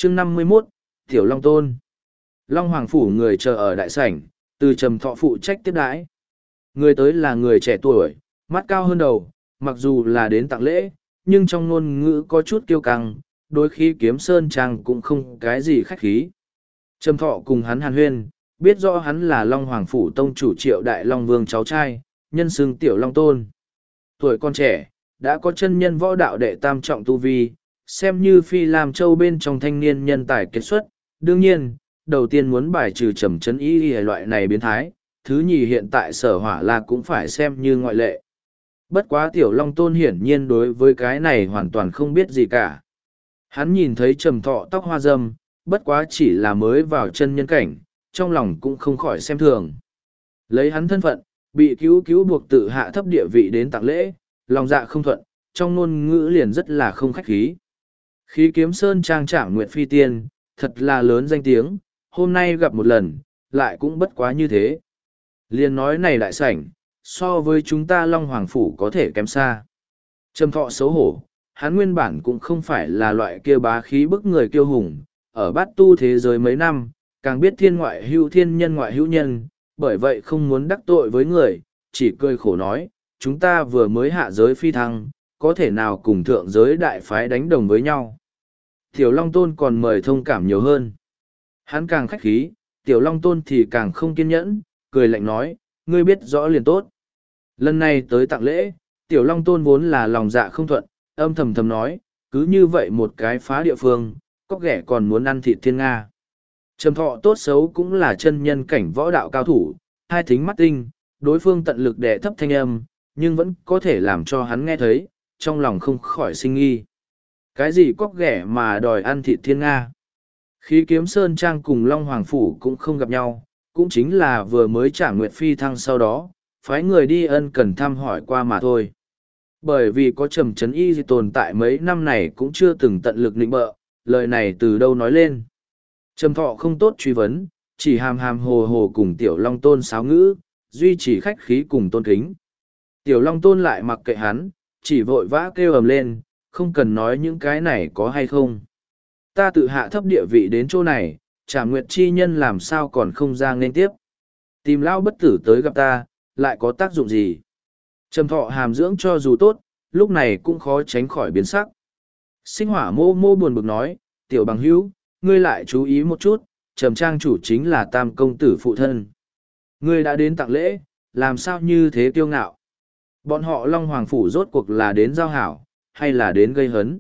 chương 51, Tiểu Long Tôn. Long Hoàng Phủ người chờ ở đại sảnh, từ Trầm Thọ phụ trách tiếp đãi. Người tới là người trẻ tuổi, mắt cao hơn đầu, mặc dù là đến tặng lễ, nhưng trong ngôn ngữ có chút kiêu căng, đôi khi Kiếm Sơn Trang cũng không cái gì khách khí. Trầm Thọ cùng hắn hàn huyên, biết rõ hắn là Long Hoàng Phủ tông chủ Triệu Đại Long Vương cháu trai, nhân xưng Tiểu Long Tôn. Tuổi con trẻ, đã có chân nhân võ đạo đệ tam trọng tu vi, xem như Phi Lam Châu bên trong thanh niên nhân tài kết xuất. Đương nhiên, đầu tiên muốn bài trừ Trầm Chấn Y loại này biến thái, thứ nhì hiện tại Sở Hỏa La cũng phải xem như ngoại lệ. Bất quá Tiểu Long Tôn hiển nhiên đối với cái này hoàn toàn không biết gì cả. Hắn nhìn thấy Trầm Thọ tóc hoa râm, bất quá chỉ là mới vào chân nhân cảnh, trong lòng cũng không khỏi xem thường. Lấy hắn thân phận, bị cứu buộc tự hạ thấp địa vị đến tặng lễ, lòng dạ không thuận, trong ngôn ngữ liền rất là không khách khí. Khí Kiếm Sơn Trang Trảm Nguyệt Phi Tiên, thật là lớn danh tiếng, hôm nay gặp một lần, lại cũng bất quá như thế. Liền nói này đại sảnh, so với chúng ta Long Hoàng Phủ có thể kém xa. Trầm Thọ xấu hổ, hắn nguyên bản cũng không phải là loại kia bá khí bức người kiêu hùng, ở bát tu thế giới mấy năm, càng biết thiên ngoại hữu thiên nhân ngoại hữu nhân, bởi vậy không muốn đắc tội với người, chỉ cười khổ nói, chúng ta vừa mới hạ giới phi thăng, có thể nào cùng thượng giới đại phái đánh đồng với nhau. Tiểu Long Tôn còn mời thông cảm nhiều hơn. Hắn càng khách khí, Tiểu Long Tôn thì càng không kiên nhẫn, cười lạnh nói, ngươi biết rõ liền tốt. Lần này tới tặng lễ, Tiểu Long Tôn vốn là lòng dạ không thuận, âm thầm thầm nói, cứ như vậy một cái phá địa phương, có ghẻ còn muốn ăn thịt thiên Nga. Trầm Thọ tốt xấu cũng là chân nhân cảnh võ đạo cao thủ, hai thính mắt tinh, đối phương tận lực đè thấp thanh âm, nhưng vẫn có thể làm cho hắn nghe thấy, trong lòng không khỏi sinh nghi. Cái gì cóc ghẻ mà đòi ăn thịt thiên Nga? Khí Kiếm Sơn Trang cùng Long Hoàng Phủ cũng không gặp nhau, cũng chính là vừa mới trả Nguyệt Phi thăng sau đó, phái người đi ân cần thăm hỏi qua mà thôi. Bởi vì có Trầm Chấn Y tồn tại mấy năm này cũng chưa từng tận lực nịnh bợ, lời này từ đâu nói lên. Trầm Thọ không tốt truy vấn, chỉ hàm hàm hồ hồ cùng Tiểu Long Tôn sáo ngữ, duy trì khách khí cùng tôn kính. Tiểu Long Tôn lại mặc kệ hắn, chỉ vội vã kêu ầm lên, không cần nói những cái này có hay không. Ta tự hạ thấp địa vị đến chỗ này, Trảm Nguyệt chi nhân làm sao còn không ra nên tiếp. Tìm lao bất tử tới gặp ta, lại có tác dụng gì? Trầm Thọ hàm dưỡng cho dù tốt, lúc này cũng khó tránh khỏi biến sắc. Sinh Hỏa mô mô buồn bực nói, Tiểu bằng hữu, ngươi lại chú ý một chút, Trầm Trang chủ chính là Tam công tử phụ thân. Ngươi đã đến tặng lễ, làm sao như thế kiêu ngạo? Bọn họ Long Hoàng Phủ rốt cuộc là đến giao hảo, hay là đến gây hấn?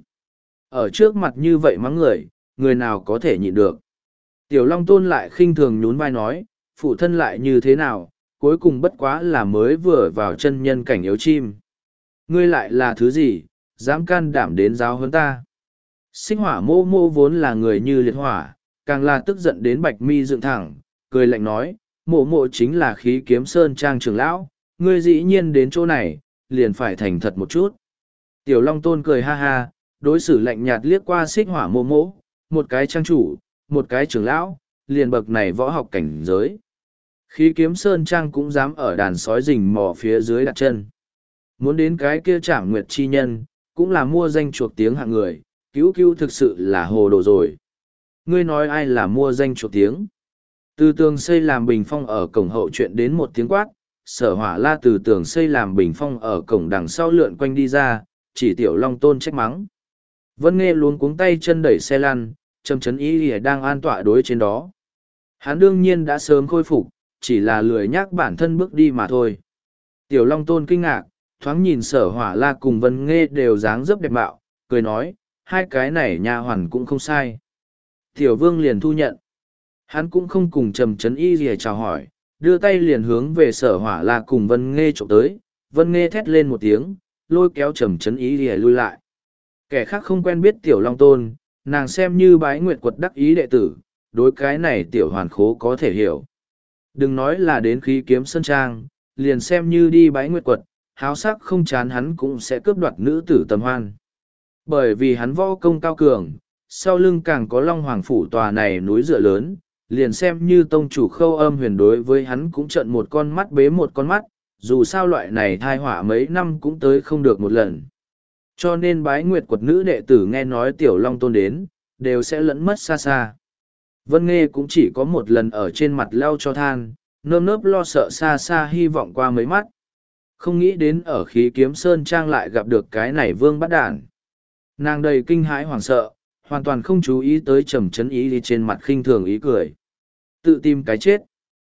Ở trước mặt như vậy mắng người, người nào có thể nhịn được? Tiểu Long Tôn lại khinh thường nhún vai nói, phụ thân lại như thế nào, cuối cùng bất quá là mới vừa vào chân nhân cảnh yếu chim. Ngươi lại là thứ gì, dám can đảm đến giáo huấn ta? Sinh Hỏa mô mô vốn là người như liệt hỏa, càng là tức giận đến bạch mi dựng thẳng, cười lạnh nói, mộ mộ chính là Khí Kiếm Sơn Trang trưởng lão, ngươi dĩ nhiên đến chỗ này, liền phải thành thật một chút. Tiểu Long Tôn cười ha ha, đối xử lạnh nhạt liếc qua Xích Hỏa mô mô, một cái trang chủ, một cái trưởng lão, liền bậc này võ học cảnh giới. Khí Kiếm Sơn Trang cũng dám ở đàn sói rình mò phía dưới đặt chân. Muốn đến cái kia Trảm Nguyệt chi nhân, cũng là mua danh chuộc tiếng hạng người, cứu thực sự là hồ đồ rồi. Ngươi nói ai là mua danh chuộc tiếng? Từ tường xây làm bình phong ở cổng hậu chuyện đến một tiếng quát, Sở Hỏa La từ tường xây làm bình phong ở cổng đằng sau lượn quanh đi ra, chỉ Tiểu Long Tôn trách mắng. Vân Nghê luống cuống tay chân đẩy xe lăn, Trầm Chấn Y đang an tọa đối trên đó. Hắn đương nhiên đã sớm khôi phục, chỉ là lười nhác bản thân bước đi mà thôi. Tiểu Long Tôn kinh ngạc, thoáng nhìn Sở Hỏa La cùng Vân Nghê đều dáng dấp đẹp mạo, cười nói, hai cái này nha hoàn cũng không sai. Tiểu Vương liền thu nhận. Hắn cũng không cùng Trầm Chấn Y gì chào hỏi, đưa tay liền hướng về Sở Hỏa La cùng Vân Nghê trộm tới. Vân Nghê thét lên một tiếng, lôi kéo Trầm Chấn Y gì lui lại. Kẻ khác không quen biết Tiểu Long Tôn, nàng xem như Bái Nguyệt Quật đắc ý đệ tử, đối cái này Tiểu Hoàn Khố có thể hiểu. Đừng nói là đến Khí Kiếm Sơn Trang, liền xem như đi Bái Nguyệt Quật, háo sắc không chán hắn cũng sẽ cướp đoạt nữ tử tầm hoan. Bởi vì hắn võ công cao cường, sau lưng càng có Long Hoàng Phủ tòa này núi dựa lớn, liền xem như tông chủ Khâu Âm Huyền đối với hắn cũng trợn một con mắt bế một con mắt, dù sao loại này thai họa mấy năm cũng tới không được một lần. Cho nên Bái Nguyệt Quật nữ đệ tử nghe nói Tiểu Long Tôn đến, đều sẽ lẫn mất xa xa. Vân Nghê cũng chỉ có một lần ở trên mặt leo cho than, nơm nớp lo sợ xa xa hy vọng qua mấy mắt. Không nghĩ đến ở khí kiếm sơn trang lại gặp được cái này vương bắt đản. Nàng đầy kinh hãi hoảng sợ, hoàn toàn không chú ý tới trầm chấn ý đi trên mặt khinh thường ý cười. Tự tìm cái chết.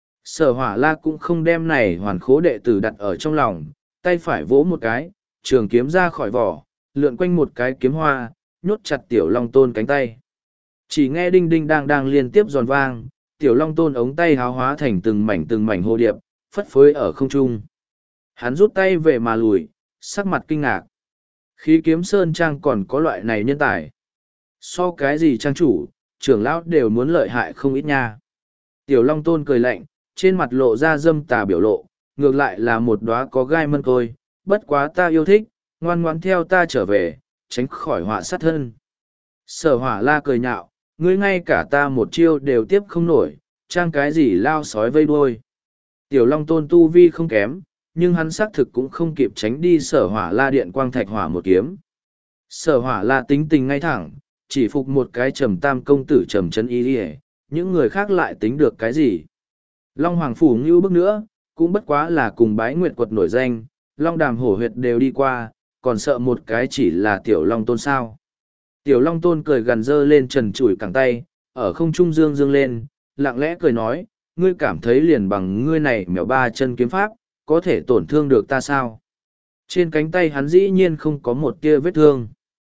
Sở Hỏa La cũng không đem này hoàn khố đệ tử đặt ở trong lòng, tay phải vỗ một cái, trường kiếm ra khỏi vỏ, lượn quanh một cái kiếm hoa, nhốt chặt Tiểu Long Tôn cánh tay. Chỉ nghe đinh đinh đang đang liên tiếp giòn vang, Tiểu Long Tôn ống tay háo hóa thành từng mảnh hồ điệp, phất phới ở không trung. Hắn rút tay về mà lùi, sắc mặt kinh ngạc. Khí kiếm sơn trang còn có loại này nhân tài. So cái gì trang chủ, trưởng lão đều muốn lợi hại không ít nha. Tiểu Long Tôn cười lạnh, trên mặt lộ ra dâm tà biểu lộ, ngược lại là một đóa có gai mân côi, bất quá ta yêu thích, ngoan ngoãn theo ta trở về, tránh khỏi họa sát thân. Sở Hỏa La cười nhạo, ngươi ngay cả ta một chiêu đều tiếp không nổi, trang cái gì lao sói vây đuôi. Tiểu Long Tôn tu vi không kém, nhưng hắn xác thực cũng không kịp tránh đi Sở Hỏa La điện quang thạch hỏa một kiếm. Sở Hỏa La tính tình ngay thẳng, chỉ phục một cái trầm tam công tử trầm chân y đi, những người khác lại tính được cái gì. Long Hoàng Phủ ngưu bước nữa, cũng bất quá là cùng Bái Nguyệt Quật nổi danh, Long Đàm Hổ Huyệt đều đi qua, còn sợ một cái chỉ là Tiểu Long Tôn sao. Tiểu Long Tôn cười gần dơ lên trần trụi cẳng tay, ở không trung dương dương lên, lặng lẽ cười nói, ngươi cảm thấy liền bằng ngươi này mèo ba chân kiếm pháp, có thể tổn thương được ta sao? Trên cánh tay hắn dĩ nhiên không có một tia vết thương.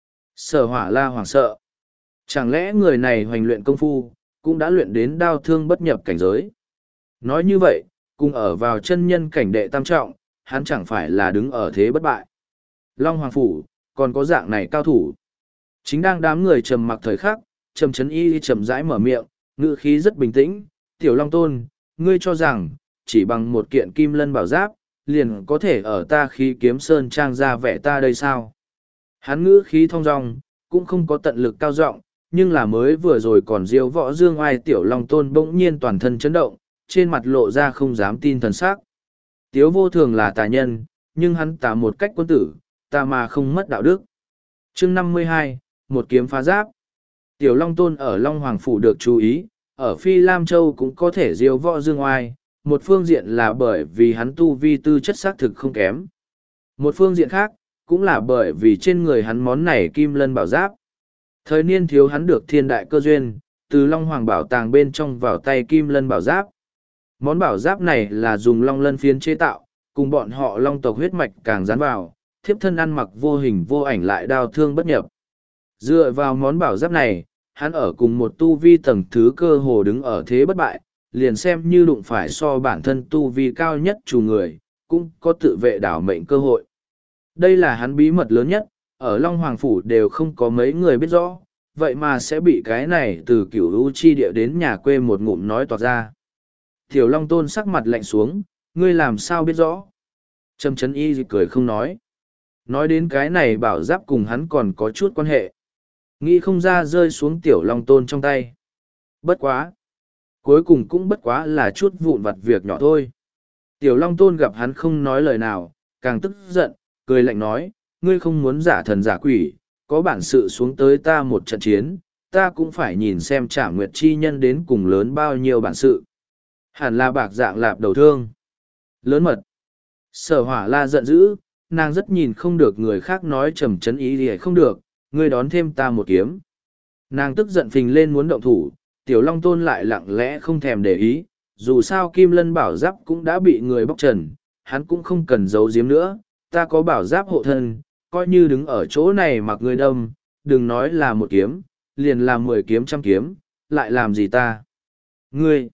Sở Hỏa La hoảng sợ. Chẳng lẽ người này hoành luyện công phu, cũng đã luyện đến đao thương bất nhập cảnh giới? Nói như vậy, cùng ở vào chân nhân cảnh đệ tam trọng, hắn chẳng phải là đứng ở thế bất bại. Long Hoàng Phủ, còn có dạng này cao thủ. Chính đang đám người trầm mặc thời khắc, trầm chấn y chậm rãi mở miệng, ngữ khí rất bình tĩnh. Tiểu Long Tôn, ngươi cho rằng, chỉ bằng một kiện kim lân bảo giáp, liền có thể ở ta khí kiếm sơn trang ra vẻ ta đây sao? Hắn ngữ khí thong dong, cũng không có tận lực cao giọng, nhưng là mới vừa rồi còn diêu võ dương oai Tiểu Long Tôn bỗng nhiên toàn thân chấn động, trên mặt lộ ra không dám tin thần sắc. Tiếu vô thường là tà nhân, nhưng hắn tà một cách quân tử, tà mà không mất đạo đức. Chương 52, một kiếm phá giáp. Tiểu Long Tôn ở Long Hoàng Phủ được chú ý, ở Phi Lam Châu cũng có thể diêu võ dương oai, một phương diện là bởi vì hắn tu vi tư chất xác thực không kém. Một phương diện khác, cũng là bởi vì trên người hắn món này kim lân bảo giáp. Thời niên thiếu hắn được thiên đại cơ duyên, từ Long Hoàng bảo tàng bên trong vào tay kim lân bảo giáp. Món bảo giáp này là dùng long lân phiến chế tạo, cùng bọn họ long tộc huyết mạch càng dán vào, thiếp thân ăn mặc vô hình vô ảnh lại đao thương bất nhập. Dựa vào món bảo giáp này, hắn ở cùng một tu vi tầng thứ cơ hồ đứng ở thế bất bại, liền xem như đụng phải so bản thân tu vi cao nhất chủ người, cũng có tự vệ đảo mệnh cơ hội. Đây là hắn bí mật lớn nhất, ở Long Hoàng Phủ đều không có mấy người biết rõ, vậy mà sẽ bị cái này từ cửu u chi địa đến nhà quê một ngụm nói toạc ra. Tiểu Long Tôn sắc mặt lạnh xuống, ngươi làm sao biết rõ? Trầm chấn y cười không nói. Nói đến cái này bảo giáp cùng hắn còn có chút quan hệ. Nghĩ không ra rơi xuống Tiểu Long Tôn trong tay. Bất quá. Cuối cùng cũng bất quá là chút vụn vặt việc nhỏ thôi. Tiểu Long Tôn gặp hắn không nói lời nào, càng tức giận, cười lạnh nói, ngươi không muốn giả thần giả quỷ, có bản sự xuống tới ta một trận chiến, ta cũng phải nhìn xem Trả Nguyệt chi nhân đến cùng lớn bao nhiêu bản sự. Hẳn là bạc dạng lạp đầu thương. Lớn mật. Sở Hỏa La giận dữ, nàng rất nhìn không được người khác nói trầm chấn ý thì không được, ngươi đón thêm ta một kiếm. Nàng tức giận phình lên muốn động thủ, Tiểu Long Tôn lại lặng lẽ không thèm để ý, dù sao Kim Lân bảo giáp cũng đã bị người bóc trần, hắn cũng không cần giấu giếm nữa, ta có bảo giáp hộ thân, coi như đứng ở chỗ này mặc ngươi đâm, đừng nói là một kiếm, liền là 10 kiếm trăm kiếm, lại làm gì ta? Ngươi!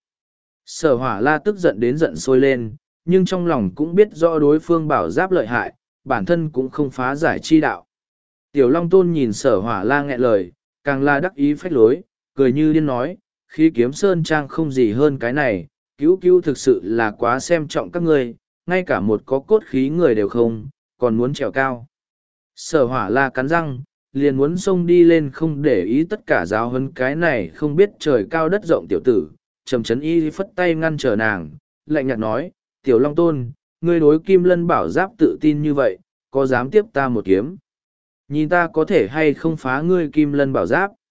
Sở Hỏa La tức giận đến giận sôi lên, nhưng trong lòng cũng biết rõ đối phương bảo giáp lợi hại, bản thân cũng không phá giải chi đạo. Tiểu Long Tôn nhìn Sở Hỏa La nghẹn lời, càng là đắc ý phách lối, cười như điên nói, khi kiếm sơn trang không gì hơn cái này, cứu cứu thực sự là quá xem trọng các ngươi, ngay cả một có cốt khí người đều không, còn muốn trèo cao. Sở Hỏa La cắn răng, liền muốn xông đi lên không để ý tất cả giáo huấn cái này không biết trời cao đất rộng tiểu tử. Trầm chấn y phất tay ngăn trở nàng, lạnh nhạt nói, Tiểu Long Tôn, ngươi đối Kim Lân bảo giáp tự tin như vậy, có dám tiếp ta một kiếm? Nhìn ta có thể hay không phá ngươi Kim Lân bảo giáp?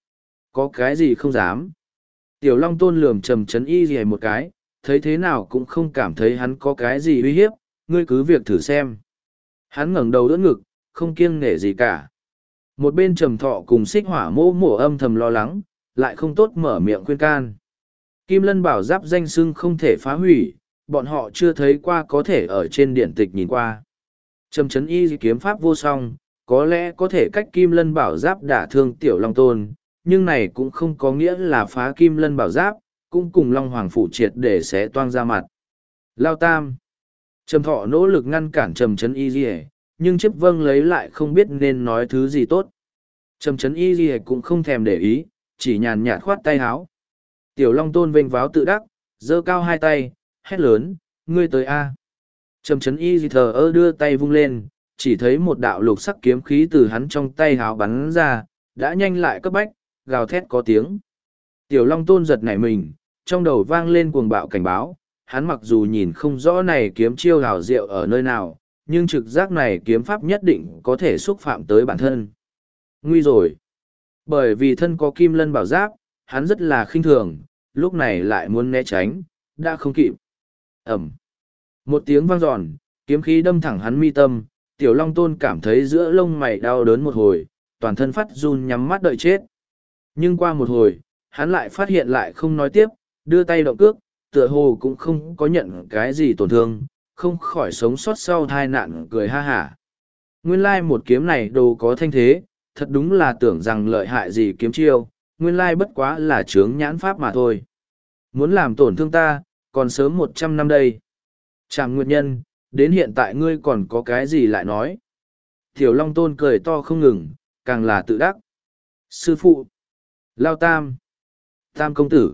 Có cái gì không dám. Tiểu Long Tôn lườm Trầm Trấn Y gì một cái, thấy thế nào cũng không cảm thấy hắn có cái gì uy hiếp, ngươi cứ việc thử xem. Hắn ngẩng đầu đỡ ngực, không kiêng nể gì cả. Một bên Trầm Thọ cùng Xích Hỏa mô mổ âm thầm lo lắng, lại không tốt mở miệng khuyên can. Kim Lân bảo giáp danh xưng không thể phá hủy, bọn họ chưa thấy qua có thể ở trên điện tịch nhìn qua. Trầm Trấn Y kiếm pháp vô song, có lẽ có thể cách Kim Lân bảo giáp đả thương Tiểu Long Tôn, nhưng này cũng không có nghĩa là phá Kim Lân bảo giáp, cũng cùng Long Hoàng phủ triệt để xé toang ra mặt. Lao Tam. Trầm Thọ nỗ lực ngăn cản Trầm Trấn Y, nhưng Chiếp Vâng lấy lại không biết nên nói thứ gì tốt. Trầm Trấn Y cũng không thèm để ý, chỉ nhàn nhạt khoát tay háo. Tiểu Long Tôn vênh váo tự đắc, giơ cao hai tay, hét lớn, ngươi tới a. Trầm Trấn Y thờ ơ đưa tay vung lên, chỉ thấy một đạo lục sắc kiếm khí từ hắn trong tay háo bắn ra, đã nhanh lại cấp bách, gào thét có tiếng. Tiểu Long Tôn giật nảy mình, trong đầu vang lên cuồng bạo cảnh báo, hắn mặc dù nhìn không rõ này kiếm chiêu hào diệu ở nơi nào, nhưng trực giác này kiếm pháp nhất định có thể xúc phạm tới bản thân. Nguy rồi! Bởi vì thân có kim lân bảo giáp, hắn rất là khinh thường, lúc này lại muốn né tránh, đã không kịp. Ẩm! Một tiếng vang giòn, kiếm khí đâm thẳng hắn mi tâm, Tiểu Long Tôn cảm thấy giữa lông mày đau đớn một hồi, toàn thân phát run nhắm mắt đợi chết. Nhưng qua một hồi, hắn lại phát hiện lại không nói tiếp, đưa tay động cước, tựa hồ cũng không có nhận cái gì tổn thương, không khỏi sống sót sau tai nạn cười ha hả. Nguyên lai một kiếm này đồ có thanh thế, thật đúng là tưởng rằng lợi hại gì kiếm chiêu, nguyên lai bất quá là chướng nhãn pháp mà thôi. Muốn làm tổn thương ta, còn sớm 100 năm đây. Trảm Nguyệt Nhân, đến hiện tại ngươi còn có cái gì lại nói. Tiểu Long Tôn cười to không ngừng, càng là tự đắc. Sư phụ, Lao Tam, Tam Công Tử,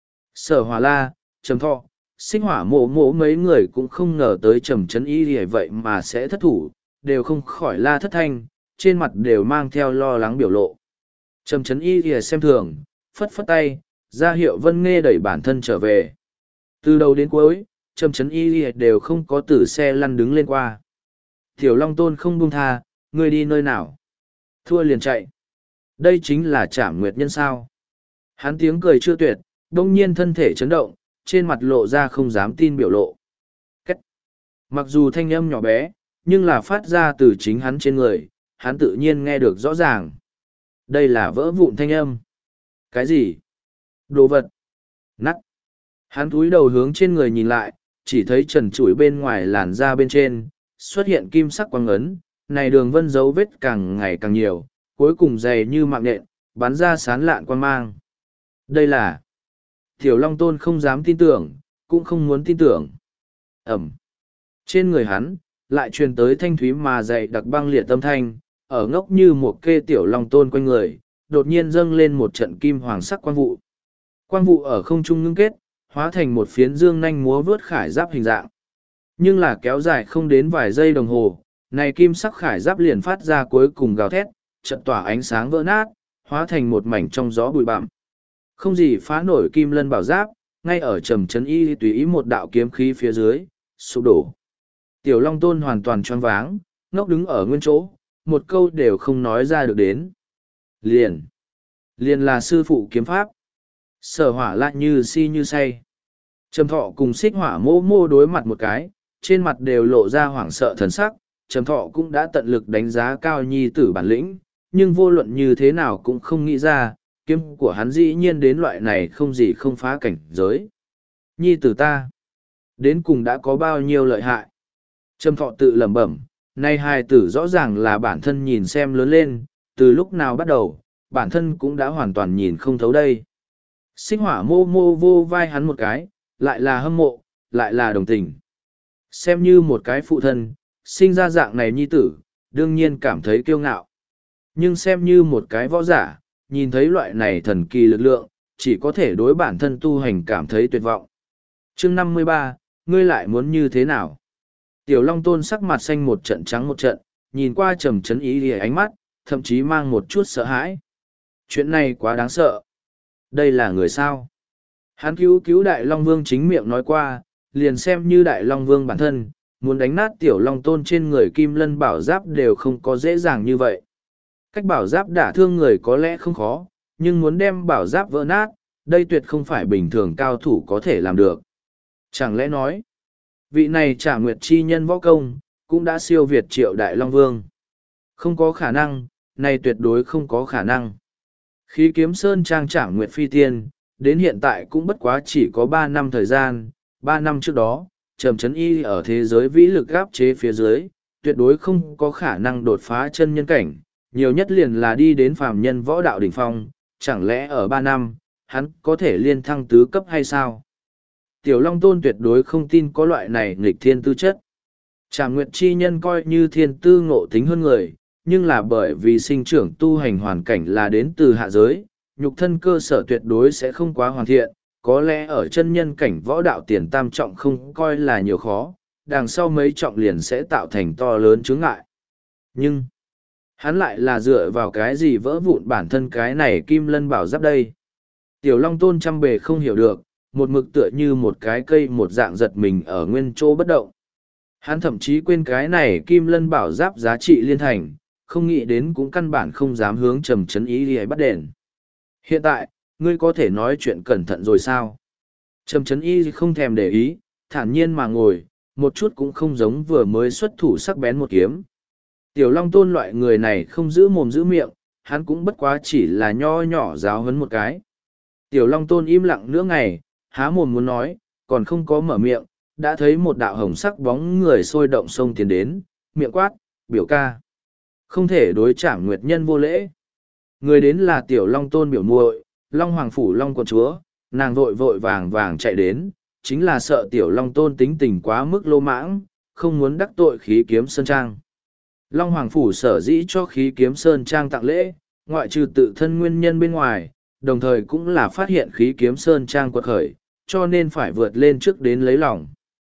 Sở Hòa La, Trầm Thọ, Xích Hỏa mộ mộ mấy người cũng không ngờ tới Trầm Trấn Y vì vậy mà sẽ thất thủ, đều không khỏi la thất thanh, trên mặt đều mang theo lo lắng biểu lộ. Trầm Trấn Y thì xem thường, phất phất tay, ra hiệu Vân Nghê đẩy bản thân trở về. Từ đầu đến cuối, Trầm Trấn Y đều không có tử xe lăn đứng lên qua. Tiểu Long Tôn không buông tha, ngươi đi nơi nào? Thua liền chạy. Đây chính là Trảm Nguyệt Nhân sao? Hắn tiếng cười chưa tuyệt, đông nhiên thân thể chấn động, trên mặt lộ ra không dám tin biểu lộ. Cách. Mặc dù thanh âm nhỏ bé, nhưng là phát ra từ chính hắn trên người, hắn tự nhiên nghe được rõ ràng. Đây là vỡ vụn thanh âm. Cái gì? Đồ vật. Nắt. Hắn cúi đầu hướng trên người nhìn lại, chỉ thấy trần trụi bên ngoài làn da bên trên, xuất hiện kim sắc quang ấn, này đường vân dấu vết càng ngày càng nhiều, cuối cùng dày như mạng nhện, bắn ra sán lạn quang mang. Đây là... Tiểu Long Tôn không dám tin tưởng, cũng không muốn tin tưởng. Ẩm. Trên người hắn, lại truyền tới thanh thúy mà dày đặc băng liệt tâm thanh, ở ngốc như một kê Tiểu Long Tôn quanh người, đột nhiên dâng lên một trận kim hoàng sắc quang vụ. Quang vụ ở không trung ngưng kết, hóa thành một phiến dương nanh múa vướt khải giáp hình dạng. Nhưng là kéo dài không đến vài giây đồng hồ, này kim sắc khải giáp liền phát ra cuối cùng gào thét, trận tỏa ánh sáng vỡ nát, hóa thành một mảnh trong gió bụi bặm. Không gì phá nổi kim lân bảo giáp, ngay ở Trầm Trấn Y tùy ý một đạo kiếm khí phía dưới, sụp đổ. Tiểu Long Tôn hoàn toàn choáng váng, ngốc đứng ở nguyên chỗ, một câu đều không nói ra được đến. Liền là sư phụ kiếm pháp. Sở Hỏa lại như si như say. Trầm Thọ cùng Xích Hỏa mô mô đối mặt một cái, trên mặt đều lộ ra hoảng sợ thần sắc. Trầm Thọ cũng đã tận lực đánh giá cao nhi tử bản lĩnh, nhưng vô luận như thế nào cũng không nghĩ ra, kiếm của hắn dĩ nhiên đến loại này không gì không phá cảnh giới. Nhi tử ta, đến cùng đã có bao nhiêu lợi hại. Trầm Thọ tự lẩm bẩm, nay hai tử rõ ràng là bản thân nhìn xem lớn lên, từ lúc nào bắt đầu, bản thân cũng đã hoàn toàn nhìn không thấu đây. Xích Hỏa mô mô vô vai hắn một cái, lại là hâm mộ, lại là đồng tình. Xem như một cái phụ thân, sinh ra dạng này nhi tử, đương nhiên cảm thấy kiêu ngạo. Nhưng xem như một cái võ giả, nhìn thấy loại này thần kỳ lực lượng, chỉ có thể đối bản thân tu hành cảm thấy tuyệt vọng. Chương 53, ngươi lại muốn như thế nào? Tiểu Long Tôn sắc mặt xanh một trận trắng một trận, nhìn qua Trầm Trấn Y lìa ánh mắt, thậm chí mang một chút sợ hãi. Chuyện này quá đáng sợ. Đây là người sao? Hắn cứu Đại Long Vương chính miệng nói qua, liền xem như Đại Long Vương bản thân, muốn đánh nát Tiểu Long Tôn trên người Kim Lân bảo giáp đều không có dễ dàng như vậy. Cách bảo giáp đả thương người có lẽ không khó, nhưng muốn đem bảo giáp vỡ nát, đây tuyệt không phải bình thường cao thủ có thể làm được. Chẳng lẽ nói, vị này Trả Nguyệt chi nhân võ công, cũng đã siêu việt Triệu Đại Long Vương? Không có khả năng, này tuyệt đối không có khả năng. Khí Kiếm Sơn Trang Trả Nguyệt phi tiên, đến hiện tại cũng bất quá chỉ có 3 năm thời gian. 3 năm trước đó, Trầm Chấn Y ở thế giới vĩ lực áp chế phía dưới, tuyệt đối không có khả năng đột phá chân nhân cảnh, nhiều nhất liền là đi đến phàm nhân võ đạo đỉnh phong, chẳng lẽ ở 3 năm, hắn có thể liên thăng tứ cấp hay sao? Tiểu Long Tôn tuyệt đối không tin có loại này nghịch thiên tư chất. Trả Nguyệt chi nhân coi như thiên tư ngộ tính hơn người, nhưng là bởi vì sinh trưởng tu hành hoàn cảnh là đến từ hạ giới, nhục thân cơ sở tuyệt đối sẽ không quá hoàn thiện, có lẽ ở chân nhân cảnh võ đạo tiền tam trọng không coi là nhiều khó, đằng sau mấy trọng liền sẽ tạo thành to lớn chướng ngại. Nhưng, hắn lại là dựa vào cái gì vỡ vụn bản thân cái này kim lân bảo giáp đây? Tiểu Long Tôn trăm bề không hiểu được, một mực tựa như một cái cây một dạng giật mình ở nguyên chỗ bất động. Hắn thậm chí quên cái này kim lân bảo giáp giá trị liên thành, không nghĩ đến cũng căn bản không dám hướng Trầm Chấn Y đi bắt đền. Hiện tại, ngươi có thể nói chuyện cẩn thận rồi sao? Trầm Chấn Y không thèm để ý, thản nhiên mà ngồi, một chút cũng không giống vừa mới xuất thủ sắc bén một kiếm. Tiểu Long Tôn loại người này không giữ mồm giữ miệng, hắn cũng bất quá chỉ là nho nhỏ giáo huấn một cái. Tiểu Long Tôn im lặng nửa ngày, há mồm muốn nói, còn không có mở miệng, đã thấy một đạo hồng sắc bóng người sôi động sông tiến đến, miệng quát, biểu ca. Không thể đối Trảm Nguyệt nhân vô lễ. Người đến là Tiểu Long Tôn biểu muội, Long Hoàng Phủ Long Quận Chúa, nàng vội vội vàng vàng chạy đến, chính là sợ Tiểu Long Tôn tính tình quá mức lô mãng, không muốn đắc tội Khí Kiếm Sơn Trang. Long Hoàng Phủ sở dĩ cho Khí Kiếm Sơn Trang tặng lễ, ngoại trừ tự thân nguyên nhân bên ngoài, đồng thời cũng là phát hiện Khí Kiếm Sơn Trang quật khởi, cho nên phải vượt lên trước đến lấy lòng.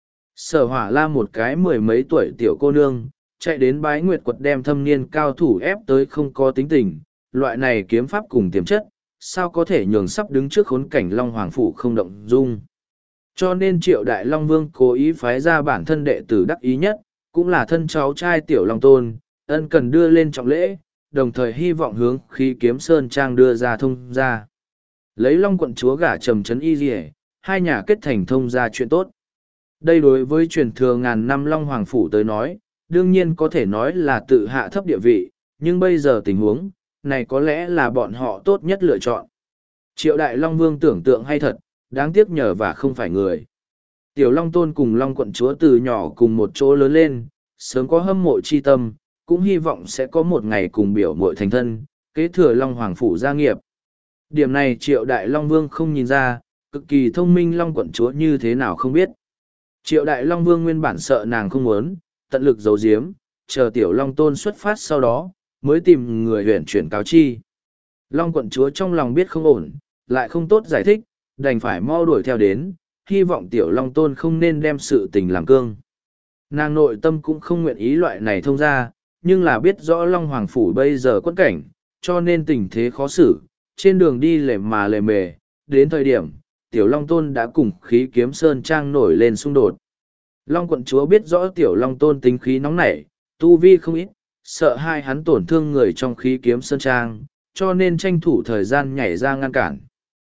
Sở Hỏa La một cái 10 mấy tuổi tiểu cô nương, chạy đến Bái Nguyệt quật đem thâm niên cao thủ ép tới không có tính tình, loại này kiếm pháp cùng tiềm chất, sao có thể nhường sắp đứng trước khốn cảnh Long Hoàng Phủ không động dung. Cho nên Triệu Đại Long Vương cố ý phái ra bản thân đệ tử đắc ý nhất, cũng là thân cháu trai Tiểu Long Tôn, ân cần đưa lên trọng lễ, đồng thời hy vọng hướng Khí Kiếm Sơn Trang đưa ra thông gia. Lấy Long Quận Chúa gả Trầm Chấn Y Dì, hai nhà kết thành thông gia chuyện tốt. Đây đối với truyền thừa ngàn năm Long Hoàng Phủ tới nói, đương nhiên có thể nói là tự hạ thấp địa vị, nhưng bây giờ tình huống này có lẽ là bọn họ tốt nhất lựa chọn. Triệu Đại Long Vương tưởng tượng hay thật, đáng tiếc nhờ và không phải người. Tiểu Long Tôn cùng Long Quận Chúa từ nhỏ cùng một chỗ lớn lên, sớm có hâm mộ chi tâm, cũng hy vọng sẽ có một ngày cùng biểu muội thành thân, kế thừa Long Hoàng Phủ gia nghiệp. Điểm này Triệu Đại Long Vương không nhìn ra, cực kỳ thông minh Long Quận Chúa như thế nào không biết. Triệu Đại Long Vương nguyên bản sợ nàng không muốn, tận lực giấu giếm, chờ Tiểu Long Tôn xuất phát sau đó, mới tìm người huyện chuyển cáo chi. Long Quận Chúa trong lòng biết không ổn, lại không tốt giải thích, đành phải mau đuổi theo đến, hy vọng Tiểu Long Tôn không nên đem sự tình làm cương. Nàng nội tâm cũng không nguyện ý loại này thông ra, nhưng là biết rõ Long Hoàng Phủ bây giờ quất cảnh, cho nên tình thế khó xử, trên đường đi lề mà lề mề, đến thời điểm, Tiểu Long Tôn đã cùng Khí Kiếm Sơn Trang nổi lên xung đột. Long Quận Chúa biết rõ Tiểu Long Tôn tính khí nóng nảy, tu vi không ít, sợ hai hắn tổn thương người trong Khí Kiếm Sơn Trang, cho nên tranh thủ thời gian nhảy ra ngăn cản.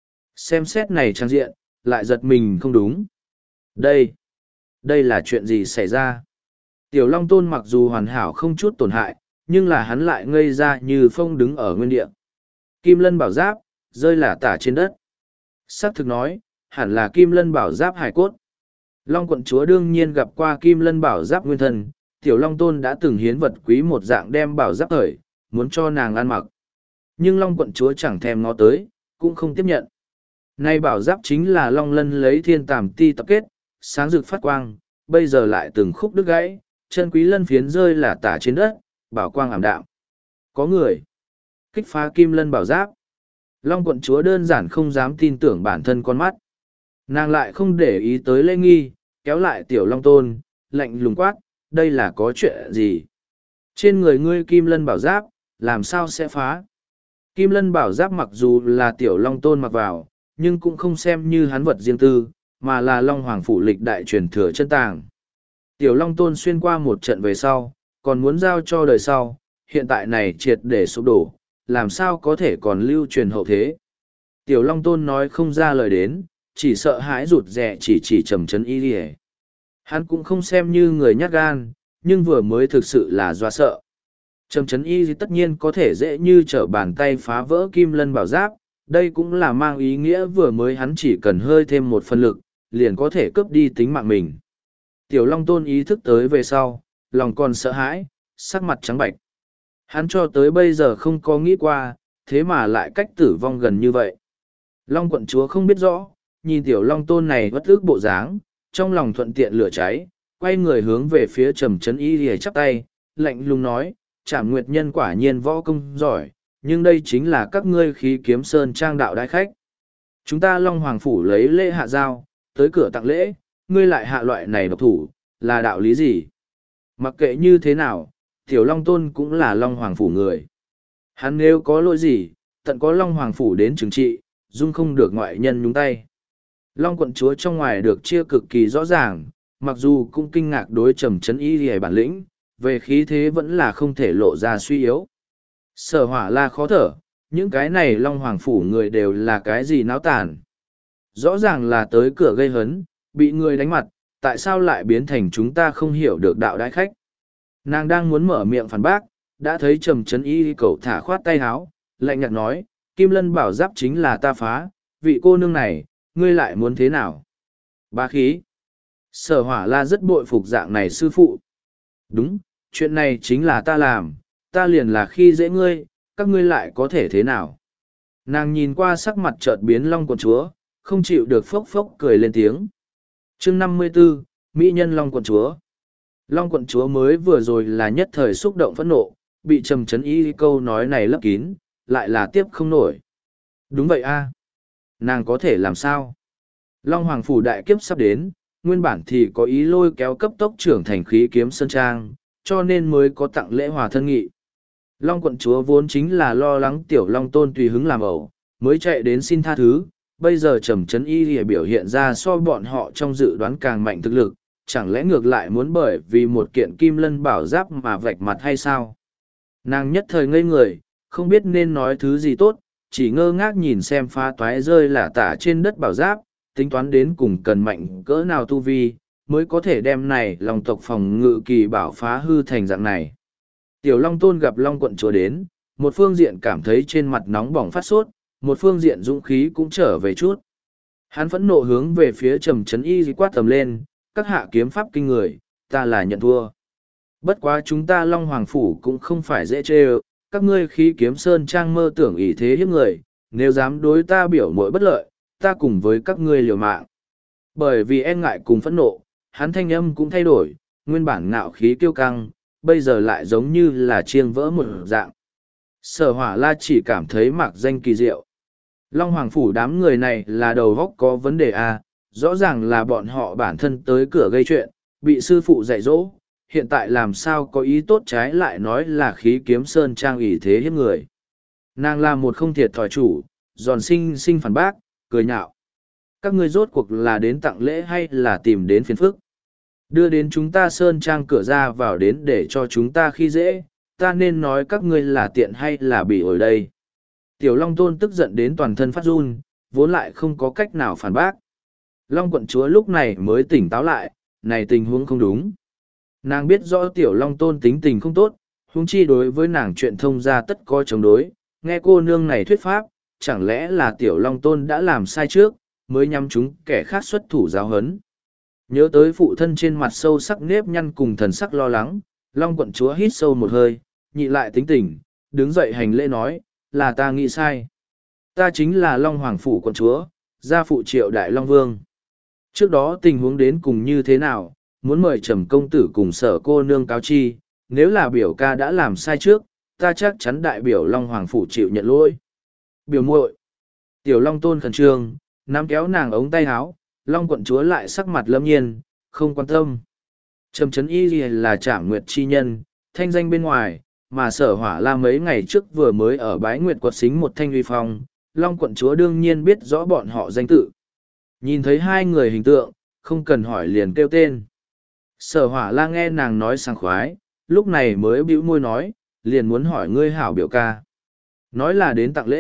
Xem xét này trang diện, lại giật mình không đúng. Đây là chuyện gì xảy ra? Tiểu Long Tôn mặc dù hoàn hảo không chút tổn hại, nhưng là hắn lại ngây ra như phong đứng ở nguyên địa. Kim Lân bảo giáp, rơi lả tả trên đất. Xác thực nói, hẳn là Kim Lân bảo giáp hải cốt. Long Quận Chúa đương nhiên gặp qua Kim Lân bảo giáp nguyên thân, Tiểu Long Tôn đã từng hiến vật quý một dạng đem bảo giáp khởi, muốn cho nàng ăn mặc. Nhưng Long Quận Chúa chẳng thèm ngó tới, cũng không tiếp nhận. Nay bảo giáp chính là Long Lân lấy thiên tàm ti tập kết, sáng rực phát quang, bây giờ lại từng khúc đứt gãy, chân quý lân phiến rơi lả tả trên đất, bảo quang ảm đạm. Có người kích phá Kim Lân bảo giáp. Long Quận Chúa đơn giản không dám tin tưởng bản thân con mắt. Nàng lại không để ý tới lễ nghi, kéo lại Tiểu Long Tôn, lạnh lùng quát, đây là có chuyện gì? Trên người ngươi Kim Lân bảo giáp, làm sao sẽ phá? Kim Lân bảo giáp mặc dù là Tiểu Long Tôn mặc vào, nhưng cũng không xem như hắn vật riêng tư, mà là Long Hoàng Phủ lịch đại truyền thừa chân tàng. Tiểu Long Tôn xuyên qua một trận về sau, còn muốn giao cho đời sau, hiện tại này triệt để sụp đổ, làm sao có thể còn lưu truyền hậu thế. Tiểu Long Tôn nói không ra lời đến, chỉ sợ hãi rụt rè chỉ Trầm Trấn Y Lìa. Hắn cũng không xem như người nhát gan, nhưng vừa mới thực sự là do sợ. Trầm Trấn Y tất nhiên có thể dễ như trở bàn tay phá vỡ Kim Lân Bảo Giáp, đây cũng là mang ý nghĩa vừa mới hắn chỉ cần hơi thêm một phần lực, liền có thể cướp đi tính mạng mình. Tiểu Long Tôn ý thức tới về sau, lòng còn sợ hãi, sắc mặt trắng bệch. Hắn cho tới bây giờ không có nghĩ qua, thế mà lại cách tử vong gần như vậy. Long quận chúa không biết rõ, nhìn Tiểu Long Tôn này bất ức bộ dáng, trong lòng thuận tiện lửa cháy, quay người hướng về phía Trầm Trấn Y lìa chắp tay, lạnh lùng nói, Trảm Nguyệt Nhân quả nhiên võ công giỏi, nhưng đây chính là các ngươi Khí Kiếm Sơn trang đạo đại khách. Chúng ta Long Hoàng Phủ lấy lễ hạ giao, tới cửa tặng lễ, ngươi lại hạ loại này độc thủ, là đạo lý gì? Mặc kệ như thế nào, Tiểu Long Tôn cũng là Long Hoàng Phủ người. Hắn nếu có lỗi gì, tận có Long Hoàng Phủ đến trừng trị, dung không được ngoại nhân nhúng tay. Long quận chúa trong ngoài được chia cực kỳ rõ ràng, mặc dù cũng kinh ngạc đối Trầm Trấn Y lìa bản lĩnh, về khí thế vẫn là không thể lộ ra suy yếu. Sở Hỏa La khó thở, những cái này Long Hoàng Phủ người đều là cái gì náo tàn. Rõ ràng là tới cửa gây hấn, bị người đánh mặt, tại sao lại biến thành chúng ta không hiểu được đạo đái khách. Nàng đang muốn mở miệng phản bác, đã thấy Trầm Trấn Y cậu thả khoát tay háo, lạnh nhạt nói, Kim Lân Bảo Giáp chính là ta phá, vị cô nương này, ngươi lại muốn thế nào? Bá khí. Sở Hỏa La rất bội phục dạng này sư phụ. Đúng, chuyện này chính là ta làm, ta liền là khi dễ ngươi, các ngươi lại có thể thế nào? Nàng nhìn qua sắc mặt chợt biến Long quận chúa, không chịu được phốc phốc cười lên tiếng. Chương 54, Mỹ nhân Long quận chúa. Long quận chúa mới vừa rồi là nhất thời xúc động phẫn nộ, bị Trầm Trấn Y câu nói này lấp kín, lại là tiếp không nổi. Đúng vậy a, nàng có thể làm sao? Long Hoàng Phủ đại kiếp sắp đến, nguyên bản thì có ý lôi kéo cấp tốc trưởng thành Khí Kiếm Sơn trang, cho nên mới có tặng lễ hòa thân nghị. Long quận chúa vốn chính là lo lắng Tiểu Long Tôn tùy hứng làm ẩu, mới chạy đến xin tha thứ, bây giờ Trầm Trấn Y lìa biểu hiện ra so bọn họ trong dự đoán càng mạnh thực lực, chẳng lẽ ngược lại muốn bởi vì một kiện Kim Lân Bảo Giáp mà vạch mặt hay sao? Nàng nhất thời ngây người, không biết nên nói thứ gì tốt, chỉ ngơ ngác nhìn xem phá toái rơi lả tả trên đất bảo giáp, tính toán đến cùng cần mạnh cỡ nào tu vi, mới có thể đem này lòng tộc phòng ngự kỳ bảo phá hư thành dạng này. Tiểu Long Tôn gặp Long quận chúa đến, một phương diện cảm thấy trên mặt nóng bỏng phát sốt, một phương diện dũng khí cũng trở về chút. Hắn phẫn nộ hướng về phía Trầm Trấn Y quát tầm lên, các hạ kiếm pháp kinh người, ta là nhận thua. Bất quá chúng ta Long Hoàng Phủ cũng không phải dễ chê ơ, các ngươi Khí Kiếm Sơn trang mơ tưởng ý thế hiếp người, nếu dám đối ta biểu mội bất lợi, ta cùng với các ngươi liều mạng. Bởi vì e ngại cùng phẫn nộ, hắn thanh âm cũng thay đổi, nguyên bản ngạo khí kiêu căng, bây giờ lại giống như là chiêng vỡ một dạng. Sở Hỏa La chỉ cảm thấy mạc danh kỳ diệu. Long Hoàng Phủ đám người này là đầu góc có vấn đề à, rõ ràng là bọn họ bản thân tới cửa gây chuyện, bị sư phụ dạy dỗ, hiện tại làm sao có ý tốt trái lại nói là Khí Kiếm Sơn trang ủy thế hiếp người. Nàng là một không thiệt thòi chủ, giòn sinh phản bác, cười nhạo. Các ngươi rốt cuộc là đến tặng lễ hay là tìm đến phiền phức? Đưa đến chúng ta Sơn trang cửa ra vào đến để cho chúng ta khi dễ, ta nên nói các ngươi là tiện hay là bị ổi đây. Tiểu Long Tôn tức giận đến toàn thân phát run, vốn lại không có cách nào phản bác. Long quận chúa lúc này mới tỉnh táo lại, này tình huống không đúng. Nàng biết rõ Tiểu Long Tôn tính tình không tốt, huống chi đối với nàng chuyện thông ra tất có chống đối, nghe cô nương này thuyết pháp, chẳng lẽ là Tiểu Long Tôn đã làm sai trước, mới nhắm chúng kẻ khác xuất thủ giáo hấn. Nhớ tới phụ thân trên mặt sâu sắc nếp nhăn cùng thần sắc lo lắng, Long quận chúa hít sâu một hơi, nhị lại tính tình, đứng dậy hành lễ nói, là ta nghĩ sai. Ta chính là Long Hoàng Phủ quận chúa, gia phụ Triệu Đại Long Vương. Trước đó tình huống đến cùng như thế nào, muốn mời Trầm công tử cùng Sở cô nương cáo chi, nếu là biểu ca đã làm sai trước, ta chắc chắn đại biểu Long Hoàng Phủ chịu nhận lỗi. Biểu muội. Tiểu Long Tôn khẩn trương, nắm kéo nàng ống tay áo, Long quận chúa lại sắc mặt lâm nhiên, không quan tâm. Trầm Trấn Y là Trảm Nguyệt chi nhân, thanh danh bên ngoài, mà Sở Hỏa La mấy ngày trước vừa mới ở Bái Nguyệt quật xính một thanh uy phong, Long quận chúa đương nhiên biết rõ bọn họ danh tự. Nhìn thấy hai người hình tượng, không cần hỏi liền kêu tên. Sở Hỏa La nghe nàng nói sảng khoái, lúc này mới bĩu môi nói, liền muốn hỏi ngươi hảo biểu ca. Nói là đến tặng lễ,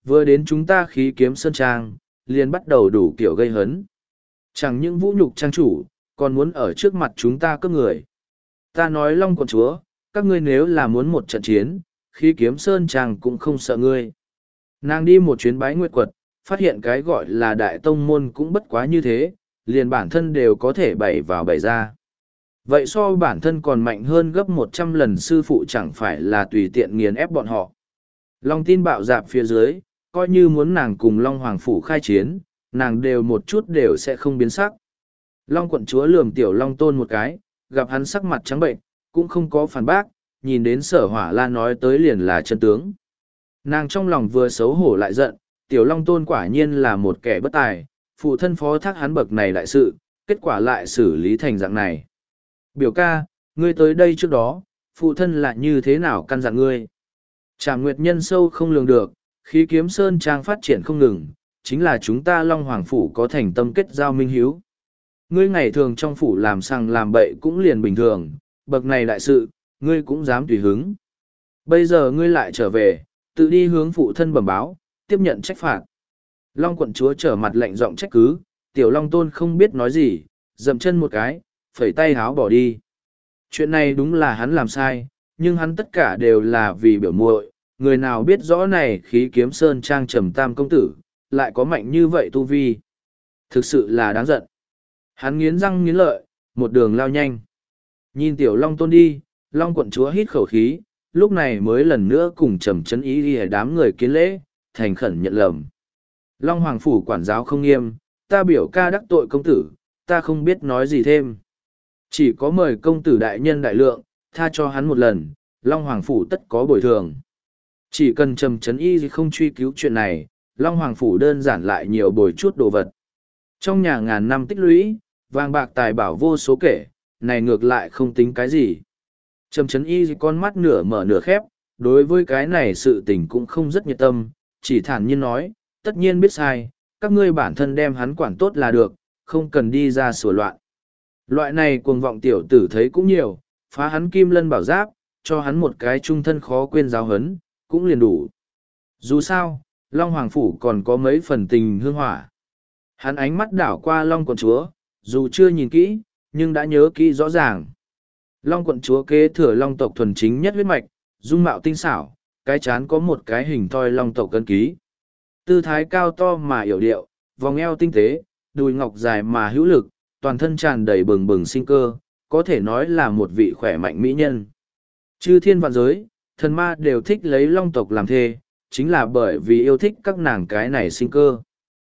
vừa đến chúng ta khí kiếm sơn trang, liền bắt đầu đủ kiểu gây hấn. Chẳng những vũ nhục trang chủ, còn muốn ở trước mặt chúng ta cướp người. Ta nói Long quận chúa, các ngươi nếu là muốn một trận chiến, khí kiếm sơn trang cũng không sợ ngươi. Nàng đi một chuyến bái nguyệt quật, phát hiện cái gọi là đại tông môn cũng bất quá như thế, liền bản thân đều có thể bày vào bày ra. Vậy so bản thân còn mạnh hơn gấp 100 lần sư phụ chẳng phải là tùy tiện nghiền ép bọn họ. Long tin bạo dạp phía dưới, coi như muốn nàng cùng Long Hoàng Phủ khai chiến, nàng đều một chút đều sẽ không biến sắc. Long quận chúa lườm tiểu Long Tôn một cái, gặp hắn sắc mặt trắng bệnh, cũng không có phản bác, nhìn đến Sở Hỏa Lan nói tới liền là chân tướng. Nàng trong lòng vừa xấu hổ lại giận, tiểu Long Tôn quả nhiên là một kẻ bất tài, phụ thân phó thác hắn bậc này đại sự, kết quả lại xử lý thành dạng này. Biểu ca, ngươi tới đây trước đó, phụ thân là như thế nào căn dặn ngươi? Trảm Nguyệt nhân sâu không lường được, khí kiếm sơn trang phát triển không ngừng, chính là chúng ta Long Hoàng Phủ có thành tâm kết giao minh hiếu. Ngươi ngày thường trong phủ làm sằng làm bậy cũng liền bình thường, bậc này đại sự, ngươi cũng dám tùy hứng. Bây giờ ngươi lại trở về, tự đi hướng phụ thân bẩm báo, tiếp nhận trách phạt. Long quận chúa trở mặt lạnh giọng trách cứ, tiểu Long Tôn không biết nói gì, dậm chân một cái, phẩy tay háo bỏ đi. Chuyện này đúng là hắn làm sai, nhưng hắn tất cả đều là vì biểu muội, người nào biết rõ này khí kiếm sơn trang trầm tam công tử, lại có mạnh như vậy tu vi. Thực sự là đáng giận. Hắn nghiến răng nghiến lợi, một đường lao nhanh. Nhìn tiểu Long Tôn đi, Long quận chúa hít khẩu khí, lúc này mới lần nữa cùng trầm chấn ý đi đám người kiến lễ, thành khẩn nhận lầm. Long Hoàng Phủ quản giáo không nghiêm, ta biểu ca đắc tội công tử, ta không biết nói gì thêm. Chỉ có mời công tử đại nhân đại lượng, tha cho hắn một lần, Long Hoàng Phủ tất có bồi thường. Chỉ cần trầm chấn y không truy cứu chuyện này, Long Hoàng Phủ đơn giản lại nhiều bồi chút đồ vật. Trong nhà ngàn năm tích lũy, vàng bạc tài bảo vô số kể, này ngược lại không tính cái gì. Trầm chấn y con mắt nửa mở nửa khép, đối với cái này sự tình cũng không rất nhiệt tâm, chỉ thản nhiên nói, tất nhiên biết sai, các ngươi bản thân đem hắn quản tốt là được, không cần đi ra sửa loạn. Loại này cuồng vọng tiểu tử thấy cũng nhiều, phá hắn kim lân bảo giáp, cho hắn một cái trung thân khó quên giáo hấn, cũng liền đủ. Dù sao, Long Hoàng Phủ còn có mấy phần tình hương hỏa. Hắn ánh mắt đảo qua Long quận chúa, dù chưa nhìn kỹ, nhưng đã nhớ kỹ rõ ràng. Long quận chúa kế thừa Long tộc thuần chính nhất huyết mạch, dung mạo tinh xảo, cái chán có một cái hình thoi Long tộc cân ký. Tư thái cao to mà yểu điệu, vòng eo tinh tế, đùi ngọc dài mà hữu lực, toàn thân tràn đầy bừng bừng sinh cơ, có thể nói là một vị khỏe mạnh mỹ nhân. Chư thiên vạn giới, thần ma đều thích lấy Long tộc làm thê, chính là bởi vì yêu thích các nàng cái này sinh cơ.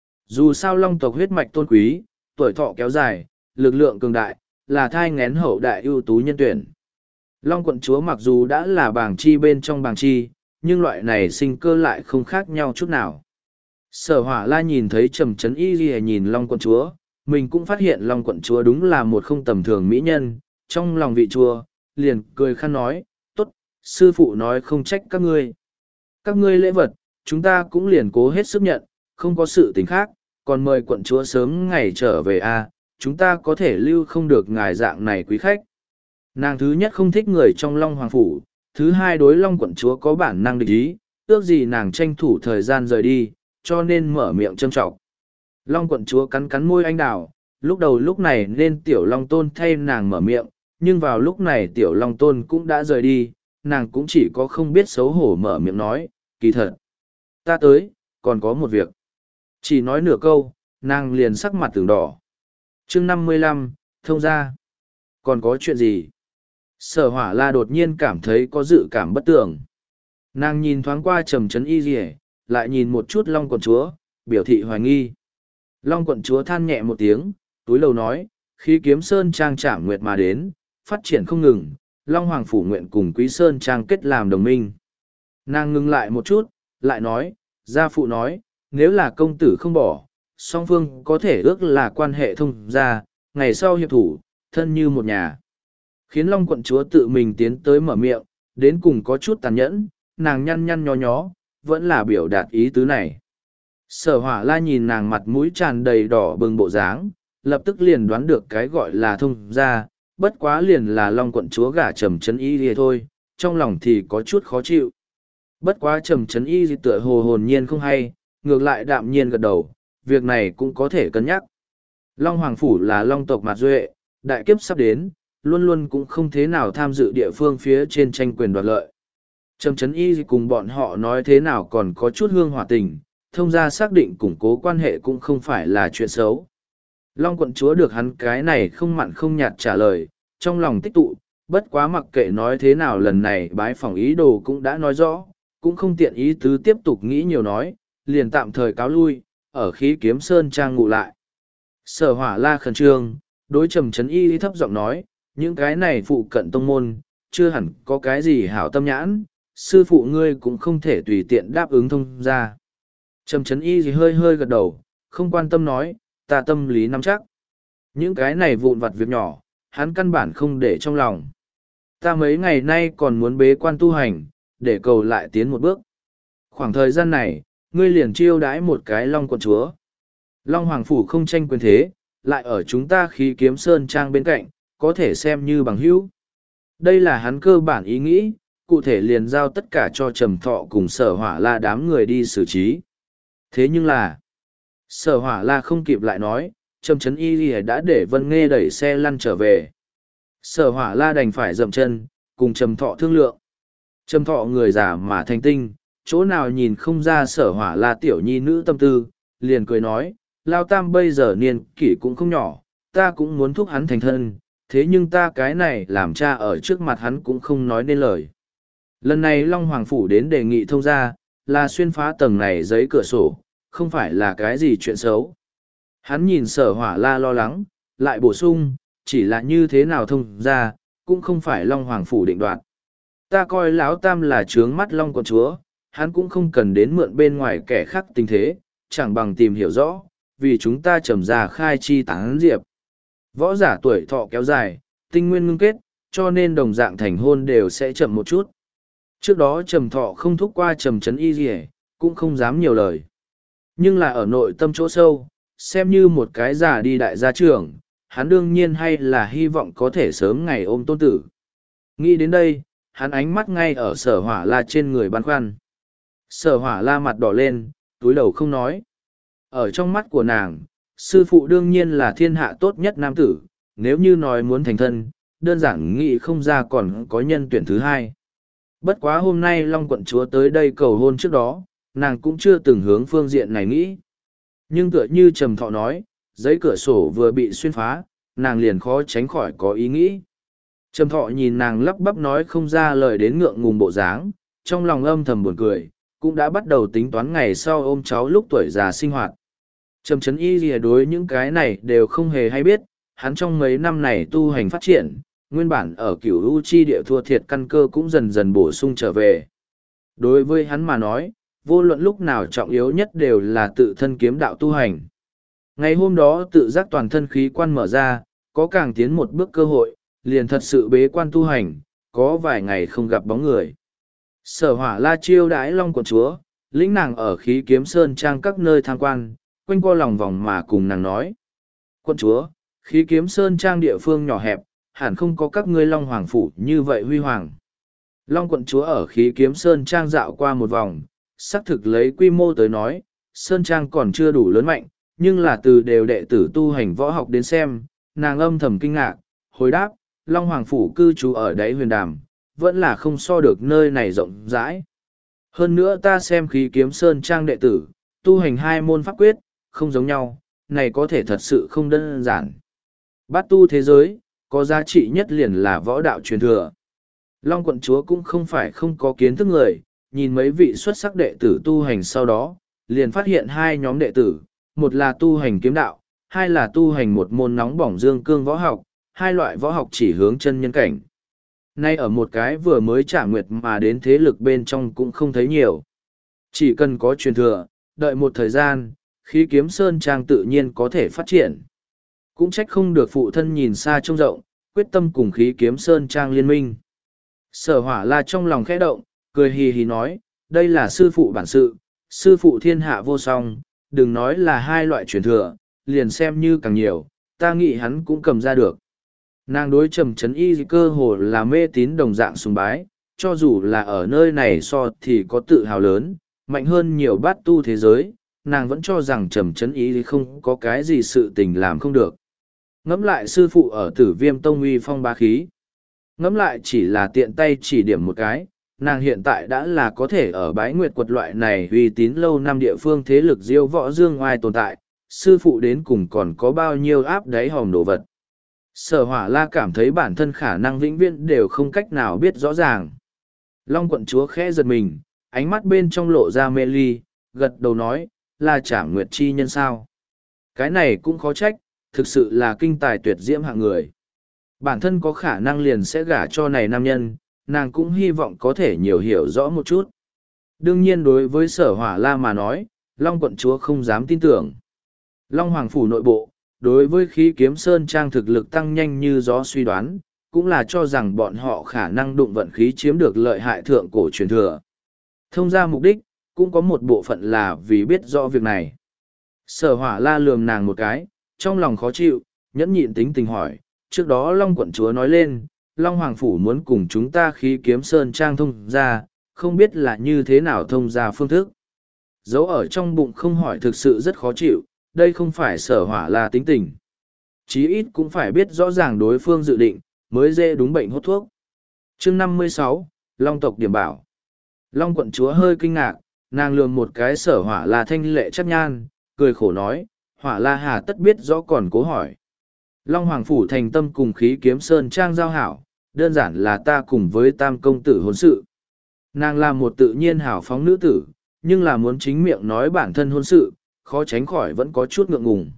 Dù sao Long tộc huyết mạch tôn quý, tuổi thọ kéo dài, lực lượng cường đại, là thai ngén hậu đại ưu tú nhân tuyển. Long quận chúa mặc dù đã là bàng chi bên trong bàng chi, nhưng loại này sinh cơ lại không khác nhau chút nào. Sở Hỏa La nhìn thấy trầm chấn y ghi nhìn Long quận chúa, mình cũng phát hiện Long quận chúa đúng là một không tầm thường mỹ nhân, trong lòng vị chua, liền cười khăn nói, tốt, sư phụ nói không trách các ngươi. Các ngươi lễ vật, chúng ta cũng liền cố hết sức nhận, không có sự tình khác, còn mời quận chúa sớm ngày trở về a, chúng ta có thể lưu không được ngài dạng này quý khách. Nàng thứ nhất không thích người trong Long Hoàng Phủ, thứ hai đối Long quận chúa có bản năng địch ý, ước gì nàng tranh thủ thời gian rời đi, cho nên mở miệng châm trọng. Long quận chúa cắn cắn môi anh đào, lúc đầu lúc này nên tiểu Long Tôn thay nàng mở miệng, nhưng vào lúc này tiểu Long Tôn cũng đã rời đi, nàng cũng chỉ có không biết xấu hổ mở miệng nói, kỳ thật. Ta tới, còn có một việc. Chỉ nói nửa câu, nàng liền sắc mặt tưởng đỏ. chương 55, thông ra. Còn có chuyện gì? Sở Hỏa La đột nhiên cảm thấy có dự cảm bất tưởng. Nàng nhìn thoáng qua trầm chấn y rìa, lại nhìn một chút Long quận chúa, biểu thị hoài nghi. Long quận chúa than nhẹ một tiếng, túi lầu nói, khi kiếm sơn trang Trảm Nguyệt mà đến, phát triển không ngừng, Long Hoàng Phủ nguyện cùng Quý Sơn trang kết làm đồng minh. Nàng ngừng lại một chút, lại nói, gia phụ nói, nếu là công tử không bỏ, song phương có thể ước là quan hệ thông gia, ngày sau hiệp thủ, thân như một nhà. Khiến Long quận chúa tự mình tiến tới mở miệng, đến cùng có chút tàn nhẫn, nàng nhăn nhăn nhó nhó, vẫn là biểu đạt ý tứ này. Sở Hỏa La nhìn nàng mặt mũi tràn đầy đỏ bừng bộ dáng, lập tức liền đoán được cái gọi là thông gia, bất quá liền là Long quận chúa gả trầm chấn y lìa thôi, trong lòng thì có chút khó chịu. Bất quá Trầm Trấn Y tựa hồ hồn nhiên không hay, ngược lại đạm nhiên gật đầu, việc này cũng có thể cân nhắc. Long Hoàng Phủ là Long tộc Mạt Duệ, đại kiếp sắp đến, luôn luôn cũng không thế nào tham dự địa phương phía trên tranh quyền đoạt lợi. Trầm Trấn Y cùng bọn họ nói thế nào còn có chút hương hòa tình, thông ra xác định củng cố quan hệ cũng không phải là chuyện xấu. Long quận chúa được hắn cái này không mặn không nhạt trả lời, trong lòng tích tụ, bất quá mặc kệ nói thế nào lần này bái phỏng ý đồ cũng đã nói rõ, cũng không tiện ý tứ tiếp tục nghĩ nhiều nói, liền tạm thời cáo lui, ở khí kiếm sơn trang ngụ lại. Sở Hỏa La khẩn trương, đối Trầm Trấn Y thấp giọng nói, những cái này phụ cận tông môn, chưa hẳn có cái gì hảo tâm nhãn, sư phụ ngươi cũng không thể tùy tiện đáp ứng thông ra. Trầm Trấn Y gì hơi hơi gật đầu, không quan tâm nói, ta tâm lý nắm chắc. Những cái này vụn vặt việc nhỏ, hắn căn bản không để trong lòng. Ta mấy ngày nay còn muốn bế quan tu hành, để cầu lại tiến một bước. Khoảng thời gian này, ngươi liền chiêu đãi một cái Long quận chúa. Long Hoàng Phủ không tranh quyền thế, lại ở chúng ta khí kiếm sơn trang bên cạnh, có thể xem như bằng hữu. Đây là hắn cơ bản ý nghĩ, cụ thể liền giao tất cả cho Trầm Thọ cùng Sở Hỏa La đám người đi xử trí. Thế nhưng là, Sở Hỏa La không kịp lại nói, Trầm Trấn Y đã để Vân Nghê đẩy xe lăn trở về. Sở Hỏa La đành phải dậm chân, cùng Trầm Thọ thương lượng. Trầm Thọ người già mà thành tinh, chỗ nào nhìn không ra Sở Hỏa La tiểu nhi nữ tâm tư, liền cười nói, Lao Tam bây giờ niên kỷ cũng không nhỏ, ta cũng muốn thúc hắn thành thân, thế nhưng ta cái này làm cha ở trước mặt hắn cũng không nói nên lời. Lần này Long Hoàng Phủ đến đề nghị thông ra, là xuyên phá tầng này giấy cửa sổ, không phải là cái gì chuyện xấu. Hắn nhìn Sở Hỏa La lo lắng, lại bổ sung, chỉ là như thế nào thông ra, cũng không phải Long Hoàng Phủ định đoạt. Ta coi Lão Tam là trướng mắt Long quận chúa, hắn cũng không cần đến mượn bên ngoài kẻ khác tình thế, chẳng bằng tìm hiểu rõ, vì chúng ta trầm ra khai chi tán diệp. Võ giả tuổi thọ kéo dài, tinh nguyên ngưng kết, cho nên đồng dạng thành hôn đều sẽ chậm một chút. Trước đó Trầm Thọ không thúc qua Trầm Trấn Y gì, cũng không dám nhiều lời. Nhưng là ở nội tâm chỗ sâu, xem như một cái giả đi đại gia trưởng, hắn đương nhiên hay là hy vọng có thể sớm ngày ôm tôn tử. Nghĩ đến đây, hắn ánh mắt ngay ở Sở Hỏa La trên người băn khoăn. Sở Hỏa La mặt đỏ lên, túi đầu không nói. Ở trong mắt của nàng, sư phụ đương nhiên là thiên hạ tốt nhất nam tử, nếu như nói muốn thành thân, đơn giản nghĩ không ra còn có nhân tuyển thứ hai. Bất quá hôm nay Long quận chúa tới đây cầu hôn trước đó, nàng cũng chưa từng hướng phương diện này nghĩ. Nhưng tựa như Trầm Thọ nói, giấy cửa sổ vừa bị xuyên phá, nàng liền khó tránh khỏi có ý nghĩ. Trầm Thọ nhìn nàng lắp bắp nói không ra lời đến ngượng ngùng bộ dáng, trong lòng âm thầm buồn cười, cũng đã bắt đầu tính toán ngày sau ôm cháu lúc tuổi già sinh hoạt. Trầm Trấn Y lìa đối những cái này đều không hề hay biết, hắn trong mấy năm này tu hành phát triển, nguyên bản ở cửu u chi địa thua thiệt căn cơ cũng dần dần bổ sung trở về. Đối với hắn mà nói, vô luận lúc nào trọng yếu nhất đều là tự thân kiếm đạo tu hành. Ngày hôm đó tự giác toàn thân khí quan mở ra, có càng tiến một bước cơ hội, liền thật sự bế quan tu hành, có vài ngày không gặp bóng người. Sở Hỏa La chiêu đãi Long quận chúa, lĩnh nàng ở khí kiếm sơn trang các nơi tham quan, quanh co lòng vòng mà cùng nàng nói. Quận chúa, khí kiếm sơn trang địa phương nhỏ hẹp, hẳn không có các ngươi Long Hoàng Phủ như vậy huy hoàng. Long quận chúa ở khí kiếm sơn trang dạo qua một vòng, xác thực lấy quy mô tới nói, sơn trang còn chưa đủ lớn mạnh, nhưng là từ đều đệ tử tu hành võ học đến xem, nàng âm thầm kinh ngạc, hồi đáp, Long Hoàng Phủ cư trú ở đáy huyền đàm, vẫn là không so được nơi này rộng rãi. Hơn nữa ta xem khí kiếm sơn trang đệ tử, tu hành hai môn pháp quyết, không giống nhau, này có thể thật sự không đơn giản. Bát tu thế giới, có giá trị nhất liền là võ đạo truyền thừa. Long quận chúa cũng không phải không có kiến thức người, nhìn mấy vị xuất sắc đệ tử tu hành sau đó, liền phát hiện hai nhóm đệ tử, một là tu hành kiếm đạo, hai là tu hành một môn nóng bỏng dương cương võ học, hai loại võ học chỉ hướng chân nhân cảnh. Nay ở một cái vừa mới trả nguyệt mà đến thế lực bên trong cũng không thấy nhiều. Chỉ cần có truyền thừa, đợi một thời gian, khí kiếm sơn trang tự nhiên có thể phát triển. Cũng trách không được phụ thân nhìn xa trông rộng, quyết tâm cùng khí kiếm sơn trang liên minh. Sở Hỏa La trong lòng khẽ động, cười hì hì nói, đây là sư phụ bản sự, sư phụ thiên hạ vô song, đừng nói là hai loại truyền thừa, liền xem như càng nhiều, ta nghĩ hắn cũng cầm ra được. Nàng đối Trầm Trấn Y cơ hồ là mê tín đồng dạng sùng bái, cho dù là ở nơi này so thì có tự hào lớn, mạnh hơn nhiều bát tu thế giới, nàng vẫn cho rằng Trầm Chấn Ý không có cái gì sự tình làm không được. Ngẫm lại sư phụ ở Tử Viêm Tông uy phong bá khí. Ngẫm lại chỉ là tiện tay chỉ điểm một cái, nàng hiện tại đã là có thể ở Bái Nguyệt Quật loại này uy tín lâu năm địa phương thế lực diêu võ dương oai tồn tại, sư phụ đến cùng còn có bao nhiêu áp đáy hòm đồ vật. Sở Hỏa La cảm thấy bản thân khả năng vĩnh viễn đều không cách nào biết rõ ràng. Long quận chúa khẽ giật mình, ánh mắt bên trong lộ ra mê ly, gật đầu nói, là Trảm Nguyệt chi nhân sao. Cái này cũng khó trách, thực sự là kinh tài tuyệt diễm hạng người. Bản thân có khả năng liền sẽ gả cho này nam nhân, nàng cũng hy vọng có thể nhiều hiểu rõ một chút. Đương nhiên đối với Sở Hỏa La mà nói, Long quận chúa không dám tin tưởng. Long Hoàng phủ nội bộ, đối với khí kiếm sơn trang thực lực tăng nhanh như gió suy đoán, cũng là cho rằng bọn họ khả năng đụng vận khí chiếm được lợi hại thượng cổ truyền thừa. Thông ra mục đích, cũng có một bộ phận là vì biết rõ việc này. Sở Hỏa La lườm nàng một cái, trong lòng khó chịu, nhẫn nhịn tính tình hỏi, trước đó Long quận chúa nói lên, Long Hoàng phủ muốn cùng chúng ta khí kiếm sơn trang thông ra, không biết là như thế nào thông ra phương thức. Dấu ở trong bụng không hỏi thực sự rất khó chịu, đây không phải Sở Hỏa La tính tình. Chí ít cũng phải biết rõ ràng đối phương dự định, mới dễ đúng bệnh hốt thuốc. Chương 56, Long tộc điểm bảo. Long quận chúa hơi kinh ngạc, nàng lườm một cái Sở Hỏa La thanh lệ chắc nhan, cười khổ nói, Hỏa La hà tất biết rõ còn cố hỏi. Long Hoàng phủ thành tâm cùng khí kiếm sơn trang giao hảo, đơn giản là ta cùng với tam công tử hôn sự. Nàng là một tự nhiên hảo phóng nữ tử, nhưng là muốn chính miệng nói bản thân hôn sự, khó tránh khỏi vẫn có chút ngượng ngùng.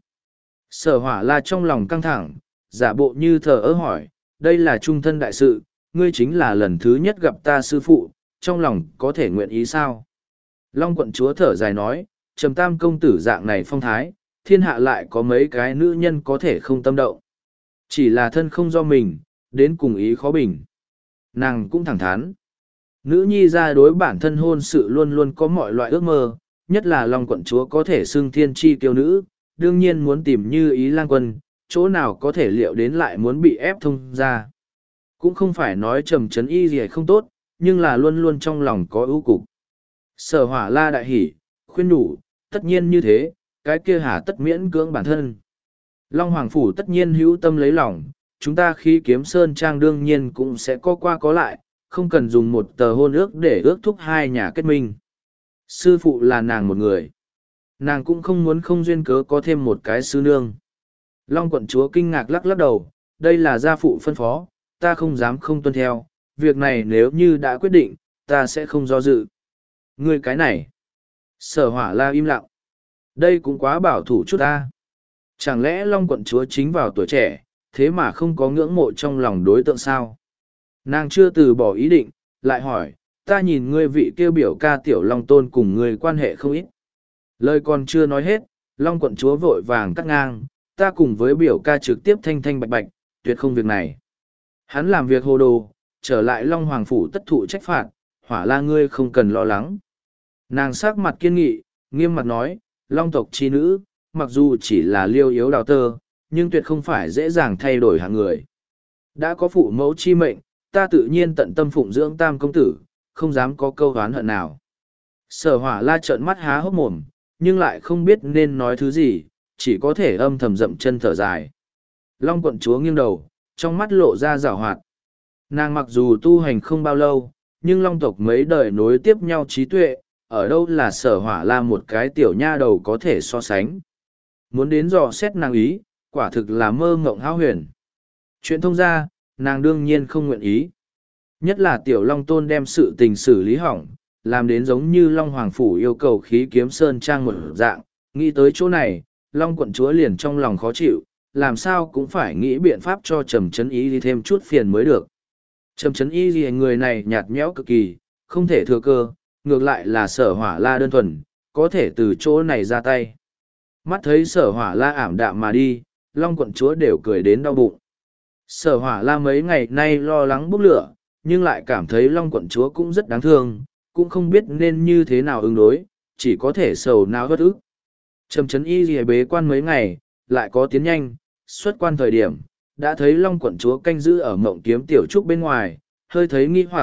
Sở Hỏa La trong lòng căng thẳng, giả bộ như thờ ơ hỏi, đây là trung thân đại sự, ngươi chính là lần thứ nhất gặp ta sư phụ, trong lòng có thể nguyện ý sao? Long quận chúa thở dài nói, Trầm tam công tử dạng này phong thái, thiên hạ lại có mấy cái nữ nhân có thể không tâm động. Chỉ là thân không do mình, đến cùng ý khó bình. Nàng cũng thẳng thắn. Nữ nhi ra đối bản thân hôn sự luôn luôn có mọi loại ước mơ, nhất là Long quận chúa có thể xưng thiên chi kiêu nữ, đương nhiên muốn tìm như ý lang quân, chỗ nào có thể liệu đến lại muốn bị ép thông ra. Cũng không phải nói Trầm Chấn Y gì không tốt, nhưng là luôn luôn trong lòng có ưu cục. Sở Hỏa La đại hỉ, khuyên nhủ, tất nhiên như thế, cái kia hả tất miễn cưỡng bản thân. Long Hoàng phủ tất nhiên hữu tâm lấy lòng, chúng ta khi kiếm sơn trang đương nhiên cũng sẽ có qua có lại, không cần dùng một tờ hôn ước để ước thúc hai nhà kết minh. Sư phụ là nàng một người. Nàng cũng không muốn không duyên cớ có thêm một cái sư nương. Long quận chúa kinh ngạc lắc lắc đầu, đây là gia phụ phân phó, ta không dám không tuân theo, việc này nếu như đã quyết định, ta sẽ không do dự. Ngươi cái này. Sở Hỏa La im lặng. Đây cũng quá bảo thủ chút ta. Chẳng lẽ Long quận chúa chính vào tuổi trẻ, thế mà không có ngưỡng mộ trong lòng đối tượng sao? Nàng chưa từ bỏ ý định, lại hỏi, ta nhìn ngươi vị kêu biểu ca tiểu Long Tôn cùng ngươi quan hệ không ít. Lời còn chưa nói hết, Long quận chúa vội vàng cắt ngang, ta cùng với biểu ca trực tiếp thanh thanh bạch bạch, tuyệt không việc này. Hắn làm việc hồ đồ, trở lại Long Hoàng phủ tất thụ trách phạt, Hỏa La ngươi không cần lo lắng. Nàng sắc mặt kiên nghị, nghiêm mặt nói, Long tộc chi nữ, mặc dù chỉ là liêu yếu đào tơ, nhưng tuyệt không phải dễ dàng thay đổi hạng người. Đã có phụ mẫu chi mệnh, ta tự nhiên tận tâm phụng dưỡng tam công tử, không dám có câu oán hận nào. Sở Hỏa La trợn mắt há hốc mồm, nhưng lại không biết nên nói thứ gì, chỉ có thể âm thầm dậm chân thở dài. Long quận chúa nghiêng đầu, trong mắt lộ ra giảo hoạt. Nàng mặc dù tu hành không bao lâu, nhưng Long tộc mấy đời nối tiếp nhau trí tuệ, ở đâu là Sở Hỏa La một cái tiểu nha đầu có thể so sánh. Muốn đến dò xét nàng ý, quả thực là mơ ngộng hão huyền. Chuyện thông ra, nàng đương nhiên không nguyện ý. Nhất là tiểu Long Tôn đem sự tình xử lý hỏng, làm đến giống như Long Hoàng phủ yêu cầu khí kiếm sơn trang một dạng, nghĩ tới chỗ này, Long quận chúa liền trong lòng khó chịu, làm sao cũng phải nghĩ biện pháp cho Trầm Chấn Y đi thêm chút phiền mới được. Trầm Chấn Y gì người này nhạt nhẽo cực kỳ, không thể thừa cơ, ngược lại là Sở Hỏa La đơn thuần, có thể từ chỗ này ra tay. Mắt thấy Sở Hỏa La ảm đạm mà đi, Long quận chúa đều cười đến đau bụng. Sở Hỏa La mấy ngày nay lo lắng bốc lửa, nhưng lại cảm thấy Long quận chúa cũng rất đáng thương, cũng không biết nên như thế nào ứng đối, chỉ có thể sầu não bất ức. Trầm Chấn Y lìa bế quan mấy ngày, lại có tiến nhanh, xuất quan thời điểm, đã thấy Long quận chúa canh giữ ở Mộng Kiếm tiểu trúc bên ngoài, hơi thấy nghi hoặc,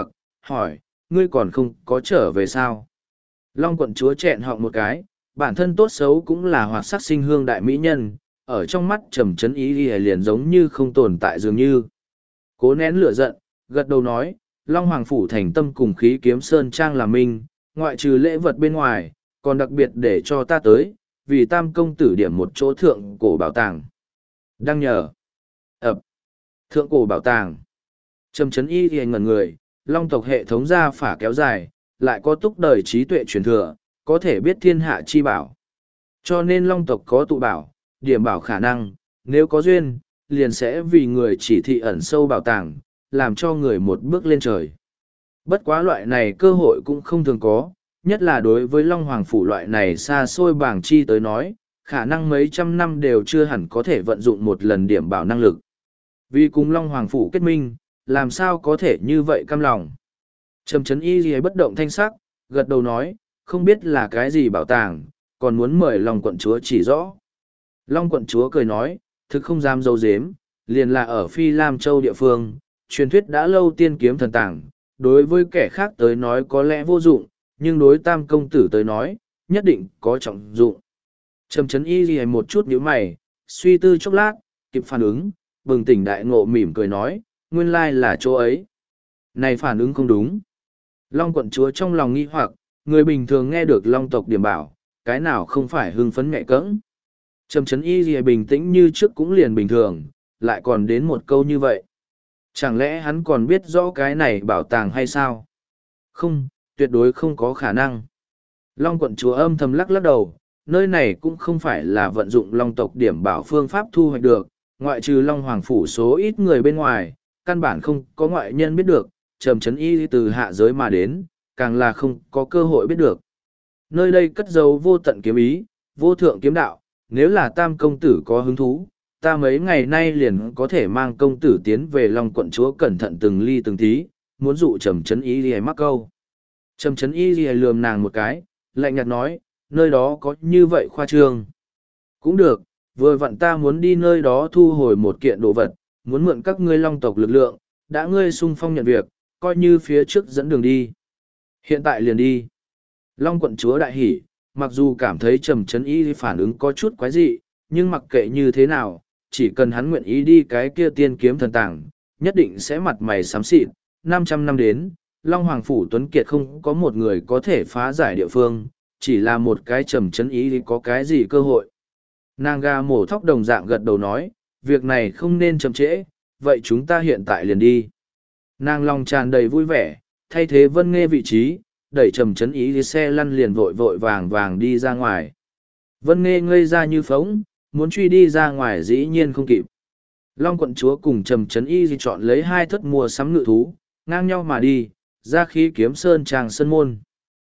hỏi, ngươi còn không có trở về sao? Long quận chúa chẹn họng một cái, bản thân tốt xấu cũng là hoạt sắc sinh hương đại mỹ nhân, ở trong mắt trầm trấn ý y liền giống như không tồn tại dường như. Cố nén lửa giận, gật đầu nói, Long Hoàng Phủ thành tâm cùng khí kiếm sơn trang là minh, ngoại trừ lễ vật bên ngoài, còn đặc biệt để cho ta tới, vì tam công tử điểm một chỗ thượng cổ bảo tàng. Đăng nhờ. Ập. Thượng cổ bảo tàng. Trầm trấn y y ngẩn người, Long tộc hệ thống gia phả kéo dài, lại có túc đời trí tuệ truyền thừa, có thể biết thiên hạ chi bảo. Cho nên Long tộc có tụ bảo, điểm bảo khả năng, nếu có duyên, liền sẽ vì người chỉ thị ẩn sâu bảo tàng, làm cho người một bước lên trời. Bất quá loại này cơ hội cũng không thường có, nhất là đối với Long Hoàng Phủ loại này xa xôi bảng chi tới nói, khả năng mấy trăm năm đều chưa hẳn có thể vận dụng một lần điểm bảo năng lực. Vì cùng Long Hoàng Phủ kết minh, làm sao có thể như vậy cam lòng. Trầm trấn y gì bất động thanh sắc, gật đầu nói, không biết là cái gì bảo tàng, còn muốn mời Long quận chúa chỉ rõ. Long quận chúa cười nói, thực không dám dâu dếm, liền là ở Phi Lam Châu địa phương, truyền thuyết đã lâu tiên kiếm thần tàng, đối với kẻ khác tới nói có lẽ vô dụng, nhưng đối tam công tử tới nói, nhất định có trọng dụng. Trầm trấn y gì một chút nhíu mày, suy tư chốc lát, kịp phản ứng, bừng tỉnh đại ngộ mỉm cười nói, nguyên lai là chỗ ấy. Này phản ứng không đúng. Long quận chúa trong lòng nghi hoặc, người bình thường nghe được Long tộc điểm bảo, cái nào không phải hưng phấn nhẹ cẫng. Trầm trấn y gì bình tĩnh như trước cũng liền bình thường, lại còn đến một câu như vậy. Chẳng lẽ hắn còn biết rõ cái này bảo tàng hay sao? Không, tuyệt đối không có khả năng. Long quận chúa âm thầm lắc lắc đầu, nơi này cũng không phải là vận dụng Long tộc điểm bảo phương pháp thu hoạch được, ngoại trừ Long Hoàng Phủ số ít người bên ngoài, căn bản không có ngoại nhân biết được, trầm trấn y từ hạ giới mà đến, càng là không có cơ hội biết được. Nơi đây cất giấu vô tận kiếm ý, vô thượng kiếm đạo, nếu là tam công tử có hứng thú, ta mấy ngày nay liền có thể mang công tử tiến về Long quận chúa cẩn thận từng ly từng tí, muốn dụ trầm trấn y lìa mắc câu. Trầm trấn y lìa lườm nàng một cái, lạnh nhạt nói, nơi đó có như vậy khoa trương. Cũng được, vừa vặn ta muốn đi nơi đó thu hồi một kiện đồ vật, muốn mượn các ngươi Long tộc lực lượng, đã ngươi sung phong nhận việc, coi như phía trước dẫn đường đi. Hiện tại liền đi. Long quận chúa đại hỉ, mặc dù cảm thấy trầm trấn y phản ứng có chút quái dị, nhưng mặc kệ như thế nào, chỉ cần hắn nguyện ý đi cái kia tiên kiếm thần tàng, nhất định sẽ mặt mày xám xịt. 500 năm đến, Long Hoàng Phủ Tuấn Kiệt không có một người có thể phá giải địa phương, chỉ là một cái trầm trấn ý có cái gì cơ hội. Nàng gà mổ thóc đồng dạng gật đầu nói, việc này không nên chậm trễ, vậy chúng ta hiện tại liền đi. Nàng lòng tràn đầy vui vẻ, thay thế Vân Nghê vị trí, đẩy trầm trấn ý đi xe lăn liền vội vội vàng vàng đi ra ngoài. Vân Nghê ngây ra như phóng, muốn truy đi ra ngoài dĩ nhiên không kịp. Long quận chúa cùng trầm trấn y chọn lấy hai thất mua sắm ngự thú, ngang nhau mà đi, ra khí kiếm sơn tràng sơn môn.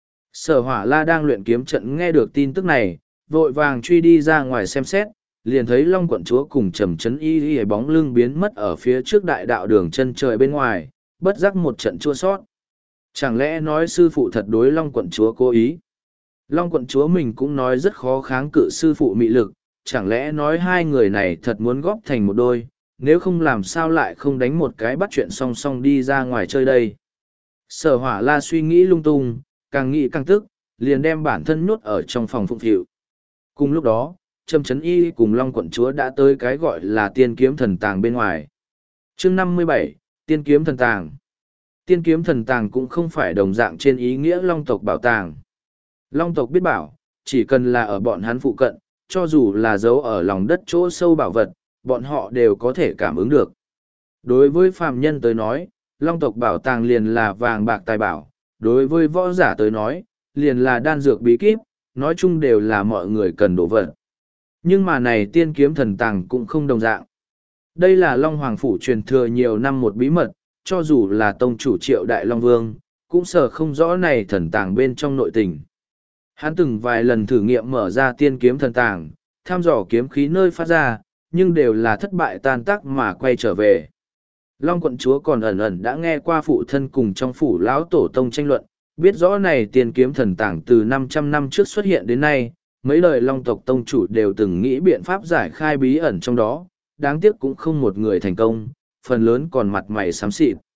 Sở Hỏa La đang luyện kiếm trận nghe được tin tức này, vội vàng truy đi ra ngoài xem xét, liền thấy Long quận chúa cùng trầm trấn y bóng lưng biến mất ở phía trước đại đạo đường chân trời bên ngoài, bất giác một trận chua sót. Chẳng lẽ nói sư phụ thật đối Long quận chúa cố ý? Long quận chúa mình cũng nói rất khó kháng cự sư phụ mị lực, chẳng lẽ nói hai người này thật muốn góp thành một đôi, nếu không làm sao lại không đánh một cái bắt chuyện song song đi ra ngoài chơi đây. Sở Hỏa La suy nghĩ lung tung, càng nghĩ càng tức, liền đem bản thân nhốt ở trong phòng phụng phịu. Cùng lúc đó, Trầm trấn y cùng Long quận chúa đã tới cái gọi là tiên kiếm thần tàng bên ngoài. Chương 57, tiên kiếm thần tàng. Tiên kiếm thần tàng cũng không phải đồng dạng trên ý nghĩa Long tộc bảo tàng. Long tộc biết bảo, chỉ cần là ở bọn hắn phụ cận, cho dù là giấu ở lòng đất chỗ sâu bảo vật, bọn họ đều có thể cảm ứng được. Đối với phàm nhân tới nói, Long tộc bảo tàng liền là vàng bạc tài bảo, đối với võ giả tới nói, liền là đan dược bí kíp, nói chung đều là mọi người cần đổ vật. Nhưng mà này tiên kiếm thần tàng cũng không đồng dạng. Đây là Long Hoàng Phủ truyền thừa nhiều năm một bí mật, cho dù là tông chủ Triệu Đại Long Vương, cũng sợ không rõ này thần tàng bên trong nội tình. Hắn từng vài lần thử nghiệm mở ra tiên kiếm thần tàng, thăm dò kiếm khí nơi phát ra, nhưng đều là thất bại tan tác mà quay trở về. Long quận chúa còn ẩn ẩn đã nghe qua phụ thân cùng trong phủ lão tổ tông tranh luận, biết rõ này tiên kiếm thần tàng từ 500 năm trước xuất hiện đến nay, mấy đời Long tộc tông chủ đều từng nghĩ biện pháp giải khai bí ẩn trong đó, đáng tiếc cũng không một người thành công, phần lớn còn mặt mày xám xịt.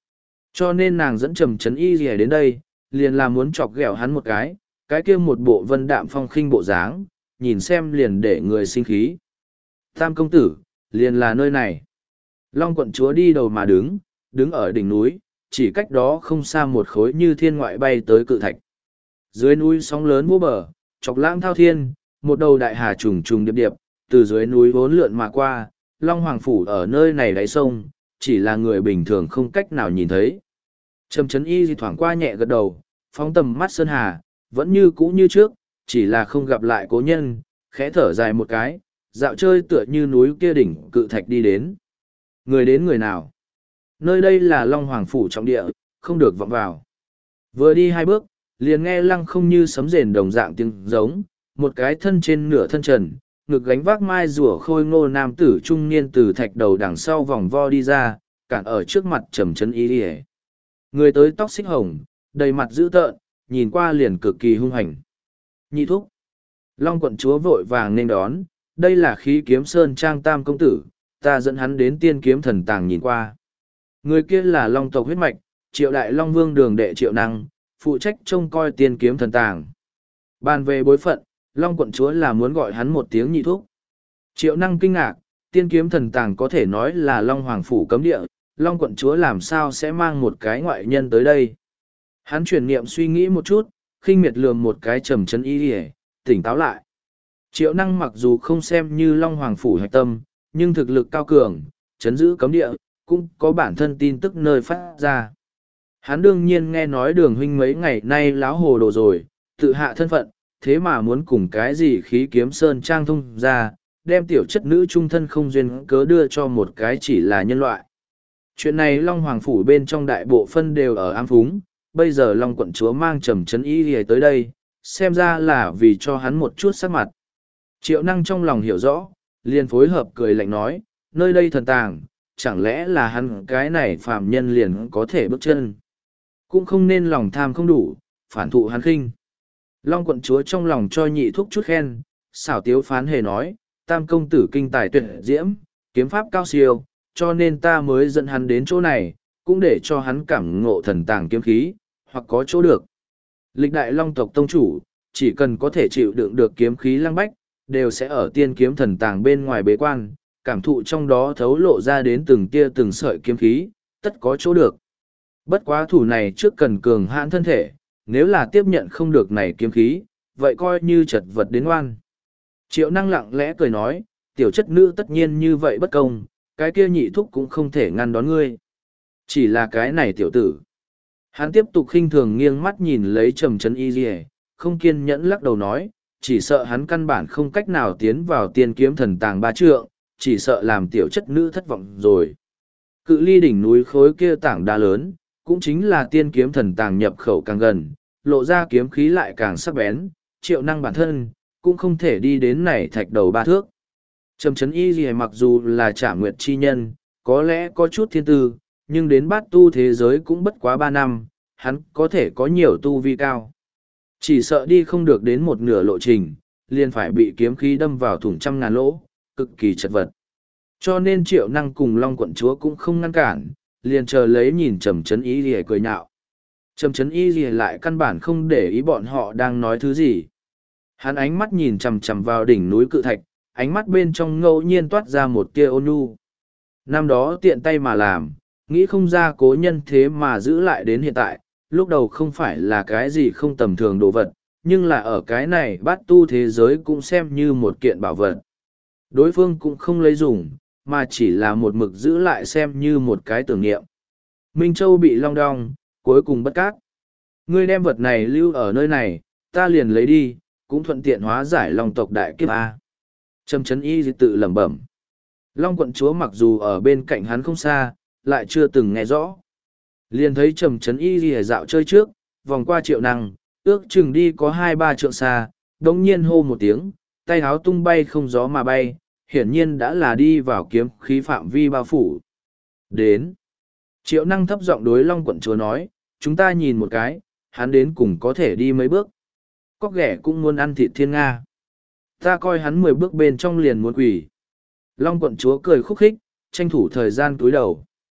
Cho nên nàng dẫn Trầm Trấn Y Lìa đến đây, liền là muốn chọc ghẹo hắn một cái kia một bộ vân đạm phong khinh bộ dáng, nhìn xem liền để người sinh khí. Tam công tử, liền là nơi này. Long quận chúa đi đầu mà đứng ở đỉnh núi, chỉ cách đó không xa một khối như thiên ngoại bay tới cự thạch. Dưới núi sóng lớn vô bờ, chọc lãng thao thiên, một đầu đại hà trùng trùng điệp điệp, từ dưới núi vốn lượn mà qua, Long Hoàng Phủ ở nơi này đáy sông, chỉ là người bình thường không cách nào nhìn thấy. Trầm Trấn Y thoảng qua nhẹ gật đầu, phóng tầm mắt sơn hà, vẫn như cũ như trước, chỉ là không gặp lại cố nhân, khẽ thở dài một cái, dạo chơi tựa như núi kia đỉnh cự thạch đi đến. Người đến người nào? Nơi đây là Long Hoàng Phủ trọng địa, không được vọng vào. Vừa đi hai bước, liền nghe lăng không như sấm rền đồng dạng tiếng giống, một cái thân trên nửa thân trần, ngực gánh vác mai rùa khôi ngô nam tử trung niên từ thạch đầu đằng sau vòng vo đi ra, cản ở trước mặt Trầm Trấn Y Lìa. Người tới tóc xích hồng, đầy mặt dữ tợn, nhìn qua liền cực kỳ hung hành. Nhị thúc. Long quận chúa vội vàng nên đón, đây là khí kiếm sơn trang tam công tử, ta dẫn hắn đến tiên kiếm thần tàng nhìn qua. Người kia là Long tộc huyết mạch, Triệu Đại Long Vương đường đệ Triệu Năng, phụ trách trông coi tiên kiếm thần tàng. Bàn về bối phận, Long quận chúa là muốn gọi hắn một tiếng nhị thúc. Triệu Năng kinh ngạc, tiên kiếm thần tàng có thể nói là Long Hoàng Phủ cấm địa, Long quận chúa làm sao sẽ mang một cái ngoại nhân tới đây. Hắn chuyển niệm suy nghĩ một chút, khinh miệt lườm một cái Trầm Trấn Y Lìa, tỉnh táo lại. Triệu Năng mặc dù không xem như Long Hoàng Phủ hạch tâm, nhưng thực lực cao cường, chấn giữ cấm địa, cũng có bản thân tin tức nơi phát ra. Hắn đương nhiên nghe nói Đường huynh mấy ngày nay láo hồ đồ rồi, tự hạ thân phận, thế mà muốn cùng cái gì khí kiếm sơn trang thông ra, đem tiểu chất nữ trung thân không duyên cớ đưa cho một cái chỉ là nhân loại. Chuyện này Long Hoàng Phủ bên trong đại bộ phân đều ở ám phúng, bây giờ Long quận chúa mang Trầm Trấn Y Lìa tới đây, xem ra là vì cho hắn một chút sắc mặt. Triệu Năng trong lòng hiểu rõ, liền phối hợp cười lạnh nói, nơi đây thần tàng, chẳng lẽ là hắn cái này phàm nhân liền có thể bước chân. Cũng không nên lòng tham không đủ, phản thụ hắn khinh. Long quận chúa trong lòng cho nhị thúc chút khen, xảo tiếu phán hề nói, tam công tử kinh tài tuyệt diễm, kiếm pháp cao siêu, cho nên ta mới dẫn hắn đến chỗ này, cũng để cho hắn cảm ngộ thần tàng kiếm khí, hoặc có chỗ được. Lịch đại Long tộc tông chủ, chỉ cần có thể chịu đựng được kiếm khí lăng bách, đều sẽ ở tiên kiếm thần tàng bên ngoài bế quan, cảm thụ trong đó thấu lộ ra đến từng tia từng sợi kiếm khí, tất có chỗ được. Bất quá thủ này trước cần cường hãn thân thể, nếu là tiếp nhận không được này kiếm khí, vậy coi như chật vật đến oan. Triệu Năng lặng lẽ cười nói, tiểu chất nữ tất nhiên như vậy bất công, cái kia nhị thúc cũng không thể ngăn đón ngươi. Chỉ là cái này tiểu tử. Hắn tiếp tục khinh thường nghiêng mắt nhìn lấy Trầm Trấn Y Lìa, không kiên nhẫn lắc đầu nói, chỉ sợ hắn căn bản không cách nào tiến vào tiên kiếm thần tàng ba trượng, chỉ sợ làm tiểu chất nữ thất vọng rồi. Cự ly đỉnh núi khối kia tảng đá lớn, cũng chính là tiên kiếm thần tàng nhập khẩu càng gần, lộ ra kiếm khí lại càng sắc bén, Triệu Năng bản thân, cũng không thể đi đến này thạch đầu ba thước. Trầm Trấn Y Lìa mặc dù là Trảm Nguyệt chi nhân, có lẽ có chút thiên tư, nhưng đến bát tu thế giới cũng bất quá 3 năm, hắn có thể có nhiều tu vi cao. Chỉ sợ đi không được đến một nửa lộ trình, liền phải bị kiếm khí đâm vào thủng trăm ngàn lỗ, cực kỳ chật vật. Cho nên Triệu Năng cùng Long quận chúa cũng không ngăn cản, liền chờ lấy nhìn Trầm Trấn Y Lìa cười nhạo. Trầm Trấn Y Lìa lại căn bản không để ý bọn họ đang nói thứ gì. Hắn ánh mắt nhìn chằm chằm vào đỉnh núi cự thạch, ánh mắt bên trong ngẫu nhiên toát ra một tia ôn nhu. Năm đó tiện tay mà làm, nghĩ không ra cố nhân thế mà giữ lại đến hiện tại, lúc đầu không phải là cái gì không tầm thường đồ vật, nhưng là ở cái này bát tu thế giới cũng xem như một kiện bảo vật. Đối phương cũng không lấy dùng, mà chỉ là một mực giữ lại xem như một cái tưởng niệm. Minh Châu bị long đong, cuối cùng bất cát. Ngươi đem vật này lưu ở nơi này, ta liền lấy đi, cũng thuận tiện hóa giải Long tộc đại kiếp A. Trầm Trấn Y tự lẩm bẩm. Long quận chúa mặc dù ở bên cạnh hắn không xa, lại chưa từng nghe rõ. Liền thấy Trầm Trấn Y lìa dạo chơi trước, vòng qua Triệu Năng, ước chừng đi có 2-3 trượng xa, đống nhiên hô một tiếng, tay háo tung bay không gió mà bay, hiển nhiên đã là đi vào kiếm khí phạm vi bao phủ. Đến. Triệu Năng thấp giọng đối Long quận chúa nói, chúng ta nhìn một cái, hắn đến cùng có thể đi mấy bước. Có ghẻ cũng muốn ăn thịt thiên Nga. Ta coi hắn 10 bước bên trong liền muốn quỳ. Long quận chúa cười khúc khích, tranh thủ thời gian túi đầu.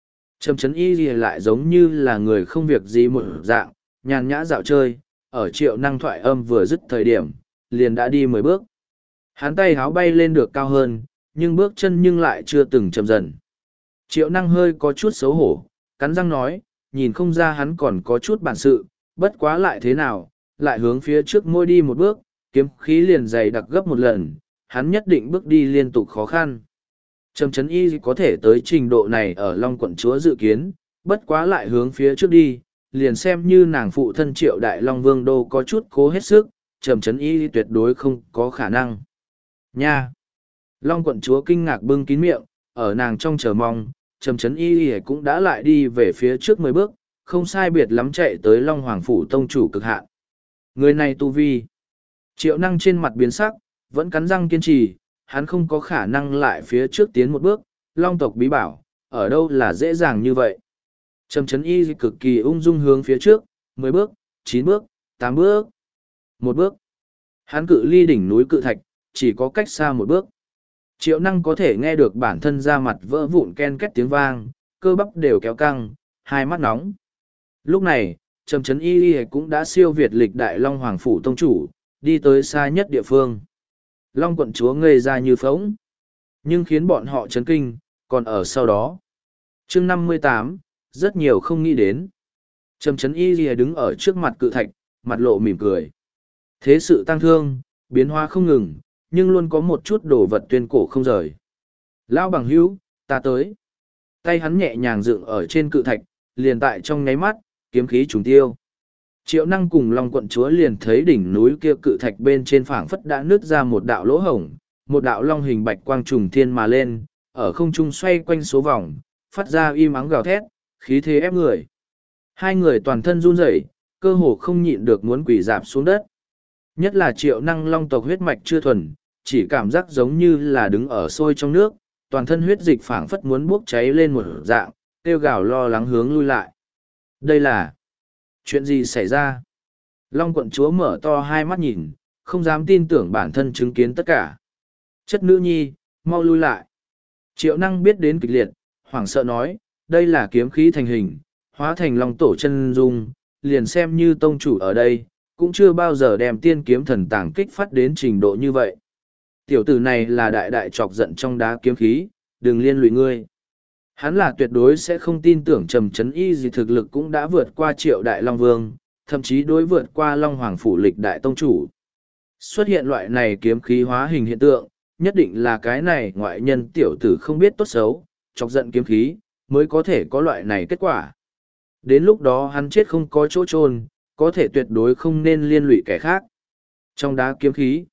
Trầm Trấn Y Lìa lại giống như là người không việc gì một dạng, nhàn nhã dạo chơi, ở Triệu Năng thoại âm vừa dứt thời điểm, liền đã đi 10 bước. Hắn tay háo bay lên được cao hơn, nhưng bước chân nhưng lại chưa từng chậm dần. Triệu Năng hơi có chút xấu hổ, cắn răng nói, nhìn không ra hắn còn có chút bản sự, bất quá lại thế nào, lại hướng phía trước môi đi một bước, kiếm khí liền dày đặc gấp một lần, hắn nhất định bước đi liên tục khó khăn. Trầm Trấn Y có thể tới trình độ này ở Long quận chúa dự kiến, bất quá lại hướng phía trước đi, liền xem như nàng phụ thân Triệu Đại Long Vương Đô có chút cố hết sức, Trầm Trấn Y tuyệt đối không có khả năng. Nha! Long quận chúa kinh ngạc bưng kín miệng, ở nàng trong chờ mong, Trầm Trấn Y cũng đã lại đi về phía trước 10 bước, không sai biệt lắm chạy tới Long Hoàng Phủ Tông chủ cực hạn. Người này tu vi. Triệu Năng trên mặt biến sắc, vẫn cắn răng kiên trì, hắn không có khả năng lại phía trước tiến một bước, Long tộc bí bảo, ở đâu là dễ dàng như vậy. Trầm Trấn Y cực kỳ ung dung hướng phía trước, 10 bước, 9 bước, 8 bước, 1 bước. Hắn cự ly đỉnh núi cự thạch, chỉ có cách xa 1 bước. Triệu Năng có thể nghe được bản thân ra mặt vỡ vụn ken két tiếng vang, cơ bắp đều kéo căng, hai mắt nóng. Lúc này, Trầm Trấn Y cũng đã siêu việt lịch đại Long Hoàng Phủ Tông chủ, đi tới xa nhất địa phương. Long quận chúa ngây ra như phóng, nhưng khiến bọn họ chấn kinh, còn ở sau đó. Chương 58, rất nhiều không nghĩ đến. Trầm Trấn Y đứng ở trước mặt cự thạch, mặt lộ mỉm cười. Thế sự tăng thương, biến hóa không ngừng, nhưng luôn có một chút đồ vật tuyên cổ không rời. Lão bằng hữu, ta tới. Tay hắn nhẹ nhàng dựng ở trên cự thạch, liền tại trong nháy mắt, kiếm khí trùng tiêu. Triệu Năng cùng Long quận chúa liền thấy đỉnh núi kia cự thạch bên trên phảng phất đã nứt ra một đạo lỗ hổng, một đạo long hình bạch quang trùng thiên mà lên, ở không trung xoay quanh số vòng, phát ra im ắng gào thét, khí thế ép người. Hai người toàn thân run rẩy, cơ hồ không nhịn được muốn quỳ rạp xuống đất. Nhất là Triệu Năng Long tộc huyết mạch chưa thuần, chỉ cảm giác giống như là đứng ở sôi trong nước, toàn thân huyết dịch phảng phất muốn bốc cháy lên một dạng, kêu gào lo lắng hướng lui lại. Đây là chuyện gì xảy ra? Long quận chúa mở to hai mắt nhìn, không dám tin tưởng bản thân chứng kiến tất cả. Chất nữ nhi, mau lui lại. Triệu Năng biết đến kịch liệt, hoảng sợ nói, đây là kiếm khí thành hình, hóa thành long tổ chân dung, liền xem như tông chủ ở đây, cũng chưa bao giờ đem tiên kiếm thần tàng kích phát đến trình độ như vậy. Tiểu tử này là đại đại chọc giận trong đá kiếm khí, đừng liên lụy ngươi. Hắn là tuyệt đối sẽ không tin tưởng Trầm Trấn Y gì thực lực cũng đã vượt qua Triệu Đại Long Vương, thậm chí đối vượt qua Long Hoàng Phủ lịch đại tông chủ. Xuất hiện loại này kiếm khí hóa hình hiện tượng, nhất định là cái này ngoại nhân tiểu tử không biết tốt xấu, chọc giận kiếm khí, mới có thể có loại này kết quả. Đến lúc đó hắn chết không có chỗ chôn, có thể tuyệt đối không nên liên lụy kẻ khác. Trong đá kiếm khí,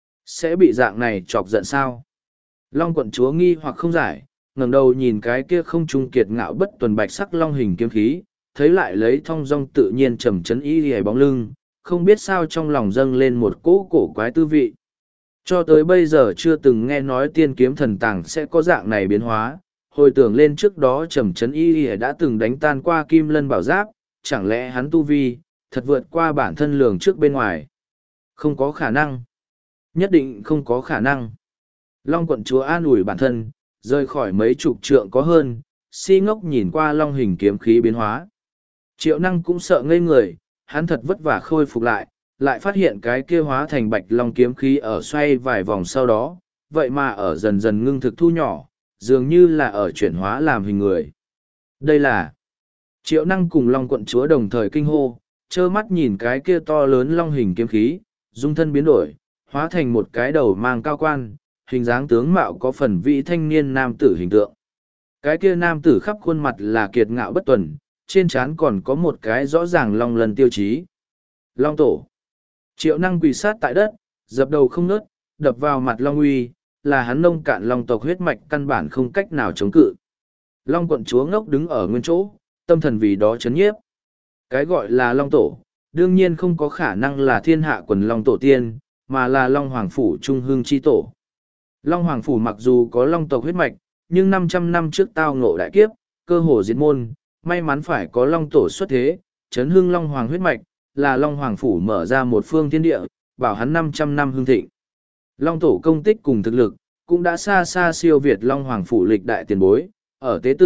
sẽ bị dạng này chọc giận sao? Long quận chúa nghi hoặc không giải, ngẩng đầu nhìn cái kia không trung kiệt ngạo bất tuần bạch sắc long hình kiếm khí, thấy lại lấy thong dong tự nhiên Trầm Trấn Y hề bóng lưng, không biết sao trong lòng dâng lên một cỗ cổ quái tư vị. Cho tới bây giờ chưa từng nghe nói tiên kiếm thần tàng sẽ có dạng này biến hóa, hồi tưởng lên trước đó Trầm Trấn Y hề đã từng đánh tan qua Kim Lân Bảo Giáp, chẳng lẽ hắn tu vi, thật vượt qua bản thân lường trước bên ngoài. Không có khả năng. Nhất định không có khả năng. Long quận chúa an ủi bản thân, rời khỏi mấy chục trượng có hơn, si ngốc nhìn qua long hình kiếm khí biến hóa. Triệu Năng cũng sợ ngây người, hắn thật vất vả khôi phục lại, lại phát hiện cái kia hóa thành bạch long kiếm khí ở xoay vài vòng sau đó, vậy mà ở dần dần ngưng thực thu nhỏ, dường như là ở chuyển hóa làm hình người. Đây là Triệu Năng cùng Long quận chúa đồng thời kinh hô, trơ mắt nhìn cái kia to lớn long hình kiếm khí, dung thân biến đổi, hóa thành một cái đầu mang cao quan, hình dáng tướng mạo có phần vị thanh niên nam tử hình tượng. Cái kia nam tử khắp khuôn mặt là kiệt ngạo bất tuần, trên trán còn có một cái rõ ràng long lần tiêu chí. Long tổ. Triệu Năng quỳ sát tại đất, dập đầu không ngớt, đập vào mặt Long Uy, là hắn nông cạn long tộc huyết mạch căn bản không cách nào chống cự. Long quận chúa ngốc đứng ở nguyên chỗ, tâm thần vì đó chấn nhiếp. Cái gọi là long tổ, đương nhiên không có khả năng là thiên hạ quần long tổ tiên, mà là Long Hoàng Phủ Trung Hưng chi tổ. Long Hoàng Phủ mặc dù có long tộc huyết mạch, nhưng 500 năm trước tao ngộ đại kiếp, cơ hồ diệt môn, may mắn phải có long tổ xuất thế, chấn hưng Long Hoàng huyết mạch, là Long Hoàng Phủ mở ra một phương thiên địa, bảo hắn 500 năm hưng thịnh. Long tổ công tích cùng thực lực, cũng đã xa xa siêu việt Long Hoàng Phủ lịch đại tiền bối, ở tế tự,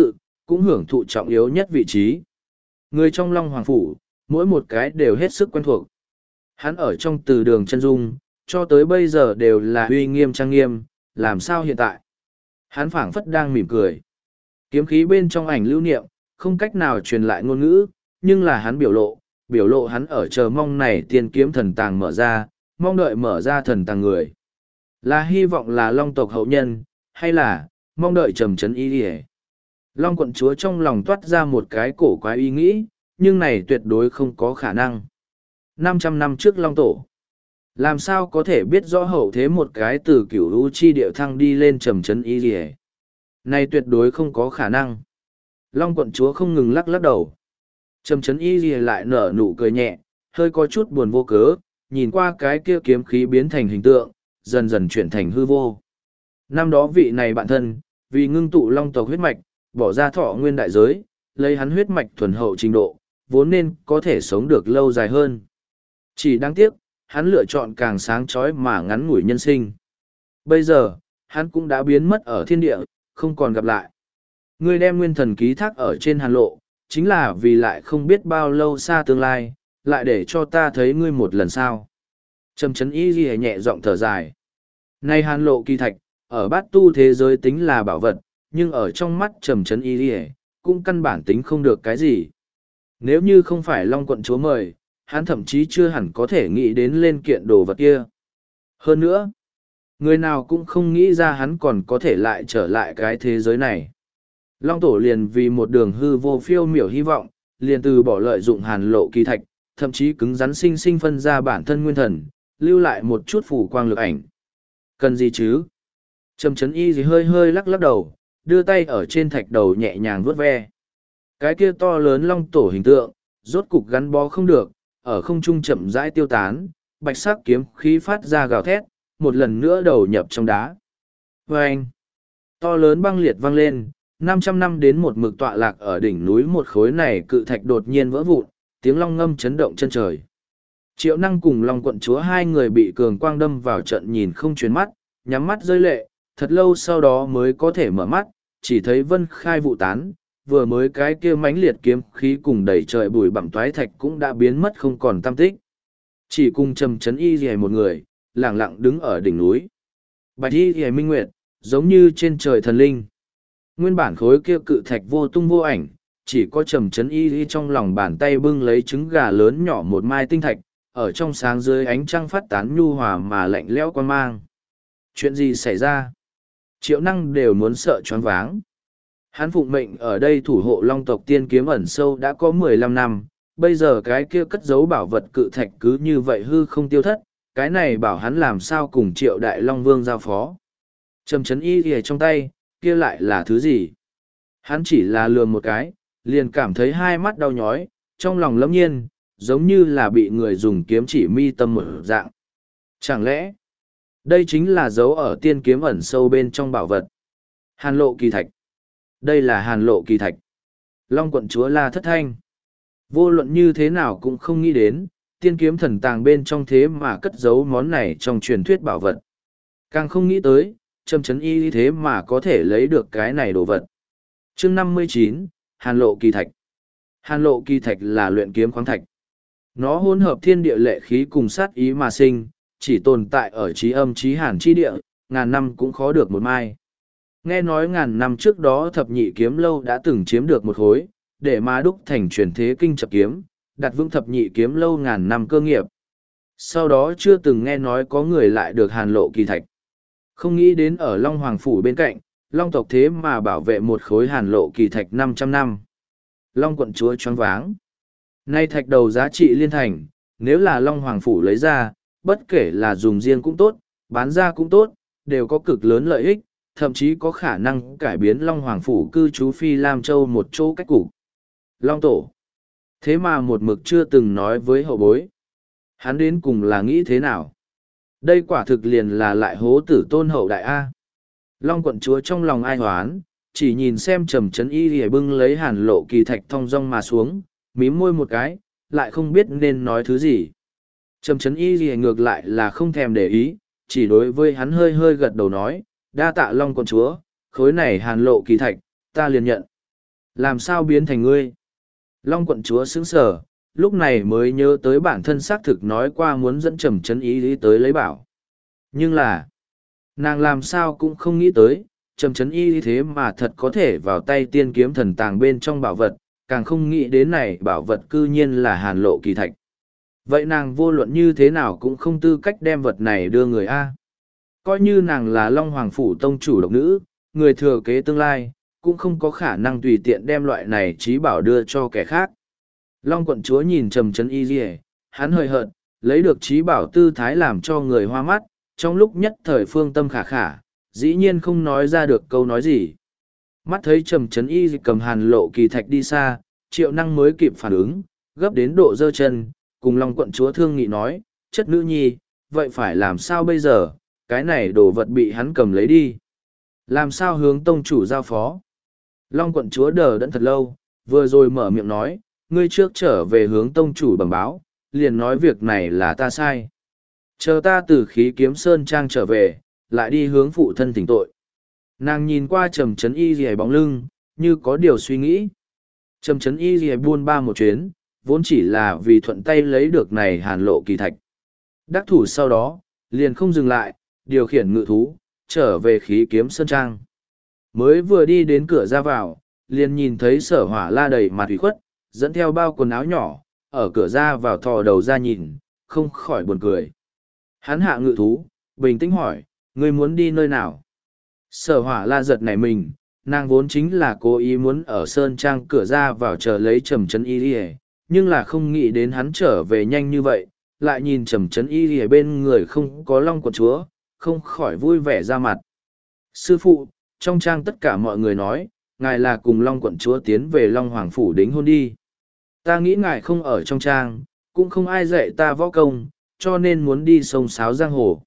cũng hưởng thụ trọng yếu nhất vị trí. Người trong Long Hoàng Phủ, mỗi một cái đều hết sức quen thuộc. Hắn ở trong từ đường chân dung, cho tới bây giờ đều là uy nghiêm trang nghiêm, làm sao hiện tại? Hắn phảng phất đang mỉm cười. Kiếm khí bên trong ảnh lưu niệm, không cách nào truyền lại ngôn ngữ, nhưng là hắn biểu lộ hắn ở chờ mong này tiên kiếm thần tàng mở ra, mong đợi mở ra thần tàng người. Là hy vọng là Long tộc hậu nhân, hay là mong đợi trầm trấn y đi. Long quận chúa trong lòng toát ra một cái cổ quái ý nghĩ, nhưng này tuyệt đối không có khả năng. 500 năm trước Long tổ, làm sao có thể biết rõ hậu thế một cái từ cửu u chi điệu thăng đi lên trầm trấn y đi. Này tuyệt đối không có khả năng. Long quận chúa không ngừng lắc lắc đầu. Trầm trấn y đi lại nở nụ cười nhẹ, hơi có chút buồn vô cớ, nhìn qua cái kia kiếm khí biến thành hình tượng, dần dần chuyển thành hư vô. Năm đó vị này bạn thân, vì ngưng tụ Long tộc huyết mạch, bỏ ra thọ nguyên đại giới, lấy hắn huyết mạch thuần hậu trình độ, vốn nên có thể sống được lâu dài hơn. Chỉ đáng tiếc, hắn lựa chọn càng sáng chói mà ngắn ngủi nhân sinh. Bây giờ, hắn cũng đã biến mất ở thiên địa, không còn gặp lại. Ngươi đem nguyên thần ký thác ở trên hàn lộ, chính là vì lại không biết bao lâu xa tương lai, lại để cho ta thấy ngươi một lần sau. Trầm trấn y ghi nhẹ giọng thở dài. Nay hàn lộ kỳ thạch, ở bát tu thế giới tính là bảo vật, nhưng ở trong mắt trầm trấn y ghi cũng căn bản tính không được cái gì. Nếu như không phải Long quận chúa mời, hắn thậm chí chưa hẳn có thể nghĩ đến lên kiện đồ vật kia. Hơn nữa, người nào cũng không nghĩ ra hắn còn có thể lại trở lại cái thế giới này. Long tổ liền vì một đường hư vô phiêu miểu hy vọng, liền từ bỏ lợi dụng hàn lộ kỳ thạch, thậm chí cứng rắn sinh sinh phân ra bản thân nguyên thần, lưu lại một chút phủ quang lực ảnh. Cần gì chứ? Trầm trấn y gì hơi hơi lắc lắc đầu, đưa tay ở trên thạch đầu nhẹ nhàng vuốt ve. Cái kia to lớn long tổ hình tượng, rốt cục gắn bó không được, ở không trung chậm rãi tiêu tán, bạch sắc kiếm khí phát ra gào thét, một lần nữa đầu nhập trong đá. Vâng! To lớn băng liệt vang lên, 500 năm đến một mực tọa lạc ở đỉnh núi một khối này cự thạch đột nhiên vỡ vụn, tiếng long ngâm chấn động chân trời. Triệu Năng cùng Long quận chúa hai người bị cường quang đâm vào trận nhìn không chuyển mắt, nhắm mắt rơi lệ, thật lâu sau đó mới có thể mở mắt, chỉ thấy vân khai vụ tán, vừa mới cái kia mãnh liệt kiếm khí cùng đầy trời bụi bặm toái thạch cũng đã biến mất không còn tăm tích. Chỉ cùng trầm trấn y rìa một người, lẳng lặng đứng ở đỉnh núi. Bạch y rìa minh nguyệt, giống như trên trời thần linh. Nguyên bản khối kia cự thạch vô tung vô ảnh, chỉ có trầm trấn y trong lòng bàn tay bưng lấy trứng gà lớn nhỏ một mai tinh thạch, ở trong sáng dưới ánh trăng phát tán nhu hòa mà lạnh lẽo quan mang. Chuyện gì xảy ra? Triệu Năng đều muốn sợ choáng váng. Hắn phụng mệnh ở đây thủ hộ Long tộc tiên kiếm ẩn sâu đã có 15 năm, bây giờ cái kia cất giấu bảo vật cự thạch cứ như vậy hư không tiêu thất, cái này bảo hắn làm sao cùng Triệu Đại Long Vương giao phó. Trầm trấn y ghề trong tay, kia lại là thứ gì? Hắn chỉ là lườm một cái, liền cảm thấy hai mắt đau nhói, trong lòng lẫm nhiên, giống như là bị người dùng kiếm chỉ mi tâm một dạng. Chẳng lẽ, đây chính là dấu ở tiên kiếm ẩn sâu bên trong bảo vật? Hàn lộ kỳ thạch. Đây là hàn lộ kỳ thạch. Long quận chúa la thất thanh. Vô luận như thế nào cũng không nghĩ đến, tiên kiếm thần tàng bên trong thế mà cất giấu món này trong truyền thuyết bảo vật. Càng không nghĩ tới, trầm trấn y thế mà có thể lấy được cái này đồ vật. Chương 59, Hàn lộ kỳ thạch. Hàn lộ kỳ thạch là luyện kiếm khoáng thạch. Nó hỗn hợp thiên địa lệ khí cùng sát ý mà sinh, chỉ tồn tại ở trí âm trí hàn chi địa, ngàn năm cũng khó được một mai. Nghe nói ngàn năm trước đó thập nhị kiếm lâu đã từng chiếm được một khối, để mà đúc thành truyền thế kinh chập kiếm, đặt vững thập nhị kiếm lâu ngàn năm cơ nghiệp. Sau đó chưa từng nghe nói có người lại được hàn lộ kỳ thạch. Không nghĩ đến ở Long Hoàng Phủ bên cạnh, Long tộc thế mà bảo vệ một khối hàn lộ kỳ thạch 500 năm. Long quận chúa choáng váng. Nay thạch đầu giá trị liên thành, nếu là Long Hoàng Phủ lấy ra, bất kể là dùng riêng cũng tốt, bán ra cũng tốt, đều có cực lớn lợi ích, thậm chí có khả năng cải biến Long Hoàng Phủ cư trú Phi Lam Châu một chỗ cách cục. Long Tổ. Thế mà một mực chưa từng nói với hậu bối. Hắn đến cùng là nghĩ thế nào? Đây quả thực liền là lại hố tử tôn hậu đại A. Long quận chúa trong lòng ai hoán, chỉ nhìn xem trầm trấn y lìa bưng lấy hàn lộ kỳ thạch thong dong mà xuống, mím môi một cái, lại không biết nên nói thứ gì. Trầm trấn y lìa ngược lại là không thèm để ý, chỉ đối với hắn hơi hơi gật đầu nói, đa tạ Long quận chúa, khối này hàn lộ kỳ thạch, ta liền nhận. Làm sao biến thành ngươi? Long quận chúa sững sờ, lúc này mới nhớ tới bản thân xác thực nói qua muốn dẫn Trầm Trấn Y lý tới lấy bảo. Nhưng là, nàng làm sao cũng không nghĩ tới, Trầm Trấn Y thế mà thật có thể vào tay tiên kiếm thần tàng bên trong bảo vật, càng không nghĩ đến này bảo vật cư nhiên là hàn lộ kỳ thạch. Vậy nàng vô luận như thế nào cũng không tư cách đem vật này đưa người A. Coi như nàng là Long Hoàng Phủ tông chủ độc nữ, người thừa kế tương lai, cũng không có khả năng tùy tiện đem loại này trí bảo đưa cho kẻ khác. Long quận chúa nhìn Trầm Trấn Y rìa, hắn hơi hợt, lấy được trí bảo tư thái làm cho người hoa mắt, trong lúc nhất thời phương tâm khả khả, dĩ nhiên không nói ra được câu nói gì. Mắt thấy Trầm Trấn Y cầm hàn lộ kỳ thạch đi xa, Triệu Năng mới kịp phản ứng, gấp đến độ giơ chân, cùng Long quận chúa thương nghị nói, chất nữ nhi, vậy phải làm sao bây giờ, cái này đồ vật bị hắn cầm lấy đi. Làm sao hướng tông chủ giao phó? Long quận chúa đờ đẫn thật lâu, vừa rồi mở miệng nói, ngươi trước trở về hướng tông chủ bẩm báo, liền nói việc này là ta sai. Chờ ta từ khí kiếm sơn trang trở về, lại đi hướng phụ thân thỉnh tội. Nàng nhìn qua Trầm Trấn Y rìa bóng lưng, như có điều suy nghĩ. Trầm Trấn Y rìa buôn ba một chuyến, vốn chỉ là vì thuận tay lấy được này hàn lộ kỳ thạch. Đắc thủ sau đó, liền không dừng lại, điều khiển ngự thú, trở về khí kiếm sơn trang. Mới vừa đi đến cửa ra vào, liền nhìn thấy Sở Hỏa La đầy mặt ủy khuất, dẫn theo bao quần áo nhỏ, ở cửa ra vào thò đầu ra nhìn, không khỏi buồn cười. Hắn hạ ngự thú, bình tĩnh hỏi, ngươi muốn đi nơi nào? Sở Hỏa La giật nảy mình, nàng vốn chính là cố ý muốn ở sơn trang cửa ra vào chờ lấy Trầm Trấn Y đi, nhưng là không nghĩ đến hắn trở về nhanh như vậy, lại nhìn Trầm Trấn Y đi bên người không có Long quận chúa, không khỏi vui vẻ ra mặt. Sư phụ, trong trang tất cả mọi người nói, ngài là cùng Long quận chúa tiến về Long Hoàng Phủ đính hôn đi. Ta nghĩ ngài không ở trong trang, cũng không ai dạy ta võ công, cho nên muốn đi sông sáo giang hồ.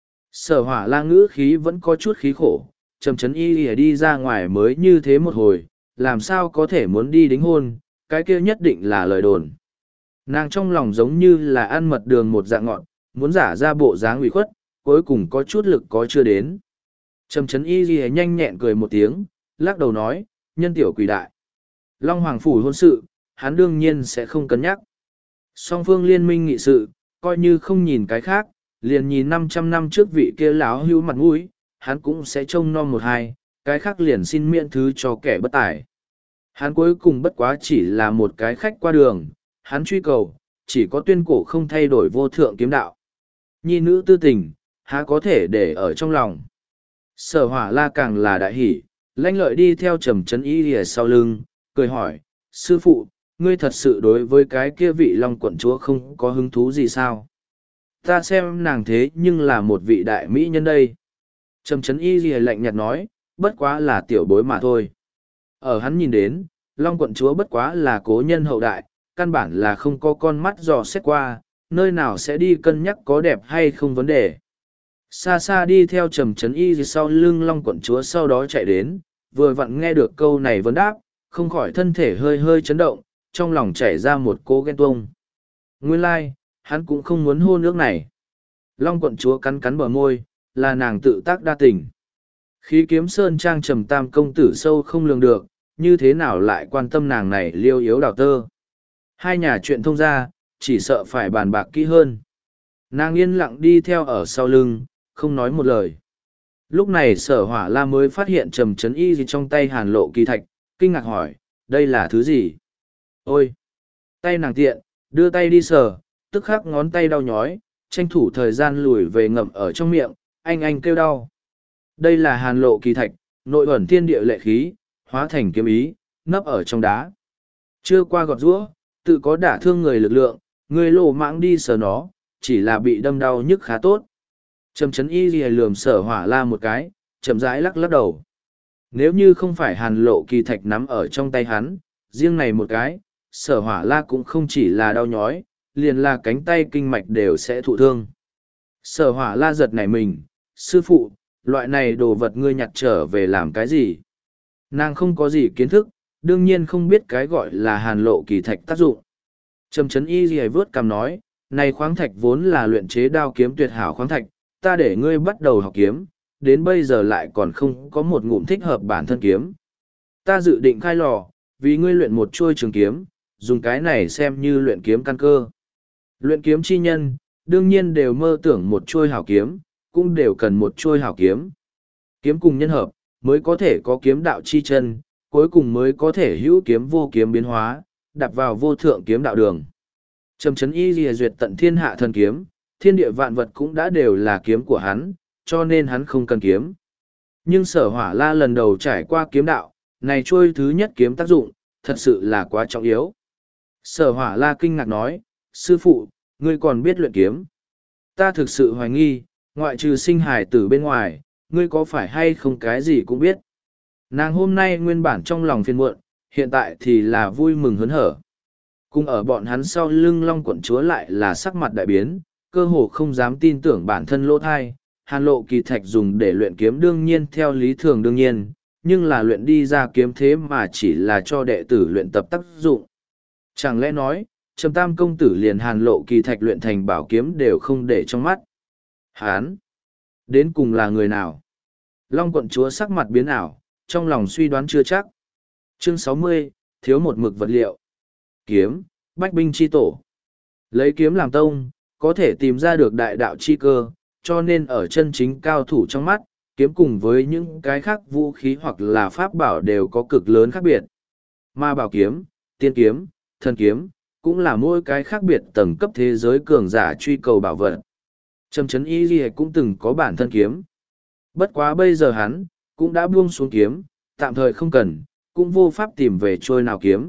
Sở Hỏa La ngữ khí vẫn có chút khí khổ, Trầm Trấn Y đi ra ngoài mới như thế một hồi, làm sao có thể muốn đi đính hôn, cái kia nhất định là lời đồn. Nàng trong lòng giống như là ăn mật đường một dạng ngọn, muốn giả ra bộ dáng ủy khuất, cuối cùng có chút lực có chưa đến. Trầm Trấn Y nhanh nhẹn cười một tiếng, lắc đầu nói, nhân tiểu quỷ đại. Long Hoàng Phủ hôn sự, hắn đương nhiên sẽ không cân nhắc. Song phương liên minh nghị sự, coi như không nhìn cái khác, liền nhìn 500 năm trước vị kia láo hưu mặt mũi, hắn cũng sẽ trông nom một hai, cái khác liền xin miễn thứ cho kẻ bất tài. Hắn cuối cùng bất quá chỉ là một cái khách qua đường, hắn truy cầu, chỉ có tuyên cổ không thay đổi vô thượng kiếm đạo. Nhi nữ tư tình, há có thể để ở trong lòng. Sở Hỏa La càng là đại hỷ, lanh lợi đi theo Trầm Trấn Y lìa sau lưng, cười hỏi, sư phụ, ngươi thật sự đối với cái kia vị Long quận chúa không có hứng thú gì sao? Ta xem nàng thế nhưng là một vị đại mỹ nhân đây. Trầm Trấn Y lìa lạnh nhạt nói, bất quá là tiểu bối mà thôi. Ở hắn nhìn đến, Long quận chúa bất quá là cố nhân hậu đại, căn bản là không có con mắt dò xét qua, nơi nào sẽ đi cân nhắc có đẹp hay không vấn đề. Xa xa đi theo Trầm Trấn Y sau lưng Long quận chúa sau đó chạy đến, vừa vặn nghe được câu này vấn đáp, không khỏi thân thể hơi hơi chấn động, trong lòng chảy ra một cô ghen tuông. Nguyên lai, hắn cũng không muốn hôn nước này. Long quận chúa cắn cắn bờ môi, là nàng tự tác đa tình. Khí kiếm sơn trang Trầm tam công tử sâu không lường được, như thế nào lại quan tâm nàng này liêu yếu đào tơ. Hai nhà chuyện thông ra, chỉ sợ phải bàn bạc kỹ hơn. Nàng yên lặng đi theo ở sau lưng, không nói một lời. Lúc này Sở Hỏa La mới phát hiện Trầm Trấn Y trong tay hàn lộ kỳ thạch, kinh ngạc hỏi, đây là thứ gì? Ôi! Tay nàng tiện, đưa tay đi sờ, tức khắc ngón tay đau nhói, tranh thủ thời gian lùi về ngậm ở trong miệng, anh kêu đau. Đây là hàn lộ kỳ thạch, nội ẩn thiên địa lệ khí, hóa thành kiếm ý, nấp ở trong đá. Chưa qua gọt giũa, tự có đả thương người lực lượng, người lồ mãng đi sờ nó, chỉ là bị đâm đau nhức khá tốt. Trầm Trấn Y lìa lườm Sở Hỏa La một cái, chậm rãi lắc lắc đầu. Nếu như không phải hàn lộ kỳ thạch nắm ở trong tay hắn, riêng này một cái, Sở Hỏa La cũng không chỉ là đau nhói, liền là cánh tay kinh mạch đều sẽ thụ thương. Sở Hỏa La giật nảy mình, sư phụ, loại này đồ vật ngươi nhặt trở về làm cái gì? Nàng không có gì kiến thức, đương nhiên không biết cái gọi là hàn lộ kỳ thạch tác dụng. Trầm Trấn Y lìa vớt cằm nói, này khoáng thạch vốn là luyện chế đao kiếm tuyệt hảo khoáng thạch, ta để ngươi bắt đầu học kiếm, đến bây giờ lại còn không có một ngụm thích hợp bản thân kiếm. Ta dự định khai lò, vì ngươi luyện một chuôi trường kiếm, dùng cái này xem như luyện kiếm căn cơ. Luyện kiếm chi nhân, đương nhiên đều mơ tưởng một chuôi hảo kiếm, cũng đều cần một chuôi hảo kiếm. Kiếm cùng nhân hợp, mới có thể có kiếm đạo chi chân, cuối cùng mới có thể hữu kiếm vô kiếm biến hóa, đạp vào vô thượng kiếm đạo đường. Trầm chấn y lìa duyệt tận thiên hạ thần kiếm, thiên địa vạn vật cũng đã đều là kiếm của hắn, cho nên hắn không cần kiếm. Nhưng sở hỏa la lần đầu trải qua kiếm đạo, này trôi thứ nhất kiếm tác dụng, thật sự là quá trọng yếu. Sở hỏa la kinh ngạc nói, sư phụ, ngươi còn biết luyện kiếm. Ta thực sự hoài nghi, ngoại trừ sinh hài tử bên ngoài, ngươi có phải hay không cái gì cũng biết. Nàng hôm nay nguyên bản trong lòng phiền muộn, hiện tại thì là vui mừng hớn hở. Cùng ở bọn hắn sau lưng Long quận chúa lại là sắc mặt đại biến, cơ hồ không dám tin tưởng bản thân lỗ thai. Hàn lộ kỳ thạch dùng để luyện kiếm đương nhiên theo lý thường đương nhiên, nhưng là luyện đi ra kiếm thế mà chỉ là cho đệ tử luyện tập tác dụng. Chẳng lẽ nói, Trầm Tam công tử liền hàn lộ kỳ thạch luyện thành bảo kiếm đều không để trong mắt. Hán! Đến cùng là người nào? Long quận chúa sắc mặt biến ảo, trong lòng suy đoán chưa chắc. Chương 60, thiếu một mực vật liệu. Kiếm, bách binh chi tổ. Lấy kiếm làm tông, có thể tìm ra được đại đạo chi cơ, cho nên ở chân chính cao thủ trong mắt, kiếm cùng với những cái khác vũ khí hoặc là pháp bảo đều có cực lớn khác biệt. Mà bảo kiếm, tiên kiếm, thần kiếm, cũng là mỗi cái khác biệt tầng cấp thế giới cường giả truy cầu bảo vật. Trầm chấn y ghi cũng từng có bản thân kiếm. Bất quá bây giờ hắn, cũng đã buông xuống kiếm, tạm thời không cần, cũng vô pháp tìm về trôi nào kiếm.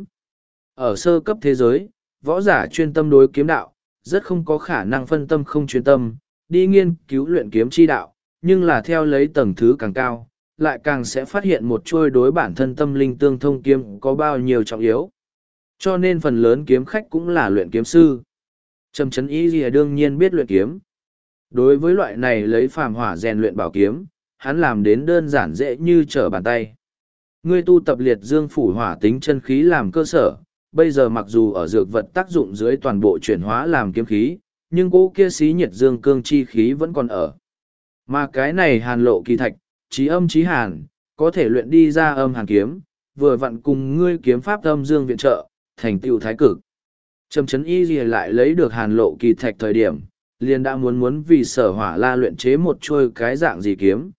Ở sơ cấp thế giới, võ giả chuyên tâm đối kiếm đạo, rất không có khả năng phân tâm không chuyên tâm, đi nghiên cứu luyện kiếm chi đạo, nhưng là theo lấy tầng thứ càng cao, lại càng sẽ phát hiện một trôi đối bản thân tâm linh tương thông kiếm có bao nhiêu trọng yếu. Cho nên phần lớn kiếm khách cũng là luyện kiếm sư. Trầm chấn ý gì đương nhiên biết luyện kiếm. Đối với loại này lấy phàm hỏa rèn luyện bảo kiếm, hắn làm đến đơn giản dễ như trở bàn tay. Ngươi tu tập liệt dương phủ hỏa tính chân khí làm cơ sở, bây giờ mặc dù ở dược vật tác dụng dưới toàn bộ chuyển hóa làm kiếm khí, nhưng cỗ kia xí nhiệt dương cương chi khí vẫn còn ở. Mà cái này hàn lộ kỳ thạch, trí âm trí hàn, có thể luyện đi ra âm hàn kiếm, vừa vặn cùng ngươi kiếm pháp âm dương viện trợ, thành tựu thái cực. Trầm chấn y gì lại lấy được hàn lộ kỳ thạch thời điểm, liền đã muốn vì sở hỏa la luyện chế một trôi cái dạng gì kiếm.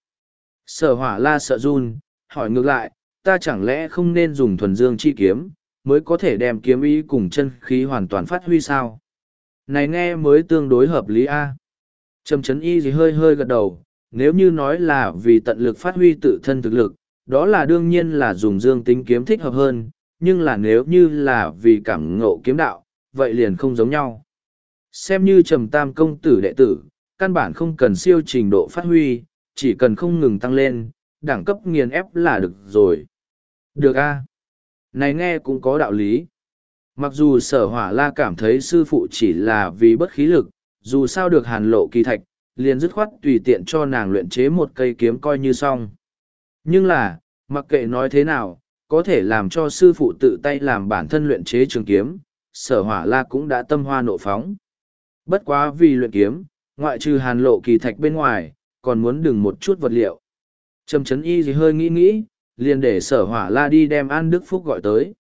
Sở hỏa la sợ run, hỏi ngược lại, ta chẳng lẽ không nên dùng thuần dương chi kiếm, mới có thể đem kiếm ý cùng chân khí hoàn toàn phát huy sao? Này nghe mới tương đối hợp lý a. Trầm chấn y gì hơi hơi gật đầu, nếu như nói là vì tận lực phát huy tự thân thực lực, đó là đương nhiên là dùng dương tính kiếm thích hợp hơn, nhưng là nếu như là vì cảm ngộ kiếm đạo, vậy liền không giống nhau. Xem như Trầm Tam công tử đệ tử, căn bản không cần siêu trình độ phát huy, chỉ cần không ngừng tăng lên, đẳng cấp nghiền ép là được rồi. Được a. Này nghe cũng có đạo lý. Mặc dù sở hỏa la cảm thấy sư phụ chỉ là vì bất khí lực, dù sao được hàn lộ kỳ thạch, liền dứt khoát tùy tiện cho nàng luyện chế một cây kiếm coi như xong. Nhưng là, mặc kệ nói thế nào, có thể làm cho sư phụ tự tay làm bản thân luyện chế trường kiếm, sở hỏa la cũng đã tâm hoa nộ phóng. Bất quá vì luyện kiếm, ngoại trừ hàn lộ kỳ thạch bên ngoài, còn muốn đừng một chút vật liệu. Trầm chấn y gì hơi nghĩ, liền để sở hỏa la đi đem An Đức Phúc gọi tới.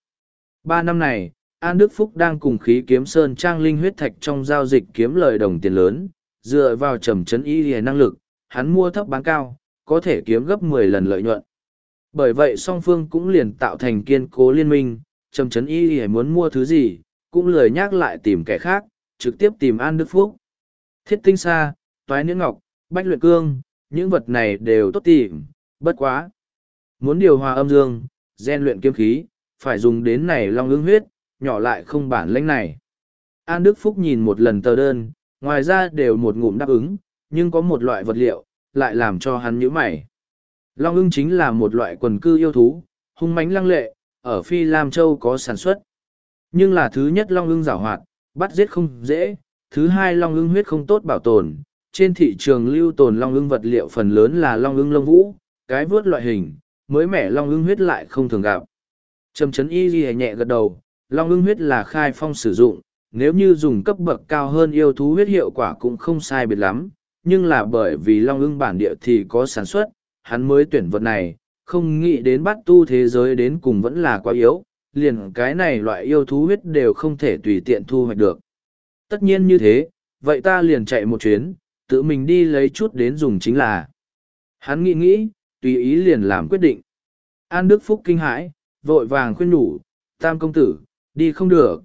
3 năm này, An Đức Phúc đang cùng khí kiếm sơn trang linh huyết thạch trong giao dịch kiếm lời đồng tiền lớn, dựa vào trầm chấn y gì năng lực, hắn mua thấp bán cao, có thể kiếm gấp 10 lần lợi nhuận. Bởi vậy song phương cũng liền tạo thành kiên cố liên minh, trầm chấn y gì muốn mua thứ gì, cũng lười nhắc lại tìm kẻ khác, trực tiếp tìm An Đức Phúc. Thiết tinh sa, toái niễn ngọc, bách luyện cương, những vật này đều tốt tìm, bất quá. Muốn điều hòa âm dương, gen luyện kiếm khí, phải dùng đến này long ương huyết, nhỏ lại không bản lãnh này. An Đức Phúc nhìn một lần tờ đơn, ngoài ra đều một ngụm đáp ứng, nhưng có một loại vật liệu, lại làm cho hắn nhíu mày. Long ưng chính là một loại quần cư yêu thú, hung mãnh lăng lệ, ở Phi Lam Châu có sản xuất. Nhưng là thứ nhất long ưng giảo hoạt, bắt giết không dễ, thứ hai long ưng huyết không tốt bảo tồn. Trên thị trường lưu tồn long ưng vật liệu phần lớn là long ưng lông vũ, cái vớt loại hình, mới mẻ long ưng huyết lại không thường gặp. Trầm chấn y ghi nhẹ gật đầu, long ưng huyết là khai phong sử dụng, nếu như dùng cấp bậc cao hơn yêu thú huyết hiệu quả cũng không sai biệt lắm, nhưng là bởi vì long ưng bản địa thì có sản xuất, hắn mới tuyển vật này, không nghĩ đến bắt tu thế giới đến cùng vẫn là quá yếu, liền cái này loại yêu thú huyết đều không thể tùy tiện thu hoạch được. Tất nhiên như thế, vậy ta liền chạy một chuyến, tự mình đi lấy chút đến dùng chính là. Hắn nghĩ nghĩ, tùy ý liền làm quyết định. An Đức Phúc kinh hãi, vội vàng khuyên nhủ, Tam công tử, đi không được.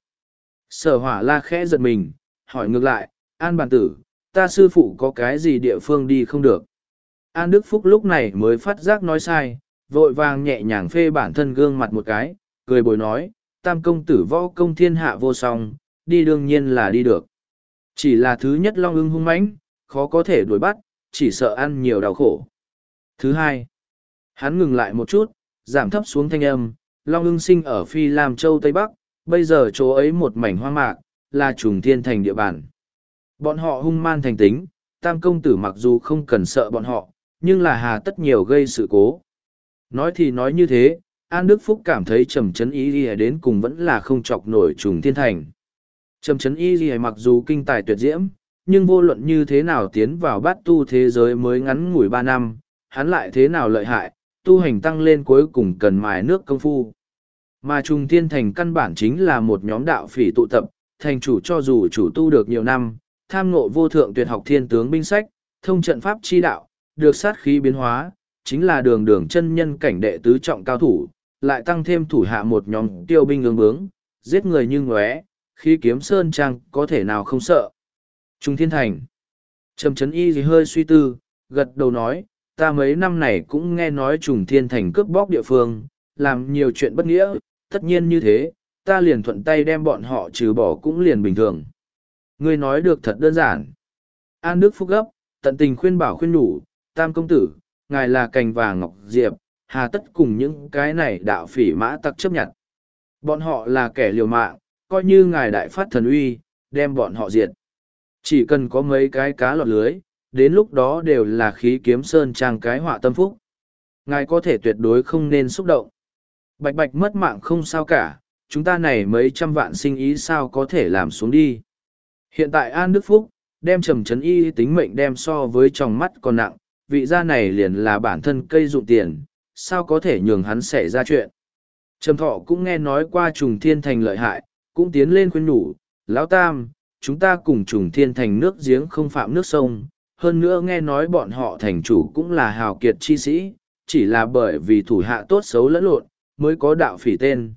Sở Hỏa La khẽ giật mình, hỏi ngược lại, An bản tử, ta sư phụ có cái gì địa phương đi không được. An Đức Phúc lúc này mới phát giác nói sai, vội vàng nhẹ nhàng phê bản thân gương mặt một cái, cười bồi nói, Tam công tử võ công thiên hạ vô song, đi đương nhiên là đi được. Chỉ là thứ nhất long ưng hung mãnh, khó có thể đuổi bắt, chỉ sợ ăn nhiều đau khổ. Thứ hai, hắn ngừng lại một chút, giảm thấp xuống thanh âm, long ưng sinh ở Phi Lam Châu Tây Bắc, bây giờ chỗ ấy một mảnh hoang mạc, là Trùng Thiên Thành địa bàn. Bọn họ hung man thành tính, Tam công tử mặc dù không cần sợ bọn họ, nhưng là hà tất nhiều gây sự cố. Nói thì nói như thế, An Đức Phúc cảm thấy Trầm Trấn Y Ghi đến cùng vẫn là không chọc nổi Trùng Thiên Thành. Trầm Trấn Y Ghi mặc dù kinh tài tuyệt diễm, nhưng vô luận như thế nào tiến vào bát tu thế giới mới ngắn ngủi 3 năm, hắn lại thế nào lợi hại, tu hành tăng lên cuối cùng cần mài nước công phu. Mà Trùng Thiên Thành căn bản chính là một nhóm đạo phỉ tụ tập, thành chủ cho dù chủ tu được nhiều năm, tham ngộ vô thượng tuyệt học thiên tướng binh sách, thông trận pháp chi đạo, được sát khí biến hóa, chính là đường đường chân nhân cảnh đệ tứ trọng cao thủ, lại tăng thêm thủ hạ một nhóm tiêu binh ương bướng, giết người như ngóe, khi kiếm sơn trang có thể nào không sợ. Trùng Thiên Thành. Trầm Trấn Y gì hơi suy tư, gật đầu nói, ta mấy năm này cũng nghe nói Trùng Thiên Thành cướp bóc địa phương, làm nhiều chuyện bất nghĩa, tất nhiên như thế, ta liền thuận tay đem bọn họ trừ bỏ cũng liền bình thường. Ngươi nói được thật đơn giản. An Đức Phúc gấp, tận tình khuyên bảo khuyên nhủ, Tam công tử, ngài là cành vàng ngọc diệp, hà tất cùng những cái này đạo phỉ mã tặc chấp nhận. Bọn họ là kẻ liều mạng, coi như ngài đại phát thần uy, đem bọn họ diệt. Chỉ cần có mấy cái cá lọt lưới, đến lúc đó đều là khí kiếm sơn trang cái họa tâm phúc. Ngài có thể tuyệt đối không nên xúc động. Bạch bạch mất mạng không sao cả, chúng ta này mấy trăm vạn sinh ý sao có thể làm xuống đi. Hiện tại An Đức Phúc, đem Trầm Trấn Y tính mệnh đem so với tròng mắt còn nặng, vị gia này liền là bản thân cây dụng tiền, sao có thể nhường hắn xảy ra chuyện. Trầm Thọ cũng nghe nói qua Trùng Thiên Thành lợi hại, cũng tiến lên khuyên nhủ, Lão Tam, chúng ta cùng Trùng Thiên Thành nước giếng không phạm nước sông, hơn nữa nghe nói bọn họ thành chủ cũng là hào kiệt chi sĩ, chỉ là bởi vì thủ hạ tốt xấu lẫn lộn, mới có đạo phỉ tên,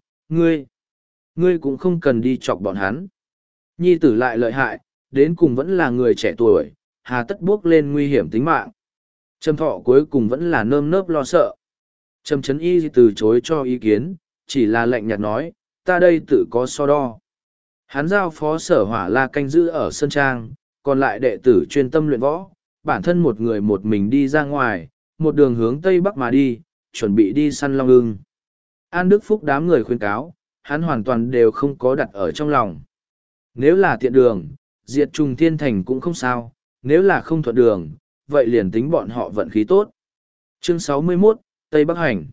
ngươi cũng không cần đi chọc bọn hắn. Nhi tử lại lợi hại, đến cùng vẫn là người trẻ tuổi, hà tất bước lên nguy hiểm tính mạng. Trầm Thọ cuối cùng vẫn là nơm nớp lo sợ. Trầm Trấn Y từ chối cho ý kiến, chỉ là lạnh nhạt nói, ta đây tự có so đo. Hắn giao phó Sở Hỏa La canh giữ ở Sơn Trang, còn lại đệ tử chuyên tâm luyện võ, bản thân một người một mình đi ra ngoài, một đường hướng Tây Bắc mà đi, chuẩn bị đi săn long ưng. An Đức Phúc đám người khuyên cáo, hắn hoàn toàn đều không có đặt ở trong lòng. Nếu là tiện đường, diệt Trùng Thiên Thành cũng không sao, nếu là không thuận đường, vậy liền tính bọn họ vận khí tốt. Chương 61, Tây Bắc Hành.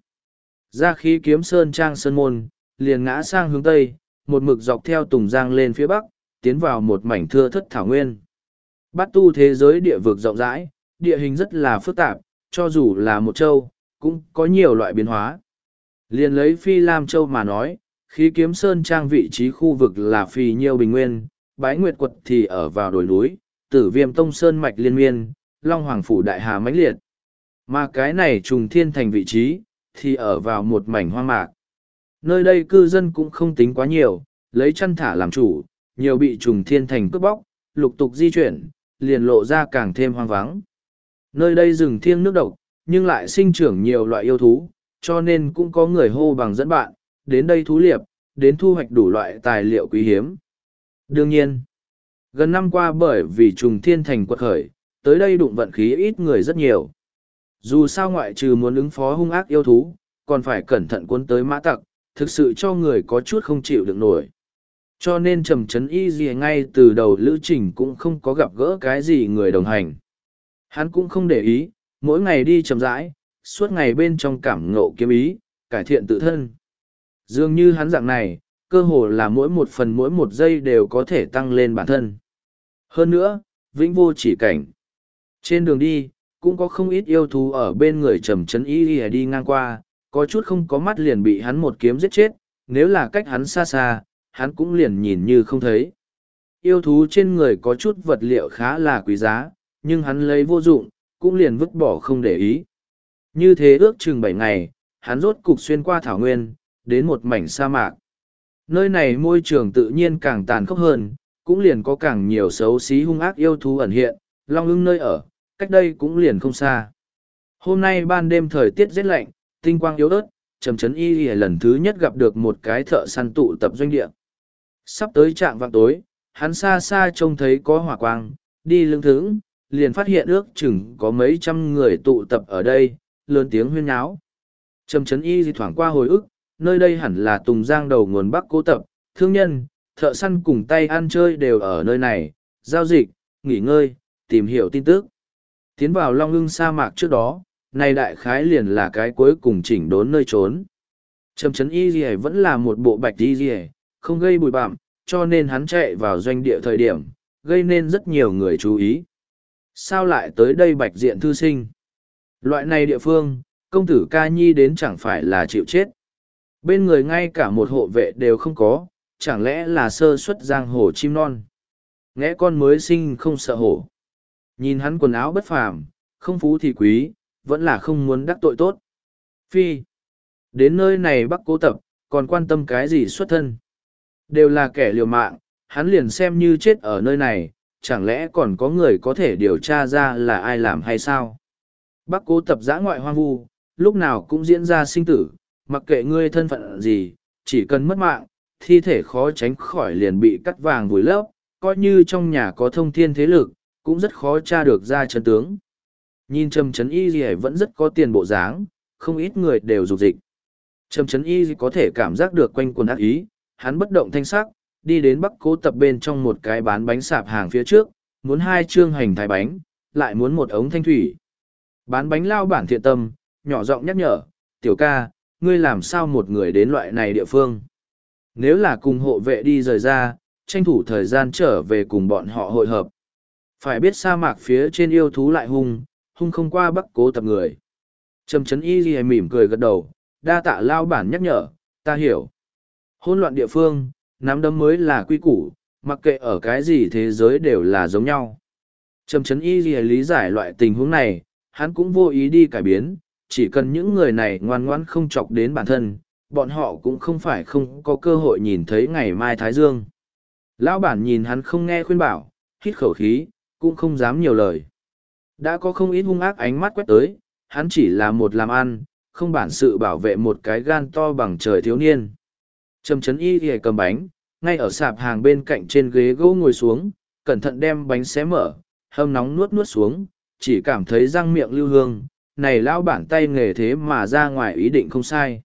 Ra khí kiếm sơn trang sơn môn, liền ngã sang hướng Tây, một mực dọc theo Tùng Giang lên phía Bắc, tiến vào một mảnh thưa thất thảo nguyên. Bát tu thế giới địa vực rộng rãi, địa hình rất là phức tạp, cho dù là một châu, cũng có nhiều loại biến hóa. Liền lấy Phi Lam Châu mà nói, khí kiếm sơn trang vị trí khu vực là Phì Nhiêu Bình Nguyên, Bái Nguyệt Quật thì ở vào đồi núi, Tử Viêm Tông Sơn Mạch liên miên, Long Hoàng Phủ Đại Hà mãnh liệt. Mà cái này Trùng Thiên Thành vị trí, thì ở vào một mảnh hoang mạc. Nơi đây cư dân cũng không tính quá nhiều, lấy chăn thả làm chủ, nhiều bị Trùng Thiên Thành cướp bóc, lục tục di chuyển, liền lộ ra càng thêm hoang vắng. Nơi đây rừng thiêng nước độc, nhưng lại sinh trưởng nhiều loại yêu thú, cho nên cũng có người hô bằng dẫn bạn, đến đây thú liệp, đến thu hoạch đủ loại tài liệu quý hiếm. Đương nhiên, gần năm qua bởi vì Trùng Thiên Thành quật khởi, tới đây đụng vận khí ít người rất nhiều. Dù sao ngoại trừ muốn ứng phó hung ác yêu thú, còn phải cẩn thận cuốn tới mã tặc, thực sự cho người có chút không chịu được nổi. Cho nên Trầm Trấn Y gì ngay từ đầu lữ trình cũng không có gặp gỡ cái gì người đồng hành. Hắn cũng không để ý, mỗi ngày đi chậm rãi, suốt ngày bên trong cảm ngộ kiếm ý, cải thiện tự thân. Dường như hắn dạng này, cơ hồ là mỗi một phần mỗi một giây đều có thể tăng lên bản thân. Hơn nữa, vĩnh vô chỉ cảnh. Trên đường đi, cũng có không ít yêu thú ở bên người Trầm Trấn Y đi ngang qua, có chút không có mắt liền bị hắn một kiếm giết chết, nếu là cách hắn xa xa, hắn cũng liền nhìn như không thấy. Yêu thú trên người có chút vật liệu khá là quý giá, nhưng hắn lấy vô dụng, cũng liền vứt bỏ không để ý. Như thế ước chừng 7 ngày, hắn rốt cục xuyên qua thảo nguyên, đến một mảnh sa mạc. Nơi này môi trường tự nhiên càng tàn khốc hơn, cũng liền có càng nhiều xấu xí hung ác yêu thú ẩn hiện, long ưng nơi ở, cách đây cũng liền không xa. Hôm nay ban đêm thời tiết rét lạnh, tinh quang yếu ớt, Trầm Chấn Y lần thứ nhất gặp được một cái thợ săn tụ tập doanh địa. Sắp tới trạm vạng tối, hắn xa xa trông thấy có hỏa quang, đi lưng thững, liền phát hiện ước chừng có mấy trăm người tụ tập ở đây, lớn tiếng huyên náo. Trầm Chấn Y thoảng qua hồi ức, nơi đây hẳn là Tùng Giang đầu nguồn Bắc Cố Tập, thương nhân, thợ săn cùng tay ăn chơi đều ở nơi này, giao dịch, nghỉ ngơi, tìm hiểu tin tức. Tiến vào Long Ưng sa mạc trước đó, này đại khái liền là cái cuối cùng chỉnh đốn nơi trốn. Trầm Chấn Y vẫn là một bộ bạch y, không gây bụi bặm, cho nên hắn chạy vào doanh địa thời điểm, gây nên rất nhiều người chú ý. Sao lại tới đây bạch diện thư sinh? Loại này địa phương, công tử ca nhi đến chẳng phải là chịu chết. Bên người ngay cả một hộ vệ đều không có, chẳng lẽ là sơ suất giang hồ chim non. Nghe con mới sinh không sợ hổ. Nhìn hắn quần áo bất phàm, không phú thì quý, vẫn là không muốn đắc tội tốt. Phi. Đến nơi này Bắc Cố Tập, còn quan tâm cái gì xuất thân. Đều là kẻ liều mạng, hắn liền xem như chết ở nơi này, chẳng lẽ còn có người có thể điều tra ra là ai làm hay sao? Bắc Cố Tập dã ngoại hoang vu, lúc nào cũng diễn ra sinh tử, mặc kệ ngươi thân phận gì, chỉ cần mất mạng, thi thể khó tránh khỏi liền bị cắt vàng vùi lấp, coi như trong nhà có thông thiên thế lực, cũng rất khó tra được ra chân tướng. Nhìn Trầm Chấn Y vẫn rất có tiền bộ dáng, không ít người đều dục dịch. Trầm Chấn Y có thể cảm giác được quanh quần ác ý, hắn bất động thanh sắc, đi đến Bắc Cố Tập bên trong một cái bán bánh sạp hàng phía trước, muốn 2 chương hành thái bánh, lại muốn một ống thanh thủy. Bán bánh lao bản thiện tâm, nhỏ giọng nhắc nhở, tiểu ca, ngươi làm sao một người đến loại này địa phương? Nếu là cùng hộ vệ đi rời ra, tranh thủ thời gian trở về cùng bọn họ hội hợp. Phải biết sa mạc phía trên yêu thú lại hung không qua Bắc Cố Tập người. Trầm Chấn Y mỉm cười gật đầu, đa tạ lao bản nhắc nhở, ta hiểu. Hỗn loạn địa phương, nắm đấm mới là quy củ, mặc kệ ở cái gì thế giới đều là giống nhau. Trầm Chấn Y lý giải loại tình huống này, hắn cũng vô ý đi cải biến, chỉ cần những người này ngoan ngoãn không chọc đến bản thân, bọn họ cũng không phải không có cơ hội nhìn thấy ngày mai Thái Dương. Lão bản nhìn hắn không nghe khuyên bảo, hít khẩu khí, cũng không dám nhiều lời. Đã có không ít hung ác ánh mắt quét tới, hắn chỉ là một làm ăn, không bản sự bảo vệ một cái gan to bằng trời thiếu niên. Trầm Chấn Y thì cầm bánh, ngay ở sạp hàng bên cạnh trên ghế gỗ ngồi xuống, cẩn thận đem bánh xé mở, hâm nóng nuốt nuốt xuống, chỉ cảm thấy răng miệng lưu hương, này lão bản tay nghề thế mà ra ngoài ý định không sai.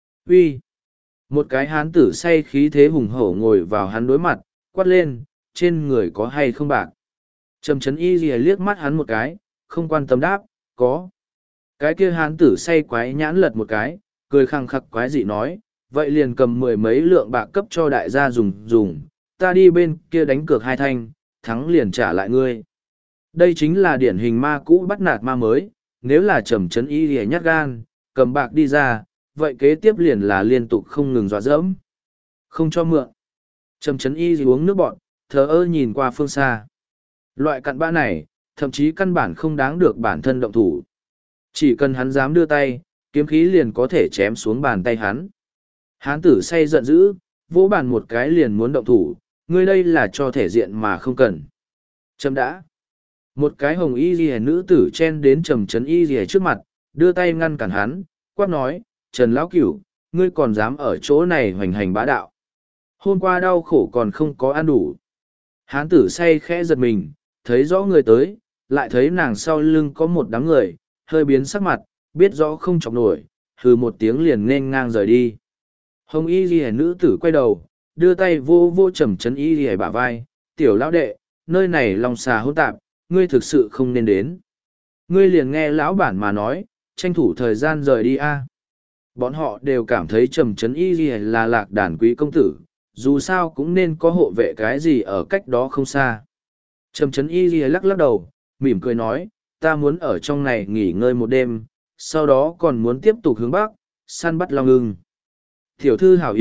Uy, một cái hán tử say khí thế hùng hổ ngồi vào hắn đối mặt, quát lên, trên người có hay không bạc? Trầm Chấn Y liếc mắt hắn một cái, không quan tâm đáp, có. Cái kia hán tử say quái nhãn lật một cái, cười khăng khặc quái dị nói, vậy liền cầm 10 mấy lượng bạc cấp cho đại gia dùng, ta đi bên kia đánh cược 2 thanh, thắng liền trả lại ngươi. Đây chính là điển hình ma cũ bắt nạt ma mới, nếu là Trầm Chấn Y lìa nhát gan, cầm bạc đi ra, vậy kế tiếp liền là liên tục không ngừng dọa dẫm. Không cho mượn. Trầm Chấn Y uống nước bọt, thờ ơ nhìn qua phương xa. Loại cặn bã này, thậm chí căn bản không đáng được bản thân động thủ. Chỉ cần hắn dám đưa tay, kiếm khí liền có thể chém xuống bàn tay hắn. Hán tử say giận dữ, vỗ bàn một cái liền muốn động thủ, ngươi đây là cho thể diện mà không cần. Chấm đã. Một cái hồng y ghi nữ tử chen đến Trầm Chấn Y ghi trước mặt, đưa tay ngăn cản hắn, quát nói, Trần Lão Cửu, ngươi còn dám ở chỗ này hoành hành bá đạo. Hôm qua đau khổ còn không có ăn đủ. Hán tử say khẽ giật mình, thấy rõ người tới, lại thấy nàng sau lưng có một đám người, hơi biến sắc mặt, biết rõ không chọc nổi, hừ một tiếng liền nên ngang rời đi. Hồng y ghi nữ tử quay đầu, đưa tay vô vô Trầm Chấn Y ghi bả vai, tiểu lão đệ, nơi này lòng xà hỗn tạp, ngươi thực sự không nên đến. Ngươi liền nghe lão bản mà nói, tranh thủ thời gian rời đi a. Bọn họ đều cảm thấy Trầm Chấn Y ghi là lạc đàn quý công tử, dù sao cũng nên có hộ vệ cái gì ở cách đó không xa. Trầm Chấn Y ghi lắc lắc đầu, mỉm cười nói, ta muốn ở trong này nghỉ ngơi một đêm, sau đó còn muốn tiếp tục hướng bắc, săn bắt long ưng. Tiểu thư hảo ý,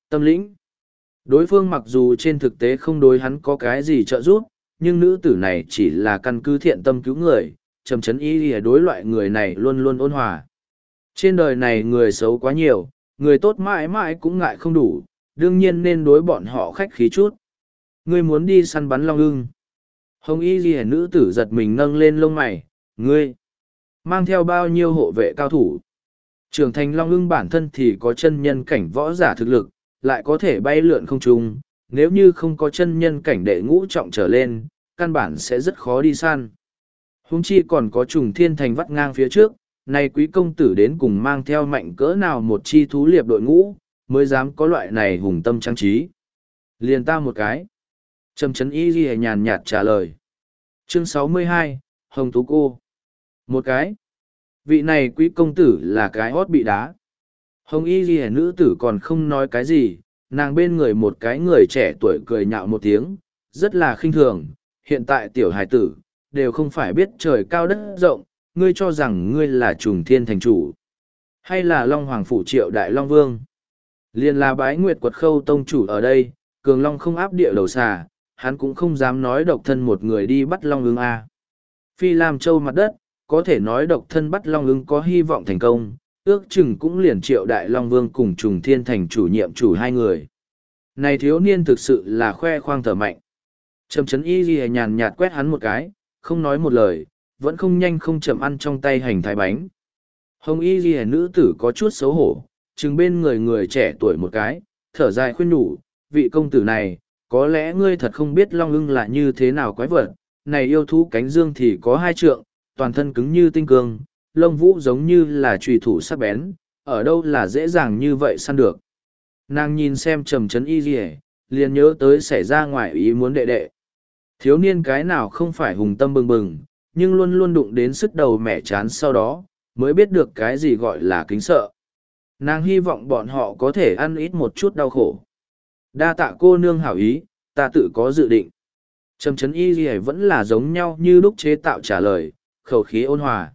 Tâm lĩnh. Đối phương mặc dù trên thực tế không đối hắn có cái gì trợ giúp, nhưng nữ tử này chỉ là căn cứ thiện tâm cứu người, trầm chấn y lìa đối loại người này luôn luôn ôn hòa. Trên đời này người xấu quá nhiều, người tốt mãi mãi cũng ngại không đủ, đương nhiên nên đối bọn họ khách khí chút. Ngươi muốn đi săn bắn long ưng. Hồng y lìa nữ tử giật mình nâng lên lông mày, ngươi mang theo bao nhiêu hộ vệ cao thủ. Trưởng thành long ưng bản thân thì có chân nhân cảnh võ giả thực lực, lại có thể bay lượn không trung, nếu như không có chân nhân cảnh đệ ngũ trọng trở lên, căn bản sẽ rất khó đi săn. Huống chi còn có trùng thiên thành vắt ngang phía trước, này quý công tử đến cùng mang theo mạnh cỡ nào một chi thú liệp đội ngũ, mới dám có loại này hùng tâm trang trí. Liền ta một cái. Trầm chấn y ghi nhàn nhạt trả lời. Chương 62, Hồng Tú Cô. Một cái. Vị này quý công tử là cái hót bị đá. Hồng y ghi nữ tử còn không nói cái gì, nàng bên người một cái người trẻ tuổi cười nhạo một tiếng, rất là khinh thường. Hiện tại tiểu hài tử, đều không phải biết trời cao đất rộng, ngươi cho rằng ngươi là trùng thiên thành chủ. Hay là Long Hoàng Phủ Triệu Đại Long Vương. Liên là bái nguyệt quật khâu tông chủ ở đây, cường long không áp địa đầu xà, hắn cũng không dám nói độc thân một người đi bắt long ưng a. Phi Lam Châu mặt đất, có thể nói độc thân bắt long ưng có hy vọng thành công, ước chừng cũng liền Triệu Đại Long Vương cùng trùng thiên thành chủ nhiệm chủ hai người. Này thiếu niên thực sự là khoe khoang thở mạnh. Trầm chấn y ghi nhàn nhạt quét hắn một cái, không nói một lời, vẫn không nhanh không chậm ăn trong tay hành thái bánh. Hồng y ghi nữ tử có chút xấu hổ, chừng bên người trẻ tuổi một cái, thở dài khuyên nhủ, vị công tử này, có lẽ ngươi thật không biết long ưng là như thế nào quái vật, này yêu thú cánh dương thì có 2 trượng, toàn thân cứng như tinh cương, lông vũ giống như là trùy thủ sắc bén, ở đâu là dễ dàng như vậy săn được. Nàng nhìn xem trầm chấn y ghi, liền nhớ tới xảy ra ngoài ý muốn đệ đệ. Thiếu niên cái nào không phải hùng tâm bừng bừng, nhưng luôn luôn đụng đến sức đầu mẻ chán sau đó, mới biết được cái gì gọi là kính sợ. Nàng hy vọng bọn họ có thể ăn ít một chút đau khổ. Đa tạ cô nương hảo ý, ta tự có dự định. Trầm chấn y gì vẫn là giống nhau như lúc chế tạo trả lời, khẩu khí ôn hòa.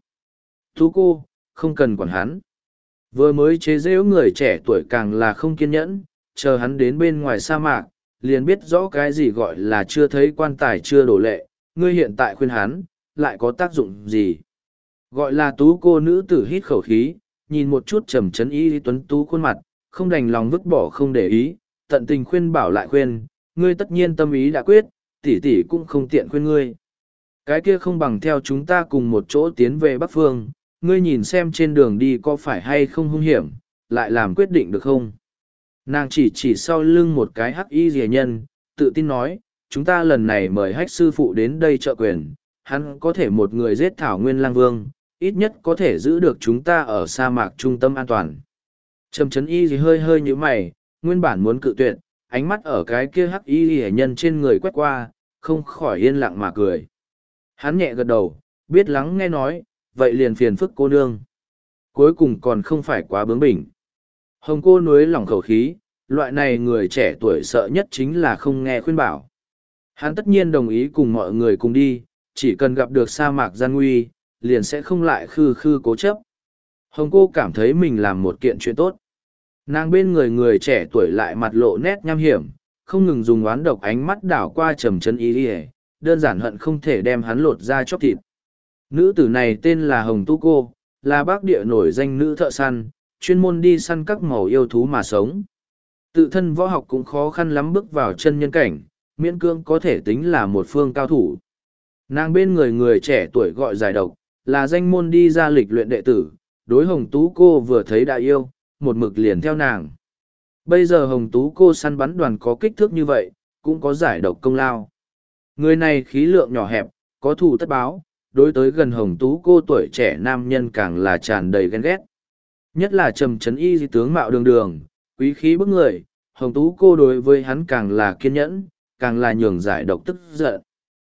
Tú cô, không cần quản hắn. Vừa mới chế giễu người trẻ tuổi càng là không kiên nhẫn, chờ hắn đến bên ngoài sa mạc, liền biết rõ cái gì gọi là chưa thấy quan tài chưa đổ lệ, ngươi hiện tại khuyên hắn, lại có tác dụng gì. Gọi là tú cô nữ tử hít khẩu khí, nhìn một chút trầm chấn y tuấn tú khuôn mặt, không đành lòng vứt bỏ không để ý, tận tình khuyên bảo lại khuyên, ngươi tất nhiên tâm ý đã quyết, tỷ tỷ cũng không tiện khuyên ngươi. Cái kia không bằng theo chúng ta cùng một chỗ tiến về Bắc Phương, ngươi nhìn xem trên đường đi có phải hay không hung hiểm, lại làm quyết định được không? Nàng chỉ sau lưng một cái hắc y rìa nhân, tự tin nói, chúng ta lần này mời hách sư phụ đến đây trợ quyền, hắn có thể một người giết thảo nguyên lang vương, ít nhất có thể giữ được chúng ta ở sa mạc trung tâm an toàn. Trầm chấn y gì hơi hơi như mày, nguyên bản muốn cự tuyệt, ánh mắt ở cái kia hắc y rìa nhân trên người quét qua, không khỏi yên lặng mà cười. Hắn nhẹ gật đầu, biết lắng nghe nói, vậy liền phiền phức cô nương. Cuối cùng còn không phải quá bướng bỉnh. Hồng cô nuối lỏng khẩu khí, loại này người trẻ tuổi sợ nhất chính là không nghe khuyên bảo. Hắn tất nhiên đồng ý cùng mọi người cùng đi, chỉ cần gặp được sa mạc gian nguy, liền sẽ không lại khư khư cố chấp. Hồng cô cảm thấy mình làm một kiện chuyện tốt. Nàng bên người trẻ tuổi lại mặt lộ nét nham hiểm, không ngừng dùng oán độc ánh mắt đảo qua trầm chân y đi, đơn giản hận không thể đem hắn lột ra chóc thịt. Nữ tử này tên là Hồng Tu Cô, là bác địa nổi danh nữ thợ săn, chuyên môn đi săn các màu yêu thú mà sống. Tự thân võ học cũng khó khăn lắm bước vào chân nhân cảnh, miễn cương có thể tính là một phương cao thủ. Nàng bên người trẻ tuổi gọi giải độc, là danh môn đi ra lịch luyện đệ tử, đối Hồng Tú Cô vừa thấy đã yêu, một mực liền theo nàng. Bây giờ Hồng Tú Cô săn bắn đoàn có kích thước như vậy, cũng có giải độc công lao. Người này khí lượng nhỏ hẹp, có thù tất báo, đối tới gần Hồng Tú Cô tuổi trẻ nam nhân càng là tràn đầy ghen ghét. Nhất là trầm chấn y di tướng mạo đường đường, quý khí bức người, Hồng Tú Cô đối với hắn càng là kiên nhẫn, càng là nhường giải độc tức giận.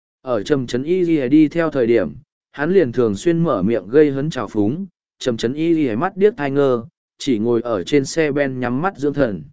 Ở trầm chấn y di đi theo thời điểm, hắn liền thường xuyên mở miệng gây hấn trào phúng, trầm chấn y di mắt điếc thai ngơ, chỉ ngồi ở trên xe ben nhắm mắt dưỡng thần.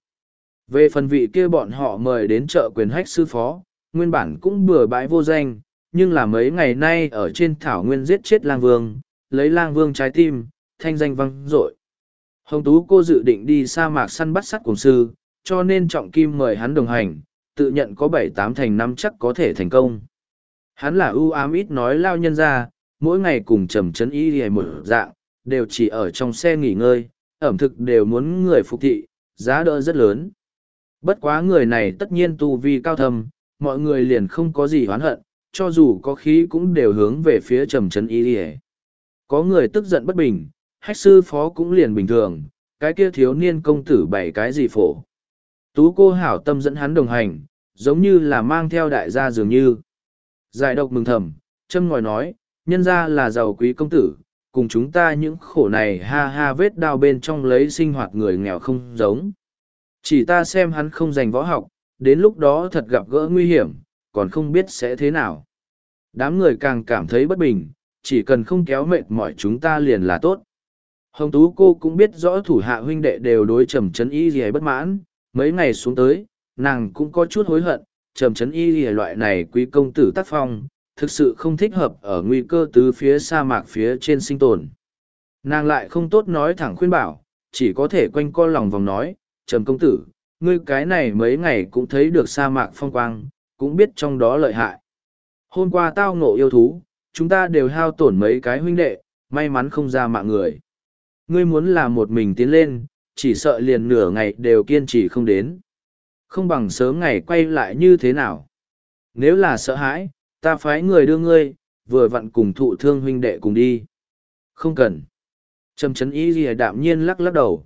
Về phần vị kia bọn họ mời đến chợ quyền hách sư phó, nguyên bản cũng bừa bãi vô danh, nhưng là mấy ngày nay ở trên thảo nguyên giết chết lang vương, lấy lang vương trái tim, thanh danh vang dội. Hồng Tú Cô dự định đi sa mạc săn bắt sắt cùng sư, cho nên Trọng Kim mời hắn đồng hành, tự nhận có 7-8 thành 5 chắc có thể thành công. Hắn là ưu ám ít nói lao nhân ra, mỗi ngày cùng Trầm Trấn Y hề một dạng, đều chỉ ở trong xe nghỉ ngơi, ẩm thực đều muốn người phục thị, giá đỡ rất lớn. Bất quá người này tất nhiên tu vi cao thâm, mọi người liền không có gì oán hận, cho dù có khí cũng đều hướng về phía Trầm Trấn Y hề. Có người tức giận bất bình, Hách sư phó cũng liền bình thường, cái kia thiếu niên công tử bày cái gì phổ. Tú cô hảo tâm dẫn hắn đồng hành, giống như là mang theo đại gia dường như. Giải độc mừng thầm, châm ngòi nói, nhân ra là giàu quý công tử, cùng chúng ta những khổ này ha ha vết đao bên trong lấy sinh hoạt người nghèo không giống. Chỉ ta xem hắn không dành võ học, đến lúc đó thật gặp gỡ nguy hiểm, còn không biết sẽ thế nào. Đám người càng cảm thấy bất bình, chỉ cần không kéo mệt mỏi chúng ta liền là tốt. Hồng Tú cô cũng biết rõ thủ hạ huynh đệ đều đối Trầm Trấn Y gì bất mãn, mấy ngày xuống tới, nàng cũng có chút hối hận, Trầm Trấn Y gì loại này quý công tử tác phong, thực sự không thích hợp ở nguy cơ tứ phía sa mạc phía trên sinh tồn. Nàng lại không tốt nói thẳng khuyên bảo, chỉ có thể quanh co lòng vòng nói, Trầm công tử, ngươi cái này mấy ngày cũng thấy được sa mạc phong quang, cũng biết trong đó lợi hại. Hôm qua tao ngộ yêu thú, chúng ta đều hao tổn mấy cái huynh đệ, may mắn không ra mạng người. Ngươi muốn là một mình tiến lên, chỉ sợ liền nửa ngày đều kiên trì không đến. Không bằng sớm ngày quay lại như thế nào. Nếu là sợ hãi, ta phái người đưa ngươi, vừa vặn cùng thụ thương huynh đệ cùng đi. Không cần. Trầm Trấn Y lìa đạm nhiên lắc lắc đầu.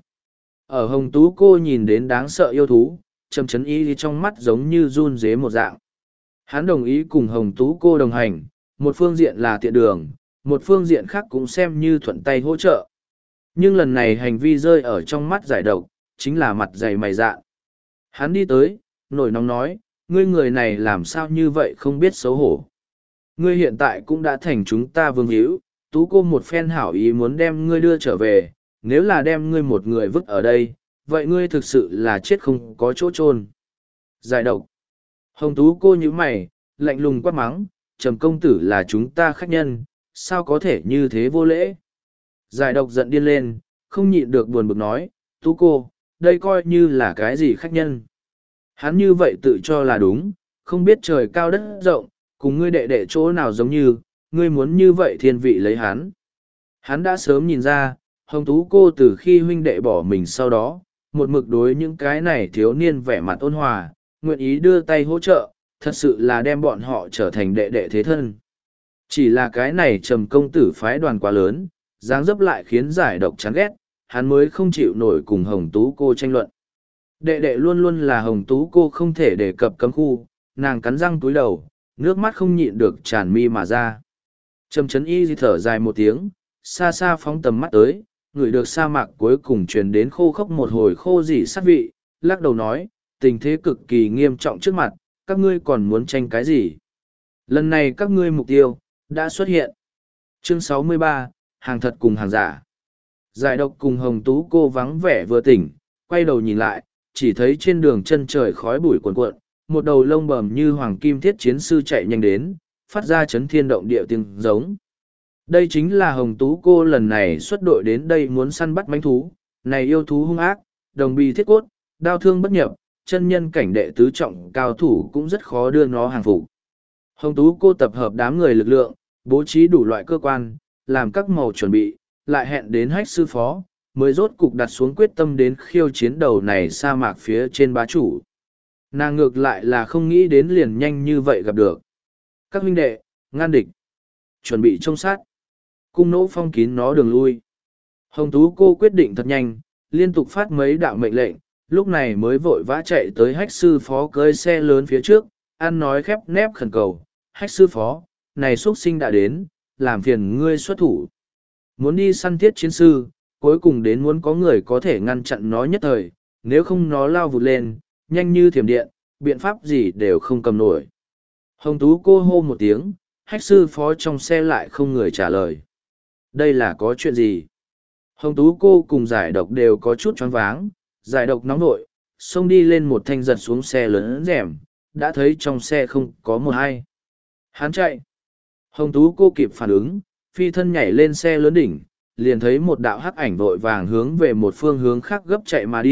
Ở Hồng Tú cô nhìn đến đáng sợ yêu thú, Trầm Trấn Y trong mắt giống như run rế một dạng. Hắn đồng ý cùng Hồng Tú cô đồng hành, một phương diện là tiện đường, một phương diện khác cũng xem như thuận tay hỗ trợ. Nhưng lần này hành vi rơi ở trong mắt giải độc, chính là mặt dày mày dạ. Hắn đi tới, nổi nóng nói, ngươi người này làm sao như vậy không biết xấu hổ. Ngươi hiện tại cũng đã thành chúng ta vương hữu, Tú cô một phen hảo ý muốn đem ngươi đưa trở về, nếu là đem ngươi một người vứt ở đây, vậy ngươi thực sự là chết không có chỗ chôn. Giải độc. Hồng Tú cô như mày, lạnh lùng quát mắng, Trầm công tử là chúng ta khách nhân, sao có thể như thế vô lễ. Giải độc giận điên lên, không nhịn được buồn bực nói, Tú cô, đây coi như là cái gì khách nhân. Hắn như vậy tự cho là đúng, không biết trời cao đất rộng, cùng ngươi đệ đệ chỗ nào giống như, ngươi muốn như vậy thiên vị lấy hắn. Hắn đã sớm nhìn ra, Hồng Tú cô từ khi huynh đệ bỏ mình sau đó, một mực đối những cái này thiếu niên vẻ mặt ôn hòa, nguyện ý đưa tay hỗ trợ, thật sự là đem bọn họ trở thành đệ đệ thế thân. Chỉ là cái này Trầm công tử phái đoàn quá lớn, dáng dấp lại khiến giải độc chán ghét, hắn mới không chịu nổi cùng Hồng Tú cô tranh luận. Đệ đệ luôn luôn là Hồng Tú cô không thể đề cập cấm khu, nàng cắn răng túi đầu, nước mắt không nhịn được tràn mi mà ra. Trầm Trấn Y thở dài một tiếng, xa xa phóng tầm mắt tới, ngửi được sa mạc cuối cùng truyền đến khô khốc một hồi khô rỉ sát vị, lắc đầu nói, tình thế cực kỳ nghiêm trọng trước mặt, các ngươi còn muốn tranh cái gì? Lần này các ngươi mục tiêu, đã xuất hiện. Chương 63, hàng thật cùng hàng giả. Giải độc cùng Hồng Tú cô vắng vẻ vừa tỉnh, quay đầu nhìn lại, chỉ thấy trên đường chân trời khói bụi cuồn cuộn, một đầu lông bầm như hoàng kim thiết chiến sư chạy nhanh đến, phát ra chấn thiên động địa tiếng giống. Đây chính là Hồng Tú cô lần này xuất đội đến đây muốn săn bắt mãnh thú, này yêu thú hung ác, đồng bì thiết cốt, đao thương bất nhập, chân nhân cảnh đệ tứ trọng cao thủ cũng rất khó đưa nó hàng phục. Hồng Tú cô tập hợp đám người lực lượng, bố trí đủ loại cơ quan, làm các màu chuẩn bị, lại hẹn đến Hách sư phó, mới rốt cục đặt xuống quyết tâm đến khiêu chiến đầu này sa mạc phía trên bá chủ. Nàng ngược lại là không nghĩ đến liền nhanh như vậy gặp được. Các huynh đệ, ngăn địch, chuẩn bị trông sát, cung nỗ phong kín nó đường lui. Hồng Tú cô quyết định thật nhanh, liên tục phát mấy đạo mệnh lệnh, lúc này mới vội vã chạy tới Hách sư phó cơi xe lớn phía trước, ăn nói khép nép khẩn cầu, Hách sư phó, này xuất sinh đã đến, làm phiền ngươi xuất thủ. Muốn đi săn thiết chiến sư, cuối cùng đến muốn có người có thể ngăn chặn nó nhất thời, nếu không nó lao vụt lên, nhanh như thiểm điện, biện pháp gì đều không cầm nổi. Hồng Tú cô hô một tiếng, Hách sư phó trong xe lại không người trả lời. Đây là có chuyện gì? Hồng Tú cô cùng giải độc đều có chút choáng váng, giải độc nóng nội, xông đi lên một thanh giật xuống xe lớn rèm, đã thấy trong xe không có một ai. Hắn chạy. Hồng Tú cô kịp phản ứng, phi thân nhảy lên xe lớn đỉnh, liền thấy một đạo hắc ảnh vội vàng hướng về một phương hướng khác gấp chạy mà đi,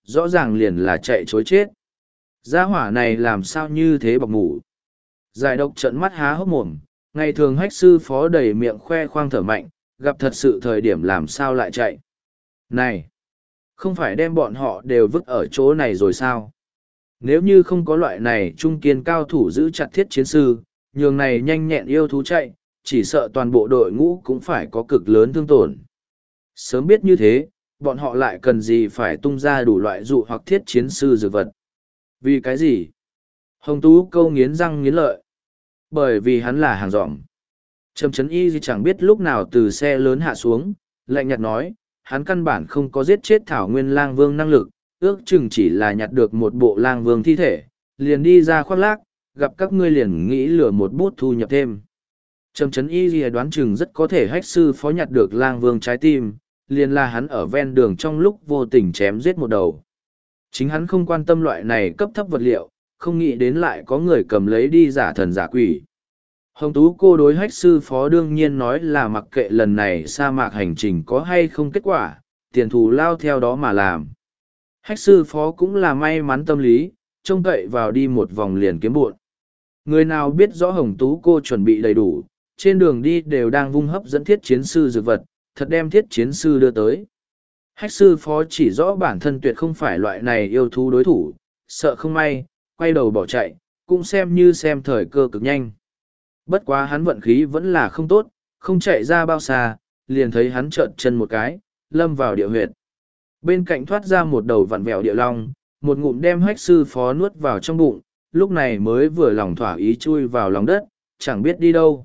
rõ ràng liền là chạy chối chết. Gia hỏa này làm sao như thế bọc ngủ. Giải độc trận mắt há hốc mồm, ngày thường hách sư phó đầy miệng khoe khoang thở mạnh, gặp thật sự thời điểm làm sao lại chạy. Này! Không phải đem bọn họ đều vứt ở chỗ này rồi sao? Nếu như không có loại này trung kiên cao thủ giữ chặt thiết chiến sư, nhường này nhanh nhẹn yêu thú chạy, chỉ sợ toàn bộ đội ngũ cũng phải có cực lớn thương tổn. Sớm biết như thế, bọn họ lại cần gì phải tung ra đủ loại dụ hoặc thiết chiến sư dược vật. Vì cái gì? Hồng Tú câu nghiến răng nghiến lợi. Bởi vì hắn là hàng dỏm. Trầm Chấn Y chẳng biết lúc nào từ xe lớn hạ xuống, lạnh nhạt nói, hắn căn bản không có giết chết Thảo Nguyên Lang Vương năng lực, ước chừng chỉ là nhặt được một bộ Lang Vương thi thể, liền đi ra khoác lác, gặp các ngươi liền nghĩ lừa một bút thu nhập thêm. Trầm Chấn Y đoán chừng rất có thể hách sư phó nhặt được Lang Vương trái tim, liền là hắn ở ven đường trong lúc vô tình chém giết một đầu. Chính hắn không quan tâm loại này cấp thấp vật liệu, không nghĩ đến lại có người cầm lấy đi giả thần giả quỷ. Hồng Tú cô đối hách sư phó đương nhiên nói là mặc kệ lần này sa mạc hành trình có hay không kết quả, tiền thù lao theo đó mà làm. Hách sư phó cũng là may mắn tâm lý, trông cậy vào đi một vòng liền kiếm bộn. Người nào biết rõ Hồng Tú cô chuẩn bị đầy đủ, trên đường đi đều đang vung hấp dẫn thiết chiến sư dược vật, thật đem thiết chiến sư đưa tới. Hách sư phó chỉ rõ bản thân tuyệt không phải loại này yêu thú đối thủ, sợ không may, quay đầu bỏ chạy, cũng xem như xem thời cơ cực nhanh. Bất quá hắn vận khí vẫn là không tốt, không chạy ra bao xa, liền thấy hắn trợn chân một cái, lâm vào địa huyệt. Bên cạnh thoát ra một đầu vặn vẹo địa long, một ngụm đem hách sư phó nuốt vào trong bụng, lúc này mới vừa lòng thỏa ý chui vào lòng đất, chẳng biết đi đâu.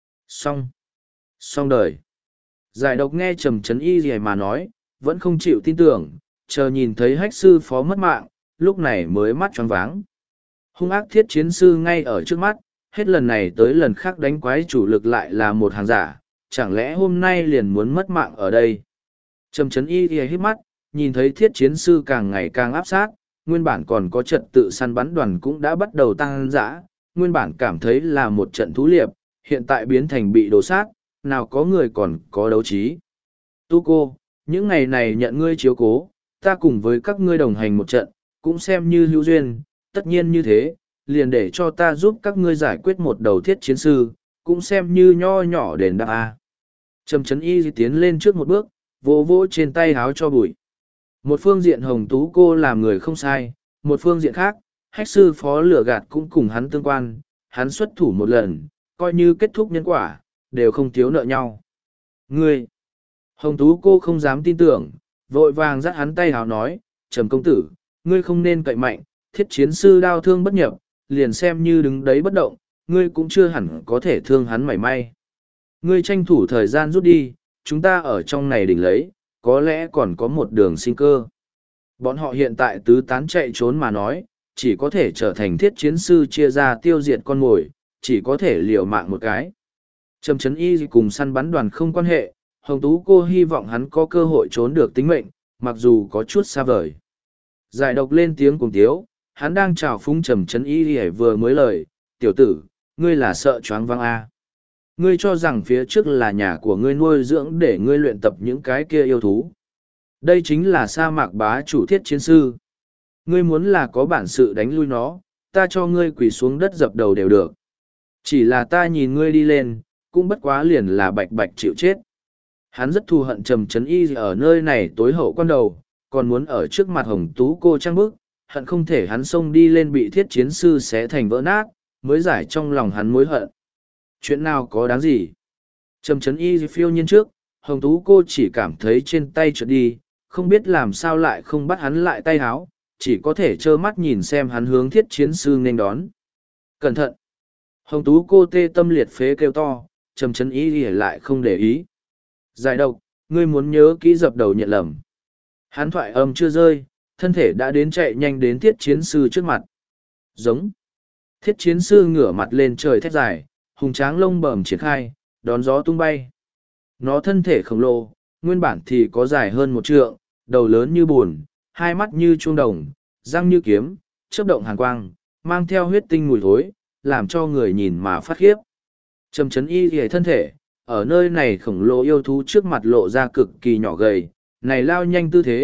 Xong đời. Giải độc nghe Trầm Chấn Y gì mà nói, vẫn không chịu tin tưởng, chờ nhìn thấy hách sư phó mất mạng, lúc này mới mắt choáng váng. Hung ác thiết chiến sư ngay ở trước mắt, hết lần này tới lần khác đánh quái chủ lực lại là một hàng giả, chẳng lẽ hôm nay liền muốn mất mạng ở đây. Trầm Chấn Y hít mắt, nhìn thấy thiết chiến sư càng ngày càng áp sát, nguyên bản còn có trật tự săn bắn đoàn cũng đã bắt đầu tăng dã, nguyên bản cảm thấy là một trận thú liệp, hiện tại biến thành bị đổ sát, nào có người còn có đấu trí. Tu cô, những ngày này nhận ngươi chiếu cố, ta cùng với các ngươi đồng hành một trận, cũng xem như hữu duyên, tất nhiên như thế, liền để cho ta giúp các ngươi giải quyết một đầu thiết chiến sư, cũng xem như nho nhỏ đền đáp a. Trầm Chấn Y tiến lên trước một bước, vỗ vỗ trên tay háo cho bụi. Một phương diện Hồng Tú cô làm người không sai, một phương diện khác, hách sư phó lửa gạt cũng cùng hắn tương quan, hắn xuất thủ một lần, coi như kết thúc nhân quả, đều không thiếu nợ nhau. Ngươi! Hồng Tú cô không dám tin tưởng, vội vàng dắt hắn tay hào nói, Trầm công tử, ngươi không nên cậy mạnh, thiết chiến sư đau thương bất nhập, liền xem như đứng đấy bất động, ngươi cũng chưa hẳn có thể thương hắn mảy may. Ngươi tranh thủ thời gian rút đi, chúng ta ở trong này đỉnh lấy, có lẽ còn có một đường sinh cơ. Bọn họ hiện tại tứ tán chạy trốn mà nói, chỉ có thể trở thành thiết chiến sư chia ra tiêu diệt con mồi, chỉ có thể liều mạng một cái. Trầm Chấn Y cùng săn bắn đoàn không quan hệ, Hồng Tú cô hy vọng hắn có cơ hội trốn được tính mệnh, mặc dù có chút xa vời. Giải độc lên tiếng cùng tiếu, hắn đang chào phúng Trầm Chấn Y vừa mới lời, tiểu tử, ngươi là sợ choáng váng a. Ngươi cho rằng phía trước là nhà của ngươi nuôi dưỡng để ngươi luyện tập những cái kia yêu thú. Đây chính là sa mạc bá chủ thiết chiến sư. Ngươi muốn là có bản sự đánh lui nó, ta cho ngươi quỳ xuống đất dập đầu đều được. Chỉ là ta nhìn ngươi đi lên, cũng bất quá liền là bạch bạch chịu chết. Hắn rất thù hận Trầm Chấn Y ở nơi này tối hậu quan đầu, còn muốn ở trước mặt Hồng Tú cô trang bức, hận không thể hắn xông đi lên bị thiết chiến sư xé thành vỡ nát, mới giải trong lòng hắn mối hận. Chuyện nào có đáng gì? Trầm Chấn Y phiêu nhiên trước, Hồng Tú cô chỉ cảm thấy trên tay trượt đi, không biết làm sao lại không bắt hắn lại tay háo, chỉ có thể trơ mắt nhìn xem hắn hướng thiết chiến sư nên đón. Cẩn thận! Hồng Tú cô tê tâm liệt phế kêu to, Trầm Chấn Y lại không để ý. Giải độc, ngươi muốn nhớ kỹ dập đầu nhận lầm. Hắn thoại âm chưa rơi, thân thể đã đến chạy nhanh đến thiết chiến sư trước mặt. Giống. Thiết chiến sư ngửa mặt lên trời thét dài, hùng tráng lông bẩm triển khai, đón gió tung bay. Nó thân thể khổng lồ, nguyên bản thì có dài hơn một trượng, đầu lớn như bùn, hai mắt như chuông đồng, răng như kiếm, chớp động hàn quang, mang theo huyết tinh mùi thối, làm cho người nhìn mà phát khiếp. Trầm Chấn Y ghề thân thể, ở nơi này khổng lồ yêu thú trước mặt lộ ra cực kỳ nhỏ gầy, này lao nhanh tư thế,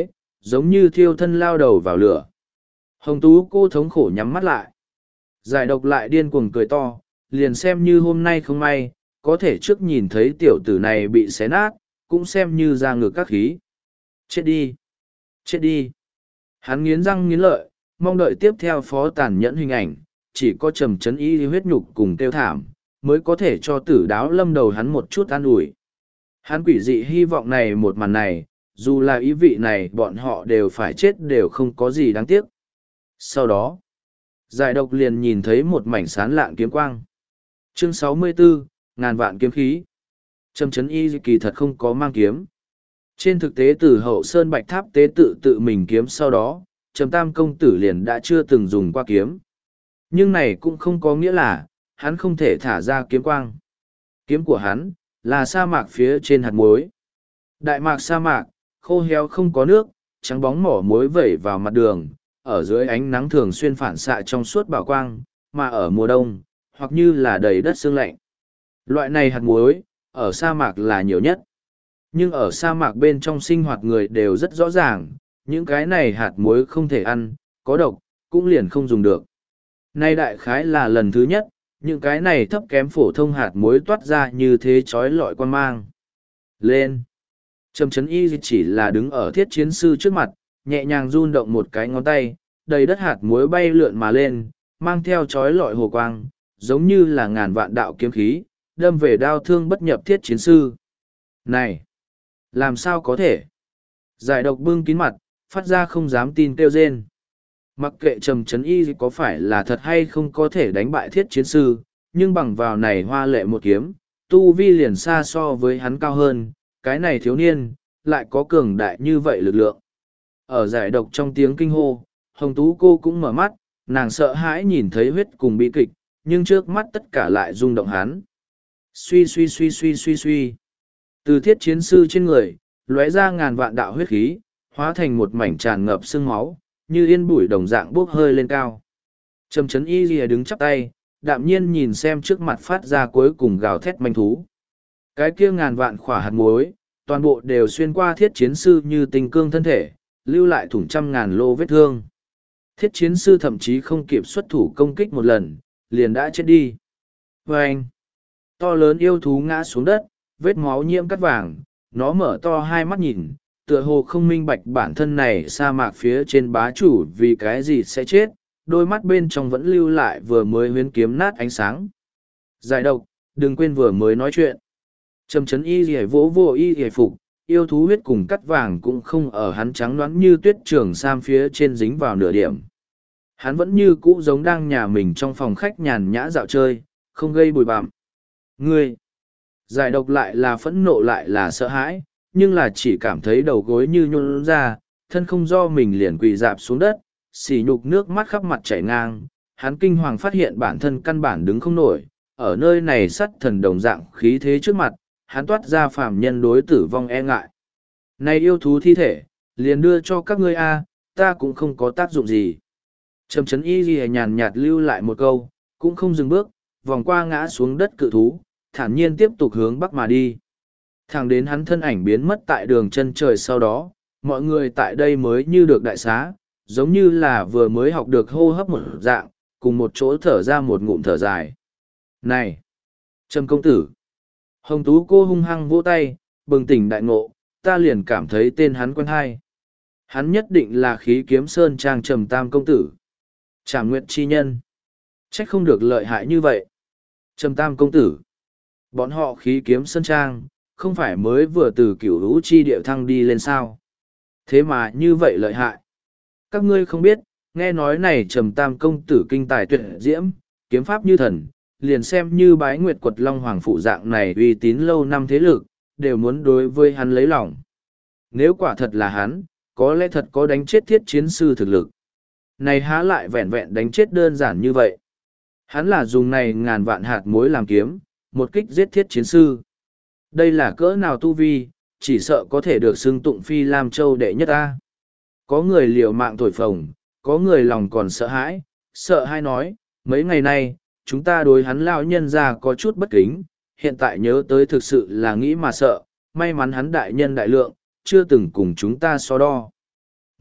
giống như thiêu thân lao đầu vào lửa. Hồng Tú cô thống khổ nhắm mắt lại. Giải độc lại điên cuồng cười to, liền xem như hôm nay không may, có thể trước nhìn thấy tiểu tử này bị xé nát, cũng xem như ra ngược các khí. Chết đi! Chết đi! Hắn nghiến răng nghiến lợi, mong đợi tiếp theo phó tàn nhẫn hình ảnh, chỉ có trầm chấn y huyết nhục cùng kêu thảm, mới có thể cho tử đáo lâm đầu hắn một chút an ủi. Hắn quỷ dị hy vọng này một màn này, dù là ý vị này bọn họ đều phải chết đều không có gì đáng tiếc. Sau đó, giải độc liền nhìn thấy một mảnh sán lạng kiếm quang. Chương 64, ngàn vạn kiếm khí. Trầm chấn y kỳ thật không có mang kiếm. Trên thực tế từ hậu sơn bạch tháp tế tự mình kiếm sau đó, Trầm Tam công tử liền đã chưa từng dùng qua kiếm. Nhưng này cũng không có nghĩa là, hắn không thể thả ra kiếm quang. Kiếm của hắn, là sa mạc phía trên hạt muối. Đại mạc sa mạc, khô héo không có nước, trắng bóng mỏ muối vẩy vào mặt đường, ở dưới ánh nắng thường xuyên phản xạ trong suốt bảo quang, mà ở mùa đông, hoặc như là đầy đất sương lạnh. Loại này hạt muối, ở sa mạc là nhiều nhất. Nhưng ở sa mạc bên trong sinh hoạt người đều rất rõ ràng, những cái này hạt muối không thể ăn, có độc, cũng liền không dùng được. Nay đại khái là lần thứ nhất, những cái này thấp kém phổ thông hạt muối toát ra như thế trói lọi quan mang. Lên! Trầm chấn y chỉ là đứng ở thiết chiến sư trước mặt, nhẹ nhàng run động một cái ngón tay, đầy đất hạt muối bay lượn mà lên, mang theo trói lọi hồ quang, giống như là ngàn vạn đạo kiếm khí, đâm về đao thương bất nhập thiết chiến sư. Này! Làm sao có thể? Giải độc bưng kín mặt, phát ra không dám tin kêu rên. Mặc kệ trầm chấn y có phải là thật hay không có thể đánh bại thiết chiến sư, nhưng bằng vào này hoa lệ một kiếm, tu vi liền xa so với hắn cao hơn, cái này thiếu niên, lại có cường đại như vậy lực lượng. Ở giải độc trong tiếng kinh hô, Hồng Tú cô cũng mở mắt, nàng sợ hãi nhìn thấy huyết cùng bi kịch, nhưng trước mắt tất cả lại rung động hắn. Suy suy suy suy suy suy. Từ thiết chiến sư trên người, lóe ra ngàn vạn đạo huyết khí, hóa thành một mảnh tràn ngập sương máu, như yên bụi đồng dạng bốc hơi lên cao. Trầm chấn y lìa đứng chắp tay, đạm nhiên nhìn xem trước mặt phát ra cuối cùng gào thét manh thú. Cái kia ngàn vạn khỏa hạt muối, toàn bộ đều xuyên qua thiết chiến sư như tinh cương thân thể, lưu lại thủng trăm ngàn lô vết thương. Thiết chiến sư thậm chí không kịp xuất thủ công kích một lần, liền đã chết đi. Và anh, to lớn yêu thú ngã xuống đất, vết máu nhiễm cắt vàng, nó mở to hai mắt nhìn, tựa hồ không minh bạch bản thân này sa mạc phía trên bá chủ vì cái gì sẽ chết, đôi mắt bên trong vẫn lưu lại vừa mới huyến kiếm nát ánh sáng. Giải độc, đừng quên vừa mới nói chuyện. Trầm chấn y rìa vỗ vô y rìa phục, yêu thú huyết cùng cắt vàng cũng không ở hắn trắng đoán như tuyết trường sam phía trên dính vào nửa điểm. Hắn vẫn như cũ giống đang nhà mình trong phòng khách nhàn nhã dạo chơi, không gây bụi bặm. Ngươi! Giải độc lại là phẫn nộ lại là sợ hãi, nhưng là chỉ cảm thấy đầu gối như nhún ra, thân không do mình liền quỳ dạp xuống đất, xỉ nhục nước mắt khắp mặt chảy ngang. Hắn kinh hoàng phát hiện bản thân căn bản đứng không nổi, ở nơi này sắt thần đồng dạng khí thế trước mặt, hắn toát ra phàm nhân đối tử vong e ngại. Này yêu thú thi thể, liền đưa cho các ngươi a, ta cũng không có tác dụng gì. Trầm chấn y ghi nhàn nhạt lưu lại một câu, cũng không dừng bước, vòng qua ngã xuống đất cự thú, thản nhiên tiếp tục hướng bắc mà đi. Thẳng đến hắn thân ảnh biến mất tại đường chân trời sau đó, mọi người tại đây mới như được đại xá, giống như là vừa mới học được hô hấp một dạng, cùng một chỗ thở ra một ngụm thở dài. Này! Trầm công tử! Hồng Tú cô hung hăng vỗ tay, bừng tỉnh đại ngộ, ta liền cảm thấy tên hắn quen hay. Hắn nhất định là khí kiếm sơn trang Trầm Tam công tử. Trảm Nguyệt chi nhân. Trách không được lợi hại như vậy. Trầm Tam công tử. Bọn họ khí kiếm sơn trang, không phải mới vừa từ cửu hữu chi địa thăng đi lên sao. Thế mà như vậy lợi hại. Các ngươi không biết, nghe nói này Trầm Tam công tử kinh tài tuyệt diễm, kiếm pháp như thần, liền xem như bái nguyệt quật long hoàng phụ dạng này uy tín lâu năm thế lực, đều muốn đối với hắn lấy lòng. Nếu quả thật là hắn, có lẽ thật có đánh chết thiết chiến sư thực lực. Này há lại vẹn vẹn đánh chết đơn giản như vậy. Hắn là dùng này ngàn vạn hạt muối làm kiếm, một kích giết thiết chiến sư. Đây là cỡ nào tu vi, chỉ sợ có thể được xưng tụng phi Lam Châu đệ nhất ta. Có người liều mạng thổi phồng, có người lòng còn sợ hãi nói, mấy ngày nay, chúng ta đối hắn lao nhân ra có chút bất kính, hiện tại nhớ tới thực sự là nghĩ mà sợ, may mắn hắn đại nhân đại lượng, chưa từng cùng chúng ta so đo.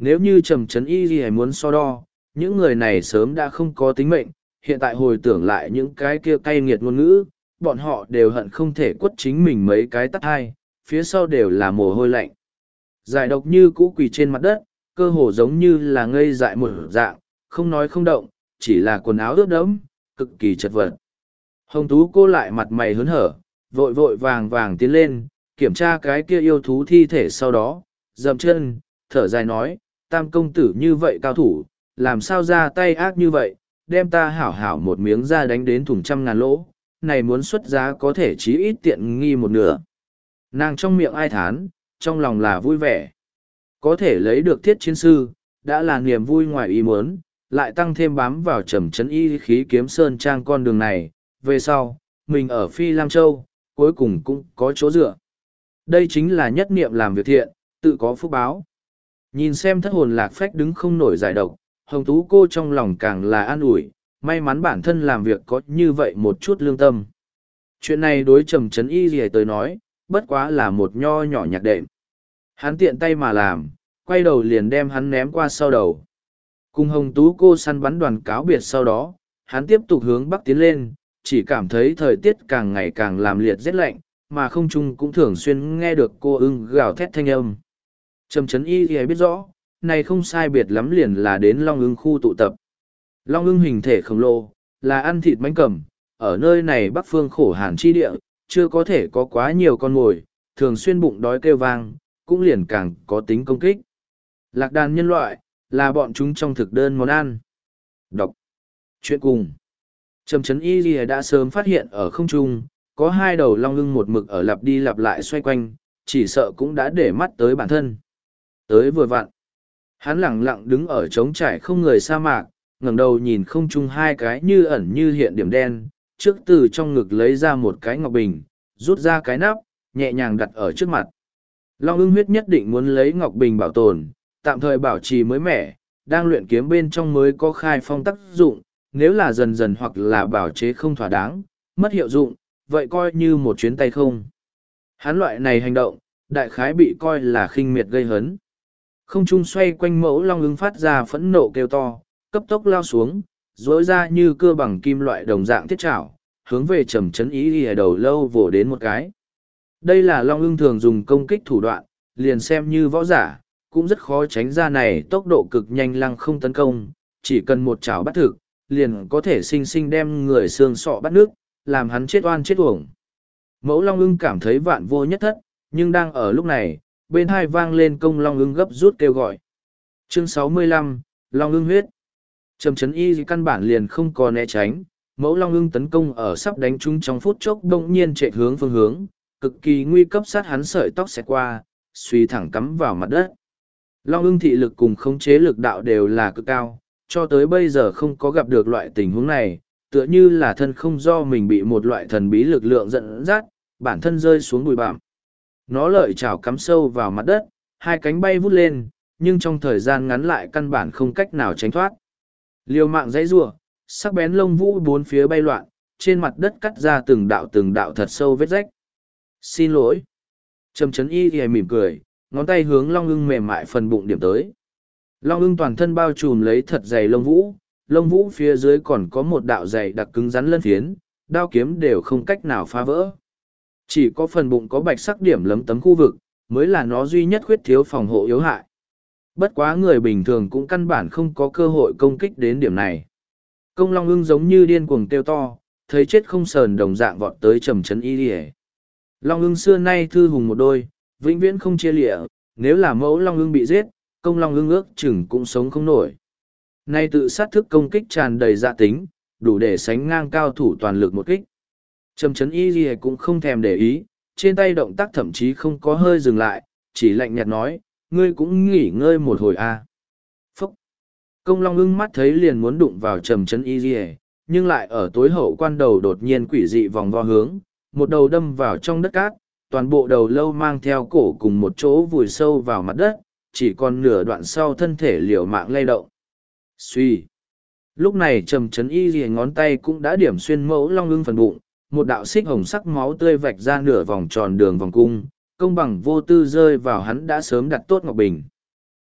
Nếu như Trầm Trấn Y Ghi muốn so đo, những người này sớm đã không có tính mệnh, hiện tại hồi tưởng lại những cái kia cay nghiệt ngôn ngữ, bọn họ đều hận không thể quất chính mình mấy cái tắt hai, phía sau đều là mồ hôi lạnh. Giải độc như cũ quỳ trên mặt đất, cơ hồ giống như là ngây dại một dạng, không nói không động, chỉ là quần áo ướt đẫm, cực kỳ chật vật. Hồng Tú cô lại mặt mày hớn hở, vội vội vàng vàng tiến lên, kiểm tra cái kia yêu thú thi thể sau đó, dậm chân, thở dài nói, tam công tử như vậy cao thủ, làm sao ra tay ác như vậy, đem ta hảo hảo một miếng da đánh đến thủng 100.000 lỗ, này muốn xuất giá có thể chí ít tiện nghi một nửa. Nàng trong miệng ai thán, trong lòng là vui vẻ. Có thể lấy được thiết chiến sư, đã là niềm vui ngoài ý muốn, lại tăng thêm bám vào Trầm Trấn Y khí kiếm sơn trang con đường này, về sau, mình ở Phi Lam Châu, cuối cùng cũng có chỗ dựa. Đây chính là nhất niệm làm việc thiện, tự có phúc báo. Nhìn xem thất hồn lạc phách đứng không nổi giải độc, Hồng Tú cô trong lòng càng là an ủi, may mắn bản thân làm việc có như vậy một chút lương tâm. Chuyện này đối Trầm Trấn Y gì tới nói, bất quá là một nho nhỏ nhạc đệm. Hắn tiện tay mà làm, quay đầu liền đem hắn ném qua sau đầu. Cùng Hồng Tú cô săn bắn đoàn cáo biệt sau đó, hắn tiếp tục hướng bắc tiến lên, chỉ cảm thấy thời tiết càng ngày càng làm liệt rét lạnh, mà không trung cũng thường xuyên nghe được cô ưng gào thét thanh âm. Trầm Trấn Y thì biết rõ, này không sai biệt lắm liền là đến Long ưng khu tụ tập. Long ưng hình thể khổng lồ, là ăn thịt mánh cầm, ở nơi này bắc phương khổ hàn chi địa, chưa có thể có quá nhiều con mồi, thường xuyên bụng đói kêu vang, cũng liền càng có tính công kích. Lạc đàn nhân loại, là bọn chúng trong thực đơn món ăn. Đọc. Chuyện cùng. Trầm Trấn Y Ghi đã sớm phát hiện ở không trung, có hai đầu long ưng một mực ở lặp đi lặp lại xoay quanh, chỉ sợ cũng đã để mắt tới bản thân. Tới vừa vặn. Hắn lẳng lặng đứng ở trống trải không người sa mạc, ngẩng đầu nhìn không trung hai cái như ẩn như hiện điểm đen, trước từ trong ngực lấy ra một cái ngọc bình, rút ra cái nắp, nhẹ nhàng đặt ở trước mặt. Long ưng huyết nhất định muốn lấy ngọc bình bảo tồn, tạm thời bảo trì mới mẻ, đang luyện kiếm bên trong mới có khai phong tác dụng, nếu là dần dần hoặc là bảo chế không thỏa đáng, mất hiệu dụng, vậy coi như một chuyến tay không. Hắn loại này hành động, đại khái bị coi là khinh miệt gây hấn. Không trung xoay quanh mẫu long ưng phát ra phẫn nộ kêu to, cấp tốc lao xuống, rối ra như cưa bằng kim loại đồng dạng thiết trảo, hướng về Trầm Trấn Y ở đầu lâu vồ đến một cái. Đây là long ưng thường dùng công kích thủ đoạn, liền xem như võ giả, cũng rất khó tránh ra này tốc độ cực nhanh lăng không tấn công, chỉ cần một chảo bắt thực, liền có thể sinh sinh đem người xương sọ bắt nước, làm hắn chết oan chết uổng. Mẫu long ưng cảm thấy vạn vô nhất thất, nhưng đang ở lúc này, bên hai vang lên công long ưng gấp rút kêu gọi. Chương 65, Long ưng huyết. Trầm Trấn Y căn bản liền không có né tránh, mẫu long ưng tấn công ở sắp đánh trúng trong phút chốc đông nhiên chạy hướng phương hướng, cực kỳ nguy cấp sát hắn sợi tóc xẹt qua, suy thẳng cắm vào mặt đất. Long ưng thị lực cùng khống chế lực đạo đều là cực cao, cho tới bây giờ không có gặp được loại tình huống này, tựa như là thân không do mình bị một loại thần bí lực lượng dẫn dắt, bản thân rơi xuống bụi bặm. Nó lợi chảo cắm sâu vào mặt đất, hai cánh bay vút lên, nhưng trong thời gian ngắn lại căn bản không cách nào tránh thoát. Liều mạng dãy rủa, sắc bén lông vũ bốn phía bay loạn, trên mặt đất cắt ra từng đạo thật sâu vết rách. Xin lỗi. Trầm Trấn Y thì mỉm cười, ngón tay hướng long ưng mềm mại phần bụng điểm tới. Long ưng toàn thân bao trùm lấy thật dày lông vũ phía dưới còn có một đạo dày đặc cứng rắn lân phiến, đao kiếm đều không cách nào phá vỡ. Chỉ có phần bụng có bạch sắc điểm lấm tấm khu vực, mới là nó duy nhất khuyết thiếu phòng hộ yếu hại. Bất quá người bình thường cũng căn bản không có cơ hội công kích đến điểm này. Công long ưng giống như điên cuồng kêu to, thấy chết không sờn đồng dạng vọt tới Trầm Trấn Y đi. Long ưng xưa nay thư hùng một đôi, vĩnh viễn không chia lịa, nếu là mẫu long ưng bị giết, công long ưng ước chừng cũng sống không nổi. Nay tự sát thức công kích tràn đầy dạ tính, đủ để sánh ngang cao thủ toàn lực một kích. Trầm Trấn Y cũng không thèm để ý, trên tay động tác thậm chí không có hơi dừng lại, chỉ lạnh nhạt nói, ngươi cũng nghỉ ngơi một hồi à. Phúc! Công long ưng mắt thấy liền muốn đụng vào Trầm Trấn Y, nhưng lại ở tối hậu quan đầu đột nhiên quỷ dị vòng vo hướng, một đầu đâm vào trong đất cát, toàn bộ đầu lâu mang theo cổ cùng một chỗ vùi sâu vào mặt đất, chỉ còn nửa đoạn sau thân thể liều mạng lay động. Suy! Lúc này Trầm Trấn Y ngón tay cũng đã điểm xuyên mẫu long ưng phần bụng, một đạo xích hồng sắc máu tươi vạch ra nửa vòng tròn đường vòng cung, công bằng vô tư rơi vào hắn đã sớm đặt tốt ngọc bình.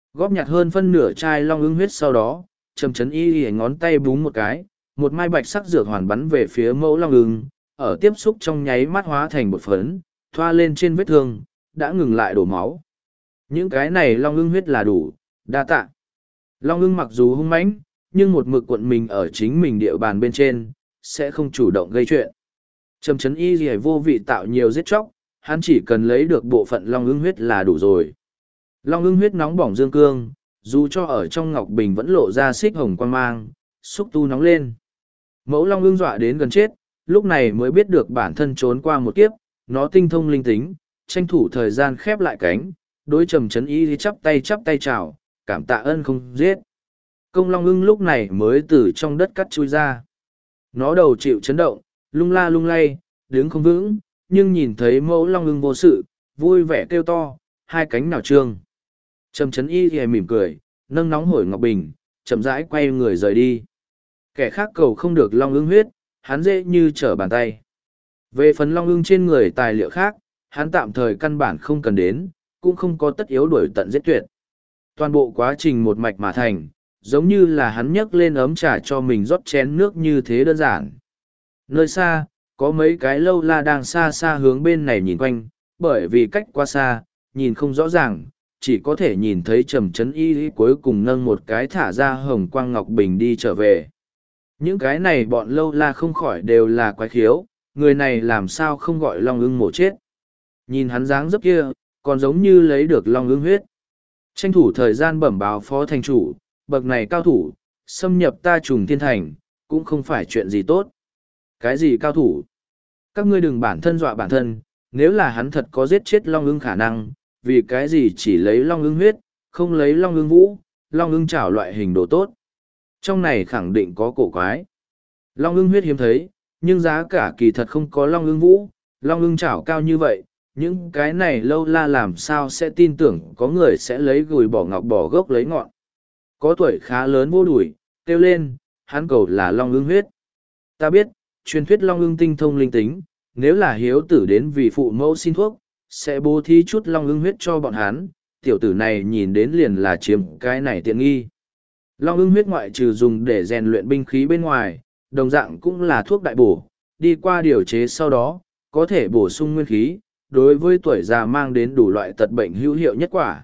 Góp nhặt hơn phân nửa chai long ưng huyết sau đó, Trầm Trấn Y ngón tay búng một cái, một mai bạch sắc dược hoàn bắn về phía mẫu long ưng, ở tiếp xúc trong nháy mắt hóa thành bột phấn, thoa lên trên vết thương, đã ngừng lại đổ máu. Những cái này long ưng huyết là đủ, đa tạ. Long ưng mặc dù hung mãnh, nhưng một mực cuộn mình ở chính mình địa bàn bên trên, sẽ không chủ động gây chuyện. Trầm Trấn Y gì vô vị tạo nhiều giết chóc, hắn chỉ cần lấy được bộ phận long ưng huyết là đủ rồi. Long ưng huyết nóng bỏng dương cương, dù cho ở trong ngọc bình vẫn lộ ra xích hồng quan mang, xúc tu nóng lên. Mẫu long ưng dọa đến gần chết, lúc này mới biết được bản thân trốn qua một kiếp, nó tinh thông linh tính, tranh thủ thời gian khép lại cánh, đối Trầm Trấn Y chắp tay chào, cảm tạ ơn không giết. Công long ưng lúc này mới từ trong đất cắt chui ra. Nó đầu chịu chấn động, lung la lung lay, đứng không vững, nhưng nhìn thấy mẫu long ưng vô sự, vui vẻ kêu to, hai cánh nào trương. Trầm Trấn Y thì mỉm cười, nâng nóng hổi ngọc bình, chậm rãi quay người rời đi. Kẻ khác cầu không được long ưng huyết, hắn dễ như trở bàn tay. Về phần long ưng trên người tài liệu khác, hắn tạm thời căn bản không cần đến, cũng không có tất yếu đuổi tận giết tuyệt. Toàn bộ quá trình một mạch mà thành, giống như là hắn nhấc lên ấm trà cho mình rót chén nước như thế đơn giản. Nơi xa, có mấy cái lâu la đang xa xa hướng bên này nhìn quanh, bởi vì cách quá xa, nhìn không rõ ràng, chỉ có thể nhìn thấy Trầm Trấn Y cuối cùng nâng một cái thả ra hồng quang ngọc bình đi trở về. Những cái này bọn lâu la không khỏi đều là quái khiếu, người này làm sao không gọi long ưng mổ chết. Nhìn hắn dáng dấp kia, còn giống như lấy được long ưng huyết. Tranh thủ thời gian bẩm báo phó thành chủ, bậc này cao thủ, xâm nhập ta Trùng Thiên Thành, cũng không phải chuyện gì tốt. Cái gì cao thủ? Các ngươi đừng bản thân dọa bản thân, nếu là hắn thật có giết chết long ưng khả năng, vì cái gì chỉ lấy long ưng huyết, không lấy long ưng vũ, long ưng chảo loại hình đồ tốt. Trong này khẳng định có cổ quái. Long ưng huyết hiếm thấy, nhưng giá cả kỳ thật không có long ưng vũ, long ưng chảo cao như vậy, những cái này lâu la làm sao sẽ tin tưởng có người sẽ lấy gùi bỏ ngọc bỏ gốc lấy ngọn. Có tuổi khá lớn vô đuổi, kêu lên, hắn cầu là long ưng huyết. Ta biết, truyền thuyết long ưng tinh thông linh tính, nếu là hiếu tử đến vì phụ mẫu xin thuốc, sẽ bố thí chút long ưng huyết cho bọn hắn, tiểu tử này nhìn đến liền là chiếm cái này tiện nghi. Long ưng huyết ngoại trừ dùng để rèn luyện binh khí bên ngoài, đồng dạng cũng là thuốc đại bổ, đi qua điều chế sau đó, có thể bổ sung nguyên khí, đối với tuổi già mang đến đủ loại tật bệnh hữu hiệu nhất quả.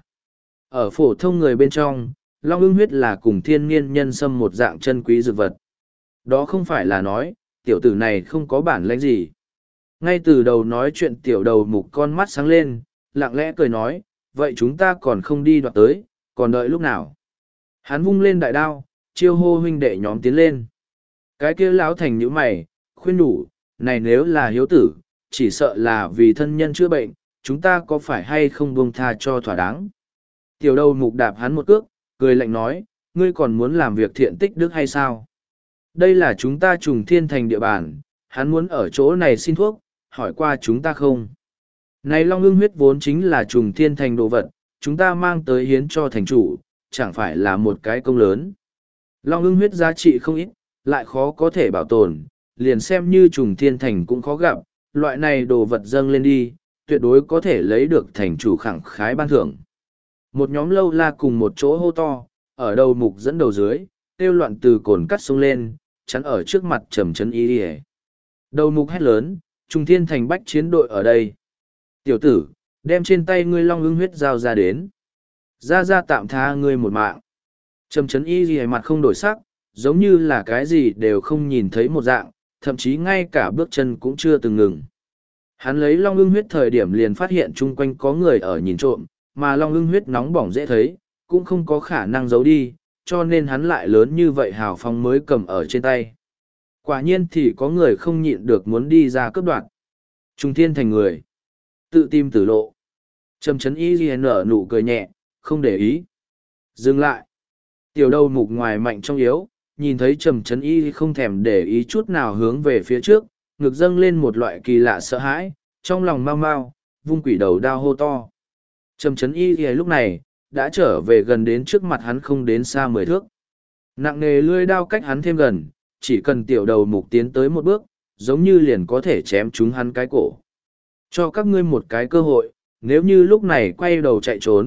Ở phổ thông người bên trong, long ưng huyết là cùng thiên niên nhân sâm một dạng chân quý dược vật. Đó không phải là nói, tiểu tử này không có bản lĩnh gì. Ngay từ đầu nói chuyện tiểu đầu mục con mắt sáng lên, lặng lẽ cười nói, vậy chúng ta còn không đi đoạt tới, còn đợi lúc nào. Hắn vung lên đại đao, chiêu hô huynh đệ nhóm tiến lên. Cái kia lão thành nhíu mày, khuyên nhủ, này nếu là hiếu tử, chỉ sợ là vì thân nhân chữa bệnh, chúng ta có phải hay không buông tha cho thỏa đáng. Tiểu đầu mục đạp hắn một cước, cười lạnh nói, ngươi còn muốn làm việc thiện tích đức hay sao? Đây là chúng ta Trùng Thiên Thành địa bàn, hắn muốn ở chỗ này xin thuốc, hỏi qua chúng ta không? Này long ưng huyết vốn chính là Trùng Thiên Thành đồ vật, chúng ta mang tới hiến cho thành chủ, chẳng phải là một cái công lớn. Long ưng huyết giá trị không ít, lại khó có thể bảo tồn, liền xem như Trùng Thiên Thành cũng khó gặp, loại này đồ vật dâng lên đi, tuyệt đối có thể lấy được thành chủ khẳng khái ban thưởng. Một nhóm lâu la cùng một chỗ hô to, ở đầu mục dẫn đầu dưới, tiêu loạn từ cồn cắt sông lên, chắn ở trước mặt Trầm Trấn Y. Đầu mục hét lớn, Trùng Thiên Thành bách chiến đội ở đây. Tiểu tử, đem trên tay ngươi long ưng huyết giao ra đến. Ra tạm tha ngươi một mạng. Trầm Trấn Y mặt không đổi sắc, giống như là cái gì đều không nhìn thấy một dạng, thậm chí ngay cả bước chân cũng chưa từng ngừng. Hắn lấy long ưng huyết thời điểm liền phát hiện chung quanh có người ở nhìn trộm, mà long ưng huyết nóng bỏng dễ thấy, cũng không có khả năng giấu đi, cho nên hắn lại lớn như vậy hào phóng mới cầm ở trên tay. Quả nhiên thì có người không nhịn được muốn đi ra cướp đoạt. Trùng Thiên Thành người, tự tìm tử lộ. Trầm Trấn Y nở nụ cười nhẹ, không để ý. Dừng lại. Tiểu đầu mục ngoài mạnh trong yếu, nhìn thấy Trầm Trấn Y không thèm để ý chút nào hướng về phía trước, ngực dâng lên một loại kỳ lạ sợ hãi, trong lòng mau mau, vung quỷ đầu đao hô to. Trầm Trấn Y lúc này, đã trở về gần đến trước mặt hắn không đến xa 10 thước. Nặng nề lưỡi đao cách hắn thêm gần, chỉ cần tiểu đầu mục tiến tới một bước, giống như liền có thể chém trúng hắn cái cổ. Cho các ngươi một cái cơ hội, nếu như lúc này quay đầu chạy trốn,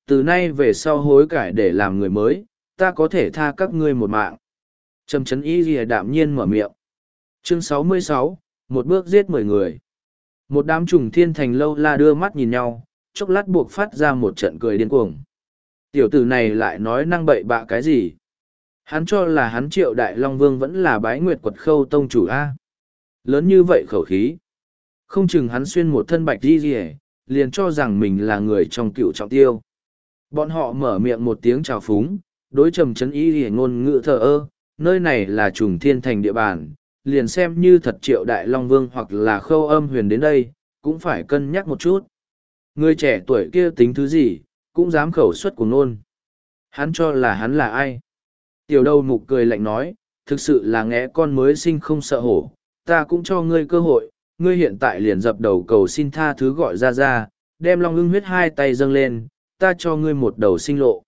từ nay về sau hối cải để làm người mới, ta có thể tha các ngươi một mạng. Trầm Trấn Y Lìa đạm nhiên mở miệng. Chương 66, một bước giết 10 người. Một đám trùng thiên thành lâu la đưa mắt nhìn nhau, chốc lát buộc phát ra một trận cười điên cuồng. Tiểu tử này lại nói năng bậy bạ cái gì? Hắn cho là hắn Triệu Đại Long Vương vẫn là Bái Nguyệt Quật Khâu tông chủ A. Lớn như vậy khẩu khí. Không chừng hắn xuyên một thân bạch đi gì liền cho rằng mình là người trong Cựu Trọng Tiêu. Bọn họ mở miệng một tiếng chào phúng, đối Trầm Trấn Y Lìa ngôn ngữ thờ ơ, nơi này là trùng thiên thành địa bàn, liền xem như thật Triệu Đại Long Vương hoặc là Khâu Âm Huyền đến đây, cũng phải cân nhắc một chút. Người trẻ tuổi kia tính thứ gì, cũng dám khẩu xuất của nôn. Hắn cho là hắn là ai? Tiểu đầu mục cười lạnh nói, thực sự là ngẽ con mới sinh không sợ hổ, ta cũng cho ngươi cơ hội, ngươi hiện tại liền dập đầu cầu xin tha thứ gọi ra, đem Long Ưng huyết hai tay dâng lên, ta cho ngươi một đầu sinh lộ.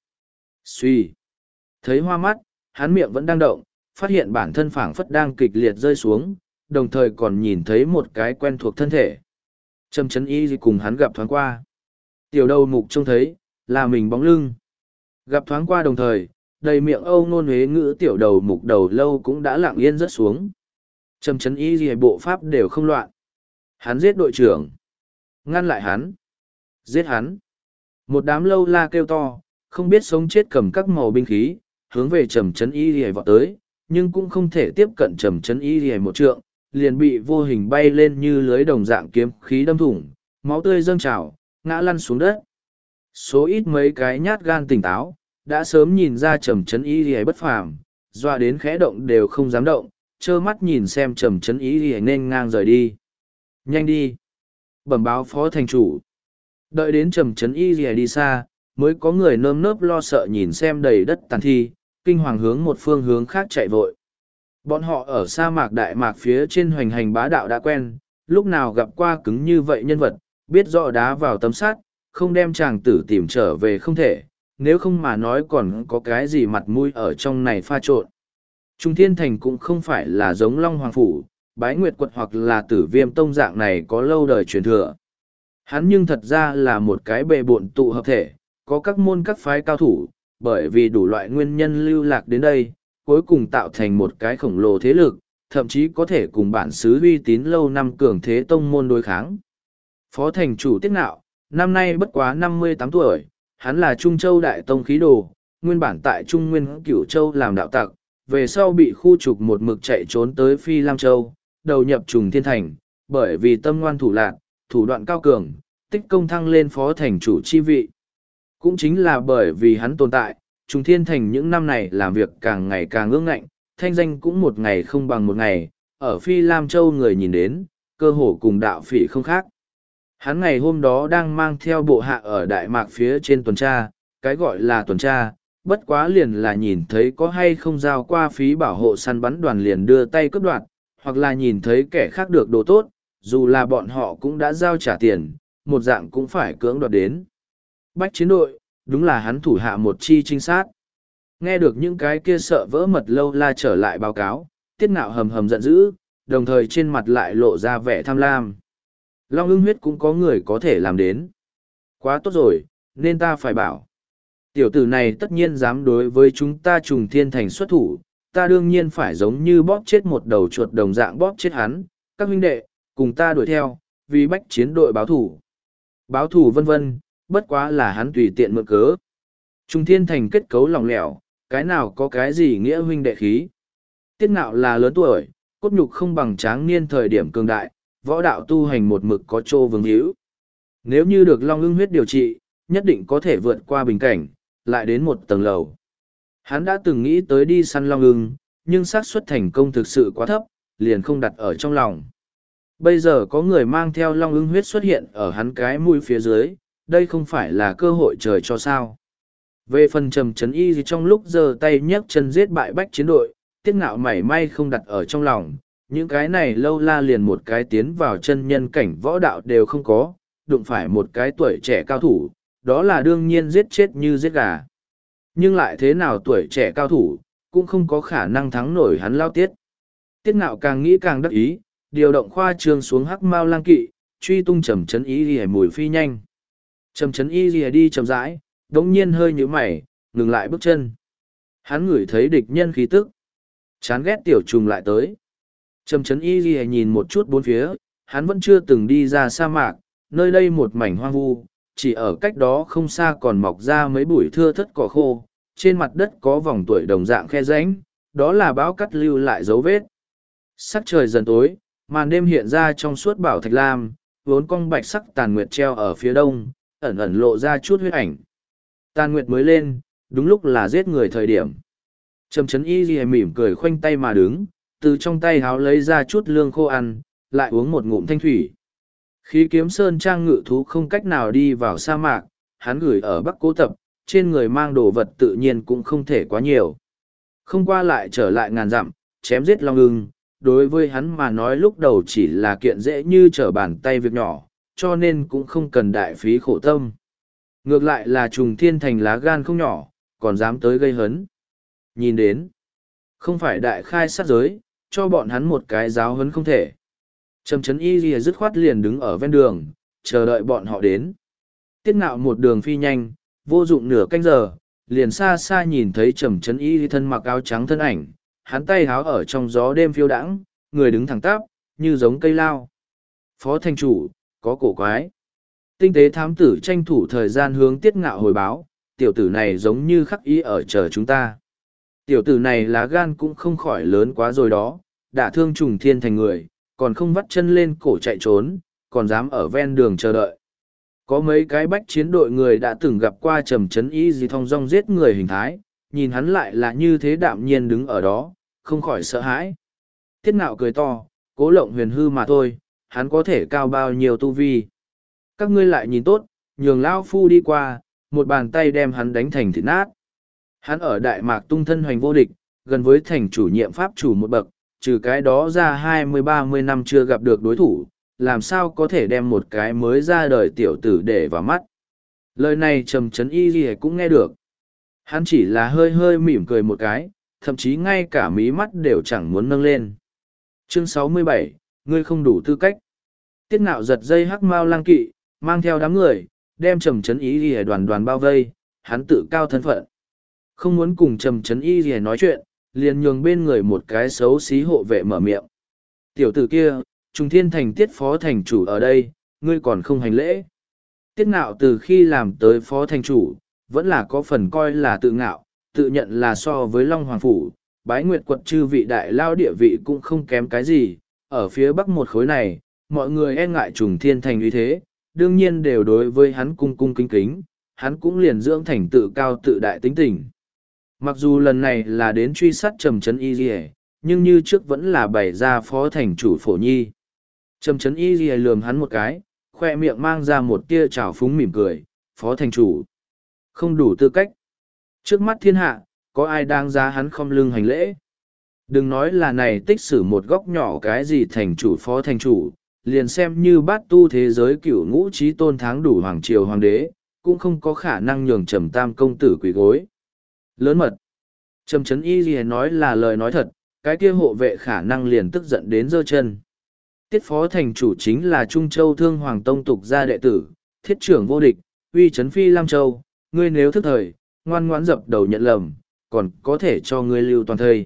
Suy. Thấy hoa mắt, hắn miệng vẫn đang động, phát hiện bản thân phảng phất đang kịch liệt rơi xuống, đồng thời còn nhìn thấy một cái quen thuộc thân thể. Trầm Trấn Y cùng hắn gặp thoáng qua. Tiểu đầu mục trông thấy, là mình bóng lưng. Gặp thoáng qua đồng thời, đầy miệng âu ngôn huế ngữ tiểu đầu mục đầu lâu cũng đã lặng yên rớt xuống. Trầm Trấn Y bộ pháp đều không loạn. Hắn giết đội trưởng. Ngăn lại hắn. Giết hắn. Một đám lâu la kêu to, không biết sống chết cầm các màu binh khí, hướng về Trầm Trấn Y vọt tới, nhưng cũng không thể tiếp cận Trầm Trấn Y một trượng, liền bị vô hình bay lên như lưới đồng dạng kiếm khí đâm thủng, máu tươi dâng trào, ngã lăn xuống đất. Số ít mấy cái nhát gan tỉnh táo, đã sớm nhìn ra Trầm Trấn Y bất phàm, doa đến khẽ động đều không dám động, trơ mắt nhìn xem Trầm Trấn Y nên ngang rời đi. Nhanh đi! Bẩm báo phó thành chủ. Đợi đến Trầm Trấn Y đi xa, mới có người nơm nớp lo sợ nhìn xem đầy đất tàn thi, kinh hoàng hướng một phương hướng khác chạy vội. Bọn họ ở sa mạc Đại Mạc phía trên hoành hành bá đạo đã quen, lúc nào gặp qua cứng như vậy nhân vật, biết rõ đá vào tấm sắt, không đem chàng tử tìm trở về không thể, nếu không mà nói còn có cái gì mặt mũi ở trong này pha trộn. Trung Thiên Thành cũng không phải là giống Long Hoàng Phủ, Bái Nguyệt Quật hoặc là Tử Viêm Tông dạng này có lâu đời truyền thừa. Hắn nhưng thật ra là một cái bề bộn tụ hợp thể, có các môn các phái cao thủ, bởi vì đủ loại nguyên nhân lưu lạc đến đây, cuối cùng tạo thành một cái khổng lồ thế lực, thậm chí có thể cùng bản xứ uy tín lâu năm cường thế tông môn đối kháng. Phó thành chủ Tiết Nạo, năm nay bất quá 58 tuổi, hắn là Trung Châu Đại Tông khí đồ, nguyên bản tại Trung Nguyên Cửu Châu làm đạo tặc, về sau bị khu trục một mực chạy trốn tới Phi Lam Châu, đầu nhập Trùng Thiên Thành, bởi vì tâm ngoan thủ lạc, thủ đoạn cao cường, tích công thăng lên phó thành chủ chi vị. Cũng chính là bởi vì hắn tồn tại, Trùng Thiên Thành những năm này làm việc càng ngày càng ương ngạnh, thanh danh cũng một ngày không bằng một ngày, ở Phi Lam Châu người nhìn đến, cơ hồ cùng đạo phỉ không khác. Hắn ngày hôm đó đang mang theo bộ hạ ở Đại Mạc phía trên tuần tra, cái gọi là tuần tra, bất quá liền là nhìn thấy có hay không giao qua phí bảo hộ săn bắn đoàn liền đưa tay cướp đoạt, hoặc là nhìn thấy kẻ khác được đồ tốt, dù là bọn họ cũng đã giao trả tiền, một dạng cũng phải cưỡng đoạt đến. Bách chiến đội, đúng là hắn thủ hạ một chi trinh sát. Nghe được những cái kia sợ vỡ mật lâu la trở lại báo cáo, Tiết Nạo hầm hầm giận dữ, đồng thời trên mặt lại lộ ra vẻ tham lam. Long Ưng huyết cũng có người có thể làm đến. Quá tốt rồi, nên ta phải bảo. Tiểu tử này tất nhiên dám đối với chúng ta Trùng Thiên Thành xuất thủ, ta đương nhiên phải giống như bóp chết một đầu chuột đồng dạng bóp chết hắn, các huynh đệ, cùng ta đuổi theo, vì bách chiến đội báo thủ. Báo thủ vân vân, bất quá là hắn tùy tiện mượn cớ. Trùng Thiên Thành kết cấu lỏng lẻo, cái nào có cái gì nghĩa huynh đệ khí. Tiết Nạo là lớn tuổi, cốt nhục không bằng tráng niên thời điểm cường đại, võ đạo tu hành một mực có trô vương hữu. Nếu như được Long Ưng huyết điều trị, nhất định có thể vượt qua bình cảnh, lại đến một tầng lầu. Hắn đã từng nghĩ tới đi săn Long Ưng, nhưng xác suất thành công thực sự quá thấp, liền không đặt ở trong lòng. Bây giờ có người mang theo Long Ưng huyết xuất hiện ở hắn cái mũi phía dưới, đây không phải là cơ hội trời cho sao. Về phần Trầm Trấn Y trong lúc giơ tay nhấc chân giết bại bách chiến đội, Tiết Nạo mảy may không đặt ở trong lòng, những cái này lâu la liền một cái tiến vào chân nhân cảnh võ đạo đều không có, đụng phải một cái tuổi trẻ cao thủ, đó là đương nhiên giết chết như giết gà. Nhưng lại thế nào tuổi trẻ cao thủ, cũng không có khả năng thắng nổi hắn lao Tiết. Tiết Nạo càng nghĩ càng đắc ý, điều động khoa trương xuống hắc mao lang kỵ, truy tung Trầm Trấn Y lìa mùi phi nhanh. Trầm Trấn Y lìa đi chậm rãi, đống nhiên hơi nhíu mày, ngừng lại bước chân. Hắn ngửi thấy địch nhân khí tức. Chán ghét tiểu trùng lại tới. Trầm Trấn Y Ghi nhìn một chút bốn phía, hắn vẫn chưa từng đi ra sa mạc, nơi đây một mảnh hoang vu, chỉ ở cách đó không xa còn mọc ra mấy bụi thưa thất cỏ khô, trên mặt đất có vòng tuổi đồng dạng khe rãnh, đó là bão cắt lưu lại dấu vết. Sắc trời dần tối, màn đêm hiện ra trong suốt bảo thạch lam, vốn cong bạch sắc tàn nguyệt treo ở phía đông, ẩn ẩn lộ ra chút huyết ảnh. Tàn nguyệt mới lên, đúng lúc là giết người thời điểm. Trầm Trấn Y Ghi mỉm cười khoanh tay mà đứng, từ trong tay háo lấy ra chút lương khô ăn, lại uống một ngụm thanh thủy. Khí Kiếm Sơn Trang ngự thú không cách nào đi vào sa mạc, hắn gửi ở Bắc Cố Tập, trên người mang đồ vật tự nhiên cũng không thể quá nhiều. Không qua lại trở lại ngàn dặm, chém giết long ưng, đối với hắn mà nói lúc đầu chỉ là kiện dễ như trở bàn tay việc nhỏ, cho nên cũng không cần đại phí khổ tâm. Ngược lại là Trùng Thiên Thành lá gan không nhỏ, còn dám tới gây hấn. Nhìn đến, không phải đại khai sát giới, cho bọn hắn một cái giáo hấn không thể. Trầm Trấn Y Ghi dứt khoát liền đứng ở ven đường, chờ đợi bọn họ đến. Tiết Ngạo một đường phi nhanh, vô dụng nửa canh giờ, liền xa xa nhìn thấy Trầm Trấn Y Ghi thân mặc áo trắng thân ảnh, hắn tay háo ở trong gió đêm phiêu đãng, người đứng thẳng tắp, như giống cây lao. Phó thành chủ, có cổ quái. Tinh tế thám tử tranh thủ thời gian hướng Tiết Ngạo hồi báo, tiểu tử này giống như khắc ý ở chờ chúng ta. Tiểu tử này lá gan cũng không khỏi lớn quá rồi đó, đã thương Trùng Thiên Thành người, còn không vắt chân lên cổ chạy trốn, còn dám ở ven đường chờ đợi. Có mấy cái bách chiến đội người đã từng gặp qua Trầm Trấn Y Ghi thong dong giết người hình thái, nhìn hắn lại là như thế đạm nhiên đứng ở đó, không khỏi sợ hãi. Tiết Ngạo cười to, Cố Lộng huyền hư mà thôi, hắn có thể cao bao nhiêu tu vi. Các ngươi lại nhìn tốt, nhường Lao Phu đi qua, một bàn tay đem hắn đánh thành thịt nát. Hắn ở Đại Mạc tung thân hoành vô địch, gần với thành chủ nhiệm pháp chủ một bậc, trừ cái đó ra 20-30 năm chưa gặp được đối thủ, làm sao có thể đem một cái mới ra đời tiểu tử để vào mắt. Lời này Trầm Trấn Y Ghi cũng nghe được. Hắn chỉ là hơi hơi mỉm cười một cái, thậm chí ngay cả mí mắt đều chẳng muốn nâng lên. Chương 67, ngươi không đủ tư cách. Tiết Ngạo giật dây hắc mao lang kỵ, mang theo đám người, đem Trầm Trấn Y Ghi đoàn đoàn bao vây, hắn tự cao thân phận. Không muốn cùng Trầm Trấn Y Ghi nói chuyện, liền nhường bên người một cái xấu xí hộ vệ mở miệng. Tiểu tử kia, Trùng Thiên Thành Tiết phó thành chủ ở đây, ngươi còn không hành lễ. Tiết Ngạo từ khi làm tới phó thành chủ, vẫn là có phần coi là tự ngạo, tự nhận là so với Long Hoàng Phủ, Bái Nguyệt quận chư vị đại lao địa vị cũng không kém cái gì. Ở phía bắc một khối này, mọi người e ngại Trùng Thiên Thành uy thế, đương nhiên đều đối với hắn cung cung kính kính, hắn cũng liền dưỡng thành tự cao tự đại tính tình. Mặc dù lần này là đến truy sát Trầm Trấn Y Ghi, nhưng như trước vẫn là bày ra phó thành chủ Phổ Nhi. Trầm Trấn Y Ghi lườm hắn một cái, khoe miệng mang ra một tia trào phúng mỉm cười, phó thành chủ. Không đủ tư cách. Trước mắt thiên hạ, có ai đáng giá hắn không lưng hành lễ. Đừng nói là này tích xử một góc nhỏ cái gì thành chủ phó thành chủ, liền xem như bát tu thế giới cửu ngũ trí tôn tháng đủ hoàng triều hoàng đế, cũng không có khả năng nhường Trầm Tam công tử quỳ gối. Lớn mật. Trầm Trấn Y Ghi nói là lời nói thật, cái kia hộ vệ khả năng liền tức giận đến giơ chân. Tiết phó thành chủ chính là Trung Châu Thương Hoàng Tông tục gia đệ tử, thiết trưởng vô địch, uy chấn phi Lam Châu, ngươi nếu thức thời, ngoan ngoãn dập đầu nhận lầm, còn có thể cho ngươi lưu toàn thây.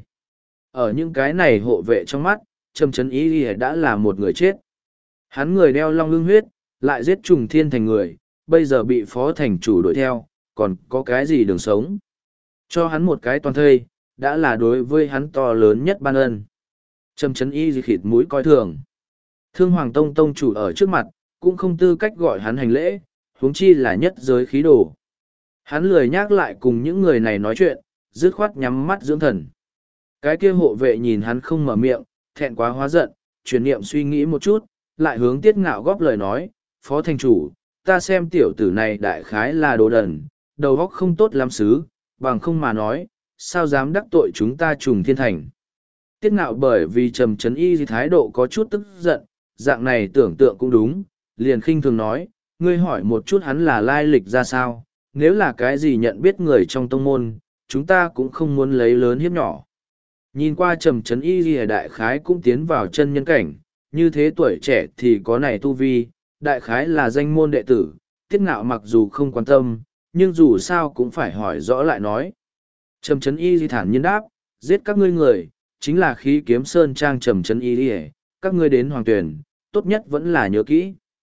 Ở những cái này hộ vệ trong mắt, Trầm Trấn Y Ghi đã là một người chết. Hắn người đeo long ưng huyết, lại giết Trùng Thiên Thành người, bây giờ bị phó thành chủ đuổi theo, còn có cái gì đường sống. Cho hắn một cái toàn thây, đã là đối với hắn to lớn nhất ban ân. Trầm Trấn Y Ghi khịt mũi coi thường. Thương Hoàng Tông tông chủ ở trước mặt, cũng không tư cách gọi hắn hành lễ, huống chi là nhất giới khí đồ. Hắn lười nhắc lại cùng những người này nói chuyện, dứt khoát nhắm mắt dưỡng thần. Cái kia hộ vệ nhìn hắn không mở miệng, thẹn quá hóa giận, chuyển niệm suy nghĩ một chút, lại hướng Tiết Ngạo góp lời nói, phó thành chủ, ta xem tiểu tử này đại khái là đồ đần, đầu óc không tốt lắm xứ, bằng không mà nói, sao dám đắc tội chúng ta Trùng Thiên Thành. Tiết Ngạo bởi vì Trầm Trấn Y Ghi thái độ có chút tức giận, dạng này tưởng tượng cũng đúng, liền khinh thường nói, ngươi hỏi một chút hắn là lai lịch ra sao, nếu là cái gì nhận biết người trong tông môn, chúng ta cũng không muốn lấy lớn hiếp nhỏ. Nhìn qua Trầm Trấn Y Ghi đại khái cũng tiến vào chân nhân cảnh, như thế tuổi trẻ thì có này tu vi, đại khái là danh môn đệ tử, Tiết Ngạo mặc dù không quan tâm, nhưng dù sao cũng phải hỏi rõ lại nói. Trầm Trấn Y di thản nhiên đáp, giết các ngươi người, chính là khí kiếm sơn trang Trầm Trấn Y đi, các ngươi đến hoàng tuyển, tốt nhất vẫn là nhớ kỹ.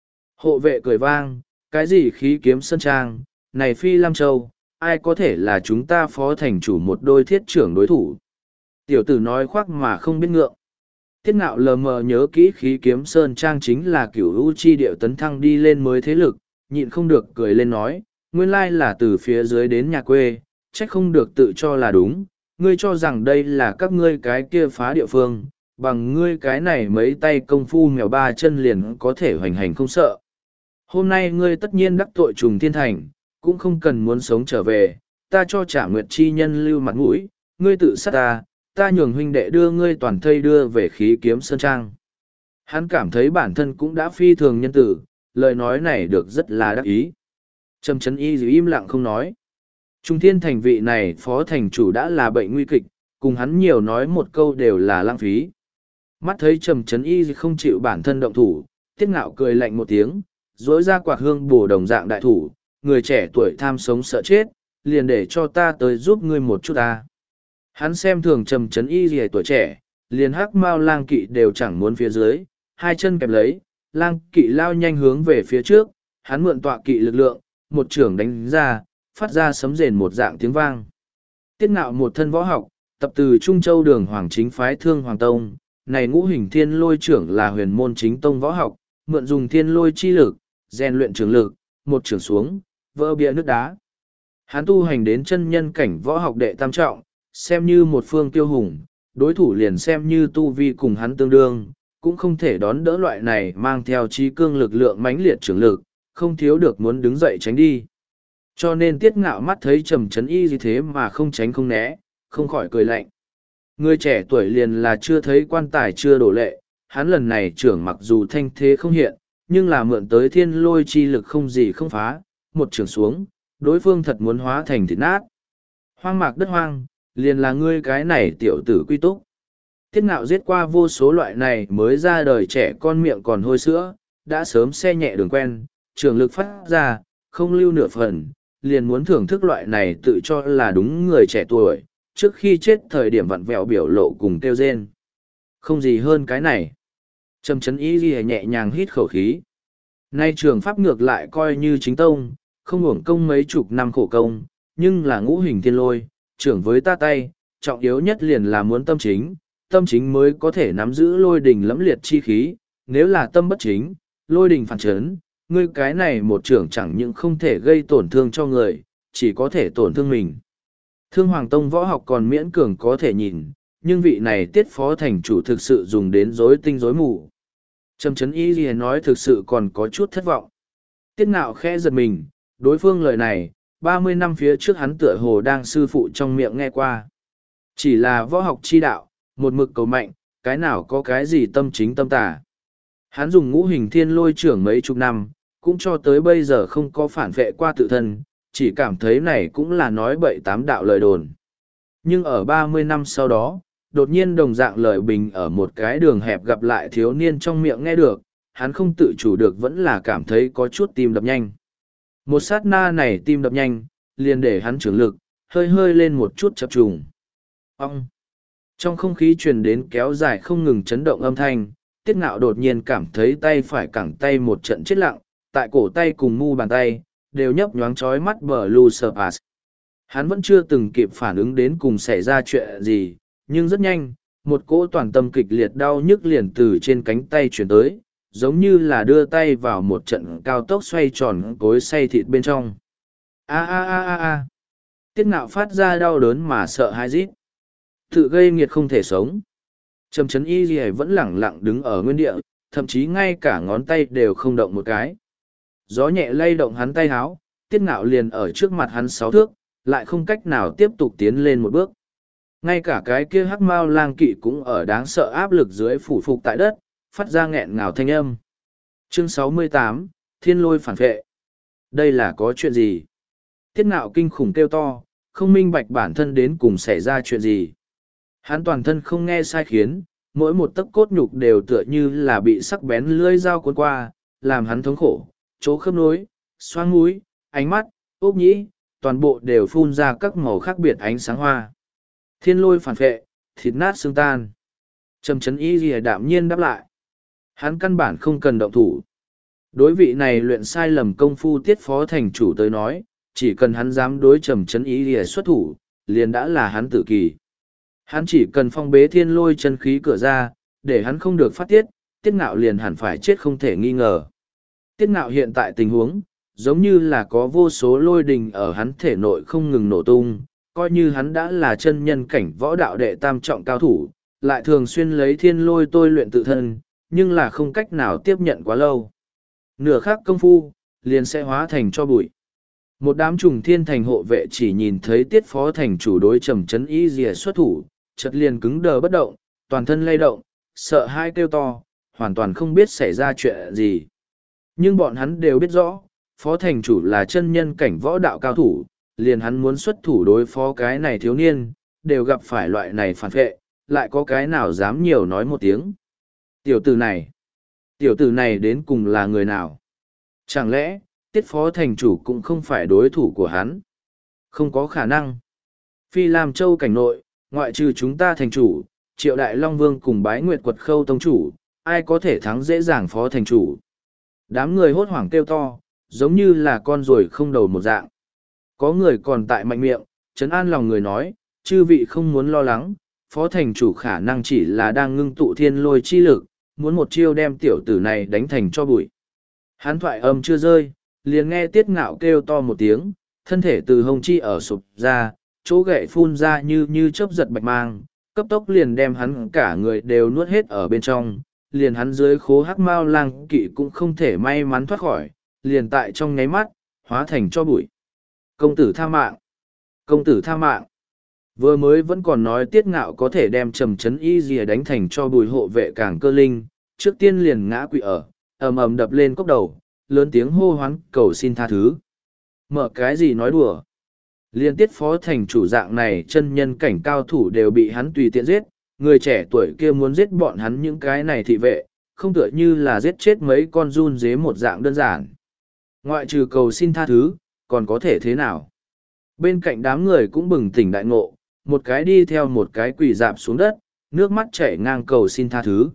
Hộ vệ cười vang, cái gì khí kiếm sơn trang, này Phi Lam Châu, ai có thể là chúng ta phó thành chủ một đôi thiết trưởng đối thủ. Tiểu tử nói khoác mà không biết ngượng. Tiết Ngạo lờ mờ nhớ kỹ khí kiếm sơn trang chính là cửu u chi điệu tấn thăng đi lên mới thế lực, nhịn không được cười lên nói, nguyên lai là từ phía dưới đến nhà quê, trách không được tự cho là đúng, ngươi cho rằng đây là các ngươi cái kia phá địa phương, bằng ngươi cái này mấy tay công phu mèo ba chân liền có thể hoành hành không sợ. Hôm nay ngươi tất nhiên đắc tội trùng thiên thành, cũng không cần muốn sống trở về, ta cho Trả Nguyệt chi nhân lưu mặt mũi, ngươi tự sát ta, ta nhường huynh đệ đưa ngươi toàn thây đưa về khí kiếm sơn trang. Hắn cảm thấy bản thân cũng đã phi thường nhân tử, lời nói này được rất là đắc ý. Trầm Trấn Y giữ im lặng không nói. Trung thiên thành vị này phó thành chủ đã là bệnh nguy kịch, cùng hắn nhiều nói một câu đều là lãng phí. Mắt thấy Trầm Trấn Y không chịu bản thân động thủ, Tiết Ngạo cười lạnh một tiếng, dỗi ra quạt hương bổ đồng dạng đại thủ, người trẻ tuổi tham sống sợ chết, liền để cho ta tới giúp ngươi một chút ta. Hắn xem thường Trầm Trấn Y gì tuổi trẻ, liền hắc mao lang kỵ đều chẳng muốn phía dưới, hai chân kẹp lấy, lang kỵ lao nhanh hướng về phía trước, hắn mượn tọa kỵ lực lượng, một trưởng đánh ra, phát ra sấm rền một dạng tiếng vang. Tiết Ngạo một thân võ học, tập từ Trung Châu Đường Hoàng chính phái Thương Hoàng Tông, này ngũ hình thiên lôi trưởng là huyền môn chính tông võ học, mượn dùng thiên lôi chi lực, rèn luyện trường lực, một trưởng xuống, vỡ bia nước đá. Hắn tu hành đến chân nhân cảnh võ học đệ tam trọng, xem như một phương tiêu hùng, đối thủ liền xem như tu vi cùng hắn tương đương, cũng không thể đón đỡ loại này mang theo trí cương lực lượng mãnh liệt trưởng lực, không thiếu được muốn đứng dậy tránh đi. Cho nên Tiết Ngạo mắt thấy Trầm Trấn Y như thế mà không tránh không né, không khỏi cười lạnh. Người trẻ tuổi liền là chưa thấy quan tài chưa đổ lệ, hắn lần này trưởng mặc dù thanh thế không hiện, nhưng là mượn tới thiên lôi chi lực không gì không phá, một trưởng xuống, đối phương thật muốn hóa thành thịt nát. Hoang mạc đất hoang, liền là ngươi cái này tiểu tử quy túc. Tiết Ngạo giết qua vô số loại này mới ra đời trẻ con miệng còn hôi sữa, đã sớm xe nhẹ đường quen, trường lực phát ra, không lưu nửa phần, liền muốn thưởng thức loại này tự cho là đúng người trẻ tuổi, trước khi chết thời điểm vặn vẹo biểu lộ cùng kêu rên. Không gì hơn cái này. Trầm Trấn Y ghi nhẹ nhàng hít khẩu khí. Nay trường pháp ngược lại coi như chính tông, không uổng công mấy chục năm khổ công, nhưng là ngũ hình thiên lôi, trưởng với ta tay, trọng yếu nhất liền là muốn tâm chính mới có thể nắm giữ lôi đình lẫm liệt chi khí, nếu là tâm bất chính, lôi đình phản chấn, ngươi cái này một trưởng chẳng những không thể gây tổn thương cho người, chỉ có thể tổn thương mình. Thương Hoàng Tông võ học còn miễn cường có thể nhìn, nhưng vị này Tiết phó thành chủ thực sự dùng đến rối tinh rối mù. Trầm Trấn Y gì nói thực sự còn có chút thất vọng. Tiết Ngạo khẽ giật mình, đối phương lời này, 30 năm phía trước hắn tựa hồ đang sư phụ trong miệng nghe qua. Chỉ là võ học chi đạo, một mực cầu mạnh, cái nào có cái gì tâm chính tâm tà. Hắn dùng ngũ hình thiên lôi trưởng mấy chục năm, cũng cho tới bây giờ không có phản vệ qua tự thân, chỉ cảm thấy này cũng là nói bậy tám đạo lời đồn. Nhưng ở 30 năm sau đó, đột nhiên đồng dạng lời bình ở một cái đường hẹp gặp lại thiếu niên trong miệng nghe được, hắn không tự chủ được vẫn là cảm thấy có chút tim đập nhanh. Một sát na này tim đập nhanh, liền để hắn trưởng lực, hơi hơi lên một chút chập trùng. Ông! Trong không khí truyền đến kéo dài không ngừng chấn động âm thanh, Tiết Ngạo đột nhiên cảm thấy tay phải cẳng tay một trận chết lặng, tại cổ tay cùng mu bàn tay, đều nhấp nhoáng chói mắt blue surpass. Hắn vẫn chưa từng kịp phản ứng đến cùng xảy ra chuyện gì, nhưng rất nhanh, một cỗ toàn tâm kịch liệt đau nhức liền từ trên cánh tay chuyển tới, giống như là đưa tay vào một trận cao tốc xoay tròn cối xay thịt bên trong. A a a a a. Tiết Ngạo phát ra đau đớn mà sợ hãi rít. Tự gây nghiệt không thể sống. Trầm Trấn Y Ghi vẫn lẳng lặng đứng ở nguyên địa, thậm chí ngay cả ngón tay đều không động một cái. Gió nhẹ lay động hắn tay háo, Tiết Ngạo liền ở trước mặt hắn 6 thước, lại không cách nào tiếp tục tiến lên một bước. Ngay cả cái kia hắc mao lang kỵ cũng ở đáng sợ áp lực dưới phủ phục tại đất, phát ra nghẹn ngào thanh âm. Chương 68, Thiên lôi phản vệ. Đây là có chuyện gì? Tiết Ngạo kinh khủng kêu to, không minh bạch bản thân đến cùng xảy ra chuyện gì. Hắn toàn thân không nghe sai khiến, mỗi một tấc cốt nhục đều tựa như là bị sắc bén lưỡi dao cuốn qua, làm hắn thống khổ, chỗ khớp nối, xoang mũi, ánh mắt, ốc nhĩ, toàn bộ đều phun ra các màu khác biệt ánh sáng hoa. Thiên lôi phản phệ, thịt nát xương tan. Trầm Chấn Y Lìa đạm nhiên đáp lại. Hắn căn bản không cần động thủ. Đối vị này luyện sai lầm công phu Tiết phó thành chủ tới nói, chỉ cần hắn dám đối Trầm Chấn Y Lìa xuất thủ, liền đã là hắn tự kỳ. Hắn chỉ cần phong bế thiên lôi chân khí cửa ra, để hắn không được phát tiết, Tiết Ngạo liền hẳn phải chết không thể nghi ngờ. Tiết Ngạo hiện tại tình huống, giống như là có vô số lôi đình ở hắn thể nội không ngừng nổ tung, coi như hắn đã là chân nhân cảnh võ đạo đệ tam trọng cao thủ, lại thường xuyên lấy thiên lôi tôi luyện tự thân, nhưng là không cách nào tiếp nhận quá lâu. Nửa khắc công phu, liền sẽ hóa thành cho bụi. Một đám trùng thiên thành hộ vệ chỉ nhìn thấy Tiết phó thành chủ đối Trầm Chấn Y Lìa xuất thủ, chợt liền cứng đờ bất động, toàn thân lay động, sợ hãi kêu to, hoàn toàn không biết xảy ra chuyện gì. Nhưng bọn hắn đều biết rõ, phó thành chủ là chân nhân cảnh võ đạo cao thủ, liền hắn muốn xuất thủ đối phó cái này thiếu niên, đều gặp phải loại này phản vệ, lại có cái nào dám nhiều nói một tiếng. Tiểu tử này đến cùng là người nào? Chẳng lẽ, Tiết phó thành chủ cũng không phải đối thủ của hắn? Không có khả năng. Phi Lam Châu cảnh nội, ngoại trừ chúng ta thành chủ, Triệu Đại Long Vương cùng Bái Nguyệt Quật Khâu tông chủ, ai có thể thắng dễ dàng phó thành chủ? Đám người hốt hoảng kêu to, giống như là con ruồi không đầu một dạng. Có người còn tại mạnh miệng, trấn an lòng người nói, chư vị không muốn lo lắng, phó thành chủ khả năng chỉ là đang ngưng tụ thiên lôi chi lực, muốn một chiêu đem tiểu tử này đánh thành cho bụi. Hán thoại âm chưa rơi, liền nghe Tiết Ngạo kêu to một tiếng, thân thể từ hông chi ở sụp ra, chỗ gậy phun ra như chớp giật bạch mang, cấp tốc liền đem hắn cả người đều nuốt hết ở bên trong, liền hắn dưới khố hắc mao lang kỵ cũng không thể may mắn thoát khỏi, liền tại trong nháy mắt, hóa thành cho bụi. Công tử tha mạng! Công tử tha mạng! Vừa mới vẫn còn nói Tiết Ngạo có thể đem Trầm Chấn Y Lìa đánh thành cho bùi hộ vệ cảng cơ linh, trước tiên liền ngã quỵ ở, ầm ầm đập lên cốc đầu, lớn tiếng hô hoán cầu xin tha thứ. Mở cái gì nói đùa? Liên Tiết phó thành chủ dạng này chân nhân cảnh cao thủ đều bị hắn tùy tiện giết, người trẻ tuổi kia muốn giết bọn hắn những cái này thị vệ, không tựa như là giết chết mấy con giun dế một dạng đơn giản. Ngoại trừ cầu xin tha thứ, còn có thể thế nào? Bên cạnh đám người cũng bừng tỉnh đại ngộ, một cái đi theo một cái quỳ dạp xuống đất, nước mắt chảy ngang cầu xin tha thứ.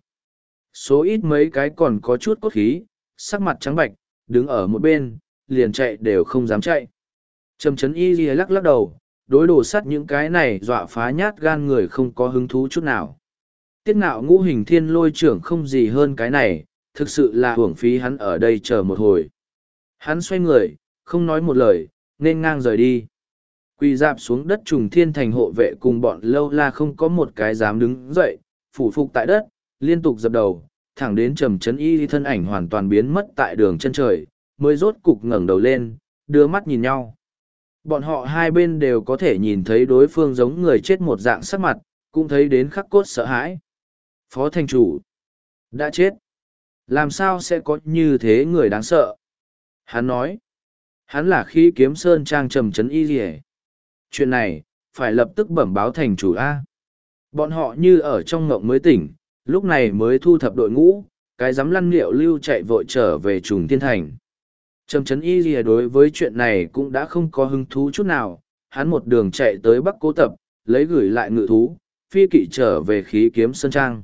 Số ít mấy cái còn có chút cốt khí, sắc mặt trắng bạch, đứng ở một bên, liền chạy đều không dám chạy. Trầm Chấn Y Lìa lắc lắc đầu, đối đồ sắt những cái này dọa phá nhát gan người không có hứng thú chút nào. Tiết Ngạo ngũ hình thiên lôi trưởng không gì hơn cái này, thực sự là hưởng phí hắn ở đây chờ một hồi. Hắn xoay người, không nói một lời, nên ngang rời đi. Quỳ dạp xuống đất trùng thiên thành hộ vệ cùng bọn lâu la không có một cái dám đứng dậy, phủ phục tại đất, liên tục dập đầu, thẳng đến Trầm Chấn Y thân ảnh hoàn toàn biến mất tại đường chân trời, mới rốt cục ngẩng đầu lên, đưa mắt nhìn nhau. Bọn họ hai bên đều có thể nhìn thấy đối phương giống người chết một dạng sắc mặt, cũng thấy đến khắc cốt sợ hãi. Phó thành chủ đã chết. Làm sao sẽ có như thế người đáng sợ? Hắn nói, hắn là Khí Kiếm Sơn Trang Trầm Chấn Y Lìa. Chuyện này, phải lập tức bẩm báo thành chủ A. Bọn họ như ở trong ngộng mới tỉnh, lúc này mới thu thập đội ngũ, cái dám lăn liệu lưu chạy vội trở về trùng thiên thành. Trầm Chấn Y Lìa đối với chuyện này cũng đã không có hứng thú chút nào, hắn một đường chạy tới Bắc Cố Tập, lấy gửi lại ngự thú, phi kỵ trở về Khí Kiếm Sơn Trang.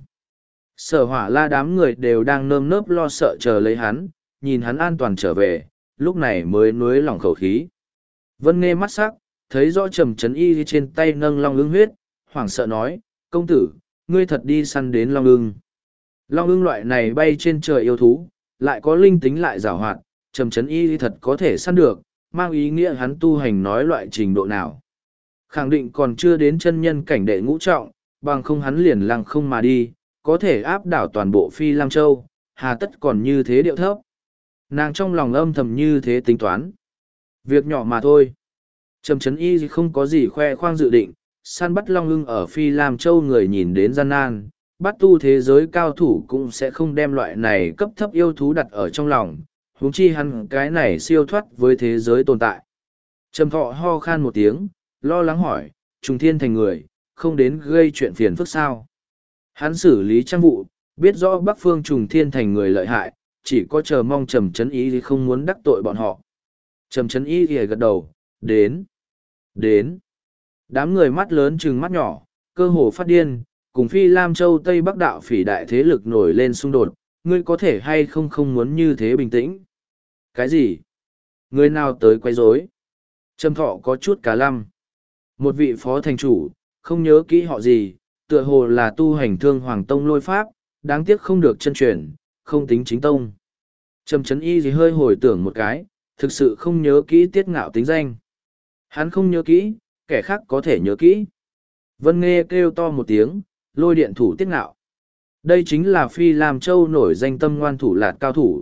Sở Hỏa La đám người đều đang nơm nớp lo sợ chờ lấy hắn, nhìn hắn an toàn trở về, lúc này mới nuối lòng khẩu khí. Vân Nghê mắt sắc, thấy rõ Trầm Chấn Y trên tay nâng long ưng huyết, hoảng sợ nói, công tử, ngươi thật đi săn đến long ưng. Long ưng loại này bay trên trời yêu thú, lại có linh tính lại giảo hoạt, Trầm Chấn Y thật có thể săn được, mang ý nghĩa hắn tu hành nói loại trình độ nào. Khẳng định còn chưa đến chân nhân cảnh đệ ngũ trọng, bằng không hắn liền lăng không mà đi, có thể áp đảo toàn bộ Phi Lam Châu, hà tất còn như thế điệu thấp. Nàng trong lòng âm thầm như thế tính toán. Việc nhỏ mà thôi. Trầm Chấn Y không có gì khoe khoang dự định, săn bắt long ưng ở Phi Lam Châu người nhìn đến gian nan, bắt tu thế giới cao thủ cũng sẽ không đem loại này cấp thấp yêu thú đặt ở trong lòng, huống chi hắn cái này siêu thoát với thế giới tồn tại. Trầm Thọ ho khan một tiếng, lo lắng hỏi, trùng thiên thành người, không đến gây chuyện phiền phức sao. Hắn xử lý trang vụ, biết rõ Bắc Phương trùng thiên thành người lợi hại, chỉ có chờ mong Trầm Chấn Y không muốn đắc tội bọn họ. Trầm Chấn Y gật đầu, đến, đến. Đám người mắt lớn trừng mắt nhỏ, cơ hồ phát điên, cùng Phi Lam Châu Tây Bắc đạo phỉ đại thế lực nổi lên xung đột, ngươi có thể hay không không muốn như thế bình tĩnh. Cái gì? Người nào tới quấy rối? Trầm Thọ có chút cả lăm. Một vị phó thành chủ, không nhớ kỹ họ gì, tựa hồ là tu hành thương hoàng tông lôi pháp, đáng tiếc không được chân truyền, không tính chính tông. Trầm Chấn Y gì hơi hồi tưởng một cái, thực sự không nhớ kỹ Tiết Ngạo tính danh. Hắn không nhớ kỹ, kẻ khác có thể nhớ kỹ. Vân Nghê kêu to một tiếng, lôi điện thủ Tiết Ngạo. Đây chính là Phi Lam Châu nổi danh tâm ngoan thủ lạt cao thủ.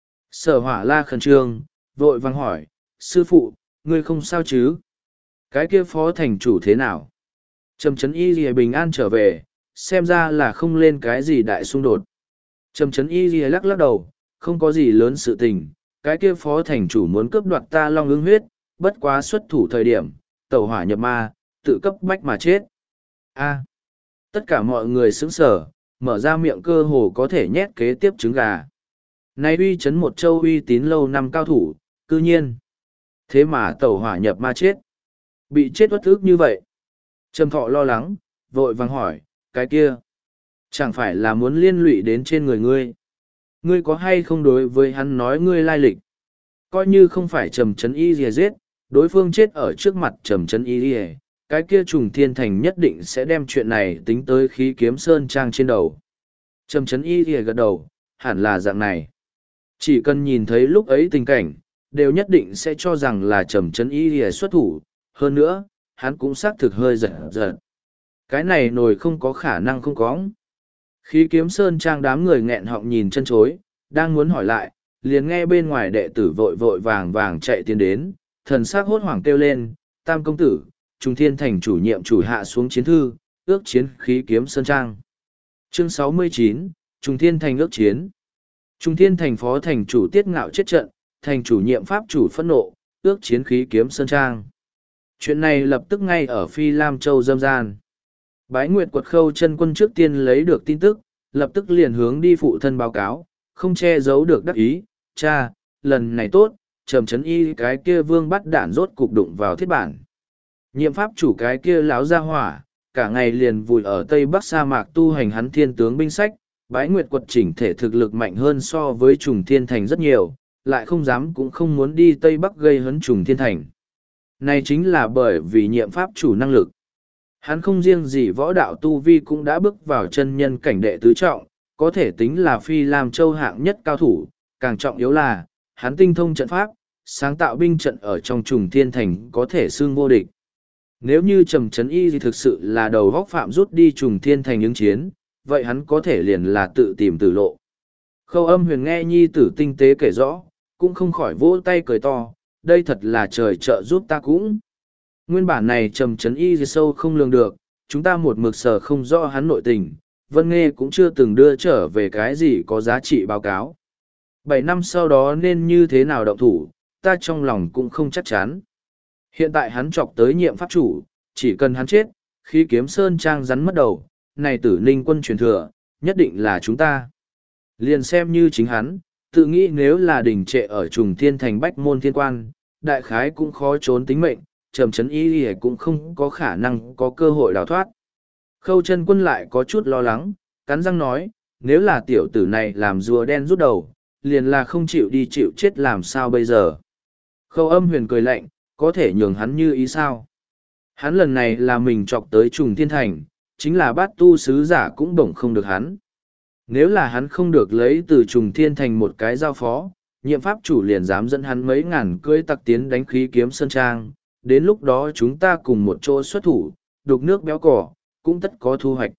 Sở Hỏa La khẩn trương, vội vàng hỏi, sư phụ, ngươi không sao chứ? Cái kia phó thành chủ thế nào? Trầm Chấn Y gì bình an trở về, xem ra là không lên cái gì đại xung đột. Trầm Chấn Y gì lắc lắc đầu, không có gì lớn sự tình, cái kia phó thành chủ muốn cướp đoạt ta long ưng huyết, bất quá xuất thủ thời điểm, tẩu hỏa nhập ma, tự cấp bách mà chết. A. Tất cả mọi người sững sờ, mở ra miệng cơ hồ có thể nhét kế tiếp trứng gà. Nay uy chấn một châu uy tín lâu năm cao thủ, cư nhiên. Thế mà tẩu hỏa nhập ma chết. Bị chết uất ức như vậy. Trầm Thọ lo lắng, vội vàng hỏi, cái kia. Chẳng phải là muốn liên lụy đến trên người ngươi. Ngươi có hay không đối với hắn nói ngươi lai lịch? Coi như không phải Trầm Chấn Y rìa giết, đối phương chết ở trước mặt Trầm Chấn Y rìa, cái kia Trùng Thiên Thành nhất định sẽ đem chuyện này tính tới khí kiếm sơn trang trên đầu. Trầm Chấn Y rìa gật đầu, hẳn là dạng này. Chỉ cần nhìn thấy lúc ấy tình cảnh, đều nhất định sẽ cho rằng là Trầm Chấn Y rìa xuất thủ. Hơn nữa, hắn cũng xác thực hơi giật giật. Cái này nổi không có khả năng không có. Khí kiếm sơn trang đám người nghẹn họng nhìn chân chối, đang muốn hỏi lại, liền nghe bên ngoài đệ tử vội vội vàng vàng chạy tiến đến, thần sắc hốt hoảng kêu lên, Tam công tử, Trùng Thiên Thành chủ nhiệm chủ hạ xuống chiến thư, ước chiến khí kiếm sơn trang. Chương 69, Trùng Thiên Thành ước chiến. Trùng Thiên Thành phó thành chủ Tiết Ngạo chết trận, thành chủ nhiệm pháp chủ phẫn nộ, ước chiến khí kiếm sơn trang. Chuyện này lập tức ngay ở Phi Lam Châu dâm gian. Bái Nguyệt Quật Khâu chân quân trước tiên lấy được tin tức, lập tức liền hướng đi phụ thân báo cáo, không che giấu được đắc ý, cha, lần này tốt, Trầm Chấn Y cái kia vương bắt đạn rốt cục đụng vào thiết bản. Nhiệm pháp chủ cái kia láo ra hỏa, cả ngày liền vùi ở Tây Bắc sa mạc tu hành hắn thiên tướng binh sách, Bái Nguyệt Quật chỉnh thể thực lực mạnh hơn so với Trùng Thiên Thành rất nhiều, lại không dám cũng không muốn đi Tây Bắc gây hấn Trùng Thiên Thành. Này chính là bởi vì nhiệm pháp chủ năng lực. Hắn không riêng gì võ đạo tu vi cũng đã bước vào chân nhân cảnh đệ tứ trọng, có thể tính là Phi Lam Châu hạng nhất cao thủ, càng trọng yếu là, hắn tinh thông trận pháp, sáng tạo binh trận ở trong Trùng Thiên Thành có thể xưng vô địch. Nếu như Trầm Chấn Y thì thực sự là đầu góc phạm rút đi Trùng Thiên Thành ứng chiến, vậy hắn có thể liền là tự tìm tử lộ. Khâu Âm Huyền nghe nhi tử tinh tế kể rõ, cũng không khỏi vỗ tay cười to, đây thật là trời trợ giúp ta cũng. Nguyên bản này Trầm Chấn Y gì sâu không lường được, chúng ta một mực sở không rõ hắn nội tình, Vân Nghê cũng chưa từng đưa trở về cái gì có giá trị báo cáo. 7 năm sau đó nên như thế nào động thủ, ta trong lòng cũng không chắc chắn. Hiện tại hắn chọc tới nhiệm pháp chủ, chỉ cần hắn chết, khi kiếm sơn trang rắn mất đầu, này tử ninh quân truyền thừa, nhất định là chúng ta. Liền xem như chính hắn, tự nghĩ nếu là đình trệ ở Trùng Thiên Thành Bách Môn Thiên Quan, đại khái cũng khó trốn tính mệnh, Trầm Chấn Y cũng không có khả năng có cơ hội đào thoát. Khâu chân quân lại có chút lo lắng, cắn răng nói, nếu là tiểu tử này làm rùa đen rút đầu, liền là không chịu đi chịu chết làm sao bây giờ. Khâu Âm Huyền cười lạnh, có thể nhường hắn như ý sao. Hắn lần này là mình chọc tới Trùng Thiên Thành, chính là bát tu sứ giả cũng bổng không được hắn. Nếu là hắn không được lấy từ Trùng Thiên Thành một cái giao phó, nhiệm pháp chủ liền dám dẫn hắn mấy ngàn cưỡi tặc tiến đánh khí kiếm sơn trang, đến lúc đó chúng ta cùng một chỗ xuất thủ, đục nước béo cỏ, cũng tất có thu hoạch.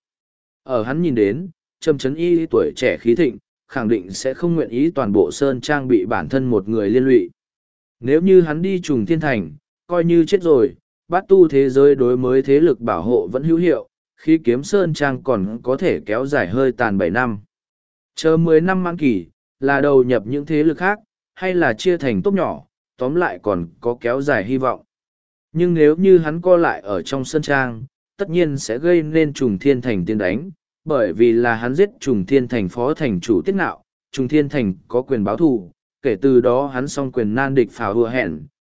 Ở hắn nhìn đến, Trầm Chấn Y tuổi trẻ khí thịnh, khẳng định sẽ không nguyện ý toàn bộ sơn trang bị bản thân một người liên lụy. Nếu như hắn đi Trùng Thiên Thành, coi như chết rồi, bát tu thế giới đối mới thế lực bảo hộ vẫn hữu hiệu, khi kiếm sơn trang còn có thể kéo dài hơi tàn 7 năm. Chờ 10 năm mãn kỳ, là đầu nhập những thế lực khác, hay là chia thành tốt nhỏ, tóm lại còn có kéo dài hy vọng. Nhưng nếu như hắn co lại ở trong sơn trang, tất nhiên sẽ gây nên Trùng Thiên Thành tiên đánh, bởi vì là hắn giết Trùng Thiên Thành phó thành chủ Tiết Ngạo, Trùng Thiên Thành có quyền báo thù, kể từ đó hắn song quyền nan địch phào hùa hẹn,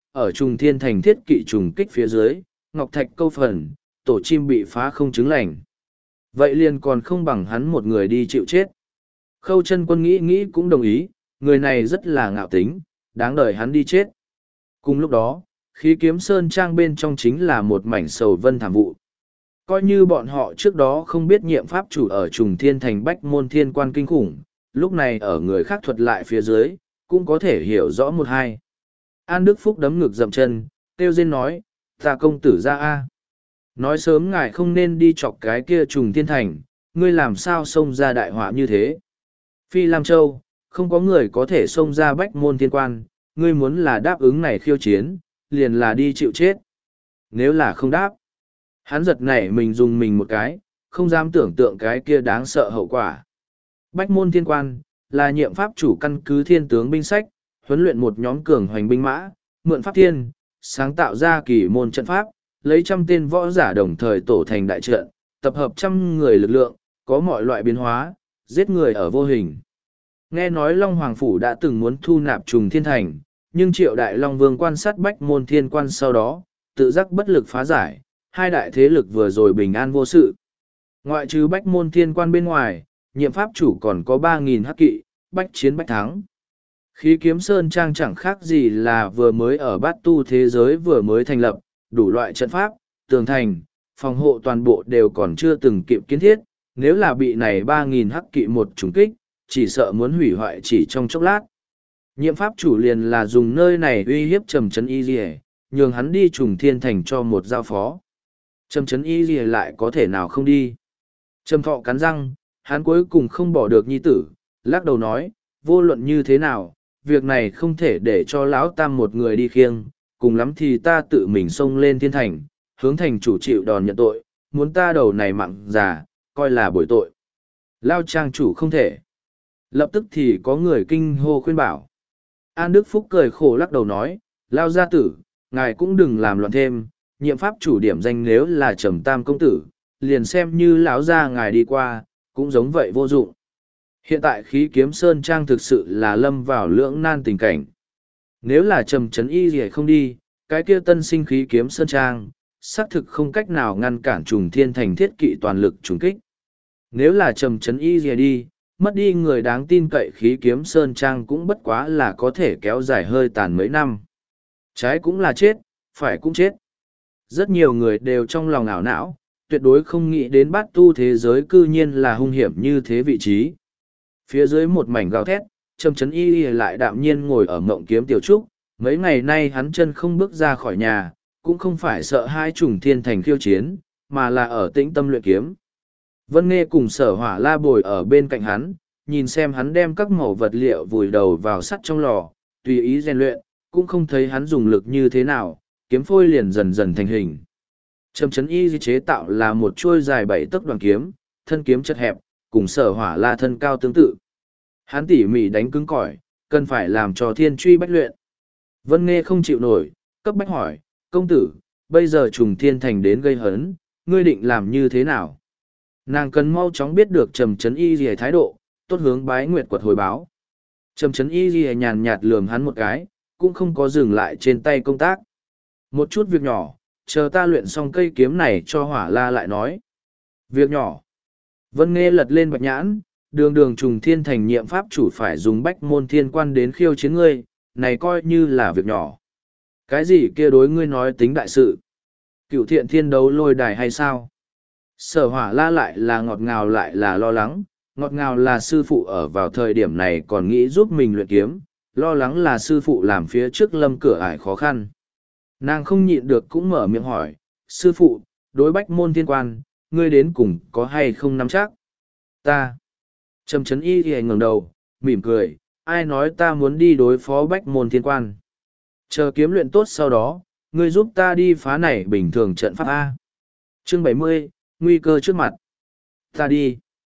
ở trùng thiên thành thiết kỵ trùng kích phía dưới, ngọc thạch câu phần, tổ chim bị phá không chứng lành. Vậy liền còn không bằng hắn một người đi chịu chết. Khâu chân quân nghĩ nghĩ cũng đồng ý, người này rất là ngạo tính, đáng đợi hắn đi chết. Cùng lúc đó, khí kiếm sơn trang bên trong chính là một mảnh sầu vân thảm vụ. Coi như bọn họ trước đó không biết nhiệm pháp chủ ở trùng thiên thành bách môn thiên quan kinh khủng, lúc này ở người khác thuật lại phía dưới, cũng có thể hiểu rõ một hai. An Đức Phúc đấm ngực dậm chân, kêu rên nói, ta công tử ra a, nói sớm ngài không nên đi chọc cái kia trùng thiên thành, ngươi làm sao xông ra đại họa như thế. Phi Lam Châu, không có người có thể xông ra bách môn thiên quan, ngươi muốn là đáp ứng này khiêu chiến, liền là đi chịu chết. Nếu là không đáp, hắn giật nảy mình dùng mình một cái, không dám tưởng tượng cái kia đáng sợ hậu quả. Bách môn thiên quan, là nhiệm pháp chủ căn cứ thiên tướng binh sách, huấn luyện một nhóm cường hoành binh mã, mượn pháp thiên, sáng tạo ra kỳ môn trận pháp, lấy 100 tên võ giả đồng thời tổ thành đại trận, tập hợp 100 người lực lượng, có mọi loại biến hóa, giết người ở vô hình. Nghe nói Long Hoàng Phủ đã từng muốn thu nạp trùng thiên thành, nhưng Triệu Đại Long Vương quan sát bách môn thiên quan sau đó, tự giác bất lực phá giải, hai đại thế lực vừa rồi bình an vô sự. Ngoại trừ bách môn thiên quan bên ngoài, nhiệm pháp chủ còn có 3.000 hắc kỵ, bách chiến bách thắng. Khí kiếm sơn trang chẳng khác gì là vừa mới ở bát tu thế giới vừa mới thành lập, đủ loại trận pháp, tường thành, phòng hộ toàn bộ đều còn chưa từng kịp kiến thiết, nếu là bị này 3.000 hắc kỵ một trùng kích, chỉ sợ muốn hủy hoại chỉ trong chốc lát. Nhiệm pháp chủ liền là dùng nơi này uy hiếp Trầm Trấn Y Lìa, nhường hắn đi trùng thiên thành cho một giao phó. Trầm Trấn Y Lìa lại có thể nào không đi. Trầm Thọ cắn răng, hắn cuối cùng không bỏ được nhi tử, lắc đầu nói, vô luận như thế nào, việc này không thể để cho lão tam một người đi khiêng, cùng lắm thì ta tự mình xông lên thiên thành, hướng thành chủ chịu đòn nhận tội, muốn ta đầu này mặn già, coi là bồi tội. Lao trang chủ không thể. Lập tức thì có người kinh hô khuyên bảo. An Đức Phúc cười khổ lắc đầu nói, Lao gia tử, ngài cũng đừng làm loạn thêm, nhiệm pháp chủ điểm danh nếu là Trầm Tam công tử, liền xem như lão gia ngài đi qua, cũng giống vậy vô dụng. Hiện tại khí kiếm sơn trang thực sự là lâm vào lưỡng nan tình cảnh. Nếu là Trầm Trấn Y gì không đi, cái kia tân sinh khí kiếm sơn trang, xác thực không cách nào ngăn cản trùng thiên thành thiết kỵ toàn lực trùng kích. Nếu là Trầm Trấn Y gì đi, mất đi người đáng tin cậy khí kiếm sơn trang cũng bất quá là có thể kéo dài hơi tàn mấy năm. Trái cũng là chết, phải cũng chết. Rất nhiều người đều trong lòng ảo não, tuyệt đối không nghĩ đến bát tu thế giới cư nhiên là hung hiểm như thế vị trí. Phía dưới một mảnh gào thét, Trầm Trấn Y lại đạm nhiên ngồi ở mộng kiếm tiểu trúc, mấy ngày nay hắn chân không bước ra khỏi nhà, cũng không phải sợ hai trùng thiên thành khiêu chiến, mà là ở tĩnh tâm luyện kiếm. Vân Nghê cùng Sở Hỏa La bồi ở bên cạnh hắn, nhìn xem hắn đem các mẩu vật liệu vùi đầu vào sắt trong lò, tùy ý rèn luyện, cũng không thấy hắn dùng lực như thế nào, kiếm phôi liền dần dần thành hình. Trầm Trấn Y chế tạo là một chuôi dài 7 tấc đoàn kiếm, thân kiếm chật hẹp, cùng Sở Hỏa La thân cao tương tự. Hắn tỉ mỉ đánh cứng cỏi, cần phải làm cho thiên truy bách luyện. Vân Nghê không chịu nổi, cấp bách hỏi, công tử, bây giờ trùng thiên thành đến gây hấn, ngươi định làm như thế nào? Nàng cần mau chóng biết được Trầm Trấn Y gì thái độ, tốt hướng Bái Nguyệt Quật hồi báo. Trầm Trấn Y gì nhàn nhạt lườm hắn một cái, cũng không có dừng lại trên tay công tác. Một chút việc nhỏ, chờ ta luyện xong cây kiếm này cho Hỏa La lại nói. Việc nhỏ. Vân Nghê lật lên bạch nhãn, đường đường trùng thiên thành nhiệm pháp chủ phải dùng bách môn thiên quan đến khiêu chiến ngươi, này coi như là việc nhỏ. Cái gì kia đối ngươi nói tính đại sự? Cựu thiện thiên đấu lôi đài hay sao? Sở Hỏa La lại là ngọt ngào lại là lo lắng, ngọt ngào là sư phụ ở vào thời điểm này còn nghĩ giúp mình luyện kiếm, lo lắng là sư phụ làm phía trước lâm cửa ải khó khăn. Nàng không nhịn được cũng mở miệng hỏi, sư phụ, đối bách môn thiên quan, ngươi đến cùng có hay không nắm chắc? Ta. Trầm Trấn Y thì ngẩng đầu, mỉm cười, ai nói ta muốn đi đối phó bách môn thiên quan. Chờ kiếm luyện tốt sau đó, ngươi giúp ta đi phá này bình thường trận pháp A. Chương 70, nguy cơ trước mặt. Ta đi.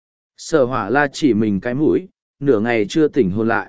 Sở Hỏa La chỉ mình cái mũi, nửa ngày chưa tỉnh hồn lại.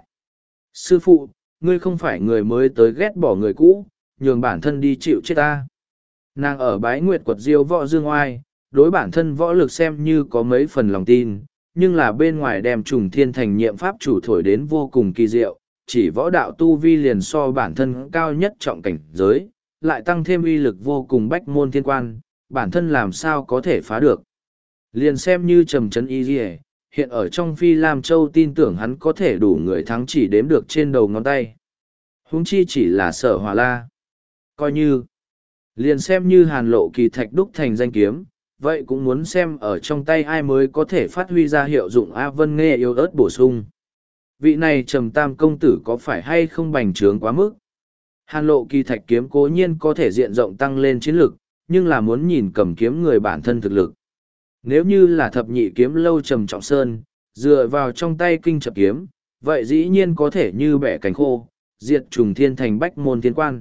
Sư phụ, ngươi không phải người mới tới ghét bỏ người cũ, nhường bản thân đi chịu chết ta. Nàng ở Bái Nguyệt Quật diêu võ dương oai, đối bản thân võ lực xem như có mấy phần lòng tin, nhưng là bên ngoài đem trùng thiên thành nhiệm pháp chủ thổi đến vô cùng kỳ diệu, chỉ võ đạo tu vi liền so bản thân cao nhất trọng cảnh giới, lại tăng thêm uy lực vô cùng bách môn thiên quan, bản thân làm sao có thể phá được. Liền xem như trầm trấn y dì hiện ở trong Phi Lam Châu tin tưởng hắn có thể đủ người thắng chỉ đếm được trên đầu ngón tay. Huống chi chỉ là Sở Hỏa La. Coi như, liền xem như Hàn Lộ Kỳ thạch đúc thành danh kiếm, vậy cũng muốn xem ở trong tay ai mới có thể phát huy ra hiệu dụng. A Vân nghe yếu ớt bổ sung. Vị này Trầm Tam công tử có phải hay không bành trướng quá mức? Hàn Lộ Kỳ thạch kiếm cố nhiên có thể diện rộng tăng lên chiến lực, nhưng là muốn nhìn cầm kiếm người bản thân thực lực. Nếu như là thập nhị kiếm lâu Trầm Trọng Sơn, dựa vào trong tay kinh chập kiếm, vậy dĩ nhiên có thể như bẻ cánh khô, diệt trùng thiên thành bách môn thiên quan.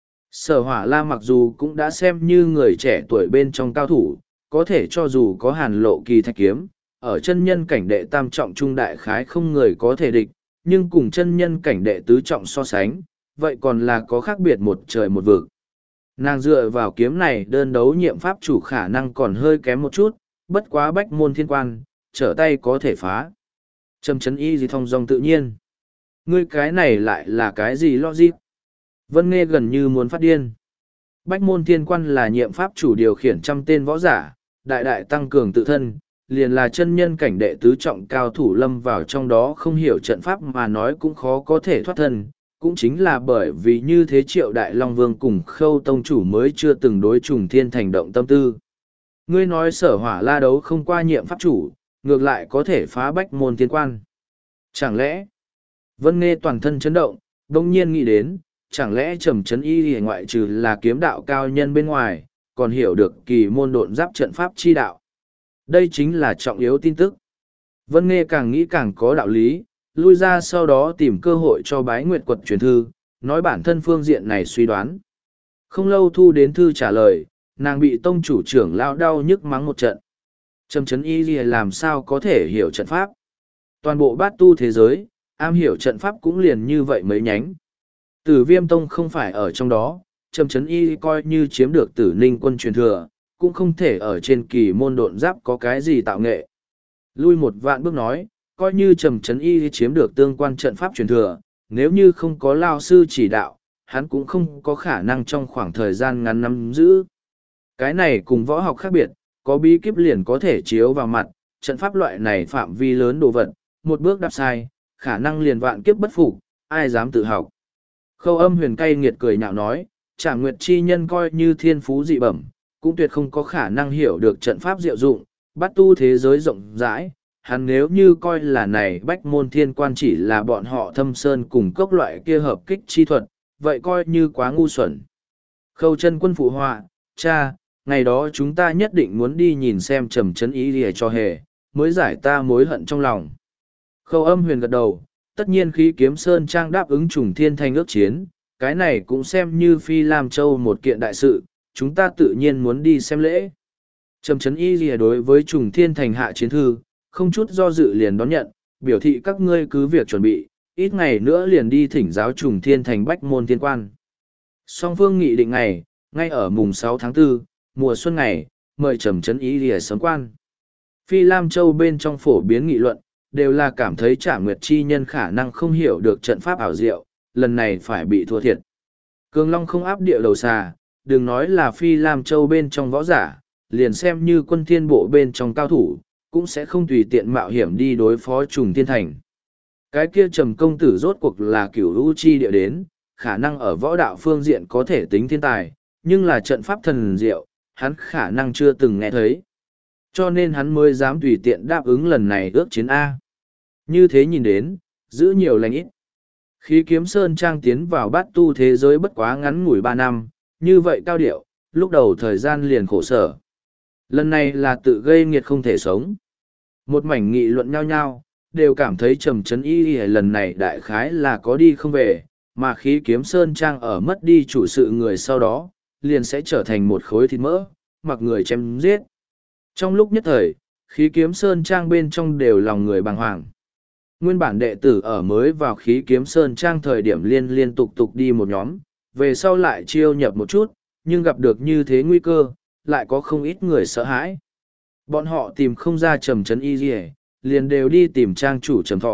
Sở Hỏa La mặc dù cũng đã xem như người trẻ tuổi bên trong cao thủ, có thể cho dù có Hàn Lộ Kỳ thạch kiếm, ở chân nhân cảnh đệ tam trọng trung đại khái không người có thể địch, nhưng cùng chân nhân cảnh đệ tứ trọng so sánh, vậy còn là có khác biệt một trời một vực. Nàng dựa vào kiếm này đơn đấu nhiệm pháp chủ khả năng còn hơi kém một chút, bất quá bách môn thiên quan, trở tay có thể phá. Trầm trấn y gì thong dong tự nhiên. Ngươi cái này lại là cái gì logic? Vân nghe gần như muốn phát điên. Bách môn thiên quan là nhiệm pháp chủ điều khiển trăm tên võ giả, đại đại tăng cường tự thân, liền là chân nhân cảnh đệ tứ trọng cao thủ lâm vào trong đó không hiểu trận pháp mà nói cũng khó có thể thoát thân. Cũng chính là bởi vì như thế Triệu Đại Long Vương cùng Khâu Tông Chủ mới chưa từng đối trùng thiên thành động tâm tư. Ngươi nói Sở Hỏa La đấu không qua nhiệm pháp chủ, ngược lại có thể phá bách môn thiên quan. Chẳng lẽ, Vân nghe toàn thân chấn động, đông nhiên nghĩ đến, chẳng lẽ Trầm trấn y thì ngoại trừ là kiếm đạo cao nhân bên ngoài, còn hiểu được kỳ môn độn giáp trận pháp chi đạo. Đây chính là trọng yếu tin tức. Vân nghe càng nghĩ càng có đạo lý, lui ra sau đó tìm cơ hội cho Bái Nguyệt Quật truyền thư, nói bản thân phương diện này suy đoán. Không lâu thu đến thư trả lời, nàng bị tông chủ trưởng lao đau nhức mắng một trận. Trầm trấn y gì làm sao có thể hiểu trận pháp. Toàn bộ bát tu thế giới, am hiểu trận pháp cũng liền như vậy mấy nhánh. Tử Viêm Tông không phải ở trong đó, Trầm trấn y coi như chiếm được Tử Ninh quân truyền thừa, cũng không thể ở trên kỳ môn độn giáp có cái gì tạo nghệ. Lui một vạn bước nói, coi như Trầm trấn y chiếm được tương quan trận pháp truyền thừa, nếu như không có lao sư chỉ đạo, hắn cũng không có khả năng trong khoảng thời gian ngắn nắm giữ. Cái này cùng võ học khác biệt, có bí kíp liền có thể chiếu vào mặt, trận pháp loại này phạm vi lớn đồ vật, một bước đạp sai, khả năng liền vạn kiếp bất phục, ai dám tự học. Khâu Âm Huyền cay nghiệt cười nhạo nói, Trảm Nguyệt chi nhân coi như thiên phú dị bẩm, cũng tuyệt không có khả năng hiểu được trận pháp diệu dụng, bắt tu thế giới rộng rãi. Hắn nếu như coi là này bách môn thiên quan chỉ là bọn họ thâm sơn cùng cốc loại kia hợp kích chi thuật, vậy coi như quá ngu xuẩn. Khâu chân quân phụ họa, cha, ngày đó chúng ta nhất định muốn đi nhìn xem Trầm trấn ý để cho hề, mới giải ta mối hận trong lòng. Khâu Âm Huyền gật đầu, tất nhiên khí kiếm sơn trang đáp ứng trùng thiên thành ước chiến, cái này cũng xem như Phi Lam Châu một kiện đại sự, chúng ta tự nhiên muốn đi xem lễ. Trầm trấn y lìa đối với trùng thiên thành hạ chiến thư, không chút do dự liền đón nhận, biểu thị các ngươi cứ việc chuẩn bị, ít ngày nữa liền đi thỉnh giáo trùng thiên thành bách môn thiên quan. Song phương nghị định ngày, ngay ở mùng 6 tháng 4, mùa xuân ngày, mời Trầm trấn y lìa sớm quan. Phi Lam Châu bên trong phổ biến nghị luận, đều là cảm thấy Trảm Nguyệt chi nhân khả năng không hiểu được trận pháp ảo diệu, lần này phải bị thua thiệt. Cường Long không áp địa đầu xà, đừng nói là Phi Lam Châu bên trong võ giả, liền xem như quân thiên bộ bên trong cao thủ, cũng sẽ không tùy tiện mạo hiểm đi đối phó trùng thiên thành. Cái kia Trầm công tử rốt cuộc là cửu u chi địa đến, khả năng ở võ đạo phương diện có thể tính thiên tài, nhưng là trận pháp thần diệu, hắn khả năng chưa từng nghe thấy. Cho nên hắn mới dám tùy tiện đáp ứng lần này ước chiến A. Như thế nhìn đến, giữ nhiều lành ít. Khí kiếm sơn trang tiến vào bát tu thế giới bất quá ngắn ngủi 3 năm, như vậy cao điệu, lúc đầu thời gian liền khổ sở. Lần này là tự gây nghiệt không thể sống. Một mảnh nghị luận nhau nhau, đều cảm thấy Trầm trấn y lần này đại khái là có đi không về, mà khí kiếm sơn trang ở mất đi chủ sự người sau đó, liền sẽ trở thành một khối thịt mỡ, mặc người chém giết. Trong lúc nhất thời, khí kiếm sơn trang bên trong đều lòng người bàng hoàng. Nguyên bản đệ tử ở mới vào khí kiếm sơn trang thời điểm liên tục đi một nhóm, về sau lại chiêu nhập một chút, nhưng gặp được như thế nguy cơ, lại có không ít người sợ hãi. Bọn họ tìm không ra Trầm trấn y gì, liền đều đi tìm trang chủ Trầm Thọ,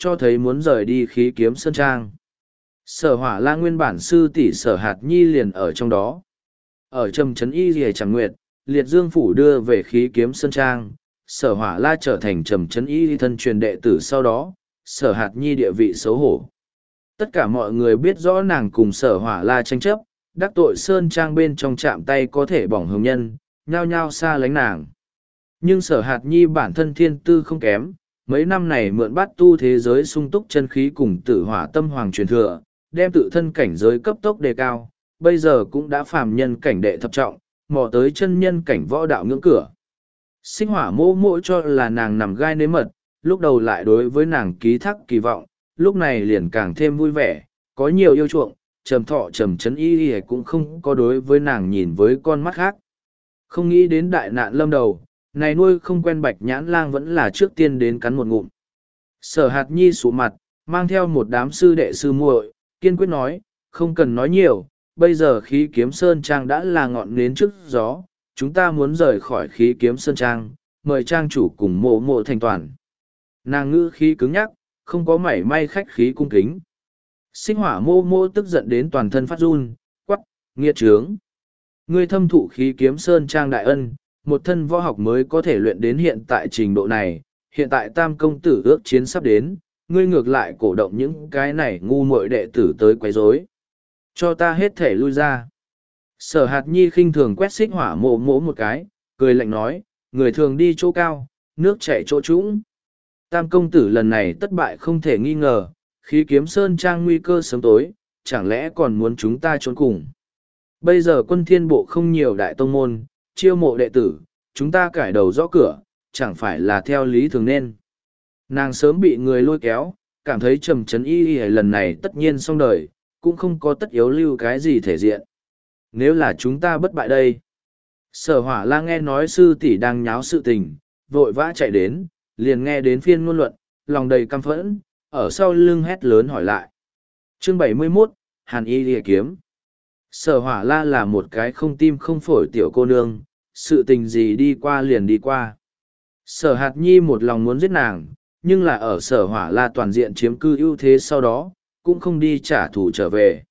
cho thấy muốn rời đi khí kiếm sơn trang. Sở Hỏa La nguyên bản sư tỷ Sở Hạt Nhi liền ở trong đó. Ở Trầm Trấn Y Lìa Tràng Nguyệt, Liệt Dương Phủ đưa về khí kiếm sơn trang, Sở Hỏa La trở thành Trầm Trấn Y thân truyền đệ tử sau đó, Sở Hạt Nhi địa vị xấu hổ. Tất cả mọi người biết rõ nàng cùng Sở Hỏa La tranh chấp, đắc tội sơn trang bên trong chạm tay có thể bỏng hồng nhân, nhao nhao xa lánh nàng. Nhưng Sở Hạt Nhi bản thân thiên tư không kém, mấy năm này mượn bát tu thế giới sung túc chân khí cùng tử hỏa tâm hoàng truyền thừa, đem tự thân cảnh giới cấp tốc đề cao, bây giờ cũng đã phàm nhân cảnh đệ thập trọng, mò tới chân nhân cảnh võ đạo ngưỡng cửa. Sinh Hỏa mô mỗ cho là nàng nằm gai nếm mật, lúc đầu lại đối với nàng ký thác kỳ vọng, lúc này liền càng thêm vui vẻ, có nhiều yêu chuộng, Trầm Thọ Trầm Trấn Y cũng không có đối với nàng nhìn với con mắt khác. Không nghĩ đến đại nạn lâm đầu, này nuôi không quen Bạch Nhãn Lang vẫn là trước tiên đến cắn một ngụm. Sở Hạt Nhi sụ mặt, mang theo một đám sư đệ sư muội, kiên quyết nói, không cần nói nhiều, bây giờ khí kiếm sơn trang đã là ngọn nến trước gió, chúng ta muốn rời khỏi khí kiếm sơn trang, mời trang chủ cùng mộ mộ thành toàn. Nàng ngữ khí cứng nhắc, không có mảy may khách khí cung kính. Sinh Hỏa mô mô tức giận đến toàn thân phát run, quắc, nghiệt trướng. Ngươi thâm thụ khí kiếm sơn trang đại ân, một thân võ học mới có thể luyện đến hiện tại trình độ này, hiện tại tam công tử ước chiến sắp đến, ngươi ngược lại cổ động những cái này ngu muội đệ tử tới quấy rối. Cho ta hết thể lui ra. Sở Hạt Nhi khinh thường quét Xích Hỏa mộ mỗ một cái, cười lạnh nói, người thường đi chỗ cao, nước chảy chỗ trũng. Tam công tử lần này thất bại không thể nghi ngờ, khí kiếm sơn trang nguy cơ sớm tối, chẳng lẽ còn muốn chúng ta trốn cùng. Bây giờ quân thiên bộ không nhiều đại tông môn, chiêu mộ đệ tử, chúng ta cải đầu rõ cửa, chẳng phải là theo lý thường nên. Nàng sớm bị người lôi kéo, cảm thấy Trầm Trấn Y lần này tất nhiên xong đời, cũng không có tất yếu lưu cái gì thể diện. Nếu là chúng ta bất bại đây. Sở Hỏa La nghe nói sư tỷ đang nháo sự tình, vội vã chạy đến, liền nghe đến phiên ngôn luận, lòng đầy căm phẫn, ở sau lưng hét lớn hỏi lại. Chương 71, Hàn Y Lìa Kiếm. Sở Hỏa La là một cái không tim không phổi tiểu cô nương, sự tình gì đi qua liền đi qua. Sở Hạt Nhi một lòng muốn giết nàng, nhưng là ở Sở Hỏa La toàn diện chiếm cư ưu thế sau đó, cũng không đi trả thù trở về.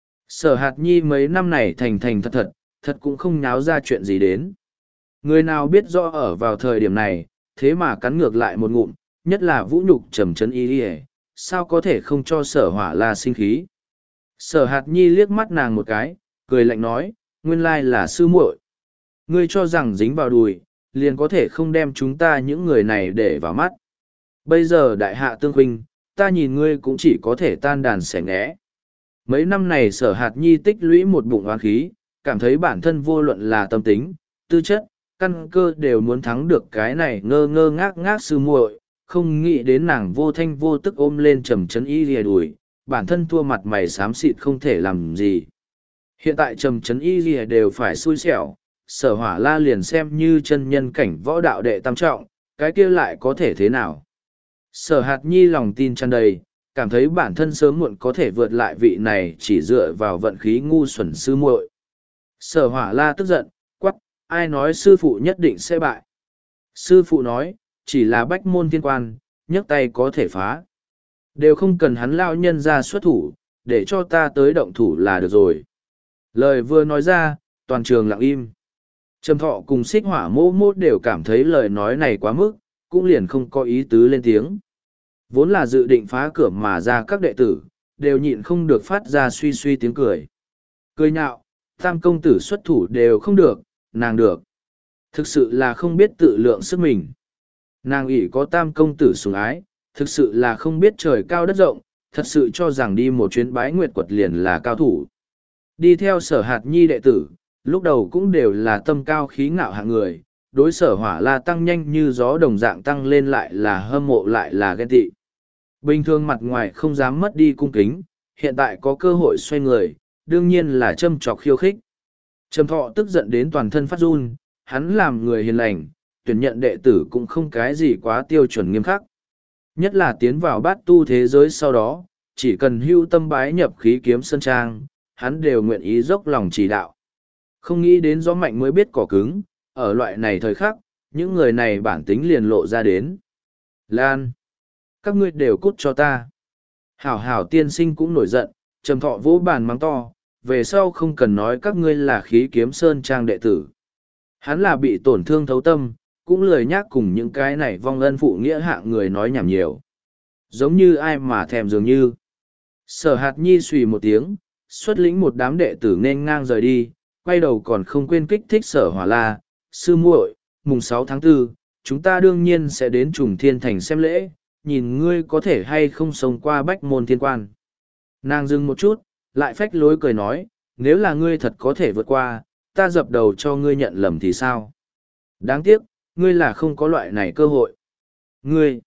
Sở Hạt Nhi mấy năm này thành thành thật thật, thật cũng không nháo ra chuyện gì đến. Người nào biết rõ ở vào thời điểm này, thế mà cắn ngược lại một ngụm, nhất là vũ nhục Trầm Trấn Y, sao có thể không cho Sở Hỏa La sinh khí. Sở Hạt Nhi liếc mắt nàng một cái, cười lạnh nói, nguyên lai là sư muội. Ngươi cho rằng dính vào đùi, liền có thể không đem chúng ta những người này để vào mắt. Bây giờ đại hạ tương huynh, ta nhìn ngươi cũng chỉ có thể tan đàn xẻ nghé. Mấy năm này Sở Hạt Nhi tích lũy một bụng oán khí, cảm thấy bản thân vô luận là tâm tính, tư chất, căn cơ đều muốn thắng được cái này ngơ ngơ ngác ngác sư muội, không nghĩ đến nàng vô thanh vô tức ôm lên Trầm Trấn Y lìa đùi, bản thân thua mặt mày xám xịt không thể làm gì. Hiện tại Trầm Trấn Y lìa đều phải xui xẻo, Sở Hỏa La liền xem như chân nhân cảnh võ đạo đệ tam trọng, cái kia lại có thể thế nào. Sở Hạt Nhi lòng tin tràn đầy, cảm thấy bản thân sớm muộn có thể vượt lại vị này chỉ dựa vào vận khí ngu xuẩn sư muội. Sở Hỏa La tức giận, quắc, ai nói sư phụ nhất định sẽ bại. Sư phụ nói, chỉ là bách môn thiên quan, nhấc tay có thể phá. Đều không cần hắn lao nhân ra xuất thủ, để cho ta tới động thủ là được rồi. Lời vừa nói ra, toàn trường lặng im. Trầm Thọ cùng Xích Hỏa mô mô đều cảm thấy lời nói này quá mức, cũng liền không có ý tứ lên tiếng. Vốn là dự định phá cửa mà ra các đệ tử, đều nhịn không được phát ra suy suy tiếng cười. Cười nhạo, tam công tử xuất thủ đều không được, nàng được. Thực sự là không biết tự lượng sức mình. Nàng ỷ có tam công tử sủng ái, thực sự là không biết trời cao đất rộng, thật sự cho rằng đi một chuyến bái nguyệt quật liền là cao thủ. Đi theo Sở Hạt Nhi đệ tử, lúc đầu cũng đều là tâm cao khí ngạo hạng người, đối Sở Hỏa La tăng nhanh như gió đồng dạng tăng lên lại là hâm mộ lại là ghen tị. Bình thường mặt ngoài không dám mất đi cung kính, hiện tại có cơ hội xoay người, đương nhiên là châm chọc khiêu khích. Trầm Thọ tức giận đến toàn thân phát run, hắn làm người hiền lành, tuyển nhận đệ tử cũng không cái gì quá tiêu chuẩn nghiêm khắc. Nhất là tiến vào bát tu thế giới sau đó, chỉ cần hưu tâm bái nhập khí kiếm sơn trang, hắn đều nguyện ý dốc lòng chỉ đạo. Không nghĩ đến gió mạnh mới biết cỏ cứng, ở loại này thời khắc, những người này bản tính liền lộ ra đến. Lan! các ngươi đều cút cho ta. Hảo hảo tiên sinh cũng nổi giận, trầm thọ vỗ bàn mắng to, về sau không cần nói các ngươi là khí kiếm sơn trang đệ tử. Hắn là bị tổn thương thấu tâm, cũng lười nhác cùng những cái này vong ân phụ nghĩa hạng người nói nhảm nhiều. Giống như ai mà thèm dường như. Sở hạt nhi xùy một tiếng, xuất lĩnh một đám đệ tử nên ngang rời đi, quay đầu còn không quên kích thích sở hỏa la. Sư muội, mùng 6 tháng 4, chúng ta đương nhiên sẽ đến Trùng Thiên Thành xem lễ, nhìn ngươi có thể hay không sống qua bách môn thiên quan. Nàng dừng một chút, lại phách lối cười nói, nếu là ngươi thật có thể vượt qua, ta dập đầu cho ngươi nhận lầm thì sao? Đáng tiếc, ngươi là không có loại này cơ hội. Ngươi!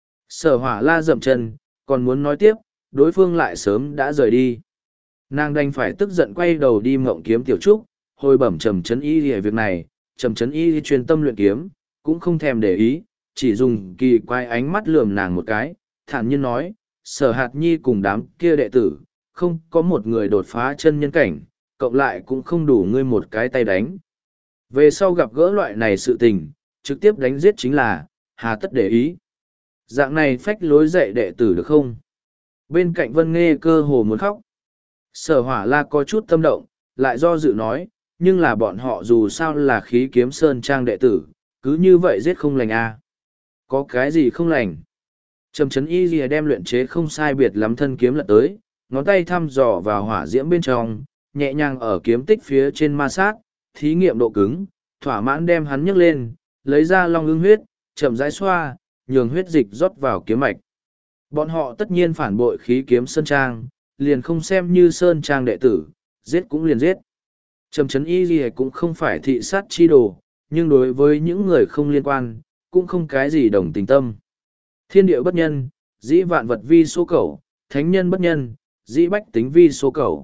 Sở hỏa la dậm chân, còn muốn nói tiếp, đối phương lại sớm đã rời đi. Nàng đành phải tức giận quay đầu đi mộng kiếm tiểu trúc, hồi bẩm trầm chấn y về việc này, trầm chấn y chuyên tâm luyện kiếm, cũng không thèm để ý, chỉ dùng kỳ quái ánh mắt lườm nàng một cái, thản nhiên nói, sở hạt nhi cùng đám kia đệ tử, không có một người đột phá chân nhân cảnh, cộng lại cũng không đủ ngươi một cái tay đánh. Về sau gặp gỡ loại này sự tình, trực tiếp đánh giết chính là, hà tất để ý. Dạng này phách lối dạy đệ tử được không? Bên cạnh Vân Nghê cơ hồ muốn khóc. Sở hỏa la có chút tâm động, lại do dự nói, nhưng là bọn họ dù sao là khí kiếm sơn trang đệ tử, cứ như vậy giết không lành à. Có cái gì không lành? Trầm chấn y lìa đem luyện chế không sai biệt lắm thân kiếm lật tới, ngón tay thăm dò vào hỏa diễm bên trong, nhẹ nhàng ở kiếm tích phía trên ma sát, thí nghiệm độ cứng, thỏa mãn đem hắn nhấc lên, lấy ra long ưng huyết, chậm rãi xoa, nhường huyết dịch rót vào kiếm mạch. Bọn họ tất nhiên phản bội khí kiếm sơn trang, liền không xem như sơn trang đệ tử, giết cũng liền giết. Trầm chấn y lìa cũng không phải thị sát chi đồ, nhưng đối với những người không liên quan, cũng không cái gì đồng tình tâm. Thiên địa bất nhân, dĩ vạn vật vi số cầu, thánh nhân bất nhân, dĩ bách tính vi số cầu.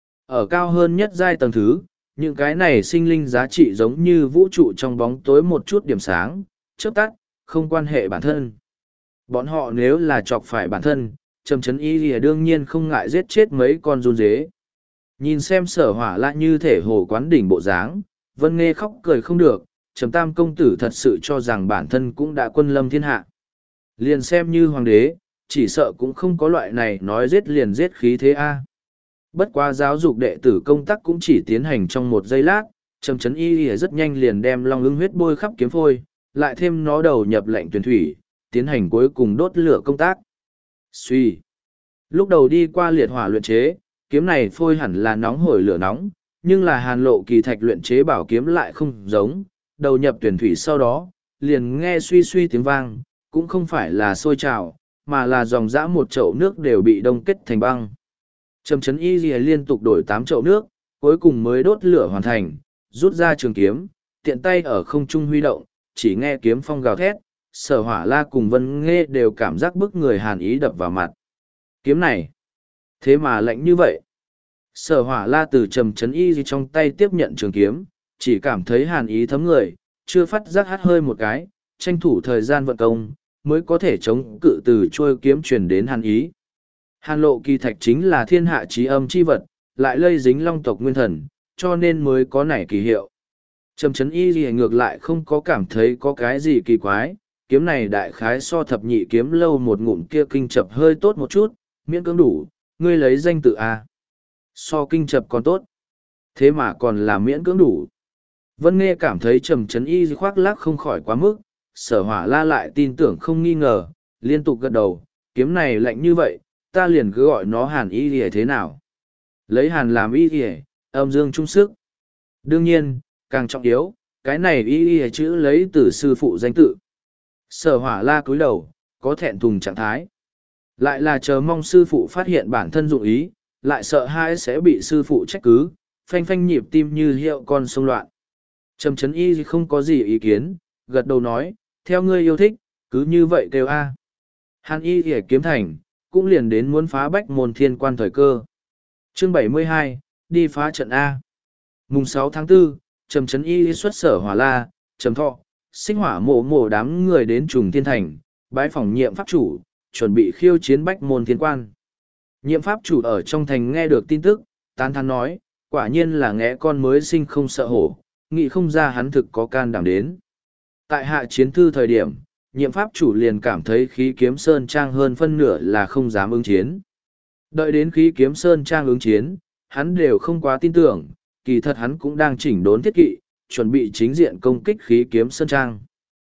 Ở cao hơn nhất giai tầng thứ, những cái này sinh linh giá trị giống như vũ trụ trong bóng tối một chút điểm sáng, chớp tắt, không quan hệ bản thân. Bọn họ nếu là chọc phải bản thân, trầm chấn y lìa đương nhiên không ngại giết chết mấy con run dế. Nhìn xem sở hỏa lại như thể hồ quán đỉnh bộ dáng, Vân Nghê khóc cười không được, trầm tam công tử thật sự cho rằng bản thân cũng đã quân lâm thiên hạ. Liền xem như hoàng đế, chỉ sợ cũng không có loại này nói giết liền giết khí thế a. Bất quá giáo dục đệ tử công tác cũng chỉ tiến hành trong một giây lát, trầm chấn y lìa rất nhanh liền đem long ưng huyết bôi khắp kiếm phôi, lại thêm nó đầu nhập lệnh tuyển thủy, tiến hành cuối cùng đốt lửa công tác. Suy. Lúc đầu đi qua liệt hỏa luyện chế, kiếm này phôi hẳn là nóng hổi lửa nóng, nhưng là hàn lộ kỳ thạch luyện chế bảo kiếm lại không giống, đầu nhập tuyển thủy sau đó, liền nghe suy suy tiếng vang, cũng không phải là sôi trào, mà là dòng dã một chậu nước đều bị đông kết thành băng. Trầm chấn y lìa liên tục đổi 8 chậu nước, cuối cùng mới đốt lửa hoàn thành, rút ra trường kiếm, tiện tay ở không trung huy động, chỉ nghe kiếm phong gào thét, sở hỏa la cùng Vân Nghê đều cảm giác bức người hàn ý đập vào mặt. Kiếm này, thế mà lạnh như vậy. Sở hỏa la từ trầm chấn y trong tay tiếp nhận trường kiếm, chỉ cảm thấy hàn ý thấm người, chưa phát giác hắt hơi một cái, tranh thủ thời gian vận công, mới có thể chống cự từ trôi kiếm truyền đến hàn ý. Hàn lộ kỳ thạch chính là thiên hạ trí âm chi vật, lại lây dính long tộc nguyên thần, cho nên mới có nảy kỳ hiệu. Trầm chấn y gì ngược lại không có cảm thấy có cái gì kỳ quái, kiếm này đại khái so thập nhị kiếm lâu một ngụm kia kinh chập hơi tốt một chút, miễn cưỡng đủ, ngươi lấy danh tự A. So kinh chập còn tốt. Thế mà còn là miễn cưỡng đủ. Vân Nghê cảm thấy trầm chấn y khoác lác không khỏi quá mức, sở hỏa la lại tin tưởng không nghi ngờ, liên tục gật đầu, kiếm này lạnh như vậy, ta liền cứ gọi nó hàn y lìa thế nào. Lấy hàn làm y lìa, âm dương trung sức. Đương nhiên, càng trọng yếu, cái này y lìa chữ lấy từ sư phụ danh tự. Sở hỏa la cúi đầu, có thẹn thùng trạng thái. Lại là chờ mong sư phụ phát hiện bản thân dụng ý, lại sợ hãi sẽ bị sư phụ trách cứ, phanh phanh nhịp tim như hiệu con sông loạn. Trầm chấn y không có gì ý kiến, gật đầu nói, theo ngươi yêu thích, cứ như vậy kêu a. Hàn y ỉa kiếm thành, cũng liền đến muốn phá bách môn thiên quan thời cơ. Chương 72, đi phá trận A. Mùng 6 tháng 4, trầm chấn y xuất sở hỏa la, trầm thọ, sinh hỏa mộ đám người đến trùng thiên thành, bái phỏng nhiệm pháp chủ, chuẩn bị khiêu chiến bách môn thiên quan. Nhiệm pháp chủ ở trong thành nghe được tin tức, tán thán nói, quả nhiên là ngẽ con mới sinh không sợ hổ, nghĩ không ra hắn thực có can đảm đến. Tại hạ chiến thư thời điểm, nhiệm pháp chủ liền cảm thấy khí kiếm sơn trang hơn phân nửa là không dám ứng chiến. Đợi đến khí kiếm sơn trang ứng chiến, hắn đều không quá tin tưởng, kỳ thật hắn cũng đang chỉnh đốn thiết kỵ, chuẩn bị chính diện công kích khí kiếm sơn trang.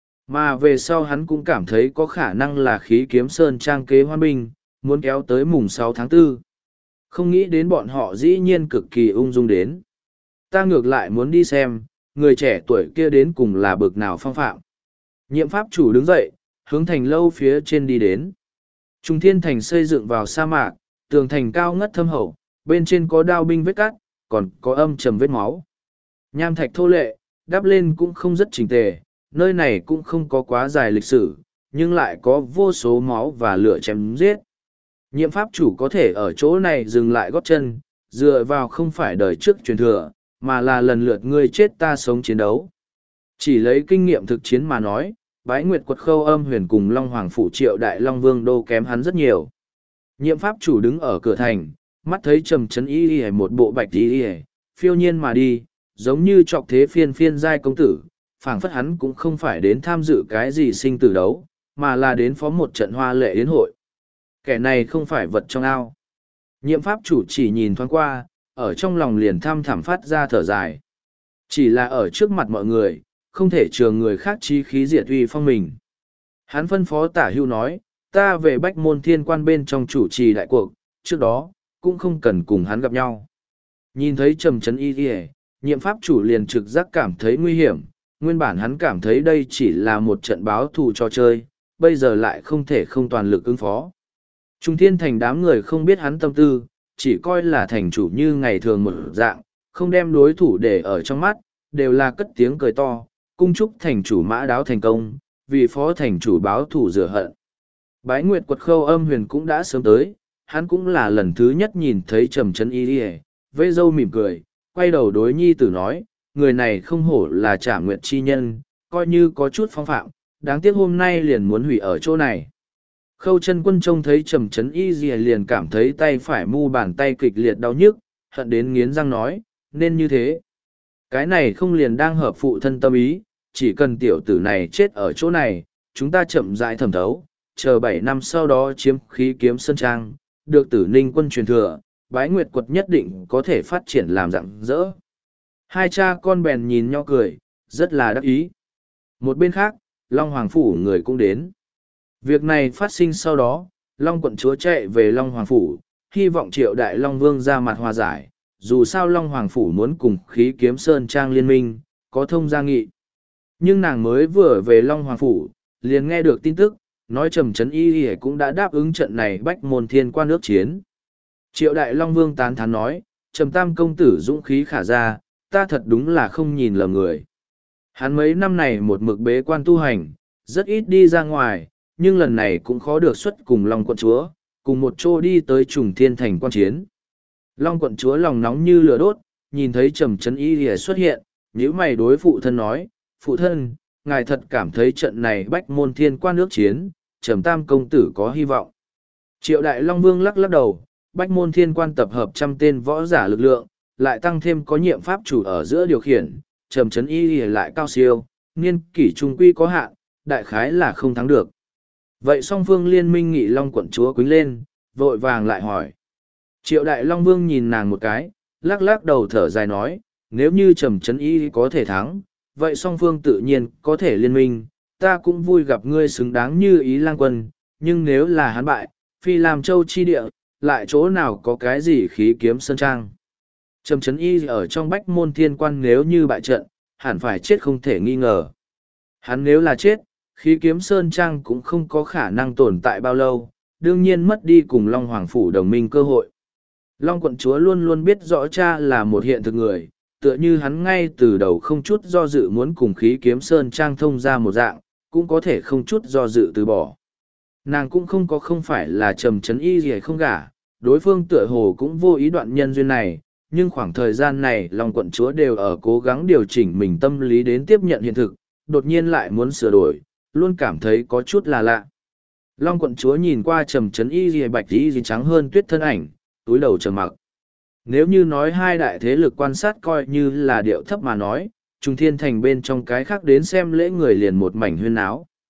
Mà về sau hắn cũng cảm thấy có khả năng là khí kiếm sơn trang kế hoan binh, muốn kéo tới mùng 6 tháng 4. Không nghĩ đến bọn họ dĩ nhiên cực kỳ ung dung đến. Ta ngược lại muốn đi xem, người trẻ tuổi kia đến cùng là bực nào phong phạm. Nhiệm pháp chủ đứng dậy, hướng thành lâu phía trên đi đến. Trung thiên thành xây dựng vào sa mạc, tường thành cao ngất thâm hậu, bên trên có đao binh vết cắt, còn có âm trầm vết máu. Nham thạch thô lệ, đắp lên cũng không rất chỉnh tề, nơi này cũng không có quá dài lịch sử, nhưng lại có vô số máu và lửa chém giết. Nhiệm pháp chủ có thể ở chỗ này dừng lại gót chân, dựa vào không phải đời trước truyền thừa, mà là lần lượt ngươi chết ta sống chiến đấu. Chỉ lấy kinh nghiệm thực chiến mà nói, Bái Nguyệt Quật Khâu Âm Huyền cùng Long Hoàng Phủ Triệu Đại Long Vương đô kém hắn rất nhiều. Nhiệm pháp chủ đứng ở cửa thành, mắt thấy trầm trấn y y một bộ bạch y y, phiêu nhiên mà đi, giống như trọc thế phiên phiên giai công tử, phảng phất hắn cũng không phải đến tham dự cái gì sinh tử đấu, mà là đến phó một trận hoa lệ yến hội. Kẻ này không phải vật trong ao. Nhiệm pháp chủ chỉ nhìn thoáng qua, ở trong lòng liền thăm thẳm phát ra thở dài. Chỉ là ở trước mặt mọi người, không thể trường người khác chi khí diệt uy phong mình. Hắn phân phó Tả Hưu nói, ta về Bách Môn Thiên Quan bên trong chủ trì đại cuộc, trước đó, cũng không cần cùng hắn gặp nhau. Nhìn thấy trầm trấn y y, nhiệm pháp chủ liền trực giác cảm thấy nguy hiểm, nguyên bản hắn cảm thấy đây chỉ là một trận báo thù cho chơi, bây giờ lại không thể không toàn lực ứng phó. Trung thiên thành đám người không biết hắn tâm tư, chỉ coi là thành chủ như ngày thường một dạng, không đem đối thủ để ở trong mắt, đều là cất tiếng cười to, cung chúc thành chủ mã đáo thành công, vì phó thành chủ báo thù rửa hận. Bái Nguyệt Quật Khâu Âm Huyền cũng đã sớm tới, hắn cũng là lần thứ nhất nhìn thấy trầm trấn y y, vây râu mỉm cười, quay đầu đối nhi tử nói, người này không hổ là Trả Nguyệt chi nhân, coi như có chút phong phạm, đáng tiếc hôm nay liền muốn hủy ở chỗ này. Khâu chân quân trông thấy trầm trấn y y liền cảm thấy tay phải mu bàn tay kịch liệt đau nhức, hận đến nghiến răng nói, nên như thế. Cái này không liền đang hợp phụ thân tâm ý, chỉ cần tiểu tử này chết ở chỗ này, chúng ta chậm rãi thẩm thấu, chờ 7 năm sau đó chiếm khí kiếm sơn trang, được Tử Ninh quân truyền thừa, Bái Nguyệt Quật nhất định có thể phát triển làm rạng rỡ. Hai cha con bèn nhìn nhau cười, rất là đắc ý. Một bên khác, Long Hoàng Phủ người cũng đến. Việc này phát sinh sau đó, Long quận chúa chạy về Long Hoàng Phủ, hy vọng Triệu Đại Long Vương ra mặt hòa giải, dù sao Long Hoàng Phủ muốn cùng khí kiếm sơn trang liên minh, có thông gia nghị. Nhưng nàng mới vừa về Long Hoàng Phủ, liền nghe được tin tức, nói trầm trấn y y cũng đã đáp ứng trận này Bách Môn Thiên Quan ước chiến. Triệu Đại Long Vương tán thán nói, trầm tam công tử dũng khí khả ra, ta thật đúng là không nhìn lầm người. Hắn mấy năm này một mực bế quan tu hành, rất ít đi ra ngoài, nhưng lần này cũng khó được xuất cùng Long quận chúa, cùng một chỗ đi tới Trùng Thiên Thành quan chiến. Long quận chúa lòng nóng như lửa đốt, nhìn thấy trầm trấn y y xuất hiện, nhíu mày đối phụ thân nói, phụ thân, ngài thật cảm thấy trận này Bách Môn Thiên Quan ước chiến, trầm tam công tử có hy vọng. Triệu Đại Long Vương lắc lắc đầu, Bách Môn Thiên Quan tập hợp 100 tên võ giả lực lượng, lại tăng thêm có nhiệm pháp chủ ở giữa điều khiển, trầm trấn y y lại cao siêu, niên kỷ trung quy có hạn, đại khái là không thắng được. Vậy song phương liên minh nghị Long quận chúa quýnh lên, vội vàng lại hỏi. Triệu Đại Long Vương nhìn nàng một cái, lắc lắc đầu thở dài nói, nếu như trầm trấn y có thể thắng, vậy song phương tự nhiên có thể liên minh, ta cũng vui gặp ngươi xứng đáng như ý lang quân, nhưng nếu là hắn bại, phi làm châu chi địa, lại chỗ nào có cái gì khí kiếm sơn trang. Trầm trấn y ở trong Bách Môn Thiên Quan nếu như bại trận, hẳn phải chết không thể nghi ngờ. Hắn nếu là chết, khí kiếm sơn trang cũng không có khả năng tồn tại bao lâu, đương nhiên mất đi cùng Long Hoàng Phủ đồng minh cơ hội. Long quận chúa luôn luôn biết rõ cha là một hiện thực người, tựa như hắn ngay từ đầu không chút do dự muốn cùng khí kiếm sơn trang thông ra một dạng, cũng có thể không chút do dự từ bỏ. Nàng cũng không phải là trầm trấn y gì không gả, đối phương tựa hồ cũng vô ý đoạn nhân duyên này, nhưng khoảng thời gian này Long quận chúa đều ở cố gắng điều chỉnh mình tâm lý đến tiếp nhận hiện thực, đột nhiên lại muốn sửa đổi, luôn cảm thấy có chút là lạ. Long quận chúa nhìn qua trầm trấn y gì bạch y gì trắng hơn tuyết thân ảnh, túi đầu trầm mặc. Nếu như nói hai đại thế lực quan sát coi như là điệu thấp mà nói, Trung Thiên Thành bên trong cái khác đến xem lễ người liền một mảnh huyên áo.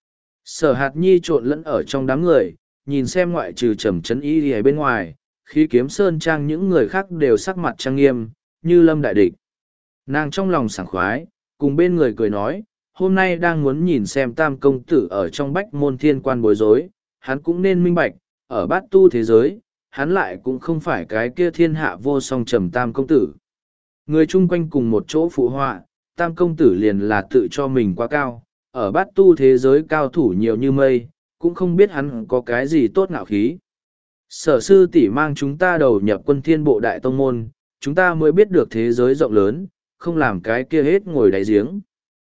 Sở hạt nhi trộn lẫn ở trong đám người, nhìn xem ngoại trừ trầm trấn y ở bên ngoài, khi kiếm sơn trang những người khác đều sắc mặt trang nghiêm, như lâm đại địch. Nàng trong lòng sảng khoái, cùng bên người cười nói, hôm nay đang muốn nhìn xem tam công tử ở trong bách môn thiên quan bối rối, hắn cũng nên minh bạch, ở bát tu thế giới, hắn lại cũng không phải cái kia thiên hạ vô song trầm tam công tử. Người chung quanh cùng một chỗ phụ họa, tam công tử liền là tự cho mình quá cao, ở bát tu thế giới cao thủ nhiều như mây, cũng không biết hắn có cái gì tốt ngạo khí. Sở sư tỷ mang chúng ta đầu nhập quân thiên bộ đại tông môn, chúng ta mới biết được thế giới rộng lớn, không làm cái kia hết ngồi đáy giếng.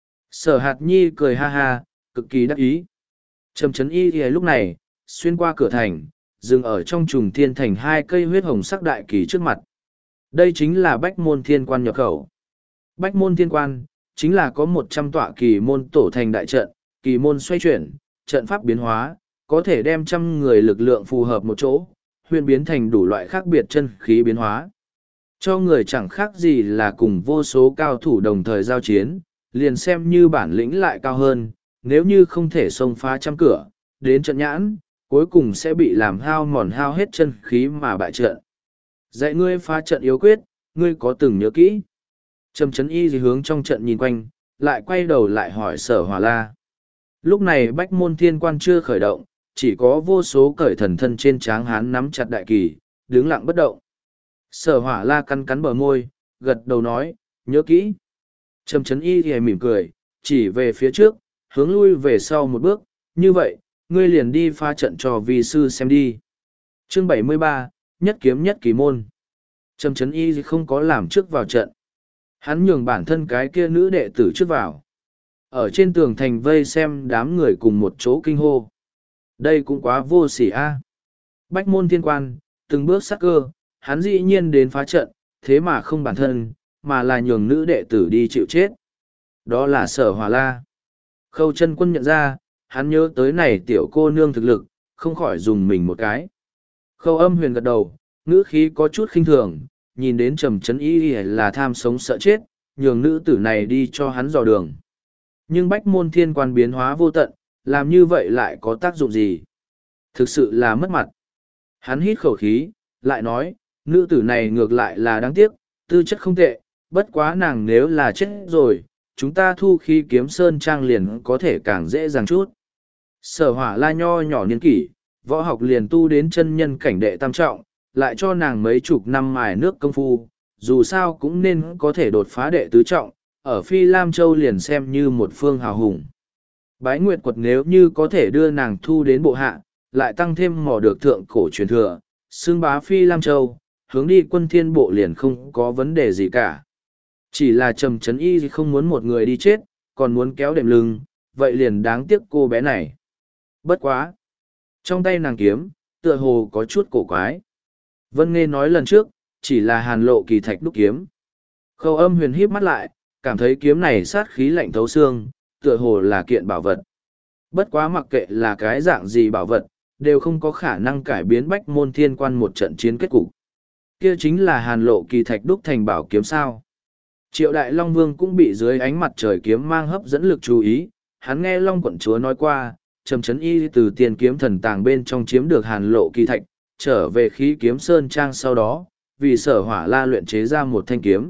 Sở hạt nhi cười ha ha, cực kỳ đắc ý. Trầm trấn y thì lúc này, xuyên qua cửa thành, dừng ở trong trùng thiên thành hai cây huyết hồng sắc đại kỳ trước mặt. Đây chính là bách môn thiên quan nhập khẩu. Bách môn thiên quan, chính là có 100 tọa kỳ môn tổ thành đại trận, kỳ môn xoay chuyển, trận pháp biến hóa, có thể đem trăm người lực lượng phù hợp một chỗ, huyền biến thành đủ loại khác biệt chân khí biến hóa. Cho người chẳng khác gì là cùng vô số cao thủ đồng thời giao chiến, liền xem như bản lĩnh lại cao hơn, nếu như không thể xông phá trăm cửa, đến trận nhãn, cuối cùng sẽ bị làm hao mòn hao hết chân khí mà bại trận. Dạy ngươi phá trận yếu quyết, ngươi có từng nhớ kỹ. Trầm trấn y gì hướng trong trận nhìn quanh, lại quay đầu lại hỏi sở hỏa la. Lúc này bách môn thiên quan chưa khởi động, chỉ có vô số cởi thần thân trên tráng hán nắm chặt đại kỳ, đứng lặng bất động. Sở hỏa la cắn cắn bờ môi, gật đầu nói, nhớ kỹ. Trầm trấn y thì mỉm cười, chỉ về phía trước, hướng lui về sau một bước, như vậy, ngươi liền đi pha trận cho vi sư xem đi. Chương 73, nhất kiếm nhất kỳ môn. Trầm trấn y không có làm trước vào trận. Hắn nhường bản thân cái kia nữ đệ tử trước vào. Ở trên tường thành vây xem đám người cùng một chỗ kinh hô. Đây cũng quá vô sỉ a. Bách môn thiên quan, từng bước sắc cơ, hắn dĩ nhiên đến phá trận, thế mà không bản thân, mà là nhường nữ đệ tử đi chịu chết. Đó là sở hỏa la. Khâu chân quân nhận ra, hắn nhớ tới này tiểu cô nương thực lực, không khỏi dùng mình một cái. Khâu âm huyền gật đầu, ngữ khí có chút khinh thường, nhìn đến trầm trấn y là tham sống sợ chết, nhường nữ tử này đi cho hắn dò đường. Nhưng bách môn thiên quan biến hóa vô tận, làm như vậy lại có tác dụng gì? Thực sự là mất mặt. Hắn hít khẩu khí, lại nói, nữ tử này ngược lại là đáng tiếc, tư chất không tệ, bất quá nàng nếu là chết rồi, chúng ta thu khi kiếm sơn trang liền có thể càng dễ dàng chút. Sở hỏa la nho nhỏ niên kỷ, võ học liền tu đến chân nhân cảnh đệ tam trọng, lại cho nàng mấy chục năm mài nước công phu, dù sao cũng nên có thể đột phá đệ tứ trọng, ở Phi Lam Châu liền xem như một phương hào hùng. Bái Nguyệt Quật nếu như có thể đưa nàng thu đến bộ hạ, lại tăng thêm mỏ được thượng cổ truyền thừa, xưng bá Phi Lam Châu, hướng đi quân thiên bộ liền không có vấn đề gì cả. Chỉ là trầm trấn y không muốn một người đi chết, còn muốn kéo đệm lưng, vậy liền đáng tiếc cô bé này. Bất quá. Trong tay nàng kiếm, tựa hồ có chút cổ quái. Vân Nghê nói lần trước, chỉ là hàn lộ kỳ thạch đúc kiếm. Khâu âm huyền híp mắt lại, cảm thấy kiếm này sát khí lạnh thấu xương, tựa hồ là kiện bảo vật. Bất quá mặc kệ là cái dạng gì bảo vật, đều không có khả năng cải biến bách môn thiên quan một trận chiến kết cục. Kia chính là hàn lộ kỳ thạch đúc thành bảo kiếm sao. Triệu Đại Long Vương cũng bị dưới ánh mặt trời kiếm mang hấp dẫn lực chú ý, hắn nghe Long quận chúa nói qua, trầm trấn y từ tiền kiếm thần tàng bên trong chiếm được hàn lộ kỳ thạch, trở về khí kiếm sơn trang sau đó, vì sở hỏa la luyện chế ra một thanh kiếm.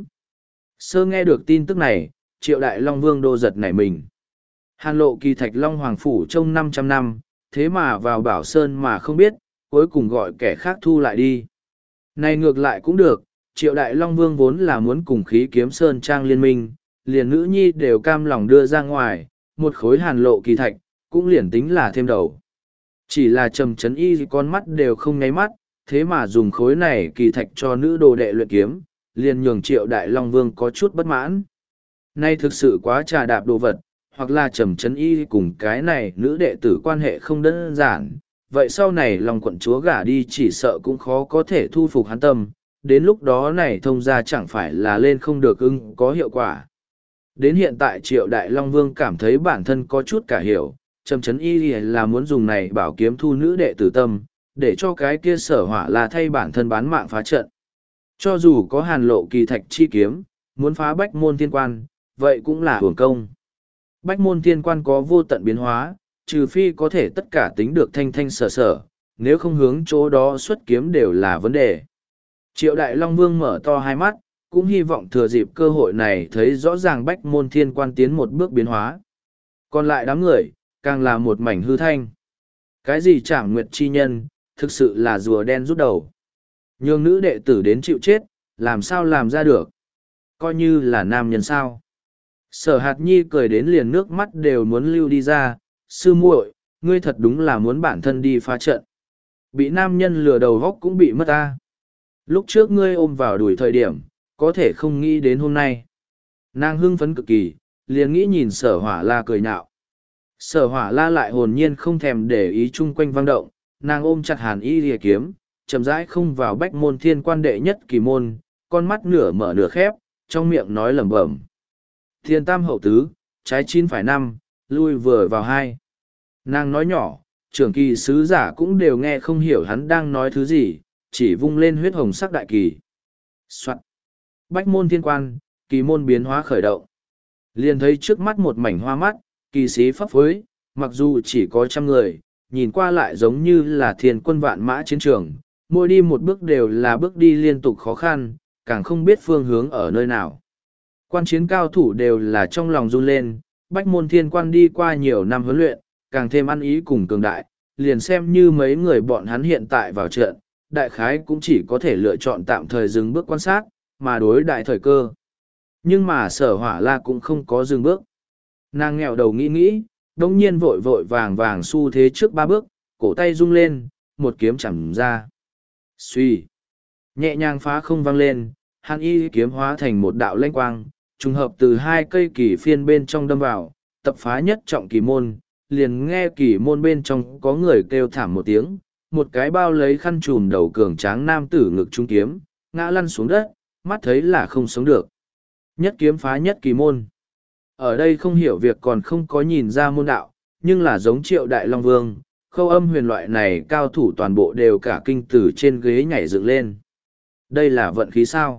Sơ nghe được tin tức này, Triệu Đại Long Vương đô giật nảy mình. Hàn lộ kỳ thạch Long Hoàng Phủ trong 500 năm, thế mà vào bảo sơn mà không biết, cuối cùng gọi kẻ khác thu lại đi. Này ngược lại cũng được, Triệu Đại Long Vương vốn là muốn cùng khí kiếm sơn trang liên minh, liền nữ nhi đều cam lòng đưa ra ngoài, một khối hàn lộ kỳ thạch, cũng liền tính là thêm đầu. Chỉ là trầm trấn y con mắt đều không nháy mắt, thế mà dùng khối này kỳ thạch cho nữ đồ đệ luyện kiếm, liền nhường Triệu Đại Long Vương có chút bất mãn. Nay thực sự quá trà đạp đồ vật, hoặc là trầm trấn y cùng cái này nữ đệ tử quan hệ không đơn giản, vậy sau này Long quận chúa gả đi chỉ sợ cũng khó có thể thu phục hắn tâm, đến lúc đó này thông ra chẳng phải là lên không được có hiệu quả. Đến hiện tại Triệu Đại Long Vương cảm thấy bản thân có chút cả hiểu, trầm trấn y là muốn dùng này bảo kiếm thu nữ đệ tử tâm, để cho cái kia sở hỏa là thay bản thân bán mạng phá trận. Cho dù có hàn lộ kỳ thạch chi kiếm, muốn phá bách môn thiên quan, vậy cũng là hưởng công. Bách môn thiên quan có vô tận biến hóa, trừ phi có thể tất cả tính được thanh thanh sở sở, nếu không hướng chỗ đó xuất kiếm đều là vấn đề. Triệu Đại Long Vương mở to hai mắt, cũng hy vọng thừa dịp cơ hội này thấy rõ ràng Bách Môn Thiên Quan tiến một bước biến hóa. Còn lại đám người, càng là một mảnh hư thanh. Cái gì Trảm Nguyệt chi nhân, thực sự là rùa đen rút đầu. Nhường nữ đệ tử đến chịu chết, làm sao làm ra được. Coi như là nam nhân sao. Sở Hạt Nhi cười đến liền nước mắt đều muốn lưu đi ra. Sư muội, ngươi thật đúng là muốn bản thân đi phá trận. Bị nam nhân lừa đầu góc cũng bị mất ta. Lúc trước ngươi ôm vào đuổi thời điểm, có thể không nghĩ đến hôm nay. Nàng hưng phấn cực kỳ, liền nghĩ nhìn sở hỏa la cười nhạo. Sở hỏa la lại hồn nhiên không thèm để ý chung quanh vang động, nàng ôm chặt Hàn Y lìa kiếm, chậm rãi không vào Bách Môn Thiên Quan đệ nhất kỳ môn, con mắt nửa mở nửa khép, trong miệng nói lẩm bẩm. Thiên tam hậu tứ, trái chín phải năm, lui vừa vào hai. Nàng nói nhỏ, trưởng kỳ sứ giả cũng đều nghe không hiểu hắn đang nói thứ gì, chỉ vung lên huyết hồng sắc đại kỳ. Soạn. Bách Môn Thiên Quan, kỳ môn biến hóa khởi động. Liền thấy trước mắt một mảnh hoa mắt, kỳ sĩ pháp phối, mặc dù chỉ có 100 người, nhìn qua lại giống như là thiên quân vạn mã chiến trường, mỗi đi một bước đều là bước đi liên tục khó khăn, càng không biết phương hướng ở nơi nào. Quan chiến cao thủ đều là trong lòng run lên, Bách Môn Thiên Quan đi qua nhiều năm huấn luyện, càng thêm ăn ý cùng cường đại, liền xem như mấy người bọn hắn hiện tại vào trận, đại khái cũng chỉ có thể lựa chọn tạm thời dừng bước quan sát, mà đối đại thời cơ. Nhưng mà sở hỏa la cũng không có dừng bước. Nàng nghèo đầu nghĩ nghĩ, đông nhiên vội vội vàng vàng xu thế trước 3 bước, cổ tay rung lên, một kiếm chẳng ra. Xuy. Nhẹ nhàng phá không vang lên, Hàn Y kiếm hóa thành một đạo lanh quang, trùng hợp từ 2 cây kỳ phiên bên trong đâm vào, tập phá nhất trọng kỳ môn, liền nghe kỳ môn bên trong có người kêu thảm một tiếng, một cái bao lấy khăn trùm đầu cường tráng nam tử ngực trung kiếm, ngã lăn xuống đất, mắt thấy là không sống được. Nhất kiếm phá nhất kỳ môn. Ở đây không hiểu việc còn không có nhìn ra môn đạo, nhưng là giống Triệu Đại Long Vương, Khâu Âm Huyền loại này cao thủ toàn bộ đều cả kinh tử trên ghế nhảy dựng lên. Đây là vận khí sao?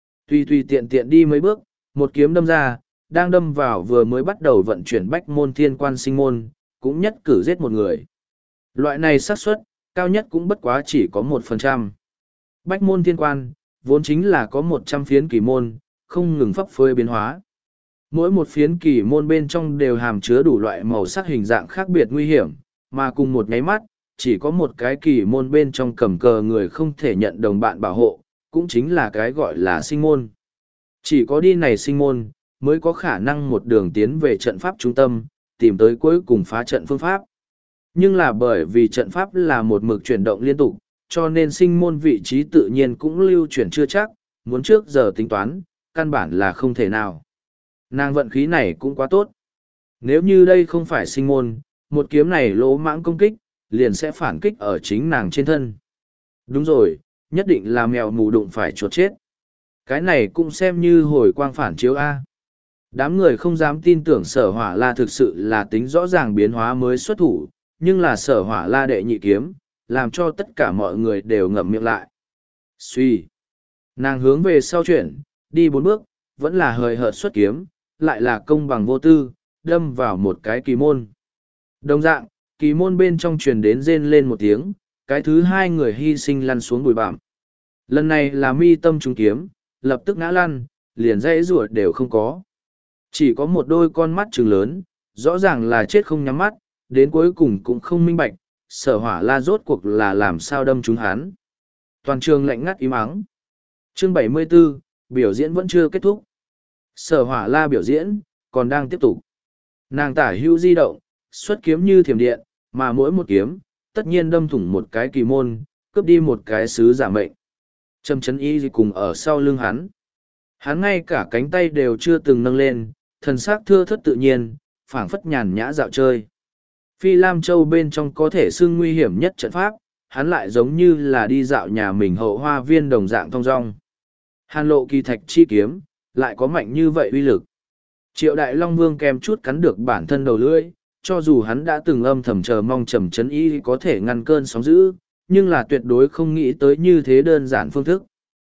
Tùy tiện tiện đi mấy bước, một kiếm đâm ra, đang đâm vào vừa mới bắt đầu vận chuyển Bách Môn Thiên Quan sinh môn, cũng nhất cử giết một người. Loại này xác suất cao nhất cũng bất quá chỉ có 1%. Bách Môn Thiên Quan, vốn chính là có 100 phiến kỳ môn, không ngừng phấp phới biến hóa. Mỗi một phiến kỳ môn bên trong đều hàm chứa đủ loại màu sắc hình dạng khác biệt nguy hiểm, mà cùng một nháy mắt, chỉ có một cái kỳ môn bên trong cầm cờ người không thể nhận đồng bạn bảo hộ, cũng chính là cái gọi là sinh môn. Chỉ có đi này sinh môn, mới có khả năng một đường tiến về trận pháp trung tâm, tìm tới cuối cùng phá trận phương pháp. Nhưng là bởi vì trận pháp là một mực chuyển động liên tục, cho nên sinh môn vị trí tự nhiên cũng lưu chuyển chưa chắc, muốn trước giờ tính toán, căn bản là không thể nào. Nàng vận khí này cũng quá tốt. Nếu như đây không phải sinh môn, một kiếm này lỗ mãng công kích, liền sẽ phản kích ở chính nàng trên thân. Đúng rồi, nhất định là mèo mù đụng phải chuột chết. Cái này cũng xem như hồi quang phản chiếu A. Đám người không dám tin tưởng sở hỏa la thực sự là tính rõ ràng biến hóa mới xuất thủ, nhưng là sở hỏa la đệ nhị kiếm, làm cho tất cả mọi người đều ngậm miệng lại. Suy. Nàng hướng về sau chuyển, đi 4 bước, vẫn là hời hợt xuất kiếm, lại là công bằng vô tư, đâm vào một cái kỳ môn. Đồng dạng, kỳ môn bên trong truyền đến rên lên một tiếng, cái thứ 2 người hy sinh lăn xuống bụi bặm. Lần này là mi tâm trúng kiếm, lập tức ngã lăn, liền dãy ruột đều không có. Chỉ có một đôi con mắt trừng lớn, rõ ràng là chết không nhắm mắt, đến cuối cùng cũng không minh bạch, sở hỏa la rốt cuộc là làm sao đâm trúng hắn. Toàn trường lạnh ngắt im ắng. Chương 74, biểu diễn vẫn chưa kết thúc. Sở hỏa la biểu diễn, còn đang tiếp tục. Nàng tả hữu di động, xuất kiếm như thiểm điện, mà mỗi một kiếm, tất nhiên đâm thủng một cái kỳ môn, cướp đi một cái sứ giả mệnh. Trầm chấn y cùng ở sau lưng hắn. Hắn ngay cả cánh tay đều chưa từng nâng lên, thần sắc thưa thất tự nhiên, phảng phất nhàn nhã dạo chơi. Phi Lam Châu bên trong có thể xưng nguy hiểm nhất trận pháp, hắn lại giống như là đi dạo nhà mình hậu hoa viên đồng dạng thong dong. Hàn lộ kỳ thạch chi kiếm, lại có mạnh như vậy uy lực. Triệu Đại Long Vương kèm chút cắn được bản thân đầu lưỡi, cho dù hắn đã từng âm thầm chờ mong Trầm Chấn Y có thể ngăn cơn sóng dữ, nhưng là tuyệt đối không nghĩ tới như thế đơn giản phương thức.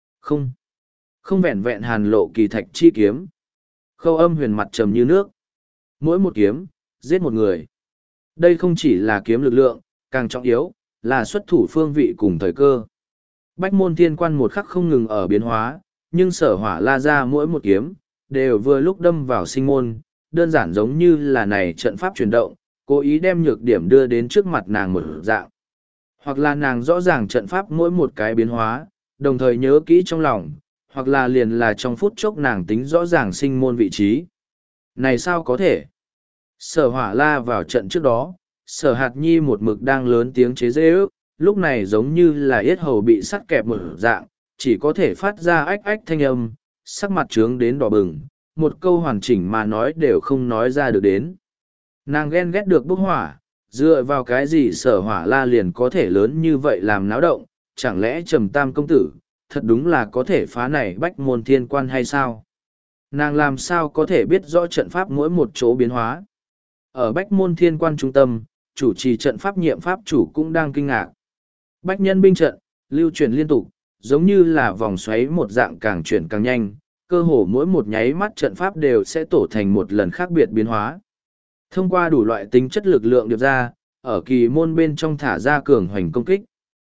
Không vẹn vẹn hàn lộ kỳ thạch chi kiếm. Khâu Âm Huyền mặt trầm như nước. Mỗi một kiếm, giết một người. Đây không chỉ là kiếm lực lượng, càng trọng yếu, là xuất thủ phương vị cùng thời cơ. Bách môn thiên quan một khắc không ngừng ở biến hóa, nhưng sở hỏa la ra mỗi một kiếm, đều vừa lúc đâm vào sinh môn, đơn giản giống như là này trận pháp chuyển động, cố ý đem nhược điểm đưa đến trước mặt nàng một dạng. Hoặc là nàng rõ ràng trận pháp mỗi một cái biến hóa, đồng thời nhớ kỹ trong lòng, hoặc là liền là trong phút chốc nàng tính rõ ràng sinh môn vị trí. Này sao có thể? Sở hỏa la vào trận trước đó, sở hạt nhi một mực đang lớn tiếng chế dễ ước, lúc này giống như là yết hầu bị sắt kẹp một dạng, chỉ có thể phát ra ách ách thanh âm, sắc mặt trướng đến đỏ bừng, một câu hoàn chỉnh mà nói đều không nói ra được đến. Nàng ghen ghét được bốc hỏa, dựa vào cái gì sở hỏa la liền có thể lớn như vậy làm náo động, chẳng lẽ trầm tam công tử, thật đúng là có thể phá này bách môn thiên quan hay sao? Nàng làm sao có thể biết rõ trận pháp mỗi một chỗ biến hóa? Ở bách môn thiên quan trung tâm, chủ trì trận pháp nhiệm pháp chủ cũng đang kinh ngạc. Bách nhân binh trận, lưu chuyển liên tục, giống như là vòng xoáy một dạng càng chuyển càng nhanh, cơ hồ mỗi một nháy mắt trận pháp đều sẽ tổ thành một lần khác biệt biến hóa. Thông qua đủ loại tính chất lực lượng điệp ra, ở kỳ môn bên trong thả ra cường hoành công kích.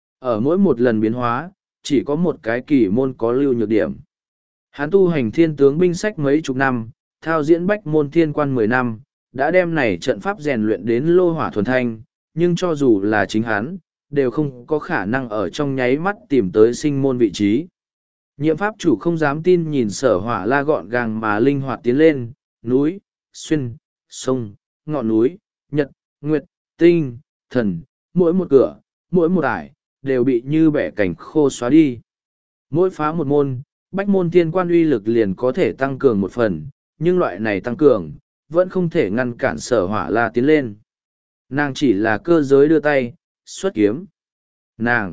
Ở mỗi một lần biến hóa, chỉ có một cái kỳ môn có lưu nhược điểm. Hắn tu hành thiên tướng binh sách mấy chục năm, thao diễn bách môn thiên quan 10 năm, đã đem này trận pháp rèn luyện đến lô hỏa thuần thanh, nhưng cho dù là chính hắn, đều không có khả năng ở trong nháy mắt tìm tới sinh môn vị trí. Nhiệm pháp chủ không dám tin nhìn sở hỏa la gọn gàng mà linh hoạt tiến lên, núi, xuyên, sông, ngọn núi, nhật, nguyệt, tinh, thần, mỗi một cửa, mỗi một ải, đều bị như bẻ cảnh khô xóa đi. Mỗi phá một môn, bách môn thiên quan uy lực liền có thể tăng cường một phần, nhưng loại này tăng cường, vẫn không thể ngăn cản sở hỏa la tiến lên. Nàng chỉ là cơ giới đưa tay, xuất kiếm. Nàng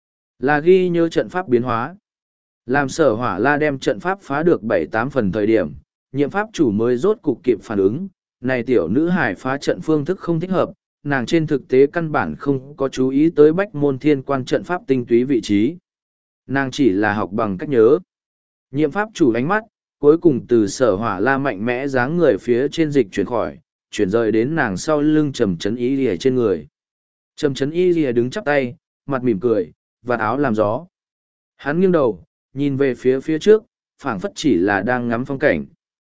là ghi nhớ trận pháp biến hóa. Làm sở hỏa la đem trận pháp phá được 7-8 phần thời điểm, nhiệm pháp chủ mới rốt cục kịp phản ứng. Này tiểu nữ hải phá trận phương thức không thích hợp, nàng trên thực tế căn bản không có chú ý tới bách môn thiên quan trận pháp tinh túy vị trí. Nàng chỉ là học bằng cách nhớ. Nhiệm pháp chủ ánh mắt, cuối cùng từ sở hỏa la mạnh mẽ dáng người phía trên dịch chuyển khỏi, chuyển rời đến nàng sau lưng trầm chấn y lìa trên người. Trầm chấn y lìa đứng chắp tay, mặt mỉm cười, vạt áo làm gió. Hắn nghiêng đầu, nhìn về phía trước, phảng phất chỉ là đang ngắm phong cảnh.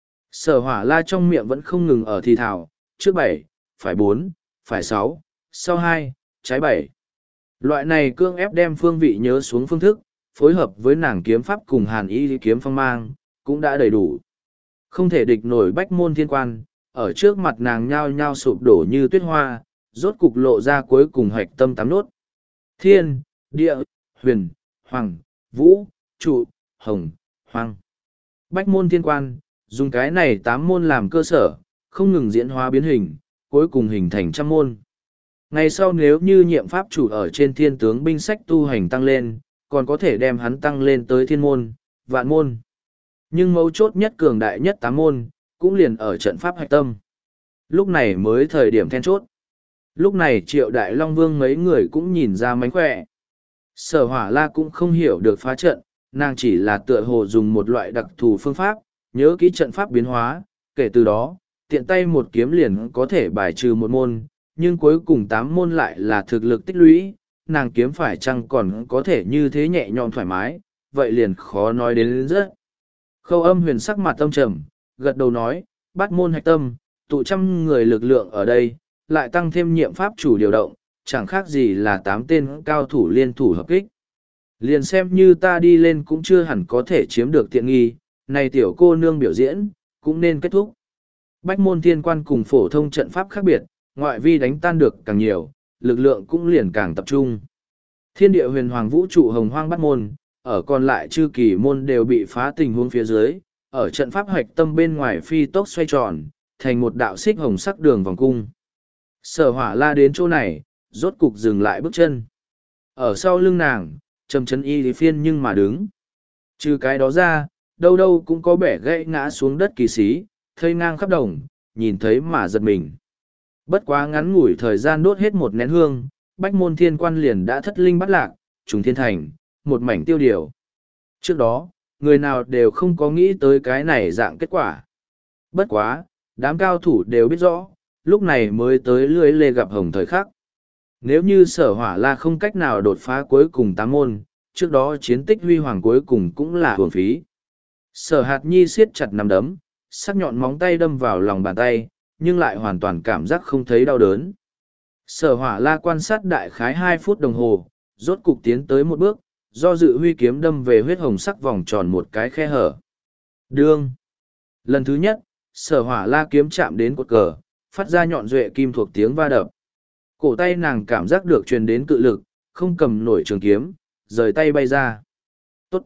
Sở hỏa la trong miệng vẫn không ngừng ở thì thào, trước 7, phải 4, phải 6, sau 2, trái 7. Loại này cương ép đem phương vị nhớ xuống phương thức, phối hợp với nàng kiếm pháp cùng hàn y kiếm phong mang, cũng đã đầy đủ. Không thể địch nổi bách môn thiên quan, ở trước mặt nàng nhao nhao sụp đổ như tuyết hoa, rốt cục lộ ra cuối cùng hoạch tâm 8 nốt. Thiên, địa, huyền, hoàng, vũ, trụ, hồng, hoang. Bách môn thiên quan, dùng cái này 8 môn làm cơ sở, không ngừng diễn hóa biến hình, cuối cùng hình thành trăm môn. Ngày sau nếu như nhiệm pháp chủ ở trên thiên tướng binh sách tu hành tăng lên, còn có thể đem hắn tăng lên tới thiên môn, vạn môn. Nhưng mấu chốt nhất cường đại nhất 8 môn, cũng liền ở trận pháp hạch tâm. Lúc này mới thời điểm then chốt. Lúc này Triệu Đại Long Vương mấy người cũng nhìn ra mánh khỏe. Sở hỏa la cũng không hiểu được phá trận, nàng chỉ là tựa hồ dùng một loại đặc thù phương pháp, nhớ kỹ trận pháp biến hóa, kể từ đó, tiện tay một kiếm liền có thể bài trừ một môn, nhưng cuối cùng 8 môn lại là thực lực tích lũy, nàng kiếm phải chăng còn có thể như thế nhẹ nhõm thoải mái, vậy liền khó nói đến rất. Khâu Âm Huyền sắc mặt tâm trầm, gật đầu nói, bát môn hạch tâm, tụ trăm người lực lượng ở đây, lại tăng thêm nhiệm pháp chủ điều động, chẳng khác gì là 8 tên cao thủ liên thủ hợp kích. Liền xem như ta đi lên cũng chưa hẳn có thể chiếm được tiện nghi, này tiểu cô nương biểu diễn, cũng nên kết thúc. Bách môn thiên quan cùng phổ thông trận pháp khác biệt, ngoại vi đánh tan được càng nhiều, lực lượng cũng liền càng tập trung. Thiên địa huyền hoàng vũ trụ hồng hoang bát môn, ở còn lại chư kỳ môn đều bị phá tình huống phía dưới, ở trận pháp hoạch tâm bên ngoài phi tốc xoay tròn, thành một đạo xích hồng sắc đường vòng cung. Sở hỏa la đến chỗ này, rốt cục dừng lại bước chân. Ở sau lưng nàng, trầm chấn y lý phiên nhưng mà đứng. Trừ cái đó ra, đâu đâu cũng có bẻ gãy ngã xuống đất kỳ sĩ, thây ngang khắp đồng, nhìn thấy mà giật mình. Bất quá ngắn ngủi thời gian đốt hết một nén hương, bách môn thiên quan liền đã thất linh bắt lạc, trùng thiên thành, một mảnh tiêu điều. Trước đó, người nào đều không có nghĩ tới cái này dạng kết quả. Bất quá, đám cao thủ đều biết rõ, lúc này mới tới lưỡi lê gặp hồng thời khắc. Nếu như Sở Hỏa La không cách nào đột phá cuối cùng 8 môn, trước đó chiến tích huy hoàng cuối cùng cũng là hưởng phí. Sở Hạt Nhi siết chặt nắm đấm, sắc nhọn móng tay đâm vào lòng bàn tay, nhưng lại hoàn toàn cảm giác không thấy đau đớn. Sở Hỏa La quan sát đại khái 2 phút đồng hồ, rốt cục tiến tới một bước, do dự huy kiếm đâm về huyết hồng sắc vòng tròn một cái khe hở. Đương. Lần thứ nhất, Sở Hỏa La kiếm chạm đến cột cờ, phát ra nhọn duệ kim thuộc tiếng va đập. Cổ tay nàng cảm giác được truyền đến cự lực, không cầm nổi trường kiếm, rời tay bay ra. Tốt.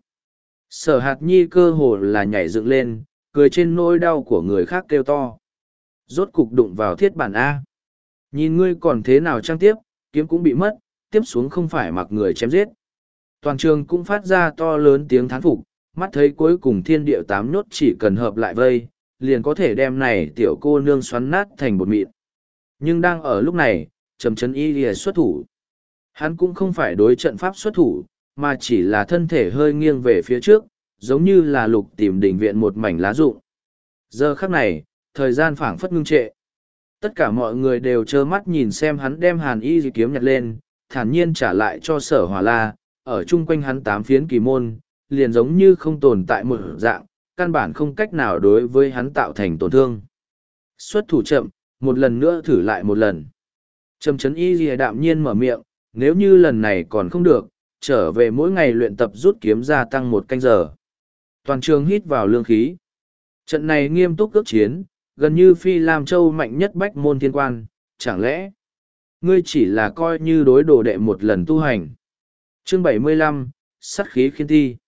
Sở Hạt Nhi cơ hồ là nhảy dựng lên, cười trên nỗi đau của người khác kêu to. Rốt cục đụng vào thiết bản A. Nhìn ngươi còn thế nào trang tiếp, kiếm cũng bị mất, tiếp xuống không phải mặc người chém giết. Toàn trường cũng phát ra to lớn tiếng thán phục, mắt thấy cuối cùng thiên địa tám nhốt chỉ cần hợp lại vây, liền có thể đem này tiểu cô nương xoắn nát thành bột mịn. Nhưng đang ở lúc này, Trầm Trấn Y lìa xuất thủ. Hắn cũng không phải đối trận pháp xuất thủ, mà chỉ là thân thể hơi nghiêng về phía trước, giống như là lục tìm đỉnh viện một mảnh lá rụng. Giờ khắc này, thời gian phảng phất ngưng trệ. Tất cả mọi người đều trơ mắt nhìn xem hắn đem Hàn Y kiếm nhặt lên, thản nhiên trả lại cho Sở Hỏa La, ở chung quanh hắn 8 phiến kỳ môn, liền giống như không tồn tại một dạng, căn bản không cách nào đối với hắn tạo thành tổn thương. Xuất thủ chậm, một lần nữa thử lại một lần. Trầm Trấn Y lìa đạm nhiên mở miệng, nếu như lần này còn không được, trở về mỗi ngày luyện tập rút kiếm gia tăng 1 canh giờ. Toàn trường hít vào lương khí. Trận này nghiêm túc ước chiến, gần như Phi Lam Châu mạnh nhất bách môn thiên quan, chẳng lẽ ngươi chỉ là coi như đối đồ đệ một lần tu hành. Chương 75, sắt khí khiên thi.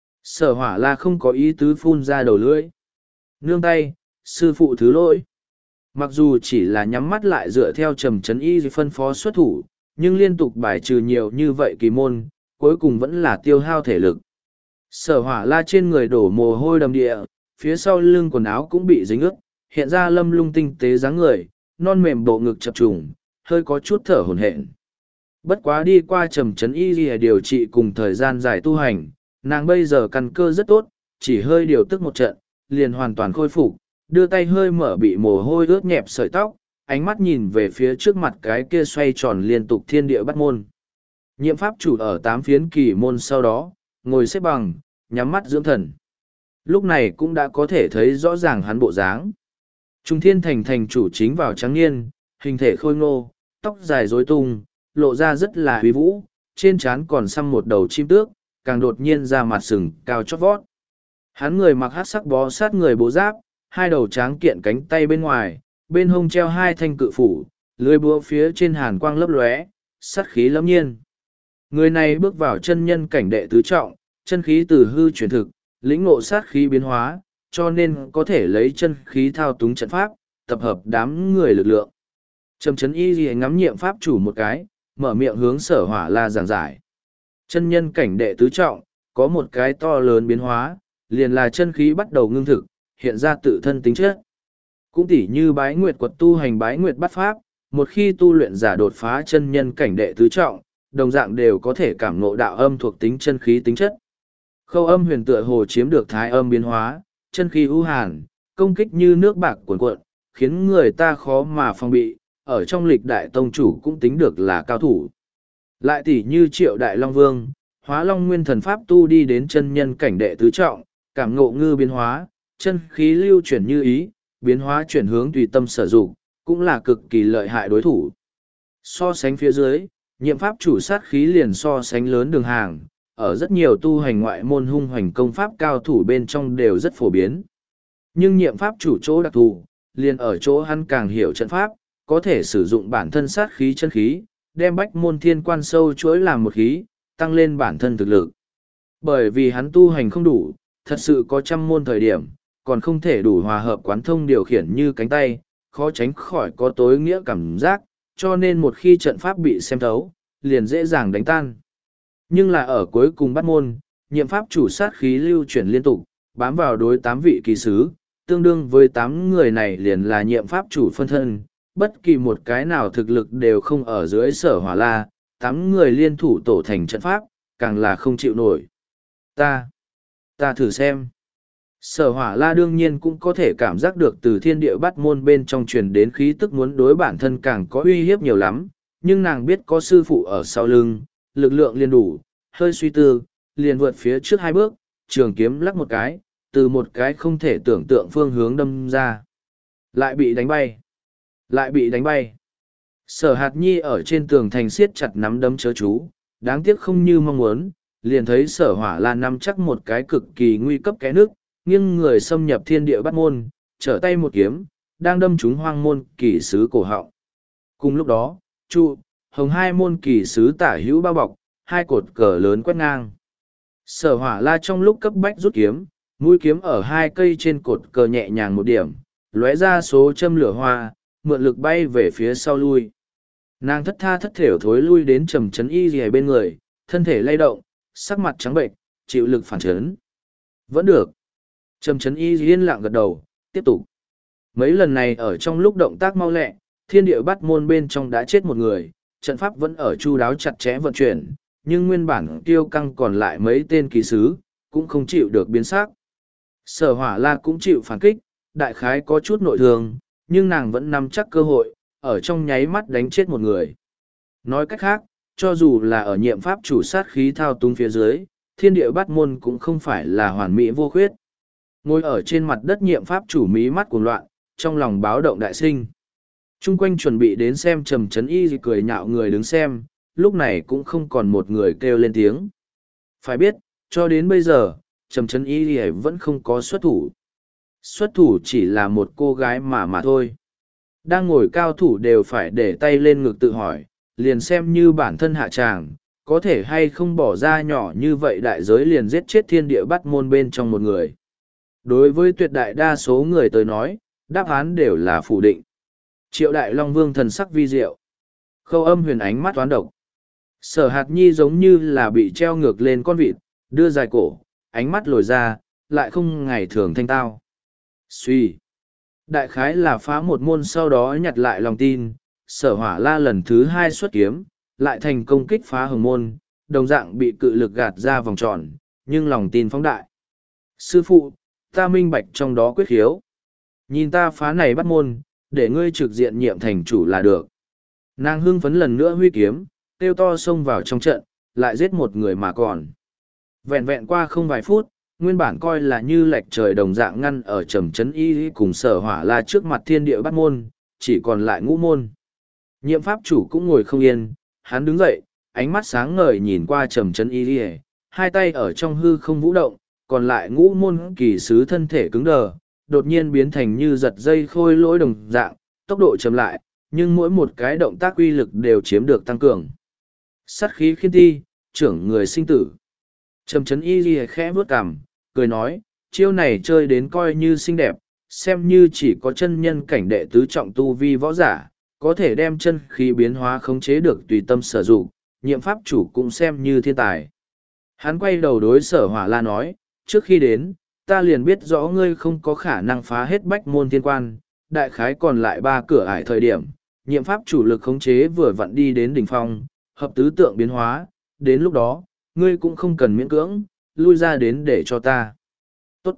Sở Hỏa La không có ý tứ phun ra đầu lưỡi. Nương tay, sư phụ thứ lỗi. Mặc dù chỉ là nhắm mắt lại dựa theo Trầm Trấn Y phân phó xuất thủ, nhưng liên tục bài trừ nhiều như vậy kỳ môn, cuối cùng vẫn là tiêu hao thể lực. Sở Hỏa La trên người đổ mồ hôi đầm địa, phía sau lưng quần áo cũng bị dính ướt, hiện ra lâm lung tinh tế dáng người, non mềm bộ ngực chập trùng, hơi có chút thở hổn hển. Bất quá đi qua Trầm Trấn Y điều trị cùng thời gian dài tu hành, nàng bây giờ căn cơ rất tốt, chỉ hơi điều tức một trận, liền hoàn toàn khôi phục, đưa tay hơi mở bị mồ hôi ướt nhẹp sợi tóc, ánh mắt nhìn về phía trước mặt cái kia xoay tròn liên tục thiên địa bắt môn. Nhiệm pháp chủ ở 8 phiến kỳ môn sau đó, ngồi xếp bằng, nhắm mắt dưỡng thần. Lúc này cũng đã có thể thấy rõ ràng hắn bộ dáng. Trung Thiên Thành thành chủ chính vào trắng niên, hình thể khôi ngô, tóc dài rối tung, lộ ra rất là uy vũ, trên trán còn xăm một đầu chim tước, càng đột nhiên ra mặt sừng cao chót vót. Hắn người mặc hắc sắc bó sát người bố giáp, 2 đầu tráng kiện cánh tay bên ngoài, bên hông treo 2 thanh cự phủ, lưỡi búa phía trên hàn quang lấp lóe, sát khí lâm nhiên. Người này bước vào chân nhân cảnh đệ tứ trọng, chân khí từ hư chuyển thực, lĩnh ngộ sát khí biến hóa, cho nên có thể lấy chân khí thao túng trận pháp, tập hợp đám người lực lượng. Trầm Trấn Y lìa ngắm nhiệm pháp chủ một cái, mở miệng hướng Sở Hỏa La giảng giải. Chân nhân cảnh đệ tứ trọng, có một cái to lớn biến hóa, liền là chân khí bắt đầu ngưng thực, hiện ra tự thân tính chất. Cũng tỉ như Bái Nguyệt Quật tu hành Bái Nguyệt Bát Pháp, một khi tu luyện giả đột phá chân nhân cảnh đệ tứ trọng, đồng dạng đều có thể cảm ngộ đạo âm thuộc tính chân khí tính chất. Khâu Âm Huyền tựa hồ chiếm được thái âm biến hóa, chân khí u hàn, công kích như nước bạc cuồn cuộn, khiến người ta khó mà phòng bị, ở trong lịch đại tông chủ cũng tính được là cao thủ. Lại tỉ như Triệu Đại Long Vương, Hóa Long Nguyên Thần Pháp tu đi đến chân nhân cảnh đệ tứ trọng, cảm ngộ ngư biến hóa, chân khí lưu chuyển như ý, biến hóa chuyển hướng tùy tâm sở dụng, cũng là cực kỳ lợi hại đối thủ. So sánh phía dưới, nhiệm pháp chủ sát khí liền so sánh lớn đường hàng, ở rất nhiều tu hành ngoại môn hung hoành công pháp cao thủ bên trong đều rất phổ biến. Nhưng nhiệm pháp chủ chỗ đặc thù, liền ở chỗ hắn càng hiểu trận pháp, có thể sử dụng bản thân sát khí chân khí, đem bách môn thiên quan sâu chuỗi làm một khí, tăng lên bản thân thực lực. Bởi vì hắn tu hành không đủ, thật sự có trăm môn thời điểm, còn không thể đủ hòa hợp quán thông điều khiển như cánh tay, khó tránh khỏi có tối nghĩa cảm giác, cho nên một khi trận pháp bị xem thấu, liền dễ dàng đánh tan. Nhưng là ở cuối cùng bắt môn, nhiệm pháp chủ sát khí lưu chuyển liên tục, bám vào đối 8 vị kỳ sứ, tương đương với 8 người này liền là nhiệm pháp chủ phân thân, bất kỳ một cái nào thực lực đều không ở dưới Sở Hỏa La, 8 người liên thủ tổ thành trận pháp, càng là không chịu nổi. Ta thử xem. Sở hỏa la đương nhiên cũng có thể cảm giác được từ thiên địa bắt môn bên trong truyền đến khí tức muốn đối bản thân càng có uy hiếp nhiều lắm, nhưng nàng biết có sư phụ ở sau lưng, lực lượng liền đủ, hơi suy tư, liền vượt phía trước 2 bước, trường kiếm lắc một cái, từ một cái không thể tưởng tượng phương hướng đâm ra. Lại bị đánh bay. Lại bị đánh bay. Sở hạt nhi ở trên tường thành siết chặt nắm đấm chớ chú, đáng tiếc không như mong muốn, liền thấy sở hỏa la nắm chắc một cái cực kỳ nguy cấp cái nước, nghiêng người xâm nhập thiên địa bắt môn, trở tay một kiếm, đang đâm trúng hoang môn kỳ sứ cổ họng. Cùng lúc đó, trụ, hồng 2 môn kỳ sứ tả hữu bao bọc, 2 cột cờ lớn quét ngang. Sở hỏa la trong lúc cấp bách rút kiếm, mũi kiếm ở 2 cây trên cột cờ nhẹ nhàng một điểm, lóe ra số châm lửa hoa, mượn lực bay về phía sau lui. Nàng thất tha thất thểu thối lui đến trầm chấn y gì bên người, thân thể lay động, sắc mặt trắng bệnh, chịu lực phản chấn. Vẫn được. Trầm chấn y yên lặng gật đầu, tiếp tục. Mấy lần này ở trong lúc động tác mau lẹ, thiên địa bắt môn bên trong đã chết một người, trận pháp vẫn ở chu đáo chặt chẽ vận chuyển, nhưng nguyên bản tiêu căng còn lại mấy tên kỳ sứ, cũng không chịu được biến sắc. Sở hỏa la cũng chịu phản kích, đại khái có chút nội thương, nhưng nàng vẫn nắm chắc cơ hội, ở trong nháy mắt đánh chết một người. Nói cách khác, cho dù là ở nhiệm pháp chủ sát khí thao túng phía dưới, thiên địa bắt môn cũng không phải là hoàn mỹ vô khuyết. Ngồi ở trên mặt đất nhiệm pháp chủ mí mắt cuồng loạn, trong lòng báo động đại sinh. Trung quanh chuẩn bị đến xem trầm chấn y cười nhạo người đứng xem, lúc này cũng không còn một người kêu lên tiếng. Phải biết, cho đến bây giờ, trầm chấn y vẫn không có xuất thủ. Xuất thủ chỉ là một cô gái mà thôi. Đang ngồi cao thủ đều phải để tay lên ngực tự hỏi, liền xem như bản thân hạ tràng, có thể hay không bỏ ra nhỏ như vậy đại giới liền giết chết thiên địa bắt môn bên trong một người. Đối với tuyệt đại đa số người tới nói, đáp án đều là phủ định. Triệu Đại Long Vương thần sắc vi diệu. Khâu Âm Huyền ánh mắt toán độc. Sở hạt nhi giống như là bị treo ngược lên con vịt, đưa dài cổ, ánh mắt lồi ra, lại không ngày thường thanh tao. Suy. Đại khái là phá một môn sau đó nhặt lại lòng tin, sở hỏa la lần thứ 2 xuất kiếm, lại thành công kích phá hồng môn, đồng dạng bị cự lực gạt ra vòng tròn, nhưng lòng tin phóng đại. Sư phụ, ta minh bạch trong đó quyết khiếu. Nhìn ta phá này bắt môn, để ngươi trực diện nhiệm thành chủ là được. Nàng hưng phấn lần nữa huy kiếm, kêu to xông vào trong trận, lại giết một người mà còn. Vẹn vẹn qua không vài phút, nguyên bản coi là như lệch trời đồng dạng ngăn ở trầm chấn y cùng sở hỏa la trước mặt thiên địa bắt môn, chỉ còn lại ngũ môn. Nhiệm pháp chủ cũng ngồi không yên, hắn đứng dậy, ánh mắt sáng ngời nhìn qua trầm chấn y, hai tay ở trong hư không vũ động, còn lại ngũ môn kỳ sứ thân thể cứng đờ, đột nhiên biến thành như giật dây khôi lỗi đồng dạng, tốc độ chậm lại, nhưng mỗi một cái động tác uy lực đều chiếm được tăng cường. Sát khí khiên thi, trưởng người sinh tử. Trầm chấn y khẽ vớt cằm, cười nói, chiêu này chơi đến coi như xinh đẹp, xem như chỉ có chân nhân cảnh đệ tứ trọng tu vi võ giả, có thể đem chân khí biến hóa khống chế được tùy tâm sở dụng, nhiệm pháp chủ cũng xem như thiên tài. Hắn quay đầu đối sở hỏa la nói, trước khi đến, ta liền biết rõ ngươi không có khả năng phá hết bách môn thiên quan, đại khái còn lại 3 cửa ải thời điểm, nhiệm pháp chủ lực khống chế vừa vặn đi đến đỉnh phong, hợp tứ tượng biến hóa, đến lúc đó, ngươi cũng không cần miễn cưỡng, lui ra đến để cho ta. Tốt.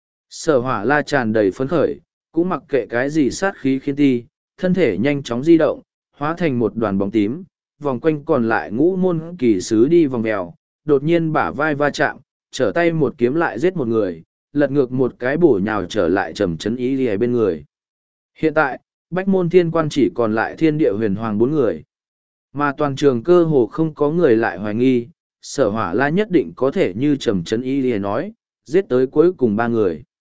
Sở hỏa la tràn đầy phấn khởi, cũng mặc kệ cái gì sát khí khiến ti, thân thể nhanh chóng di động, hóa thành một đoàn bóng tím, vòng quanh còn lại ngũ môn kỳ sứ đi vòng mèo, đột nhiên bả vai va chạm, trở tay một kiếm lại giết một người, lật ngược một cái bổ nhào trở lại trầm chấn ý đi bên người. Hiện tại, bách môn thiên quan chỉ còn lại thiên địa huyền hoàng 4 người. Mà toàn trường cơ hồ không có người lại hoài nghi, sở hỏa la nhất định có thể như trầm chấn ý đi nói, giết tới cuối cùng 3 người.